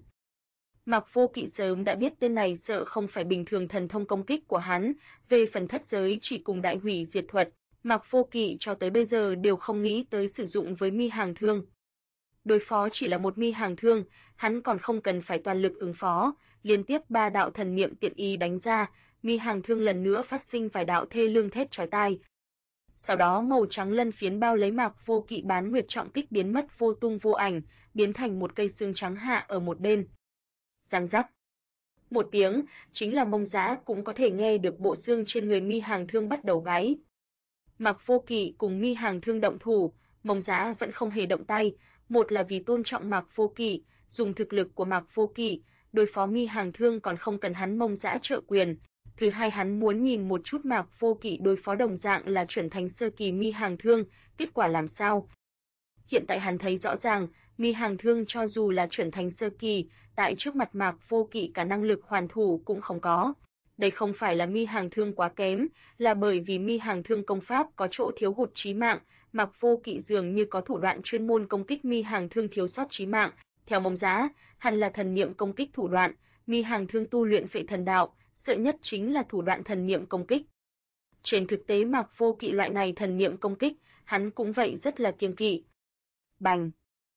Speaker 1: Mạc Vô Kỵ sớm đã biết tên này sợ không phải bình thường thần thông công kích của hắn, về phần thất giới chỉ cùng đại hủy diệt thuật, Mạc Vô Kỵ cho tới bây giờ đều không nghĩ tới sử dụng với Mi Hàng Thương. Đối phó chỉ là một Mi Hàng Thương, hắn còn không cần phải toàn lực ứng phó, liên tiếp 3 đạo thần niệm tiện ý đánh ra, Mi Hàng Thương lần nữa phát sinh vài đạo thê lương thét chói tai. Sau đó màu trắng lân phiến bao lấy Mạc Vô Kỵ Bán Nguyệt trọng kích biến mất vô tung vô ảnh, biến thành một cây xương trắng hạ ở một bên. Răng rắc. Một tiếng, chính là Mông Dã cũng có thể nghe được bộ xương trên người Mi Hàng Thương bắt đầu gáy. Mạc Vô Kỵ cùng Mi Hàng Thương động thủ, Mông Dã vẫn không hề động tay, một là vì tôn trọng Mạc Vô Kỵ, dùng thực lực của Mạc Vô Kỵ, đối phó Mi Hàng Thương còn không cần hắn Mông Dã trợ quyền, Thứ hai, hắn muốn nhìn một chút Mạc Vô Kỵ đối phó đồng dạng là chuẩn thánh sơ kỳ Mi Hàng Thương, kết quả làm sao. Hiện tại hắn thấy rõ ràng, Mi Hàng Thương cho dù là chuẩn thánh sơ kỳ, tại trước mặt Mạc Vô Kỵ cả năng lực hoàn thủ cũng không có. Đây không phải là Mi Hàng Thương quá kém, là bởi vì Mi Hàng Thương công pháp có chỗ thiếu hụt chí mạng, Mạc Vô Kỵ dường như có thủ đoạn chuyên môn công kích Mi Hàng Thương thiếu sót chí mạng. Theo Mông Giá, hẳn là thần niệm công kích thủ đoạn, Mi Hàng Thương tu luyện Phệ Thần Đạo, sợ nhất chính là thủ đoạn thần niệm công kích. Trên thực tế Mạc Vô Kỵ loại này thần niệm công kích, hắn cũng vậy rất là kiêng kỵ. Bành!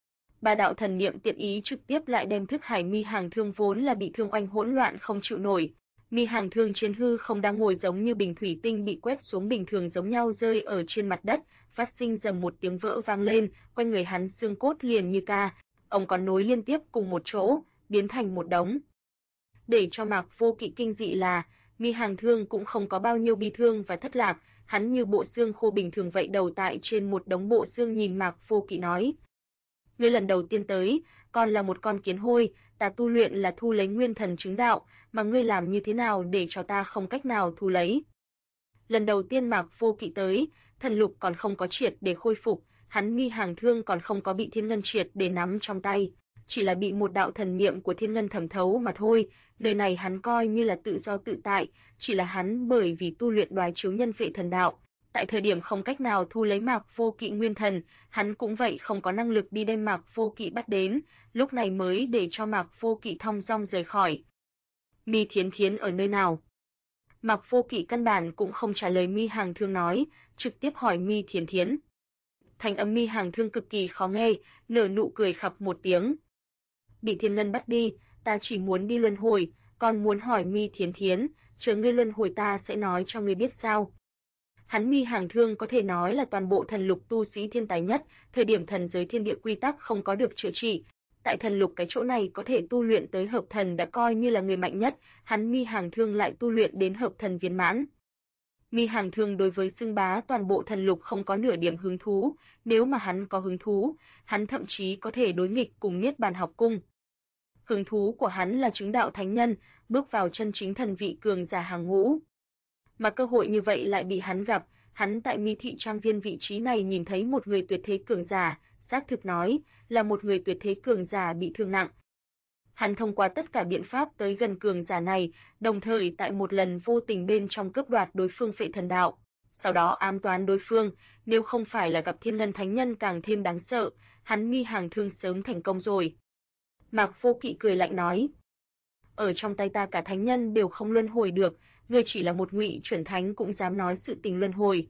Speaker 1: Ba đạo thần niệm tiện ý trực tiếp lại đem thức hải Mi Hàng Thương vốn là bị thương oanh hỗn loạn không chịu nổi. Mi Hàng Thương trên hư không đang ngồi giống như bình thủy tinh bị quét xuống bình thường giống nhau rơi ở trên mặt đất, phát sinh rầm một tiếng vỡ vang lên, quanh người hắn xương cốt liền như ca, ông còn nối liên tiếp cùng một chỗ, biến thành một đống. Để cho Mạc Vô Kỵ kinh dị là, Mi Hàng Thương cũng không có bao nhiêu bi thương và thất lạc, hắn như bộ xương khô bình thường vậy đầu tại trên một đống bộ xương nhìn Mạc Vô Kỵ nói: "Ngươi lần đầu tiên tới, còn là một con kiến hôi, ta tu luyện là thu lấy nguyên thần chứng đạo, mà ngươi làm như thế nào để cho ta không cách nào thu lấy?" Lần đầu tiên Mạc Vô Kỵ tới, thần lục còn không có triệt để khôi phục, hắn Mi Hàng Thương còn không có bị thiên ngân triệt để nắm trong tay, chỉ là bị một đạo thần niệm của thiên ngân thẩm thấu mà thôi, đời này hắn coi như là tự do tự tại, chỉ là hắn bởi vì tu luyện Đoái Chiếu Nhân Phệ Thần Đạo, tại thời điểm không cách nào thu lấy Mạc Vô Kỵ nguyên thần, hắn cũng vậy không có năng lực đi đem Mạc Vô Kỵ bắt đến, lúc này mới để cho Mạc Vô Kỵ thong dong rời khỏi. Mi Thiến Thiến ở nơi nào? Mạc Vô Kỵ căn bản cũng không trả lời Mi Hàng Thương nói, trực tiếp hỏi Mi Thiến Thiến. Thanh âm Mi Hàng Thương cực kỳ khó nghe, nở nụ cười khập một tiếng. Bị thiên ngân bắt đi, ta chỉ muốn đi luân hồi, còn muốn hỏi Mi Thiến Thiến, chờ ngươi luân hồi ta sẽ nói cho ngươi biết sao. Hắn Mi Hàng Thương có thể nói là toàn bộ thần lục tu sĩ thiên tài nhất, thời điểm thần giới thiên địa quy tắc không có được chữa trị. Tại thần lục cái chỗ này có thể tu luyện tới hợp thần đã coi như là người mạnh nhất, hắn Mi Hàng Thương lại tu luyện đến hợp thần viên mãn. Mi Hàng Thương đối với xưng bá toàn bộ thần lục không có nửa điểm hứng thú, nếu mà hắn có hứng thú, hắn thậm chí có thể đối nghịch cùng Niết Bàn học cung. Hứng thú của hắn là chứng đạo thánh nhân, bước vào chân chính thần vị cường giả hàng ngũ. Mà cơ hội như vậy lại bị hắn gặp, hắn tại Mi thị trang viên vị trí này nhìn thấy một người tuyệt thế cường giả, xác thực nói là một người tuyệt thế cường giả bị thương nặng. Hắn thông qua tất cả biện pháp tới gần cường giả này, đồng thời tại một lần vô tình bên trong cướp đoạt đối phương Phệ Thần Đạo, sau đó ám toán đối phương, nếu không phải là gặp Thiên Ngân Thánh Nhân càng thêm đáng sợ, hắn Mi Hàng Thương sớm thành công rồi. Mạc Vô Kỵ cười lạnh nói: "Ở trong tay ta cả thánh nhân đều không luân hồi được, ngươi chỉ là một ngụy chuẩn thánh cũng dám nói sự tình luân hồi."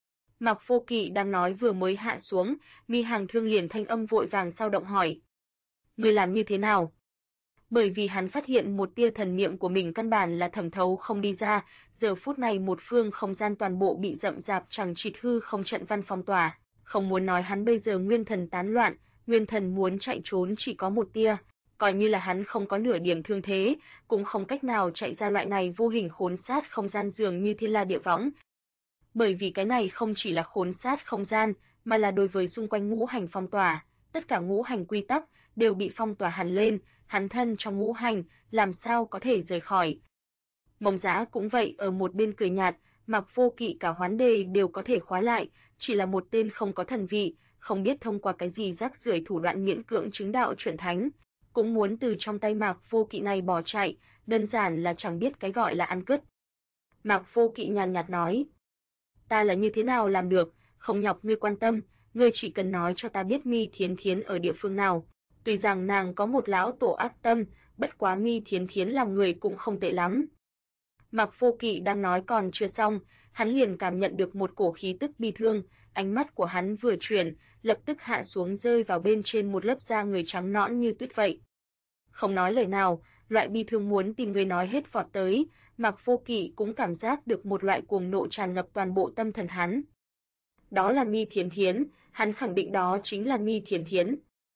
Speaker 1: Mạc Vô Kỵ đang nói vừa mới hạ xuống, Mi Hàng Thương liền thanh âm vội vàng sao động hỏi: "Ngươi làm như thế nào?" Bởi vì hắn phát hiện một tia thần niệm của mình căn bản là thẩm thấu không đi ra, giờ phút này một phương không gian toàn bộ bị rậm rạp chằng chịt hư không trận văn phong tỏa, không muốn nói hắn bây giờ nguyên thần tán loạn, nguyên thần muốn chạy trốn chỉ có một tia, coi như là hắn không có nửa điểm thương thế, cũng không cách nào chạy ra loại này vô hình khốn sát không gian dường như thiên la địa võng. Bởi vì cái này không chỉ là khốn sát không gian, mà là đối với xung quanh ngũ hành phong tỏa, tất cả ngũ hành quy tắc đều bị phong tỏa hẳn lên, hắn thân trong ngũ hành, làm sao có thể rời khỏi. Mông Giá cũng vậy ở một bên cười nhạt, Mạc Vô Kỵ cả hoán đề đều có thể khóa lại, chỉ là một tên không có thần vị, không biết thông qua cái gì rác rưởi thủ đoạn miễn cưỡng chứng đạo chuẩn thánh, cũng muốn từ trong tay Mạc Vô Kỵ này bỏ chạy, đơn giản là chẳng biết cái gọi là ăn cứt. Mạc Vô Kỵ nhàn nhạt nói: "Ta là như thế nào làm được, không nhọc ngươi quan tâm, ngươi chỉ cần nói cho ta biết Mi Thiến Thiến ở địa phương nào. Tuy rằng nàng có một lão tổ ác tâm, bất quá Mi Thiến Thiến làm người cũng không tệ lắm." Mạc Vô Kỵ đang nói còn chưa xong, hắn liền cảm nhận được một cổ khí tức bi thương, ánh mắt của hắn vừa chuyển, lập tức hạ xuống rơi vào bên trên một lớp da người trắng nõn như tuyết vậy. Không nói lời nào, loại bi thương muốn tìm người nói hết vọt tới, Mạc Vô Kỵ cũng cảm giác được một loại cuồng nộ tràn ngập toàn bộ tâm thần hắn. Đó là Mi Thiến Thiến, hắn khẳng định đó chính là Mi Thiến Thiến.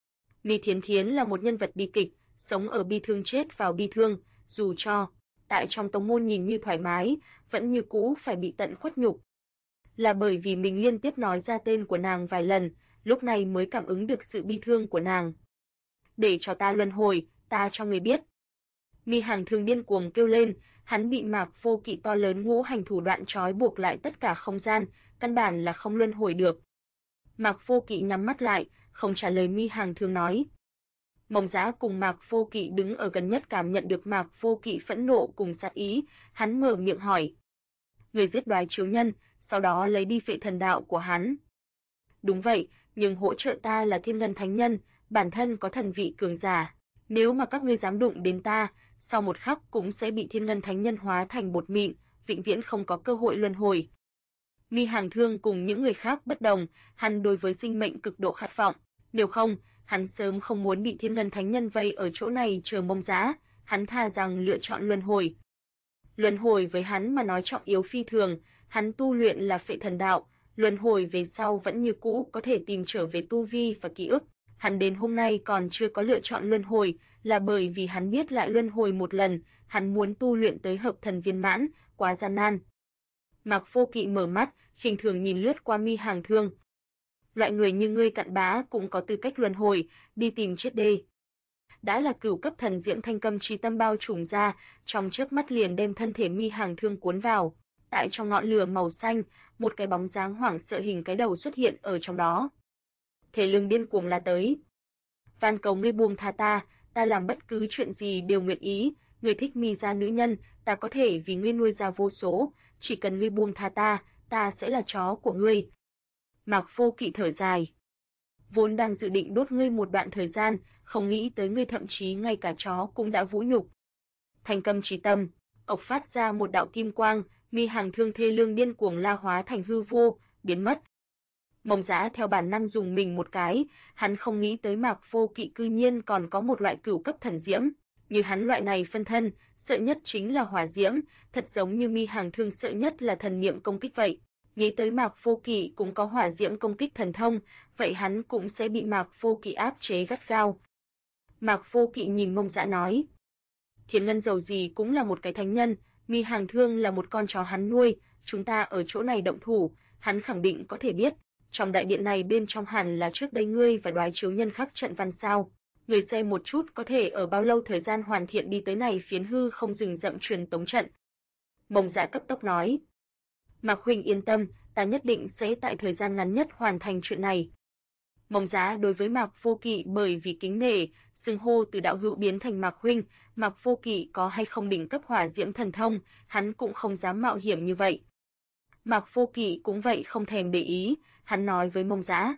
Speaker 1: Mi Thiến Thiến là một nhân vật bi kịch, sống ở bi thương chết vào bi thương, dù cho tại trong tông môn nhìn như thoải mái, vẫn như cũ phải bị tận khuất nhục. Là bởi vì mình liên tiếp nói ra tên của nàng vài lần, lúc này mới cảm ứng được sự bi thương của nàng. "Để cho ta luân hồi, ta cho người biết." Mi Hàng Thương điên cuồng kêu lên, hắn bị Mạc Vô Kỵ to lớn ngũ hành thủ đoạn trói buộc lại tất cả không gian, căn bản là không luân hồi được. Mạc Vô Kỵ nhắm mắt lại, không trả lời Mi Hàng Thương nói. Mông Giá cùng Mạc Vô Kỵ đứng ở gần nhất cảm nhận được Mạc Vô Kỵ phẫn nộ cùng sát ý, hắn mở miệng hỏi. Người giết Đoái Chiếu Nhân, sau đó lấy đi phệ thần đạo của hắn. Đúng vậy, nhưng hỗ trợ ta là Thiên Ngân Thánh Nhân, bản thân có thần vị cường giả. Nếu mà các ngươi dám đụng đến ta, sau một khắc cũng sẽ bị Thiên Ngân Thánh Nhân hóa thành bột mịn, vĩnh viễn không có cơ hội luân hồi. Mi Hàng Thương cùng những người khác bất đồng, hắn đối với sinh mệnh cực độ khát vọng, nếu không, hắn sớm không muốn bị Thiên Ngân Thánh Nhân vây ở chỗ này chờ Mông Giá, hắn thà rằng lựa chọn luân hồi. Luân hồi với hắn mà nói trọng yếu phi thường, hắn tu luyện là phệ thần đạo, luân hồi về sau vẫn như cũ có thể tìm trở về tu vi và ký ức. Hắn đến hôm nay còn chưa có lựa chọn luân hồi, là bởi vì hắn biết lại luân hồi một lần, hắn muốn tu luyện tới hợp thần viên mãn, quá gian nan. Mạc Vô Kỵ mở mắt, khinh thường nhìn lướt qua Mi Hàng Thương. Loại người như ngươi cặn bã cũng có tư cách luân hồi, đi tìm chết đi. Đã là cửu cấp thần diễm thanh câm chi tâm bao trùm ra, trong chớp mắt liền đem thân thể Mi Hàng Thương cuốn vào. Tại trong ngọn lửa màu xanh, một cái bóng dáng hoảng sợ hình cái đầu xuất hiện ở trong đó. Thể lưng điên cuồng la tới. Van cầu ngươi buông tha ta làm bất cứ chuyện gì đều nguyện ý, ngươi thích Mi gia nữ nhân, ta có thể vì ngươi nuôi ra vô số, chỉ cần ngươi buông tha ta sẽ là chó của ngươi. Mạc Vô Kỵ thở dài. Vốn đang dự định đốt ngươi một đoạn thời gian, không nghĩ tới ngươi thậm chí ngay cả chó cũng đã vũ nhục. Thanh câm chí tâm, ộc phát ra một đạo kim quang, Mi Hàng Thương thê lương điên cuồng la hóa thành hư vô, biến mất. Mông Giá theo bản năng dùng mình một cái, hắn không nghĩ tới Mạc Vô Kỵ cư nhiên còn có một loại cửu cấp thần diễm, như hắn loại này phân thân, sợ nhất chính là hỏa diễm, thật giống như Mi Hàng Thương sợ nhất là thần niệm công kích vậy. Nghĩ tới Mạc Vô Kỵ cũng có hỏa diễm công kích thần thông, vậy hắn cũng sẽ bị Mạc Vô Kỵ áp chế gắt gao. Mạc Vô Kỵ nhìn Mông Giá nói, Thiên Ngân dầu gì cũng là một cái thánh nhân, Mi Hàng Thương là một con chó hắn nuôi, chúng ta ở chỗ này động thủ, hắn khẳng định có thể biết, trong đại điện này bên trong hẳn là trước đây ngươi và Đoái Chiếu Nhân khắc trận văn sao. Người xem một chút có thể ở bao lâu thời gian hoàn thiện đi tới này phiến hư không rừng rậm truyền tống trận. Mông Dạ cấp tốc nói. Mạc huynh yên tâm, ta nhất định sẽ tại thời gian ngắn nhất hoàn thành chuyện này. Mông Giá đối với Mạc Vô Kỵ bởi vì kính nể, xưng hô từ đạo hữu biến thành Mạc huynh, Mạc Vô Kỵ có hay không đỉnh cấp hỏa diễm thần thông, hắn cũng không dám mạo hiểm như vậy. Mạc Vô Kỵ cũng vậy không thèm để ý, hắn nói với Mông Giá.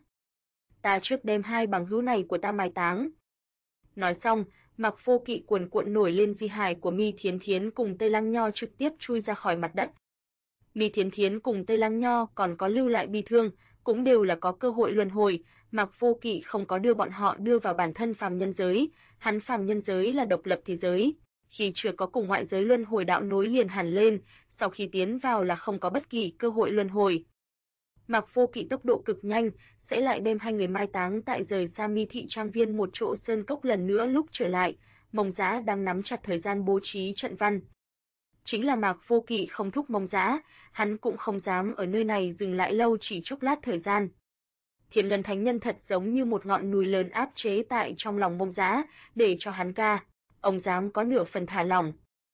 Speaker 1: Ta trước đem hai bằng hữu này của ta mai táng. Nói xong, Mạc Vô Kỵ cuồn cuộn nổi lên di hài của Mi Thiến Thiến cùng Tây Lăng Nho trực tiếp chui ra khỏi mặt đất. Mi Thiến Thiến cùng Tây Lăng Nho còn có lưu lại bi thương, cũng đều là có cơ hội luân hồi, Mạc Vô Kỵ không có đưa bọn họ đưa vào bản thân phàm nhân giới, hắn phàm nhân giới là độc lập thế giới, khi chưa có cùng ngoại giới luân hồi đạo nối liền hẳn lên, sau khi tiến vào là không có bất kỳ cơ hội luân hồi. Mạc Vô Kỵ tốc độ cực nhanh, sẽ lại đem hai người mai táng tại rời xa Mi thị trang viên một chỗ sơn cốc lần nữa lúc trở lại, Mông Giá đang nắm chặt thời gian bố trí trận văn. Chính là Mạc Vô Kỵ không thúc Mông Giá, hắn cũng không dám ở nơi này dừng lại lâu chỉ chốc lát thời gian. Thiên Ngân Thánh Nhân thật giống như một ngọn núi lớn áp chế tại trong lòng Mông Giá, để cho hắn ca, ông dám có nửa phần thả lỏng.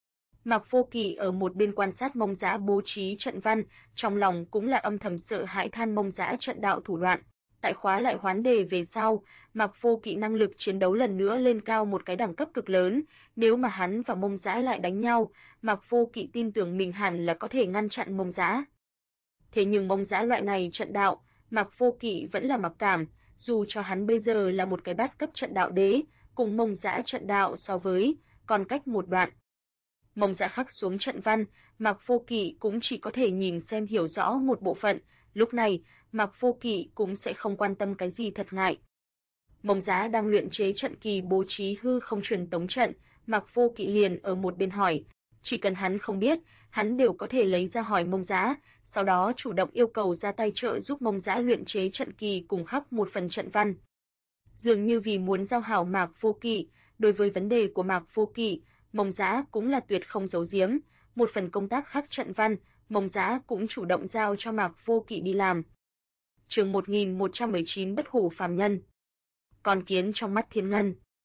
Speaker 1: Mạc Vô Kỵ ở một bên quan sát Mông Giá bố trí trận văn, trong lòng cũng là âm thầm sợ hãi than Mông Giá trận đạo thủ đoạn. Tại khóa lại hoán đề về sau, Mạc Vô Kỵ năng lực chiến đấu lần nữa lên cao một cái đẳng cấp cực lớn, nếu mà hắn và Mông Giá lại đánh nhau, Mạc Vô Kỵ tin tưởng mình hẳn là có thể ngăn chặn Mông Giá. Thế nhưng Mông Giá loại này trận đạo, Mạc Vô Kỵ vẫn là mặc cảm, dù cho hắn bây giờ là một cái bát cấp trận đạo đế, cùng Mông Giá trận đạo so với, còn cách một đoạn. Mông Giá khắc xuống trận văn, Mạc Vô Kỵ cũng chỉ có thể nhìn xem hiểu rõ một bộ phận, lúc này, Mạc Vô Kỵ cũng sẽ không quan tâm cái gì thật ngại. Mông Giá đang luyện chế trận kỳ bố trí hư không truyền tống trận, Mạc Vô Kỵ liền ở một bên hỏi, chỉ cần hắn không biết, hắn đều có thể lấy ra hỏi Mông Giá, sau đó chủ động yêu cầu ra tay trợ giúp Mông Giá luyện chế trận kỳ cùng khắc một phần trận văn. Dường như vì muốn giao hảo Mạc Vô Kỵ, đối với vấn đề của Mạc Vô Kỵ, Mông Giá cũng là tuyệt không giấu giếm, một phần công tác khắc trận văn, Mông Giá cũng chủ động giao cho Mạc Vô Kỵ đi làm. Chương 1119 Bất hủ phàm nhân. Con kiến trong mắt thiên ngân.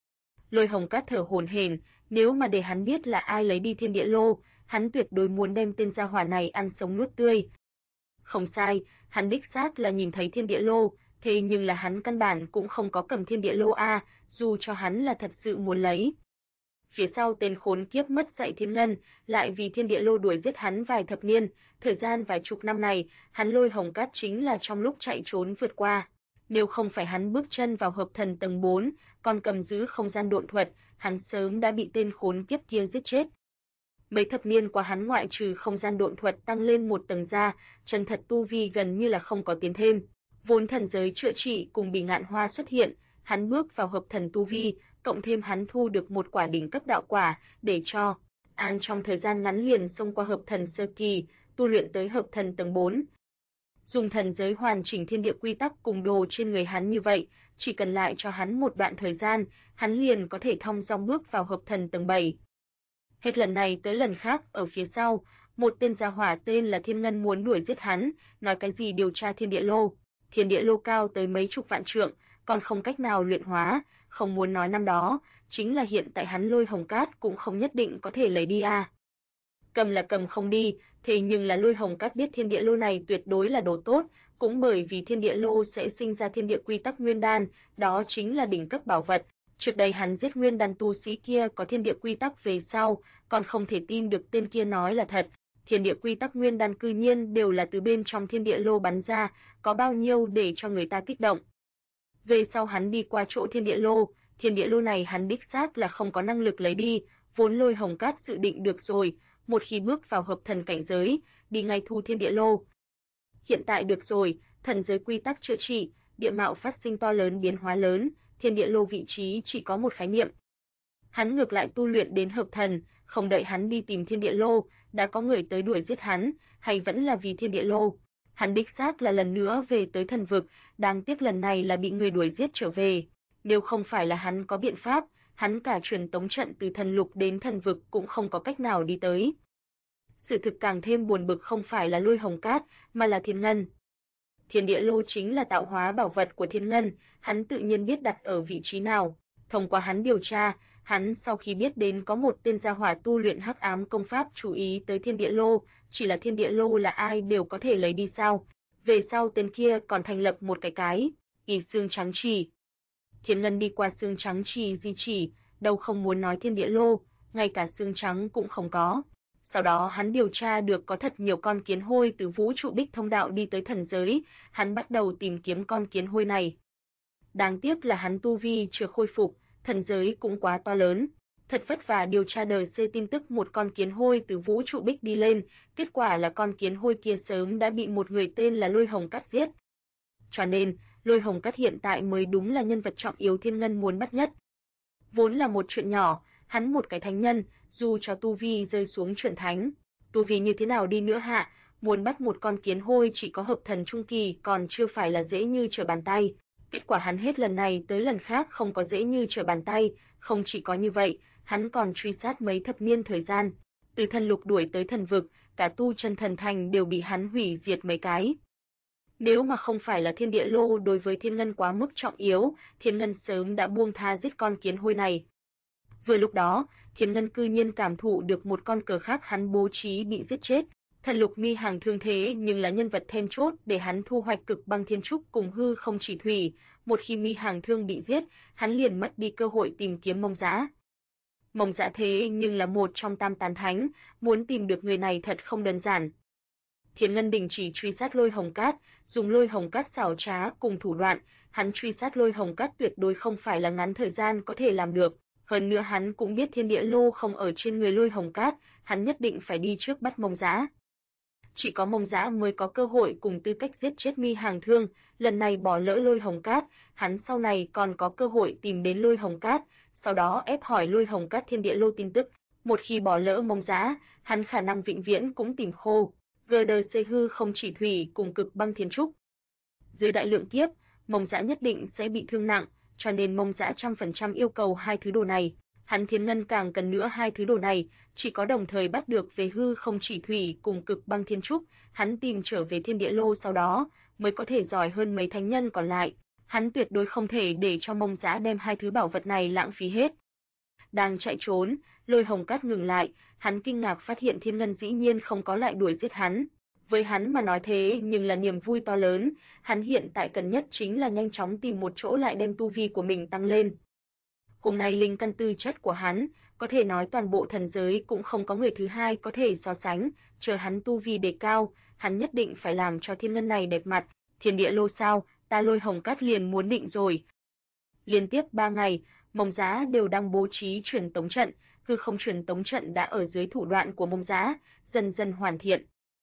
Speaker 1: Lôi Hồng Cát thở hổn hển, nếu mà để hắn biết là ai lấy đi thiên địa lô, hắn tuyệt đối muốn đem tên gia hỏa này ăn sống nuốt tươi. Không sai, hắn đích xác là nhìn thấy thiên địa lô, thế nhưng là hắn căn bản cũng không có cầm thiên địa lô a, dù cho hắn là thật sự muốn lấy. Phía sau tên khốn kiếp mất dạy Thiên Ngân, lại vì thiên địa lô đuổi giết hắn vài thập niên, thời gian vài chục năm này, hắn Lôi Hồng Cát chính là trong lúc chạy trốn vượt qua. Nếu không phải hắn bước chân vào hợp thần tầng 4, còn cầm giữ không gian độn thuật, hắn sớm đã bị tên khốn kiếp kia giết chết. Mấy thập niên qua hắn ngoại trừ không gian độn thuật tăng lên một tầng ra, chân thật tu vi gần như là không có tiến thêm. Vốn thần giới chữa trị cùng Bỉ Ngạn Hoa xuất hiện, hắn bước vào hợp thần tu vi, cộng thêm hắn thu được một quả đỉnh cấp đạo quả, để cho an trong thời gian ngắn liền xông qua hợp thần sơ kỳ, tu luyện tới hợp thần tầng 4. Dùng thần giới hoàn chỉnh thiên địa quy tắc cùng đồ trên người hắn như vậy, chỉ cần lại cho hắn một đoạn thời gian, hắn liền có thể thong dong bước vào hợp thần tầng 7. Hết lần này tới lần khác, ở phía sau, một tên gia hỏa tên là Thiên Ngân muốn đuổi giết hắn, nói cái gì điều tra thiên địa lô. Thiên địa lô cao tới mấy chục vạn trượng, còn không cách nào luyện hóa, không muốn nói năm đó, chính là hiện tại hắn Lôi Hồng Cát cũng không nhất định có thể lấy đi a. Cầm là cầm không đi, thế nhưng là Lôi Hồng Cát biết thiên địa lô này tuyệt đối là đồ tốt, cũng bởi vì thiên địa lô sẽ sinh ra thiên địa quy tắc nguyên đan, đó chính là đỉnh cấp bảo vật. Trước đây hắn giết nguyên đan tu sĩ kia có thiên địa quy tắc về sau, còn không thể tin được tên kia nói là thật. Thiên địa quy tắc nguyên đan cư nhiên đều là từ bên trong thiên địa lô bắn ra, có bao nhiêu để cho người ta kích động. Về sau hắn đi qua chỗ thiên địa lô này hắn đích xác là không có năng lực lấy đi, vốn Lôi Hồng Cát dự định được rồi, một khi bước vào hợp thần cảnh giới, đi ngay thu thiên địa lô. Hiện tại được rồi, thần giới quy tắc chữa trị, địa mạo phát sinh to lớn biến hóa lớn, thiên địa lô vị trí chỉ có một khái niệm. Hắn ngược lại tu luyện đến hợp thần, không đợi hắn đi tìm thiên địa lô, đã có người tới đuổi giết hắn, hay vẫn là vì thiên địa lô. Hắn đích xác là lần nữa về tới thần vực, đáng tiếc lần này là bị người đuổi giết trở về. Nếu không phải là hắn có biện pháp, hắn cả truyền tống trận từ thần lục đến thần vực cũng không có cách nào đi tới. Sự thực càng thêm buồn bực không phải là Lôi Hồng Cát, mà là Thiên Ngân. Thiên địa lô chính là tạo hóa bảo vật của Thiên Ngân, hắn tự nhiên biết đặt ở vị trí nào. Thông qua hắn điều tra, hắn sau khi biết đến có một tên gia hỏa tu luyện hắc ám công pháp chú ý tới thiên địa lô, chỉ là thiên địa lô là ai đều có thể lấy đi sao? Về sau tên kia còn thành lập một cái kỳ xương trắng trì. Thiên Ngân đi qua xương trắng trì di chỉ, đâu không muốn nói thiên địa lô, ngay cả xương trắng cũng không có. Sau đó hắn điều tra được có thật nhiều con kiến hôi từ vũ trụ bích thông đạo đi tới thần giới, hắn bắt đầu tìm kiếm con kiến hôi này. Đáng tiếc là hắn tu vi chưa khôi phục, thần giới cũng quá to lớn. Thật vất vả điều tra đời C tin tức một con kiến hôi từ vũ trụ bích đi lên, kết quả là con kiến hôi kia sớm đã bị một người tên là Lôi Hồng Cát giết. Cho nên, Lôi Hồng Cát hiện tại mới đúng là nhân vật trọng yếu Thiên Ngân muốn bắt nhất. Vốn là một chuyện nhỏ, hắn một cái thánh nhân, dù cho tu vi rơi xuống chuẩn thánh, tu vi như thế nào đi nữa hạ, muốn bắt một con kiến hôi chỉ có hợp thần trung kỳ còn chưa phải là dễ như trở bàn tay. Kết quả hắn hết lần này tới lần khác không có dễ như trở bàn tay, không chỉ có như vậy, hắn còn truy sát mấy thập niên thời gian. Từ thần lục đuổi tới thần vực, cả tu chân thần thành đều bị hắn hủy diệt mấy cái. Nếu mà không phải là thiên địa lô đối với Thiên Ngân quá mức trọng yếu, Thiên Ngân sớm đã buông tha giết con kiến hôi này. Vừa lúc đó, Thiên Ngân cư nhiên cảm thụ được một con cờ khác hắn bố trí bị giết chết. Thần lục mi hàng thương thế nhưng là nhân vật then chốt để hắn thu hoạch cực băng thiên trúc cùng hư không chỉ thủy. Một khi mi hàng thương bị giết, hắn liền mất đi cơ hội tìm kiếm Mông Dã. Mông Dã thế nhưng là một trong tam tán thánh, muốn tìm được người này thật không đơn giản. Thiên Ngân đình chỉ truy sát Lôi Hồng Cát, dùng Lôi Hồng Cát xảo trá cùng thủ đoạn, hắn truy sát Lôi Hồng Cát tuyệt đối không phải là ngắn thời gian có thể làm được. Hơn nữa hắn cũng biết thiên địa lô không ở trên người Lôi Hồng Cát, hắn nhất định phải đi trước bắt Mông Dã. Chỉ có Mông Dã mới có cơ hội cùng tư cách giết chết mi hàng thương, lần này bỏ lỡ Lôi Hồng Cát, hắn sau này còn có cơ hội tìm đến Lôi Hồng Cát, sau đó ép hỏi Lôi Hồng Cát thiên địa lô tin tức. Một khi bỏ lỡ Mông Dã, hắn khả năng vĩnh viễn cũng tìm khô GDC hư không chỉ thủy cùng cực băng thiên trúc. Dưới đại lượng kiếp, Mông Dã nhất định sẽ bị thương nặng, cho nên Mông Dã 100% yêu cầu hai thứ đồ này. Hắn Thiên Ngân càng cần nữa hai thứ đồ này, chỉ có đồng thời bắt được về hư không chỉ thủy cùng cực băng thiên trúc, hắn tìm trở về thiên địa lô sau đó, mới có thể giỏi hơn mấy thánh nhân còn lại. Hắn tuyệt đối không thể để cho Mông Dã đem hai thứ bảo vật này lãng phí hết. đang chạy trốn, Lôi Hồng Cát ngừng lại, hắn kinh ngạc phát hiện Thiên Ngân dĩ nhiên không có lại đuổi giết hắn. Với hắn mà nói thế nhưng là niềm vui to lớn, hắn hiện tại cần nhất chính là nhanh chóng tìm một chỗ lại đem tu vi của mình tăng lên. Hôm nay linh căn tư chất của hắn, có thể nói toàn bộ thần giới cũng không có người thứ hai có thể so sánh, chờ hắn tu vi đề cao, hắn nhất định phải làm cho Thiên Ngân này đẹp mặt, thiên địa lô sao, ta Lôi Hồng Cát liền muốn định rồi. Liên tiếp 3 ngày, Mông Giá đều đang bố trí truyền tống trận, hư không truyền tống trận đã ở dưới thủ đoạn của Mông Giá, dần dần hoàn thiện.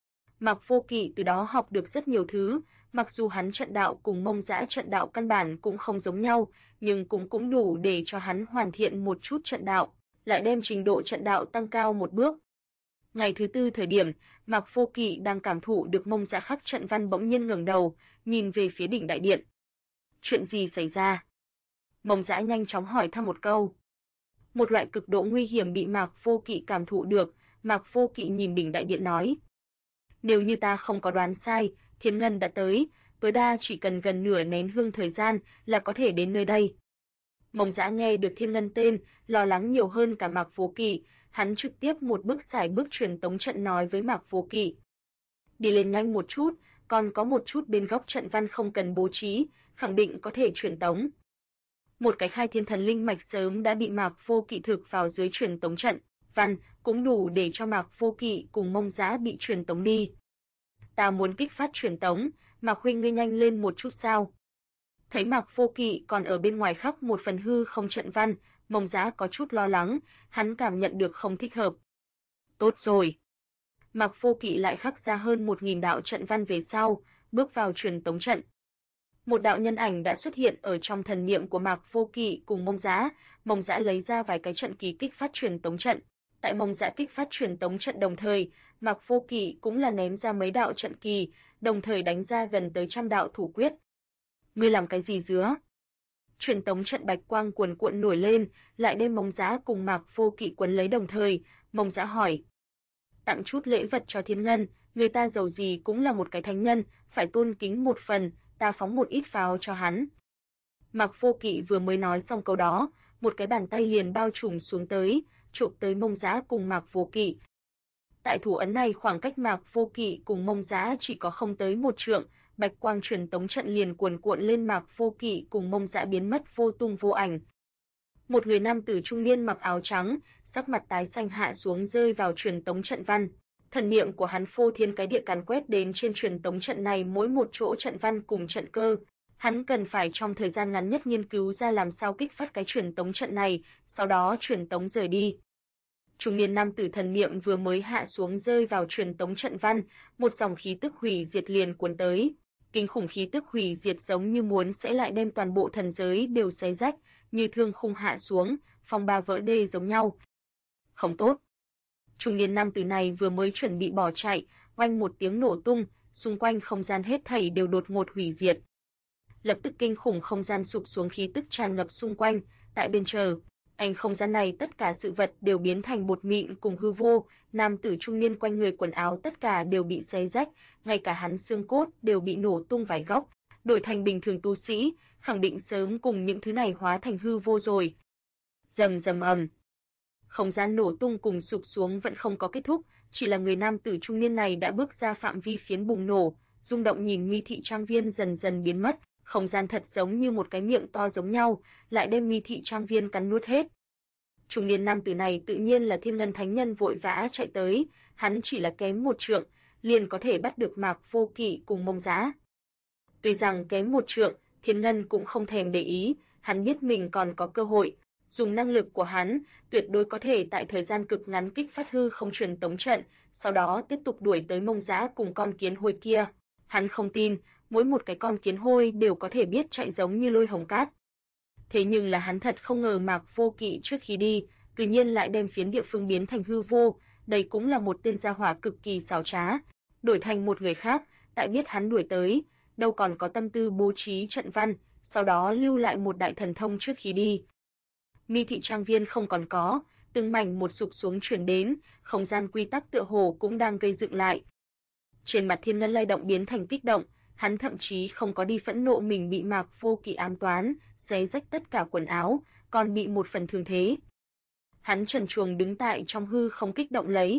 Speaker 1: Mạc Vô Kỵ từ đó học được rất nhiều thứ, mặc dù hắn trận đạo cùng Mông Giá trận đạo căn bản cũng không giống nhau, nhưng cũng đủ để cho hắn hoàn thiện một chút trận đạo, lại đem trình độ trận đạo tăng cao một bước. Ngày thứ tư thời điểm, Mạc Vô Kỵ đang cảm thụ được Mông Giá khắc trận văn bỗng nhiên ngẩng đầu, nhìn về phía đỉnh đại điện. Chuyện gì xảy ra? Mông Giá nhanh chóng hỏi thăm một câu. Một loại cực độ nguy hiểm bị Mạc Vô Kỵ cảm thụ được, Mạc Vô Kỵ nhìn đỉnh đại điện nói. Nếu như ta không có đoán sai, Thiên Ngân đã tới, tối đa chỉ cần gần nửa nén hương thời gian là có thể đến nơi đây. Mông Giá nghe được Thiên Ngân tên, lo lắng nhiều hơn cả Mạc Vô Kỵ, hắn trực tiếp một bước xài bước truyền tống trận nói với Mạc Vô Kỵ. Đi lên nhanh một chút, còn có một chút bên góc trận văn không cần bố trí, khẳng định có thể truyền tống. Một cái khai thiên thần linh mạch sớm đã bị Mạc Vô Kỵ thực vào dưới truyền tống trận, văn cũng đủ để cho Mạc Vô Kỵ cùng Mông Giá bị truyền tống đi. Ta muốn kích phát truyền tống, Mạc huynh ngươi nhanh lên một chút sao? Thấy Mạc Vô Kỵ còn ở bên ngoài khắc một phần hư không trận văn, Mông Giá có chút lo lắng, hắn cảm nhận được không thích hợp. Tốt rồi. Mạc Vô Kỵ lại khắc ra hơn 1000 đạo trận văn về sau, bước vào truyền tống trận. Một đạo nhân ảnh đã xuất hiện ở trong thần niệm của Mạc Vô Kỵ cùng Mông Giá lấy ra vài cái trận kỳ kích phát truyền tống trận. Tại Mông Giá kích phát truyền tống trận đồng thời, Mạc Vô Kỵ cũng là ném ra mấy đạo trận kỳ, đồng thời đánh ra gần tới 100 đạo thủ quyết. Ngươi làm cái gì dứa? Truyền tống trận bạch quang cuồn cuộn nổi lên, lại đem Mông Giá cùng Mạc Vô Kỵ quấn lấy đồng thời, Mông Giá hỏi. Tặng chút lễ vật cho Thiên Ngân, người ta giàu gì cũng là một cái thánh nhân, phải tôn kính một phần, ta phóng một ít pháo cho hắn. Mạc Vô Kỵ vừa mới nói xong câu đó, một cái bàn tay liền bao trùm xuống tới, chụp tới Mông Giá cùng Mạc Vô Kỵ. Tại thủ ấn này khoảng cách Mạc Vô Kỵ cùng Mông Giá chỉ có không tới 1 trượng, bạch quang truyền tống trận liền cuồn cuộn lên Mạc Vô Kỵ cùng Mông Giá biến mất vô tung vô ảnh. Một người nam tử trung niên mặc áo trắng, sắc mặt tái xanh hạ xuống rơi vào truyền tống trận văn. Thần niệm của hắn phô thiên cái địa càn quét đến trên truyền tống trận này mỗi một chỗ trận văn cùng trận cơ. Hắn cần phải trong thời gian ngắn nhất nghiên cứu ra làm sao kích phát cái truyền tống trận này, sau đó truyền tống rời đi. Trung niên nam tử thần niệm vừa mới hạ xuống rơi vào truyền tống trận văn, một dòng khí tức hủy diệt liền cuốn tới. Kinh khủng khí tức hủy diệt giống như muốn sẽ lại đem toàn bộ thần giới đều xé rách, như thương khung hạ xuống, phong ba vỡ đê giống nhau. Không tốt. Trung niên nam tử này vừa mới chuẩn bị bỏ chạy, oanh một tiếng nổ tung, xung quanh không gian hết thảy đều đột ngột hủy diệt. Lập tức kinh khủng không gian sụp xuống khí tức tràn ngập xung quanh, tại bên chờ anh không gian này tất cả sự vật đều biến thành bột mịn cùng hư vô, nam tử trung niên quanh người quần áo tất cả đều bị xé rách, ngay cả hắn xương cốt đều bị nổ tung vài góc, đổi thành bình thường tu sĩ, khẳng định sớm cùng những thứ này hóa thành hư vô rồi. Rầm rầm ầm. Không gian nổ tung cùng sụp xuống vẫn không có kết thúc, chỉ là người nam tử trung niên này đã bước ra phạm vi phiến bùng nổ, rung động nhìn Mi thị trang viên dần dần biến mất, không gian thật giống như một cái miệng to giống nhau, lại đem Mi thị trang viên cắn nuốt hết. Trung niên nam tử này tự nhiên là Thiên Ngân thánh nhân vội vã chạy tới, hắn chỉ là kém 1 trượng, liền có thể bắt được Mạc Vô Kỵ cùng Mông Giá. Tuy rằng kém 1 trượng, Thiên Ngân cũng không thèm để ý, hắn biết mình còn có cơ hội. Dùng năng lực của hắn, tuyệt đối có thể tại thời gian cực ngắn kích phát hư không truyền tống trận, sau đó tiếp tục đuổi tới Mông Giá cùng con kiến hôi kia. Hắn không tin, mỗi một cái con kiến hôi đều có thể biết chạy giống như Lôi Hồng Cát. Thế nhưng là hắn thật không ngờ Mạc Vô Kỵ trước khi đi, tự nhiên lại đem phiến địa phương biến thành hư vô, đây cũng là một tên gia hỏa cực kỳ xảo trá. Đổi thành một người khác, tại biết hắn đuổi tới, đâu còn có tâm tư bố trí trận văn, sau đó lưu lại một đại thần thông trước khi đi. Mi thị trang viên không còn có, từng mảnh một sụp xuống chuyển đến, không gian quy tắc tựa hồ cũng đang gây dựng lại. Trên mặt Thiên Ngân lay động biến thành kích động, hắn thậm chí không có đi phẫn nộ mình bị Mạc Vô Kỵ ám toán, xé rách tất cả quần áo, còn bị một phần thương thế. Hắn trần truồng đứng tại trong hư không kích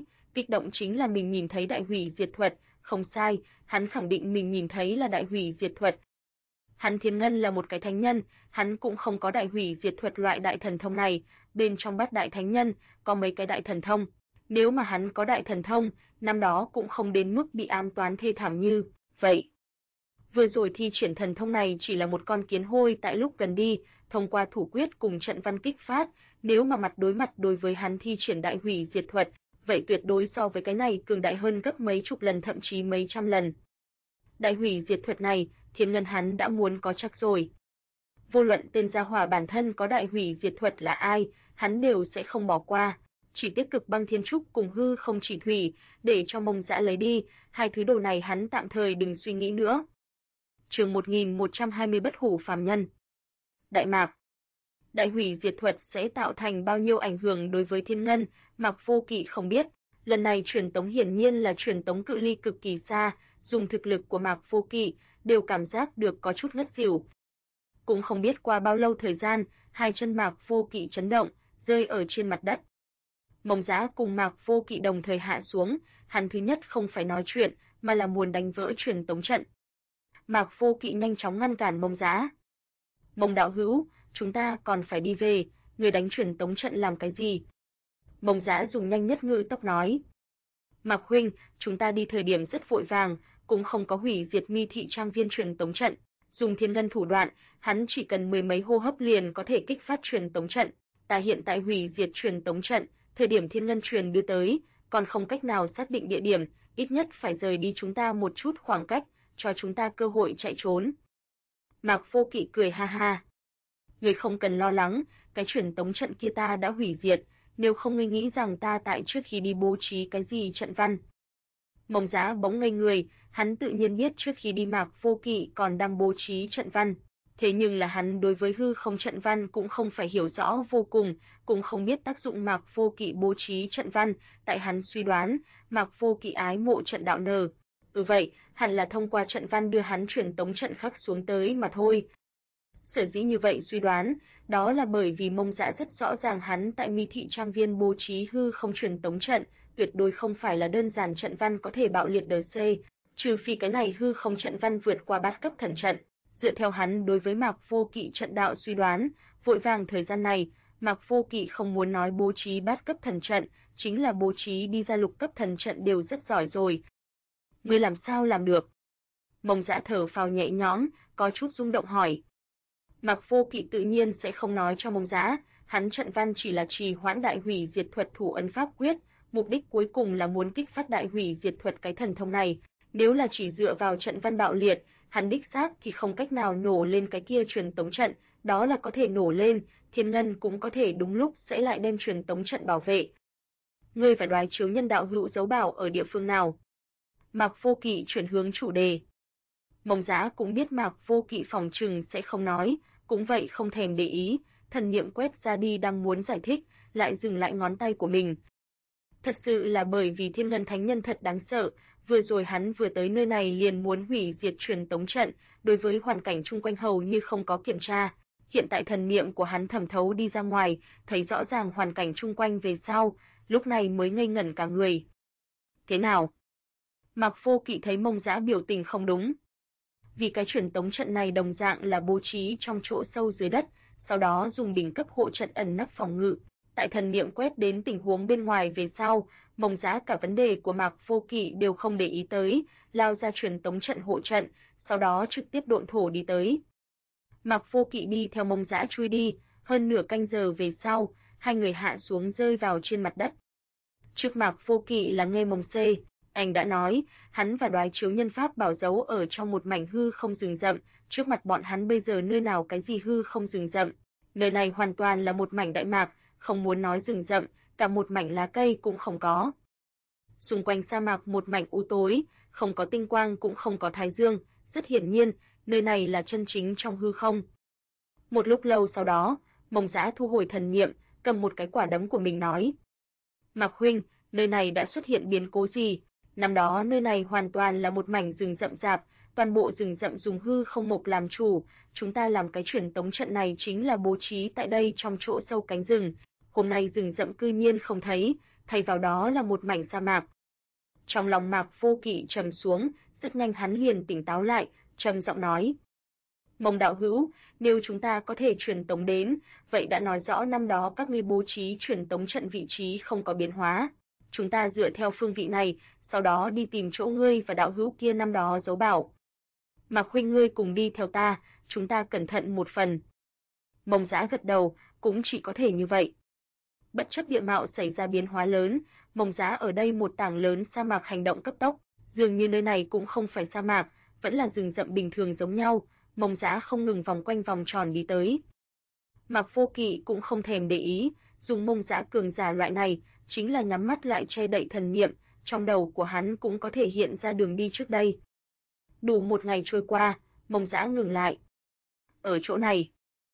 Speaker 1: động chính là mình nhìn thấy đại hủy diệt thuật, không sai, hắn khẳng định mình nhìn thấy là đại hủy diệt thuật. Hắn Thiên Ngân là một cái thánh nhân, hắn cũng không có đại hủy diệt thuật loại đại thần thông này, bên trong bát đại thánh nhân có mấy cái đại thần thông. Nếu mà hắn có đại thần thông, năm đó cũng không đến mức bị ám toán thê thảm như vậy. Vừa rồi thi triển thần thông này chỉ là một con kiến hôi tại lúc gần đi, thông qua thủ quyết cùng trận văn kích phát, nếu mà mặt đối với hắn thi triển đại hủy diệt thuật, vậy tuyệt đối so với cái này cường đại hơn gấp mấy chục lần thậm chí mấy trăm lần. Đại hủy diệt thuật này, Thiên Ngân hắn đã muốn có chắc rồi. Vô luận tên gia hỏa bản thân có đại hủy diệt thuật là ai, hắn đều sẽ không bỏ qua. Chỉ tiếc Cực Băng Thiên Trúc cùng hư không chỉ thủy, để cho Mông Dã lấy đi, hai thứ đồ này hắn tạm thời đừng suy nghĩ nữa. Chương 1120 Bất hủ phàm nhân. Đại Mạc. Đại hủy diệt thuật sẽ tạo thành bao nhiêu ảnh hưởng đối với Thiên Ngân, Mạc Vô Kỵ không biết. Lần này truyền tống hiển nhiên là truyền tống cự ly cực kỳ xa, dùng thực lực của Mạc Vô Kỵ, đều cảm giác được có chút ngất xỉu. Cũng không biết qua bao lâu thời gian, hai chân Mạc Vô Kỵ chấn động, rơi ở trên mặt đất. Mông Dã cùng Mạc Vô Kỵ đồng thời hạ xuống, hắn thứ nhất không phải nói chuyện, mà là muốn đánh vỡ truyền tống trận. Mạc Vô Kỵ nhanh chóng ngăn cản Mông Dã. Mông đạo hữu, chúng ta còn phải đi về, người đánh truyền tống trận làm cái gì? Mông Dã dùng nhanh nhất ngữ tốc nói. Mạc huynh, chúng ta đi thời điểm rất vội vàng, cũng không có hủy diệt Mi thị trang viên truyền tống trận, dùng Thiên Ngân thủ đoạn, hắn chỉ cần mười mấy hô hấp liền có thể kích phát truyền tống trận. Ta hiện tại hủy diệt truyền tống trận, thời điểm Thiên Ngân truyền đưa tới, còn không cách nào xác định địa điểm, ít nhất phải rời đi chúng ta một chút khoảng cách, cho chúng ta cơ hội chạy trốn. Mạc Vô Kỵ cười ha ha. Người không cần lo lắng, cái truyền tống trận kia ta đã hủy diệt, nếu không ngươi nghĩ rằng ta tại trước khi đi bố trí cái gì trận văn. Mông Dã bỗng ngây người, hắn tự nhiên biết trước khi đi Mạc Vô Kỵ còn đang bố trí trận văn. Thế nhưng là hắn đối với hư không trận văn cũng không phải hiểu rõ vô cùng, cũng không biết tác dụng Mạc Vô Kỵ bố trí trận văn, tại hắn suy đoán, Mạc Vô Kỵ ái mộ trận đạo nờ. Vậy, hẳn là thông qua trận văn đưa hắn truyền tống trận khắc xuống tới mà thôi. Sở dĩ như vậy suy đoán, đó là bởi vì Mông Dã rất rõ ràng hắn tại Mi thị trang viên bố trí hư không truyền tống trận, tuyệt đối không phải là đơn giản trận văn có thể bạo liệt đời C, trừ phi cái này hư không trận văn vượt qua bát cấp thần trận. Dựa theo hắn đối với Mạc Vô Kỵ trận đạo suy đoán, vội vàng thời gian này, Mạc Vô Kỵ không muốn nói bố trí bát cấp thần trận, chính là bố trí đi ra lục cấp thần trận đều rất giỏi rồi. Ngươi làm sao làm được? Mông Dã thở phào nhẹ nhõm, có chút rung động hỏi. Mạc Vô Kỵ tự nhiên sẽ không nói cho Mông Dã, hắn trận văn chỉ là trì hoãn đại hủy diệt thuật thủ ấn pháp quyết, mục đích cuối cùng là muốn kích phát đại hủy diệt thuật cái thần thông này. Nếu là chỉ dựa vào trận văn bạo liệt, hắn đích xác thì không cách nào nổ lên cái kia truyền tống trận, đó là có thể nổ lên, Thiên Ngân cũng có thể đúng lúc sẽ lại đem truyền tống trận bảo vệ. Ngươi và Đoái Chiếu Nhân đạo hữu giấu bảo ở địa phương nào? Mạc Vô Kỵ chuyển hướng chủ đề. Mông Dã cũng biết Mạc Vô Kỵ phòng trừng sẽ không nói, cũng vậy không thèm để ý, thần niệm quét ra đi đang muốn giải thích, lại dừng lại ngón tay của mình. Thật sự là bởi vì Thiên Ngân thánh nhân thật đáng sợ, vừa rồi hắn vừa tới nơi này liền muốn hủy diệt truyền tống trận, đối với hoàn cảnh chung quanh hầu như không có kiểm tra. Hiện tại thần niệm của hắn thẩm thấu đi ra ngoài, thấy rõ ràng hoàn cảnh chung quanh về sau, lúc này mới ngây ngẩn cả người. Thế nào? Mạc Vô Kỵ thấy Mông Dã biểu tình không đúng. Vì cái truyền tống trận này đồng dạng là bố trí trong chỗ sâu dưới đất, sau đó dùng đỉnh cấp hộ trận ẩn nấp phòng ngự. Tại thần niệm quét đến tình huống bên ngoài về sau, Mông Dã cả vấn đề của Mạc Vô Kỵ đều không để ý tới, lao ra truyền tống trận hộ trận, sau đó trực tiếp độn thổ đi tới. Mạc Vô Kỵ đi theo Mông Dã chui đi, hơn nửa canh giờ về sau, hai người hạ xuống rơi vào trên mặt đất. Trước Mạc Vô Kỵ là Nghê Mông C, anh đã nói, hắn và Đoái Chiếu Nhân pháp bảo giấu ở trong một mảnh hư không rừng rậm, trước mặt bọn hắn bây giờ nơi nào cái gì hư không rừng rậm, nơi này hoàn toàn là một mảnh đại mạc, không muốn nói rừng rậm, cả một mảnh lá cây cũng không có. Xung quanh sa mạc một mảnh u tối, không có tinh quang cũng không có thái dương, rất hiển nhiên, nơi này là chân chính trong hư không. Một lúc lâu sau đó, Mông Dã thu hồi thần niệm, cầm một cái quả đấm của mình nói: "Mạc huynh, nơi này đã xuất hiện biến cố gì? Năm đó nơi này hoàn toàn là một mảnh rừng rậm rạp, toàn bộ rừng rậm dùng hư không mộc làm chủ, chúng ta làm cái truyền tống trận này chính là bố trí tại đây trong chỗ sâu cánh rừng. hôm nay rừng rậm cư nhiên không thấy, thay vào đó là một mảnh sa mạc. Trong lòng Mạc Vô Kỵ trầm xuống, rất nhanh hắn liền tỉnh táo lại, trầm giọng nói: Mông đạo hữu, nếu chúng ta có thể truyền tống đến, vậy đã nói rõ năm đó các ngươi bố trí truyền tống trận vị trí không có biến hóa. Chúng ta dựa theo phương vị này, sau đó đi tìm chỗ ngươi và đạo hữu kia năm đó giấu bảo. Mạc huynh ngươi cùng đi theo ta, chúng ta cẩn thận một phần. Mông Dã gật đầu, cũng chỉ có thể như vậy. Bất chấp địa mạo xảy ra biến hóa lớn, Mông Dã ở đây một tảng lớn sa mạc hành động cấp tốc, dường như nơi này cũng không phải sa mạc, vẫn là rừng rậm bình thường giống nhau. Mông Dã không ngừng vòng quanh vòng tròn đi tới. Mạc Vô Kỵ cũng không thèm để ý, dùng Mông Dã cường giả loại này, chính là nhắm mắt lại che đậy thần niệm, trong đầu của hắn cũng có thể hiện ra đường đi trước đây. Đủ một ngày trôi qua, Mông Dã ngừng lại. Ở chỗ này.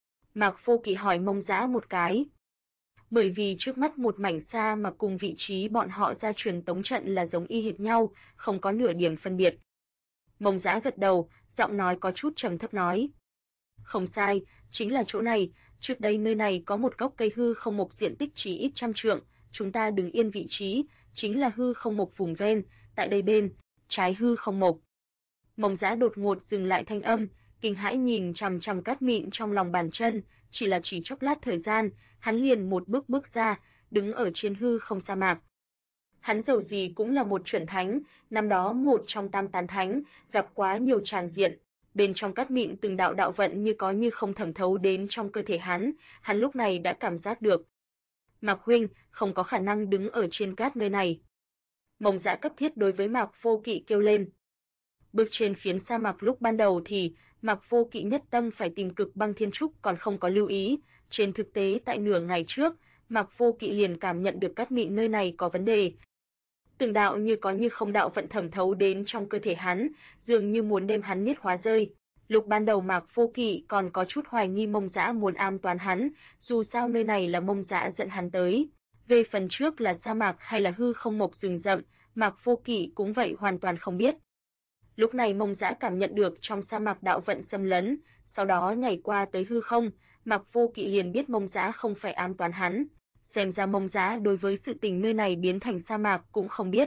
Speaker 1: Mạc Vô Kỵ hỏi Mông Dã một cái. Bởi vì trước mắt một mảnh sa mà cùng vị trí bọn họ ra truyền tống trận là giống y hệt nhau, không có nửa điểm phân biệt. Mông Dã gật đầu, giọng nói có chút trầm thấp nói: Không sai, chính là chỗ này, trước đây nơi này có một gốc cây hư không mộc diện tích chỉ ít trăm trượng, chúng ta đứng yên vị trí, chính là hư không mộc vùng ven, tại đây bên trái hư không mộc. Mông Dã đột ngột dừng lại thanh âm, kinh hãi nhìn chằm chằm cát mịn trong lòng bàn chân, chỉ chốc lát thời gian, hắn liền một bước bước ra, đứng ở trên hư không sa mạc. Hắn dầu gì cũng là một chuẩn thánh, năm đó một trong tam tán thánh, gặp quá nhiều tràng diện, bên trong cát mịn từng đạo đạo vận như có như không thẩm thấu đến trong cơ thể hắn lúc này đã cảm giác được. Mạc huynh, không có khả năng đứng ở trên cát nơi này. Mông Dã cấp thiết đối với Mạc Vô Kỵ kêu lên. Bước trên phiến sa mạc lúc ban đầu thì Mạc Vô Kỵ nhất tâm phải tìm Cực Băng Thiên Trúc còn không có lưu ý, trên thực tế tại nửa ngày trước, Mạc Vô Kỵ liền cảm nhận được cát mịn nơi này có vấn đề. Từng đạo như có như không đạo vận thẩm thấu đến trong cơ thể hắn, dường như muốn đem hắn niết hóa rơi. Lúc ban đầu Mạc Vô Kỵ còn có chút hoài nghi Mông Dã muốn ám toán hắn, dù sao nơi này là Mông Dã dẫn hắn tới. Về phần trước là sa mạc hay là hư không mộc rừng rậm, Mạc Vô Kỵ cũng vậy hoàn toàn không biết. Lúc này Mông Dã cảm nhận được trong sa mạc đạo vận xâm lấn, sau đó nhảy qua tới hư không, Mạc Vô Kỵ liền biết Mông Dã không phải ám toán hắn. Xem ra Mông Dã đối với sự tình nơi này biến thành sa mạc cũng không biết.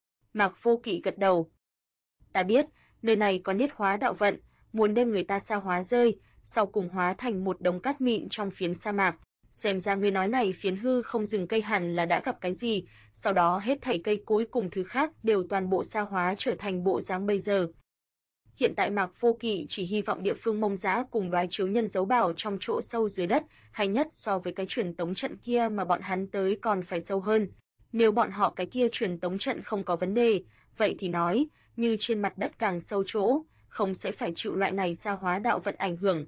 Speaker 1: Mạc Vô Kỵ gật đầu. Ta biết, nơi này có niết hóa đạo vận, muốn đem người ta sa hóa rơi, sau cùng hóa thành một đống cát mịn trong phiến sa mạc. Xem ra ngươi nói này phiến hư không rừng cây hẳn là đã gặp cái gì, sau đó hết thảy cây cối cùng thứ khác đều toàn bộ sa hóa trở thành bộ dáng bây giờ. Hiện tại Mạc Vô Kỵ chỉ hy vọng địa phương Mông Dã cùng Đoái Chiếu Nhân giấu bảo trong chỗ sâu dưới đất, hay nhất so với cái truyền tống trận kia mà bọn hắn tới còn phải sâu hơn. Nếu bọn họ cái kia truyền tống trận không có vấn đề, vậy thì nói, như trên mặt đất càng sâu chỗ, không sẽ phải chịu loại này sa hóa đạo vận ảnh hưởng.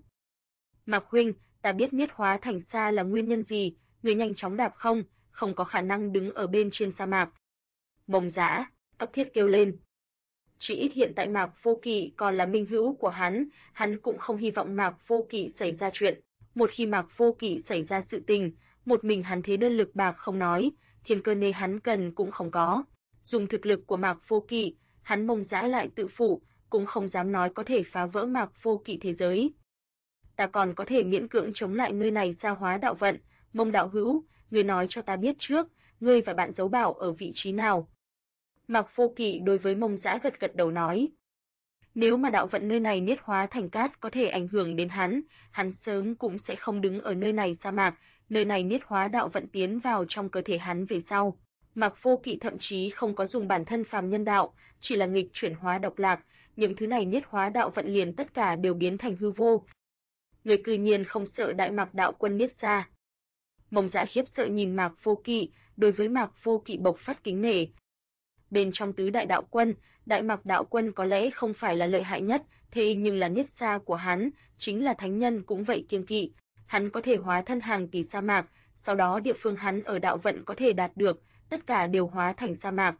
Speaker 1: Mạc huynh, ta biết niết hóa thành sa là nguyên nhân gì, người nhanh chóng đạp không có khả năng đứng ở bên trên sa mạc. Mông Dã ấp thiết kêu lên. Chỉ ít hiện tại Mạc Vô Kỵ còn là minh hữu của hắn cũng không hy vọng Mạc Vô Kỵ xảy ra chuyện. Một khi Mạc Vô Kỵ xảy ra sự tình, một mình hắn thế đơn lực bạc không nói, thiên cơ nê hắn cần cũng không có. Dùng thực lực của Mạc Vô Kỵ, hắn Mông Dã lại tự phụ, cũng không dám nói có thể phá vỡ Mạc Vô Kỵ thế giới. Ta còn có thể miễn cưỡng chống lại nơi này sa hóa đạo vận, Mông đạo hữu, ngươi nói cho ta biết trước, ngươi và bạn giấu bảo ở vị trí nào? Mạc Vô Kỵ đối với Mông Dã gật gật đầu nói. Nếu mà đạo vận nơi này niết hóa thành cát có thể ảnh hưởng đến hắn sớm cũng sẽ không đứng ở nơi này sa mạc, nơi này niết hóa đạo vận tiến vào trong cơ thể hắn về sau. Mạc Vô Kỵ thậm chí không có dùng bản thân phàm nhân đạo, chỉ là nghịch chuyển hóa độc lạc, những thứ này niết hóa đạo vận liền tất cả đều biến thành hư vô. Người cư nhiên không sợ Đại Mạc đạo quân niết xa. Mông Dã khiếp sợ nhìn Mạc Vô Kỵ, đối với Mạc Vô Kỵ bộc phát kính nể. Bên trong tứ đại đạo quân, Đại Mạc đạo quân có lẽ không phải là lợi hại nhất, thế nhưng là niết xa của hắn, chính là thánh nhân cũng vậy kiêng kỵ. Hắn có thể hóa thân hàng tỷ sa mạc, sau đó địa phương hắn ở đạo vận có thể đạt được, tất cả đều hóa thành sa mạc.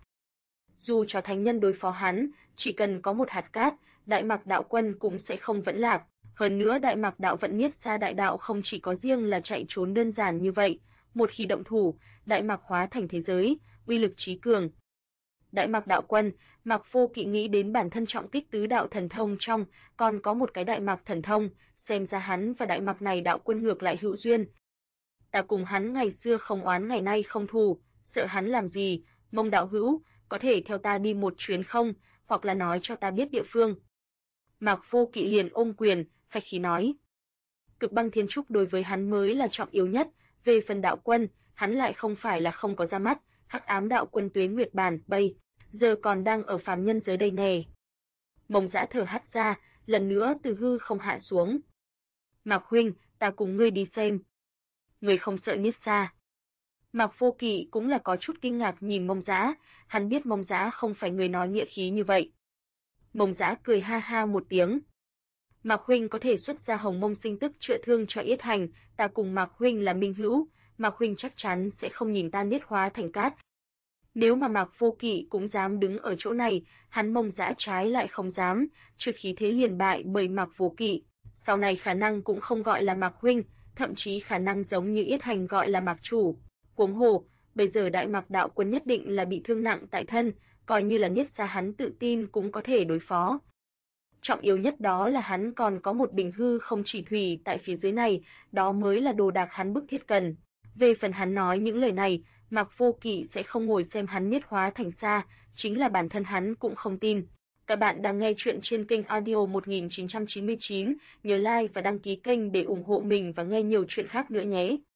Speaker 1: Dù cho thánh nhân đối phó hắn, chỉ cần có một hạt cát, Đại Mạc đạo quân cũng sẽ không vẫn lạc. Hơn nữa Đại Mạc đạo vận niết xa đại đạo không chỉ có riêng là chạy trốn đơn giản như vậy, một khi động thủ, Đại Mạc hóa thành thế giới, uy lực chí cường. Đại Mạc đạo quân, Mạc Vô Kỵ nghĩ đến bản thân trọng kích tứ đạo thần thông trong, còn có một cái Đại Mạc thần thông, xem ra hắn và Đại Mạc này đạo quân ngược lại hữu duyên. Ta cùng hắn ngày xưa không oán ngày nay không thù, sợ hắn làm gì, Mông đạo hữu, có thể theo ta đi một chuyến không, hoặc là nói cho ta biết địa phương. Mạc Vô Kỵ liền ôm quyền, khách khí nói. Cực băng thiên trúc đối với hắn mới là trọng yếu nhất, về phần đạo quân, hắn lại không phải là không có ra mắt, hắc ám đạo quân Tuế Nguyệt Bàn, bây giờ còn đang ở phàm nhân giới đây nè. Mông Dã thở hắt ra, lần nữa từ hư không hạ xuống. Mạc huynh, ta cùng ngươi đi xem. Ngươi không sợ Niết Xa? Mạc Vô Kỵ cũng là có chút kinh ngạc nhìn Mông Dã, hắn biết Mông Dã không phải người nói nghĩa khí như vậy. Mông Dã cười ha ha một tiếng. Mạc huynh có thể xuất ra Hồng Mông Sinh Tức chữa thương cho Yết Hành, ta cùng Mạc huynh là minh hữu, Mạc huynh chắc chắn sẽ không nhìn ta niết hóa thành cát. Nếu mà Mạc Vô Kỵ cũng dám đứng ở chỗ này, hắn Mông Dã trái lại không dám, trước khí thế liền bại bởi Mạc Vô Kỵ, sau này khả năng cũng không gọi là Mạc huynh, thậm chí khả năng giống như Yết Hành gọi là Mạc chủ. Huống hồ, bây giờ Đại Mạc đạo quân nhất định là bị thương nặng tại thân, coi như là Niết Xa hắn tự tin cũng có thể đối phó. Trọng yếu nhất đó là hắn còn có một bình hư không chỉ thủy tại phía dưới này, đó mới là đồ đạc hắn bức thiết cần. Về phần hắn nói những lời này, Mạc Vô Kỵ sẽ không ngồi xem hắn niết hóa thành xa, chính là bản thân hắn cũng không tin. Các bạn đang nghe chuyện trên kênh audio 1999, nhớ like và đăng ký kênh để ủng hộ mình và nghe nhiều chuyện khác nữa nhé.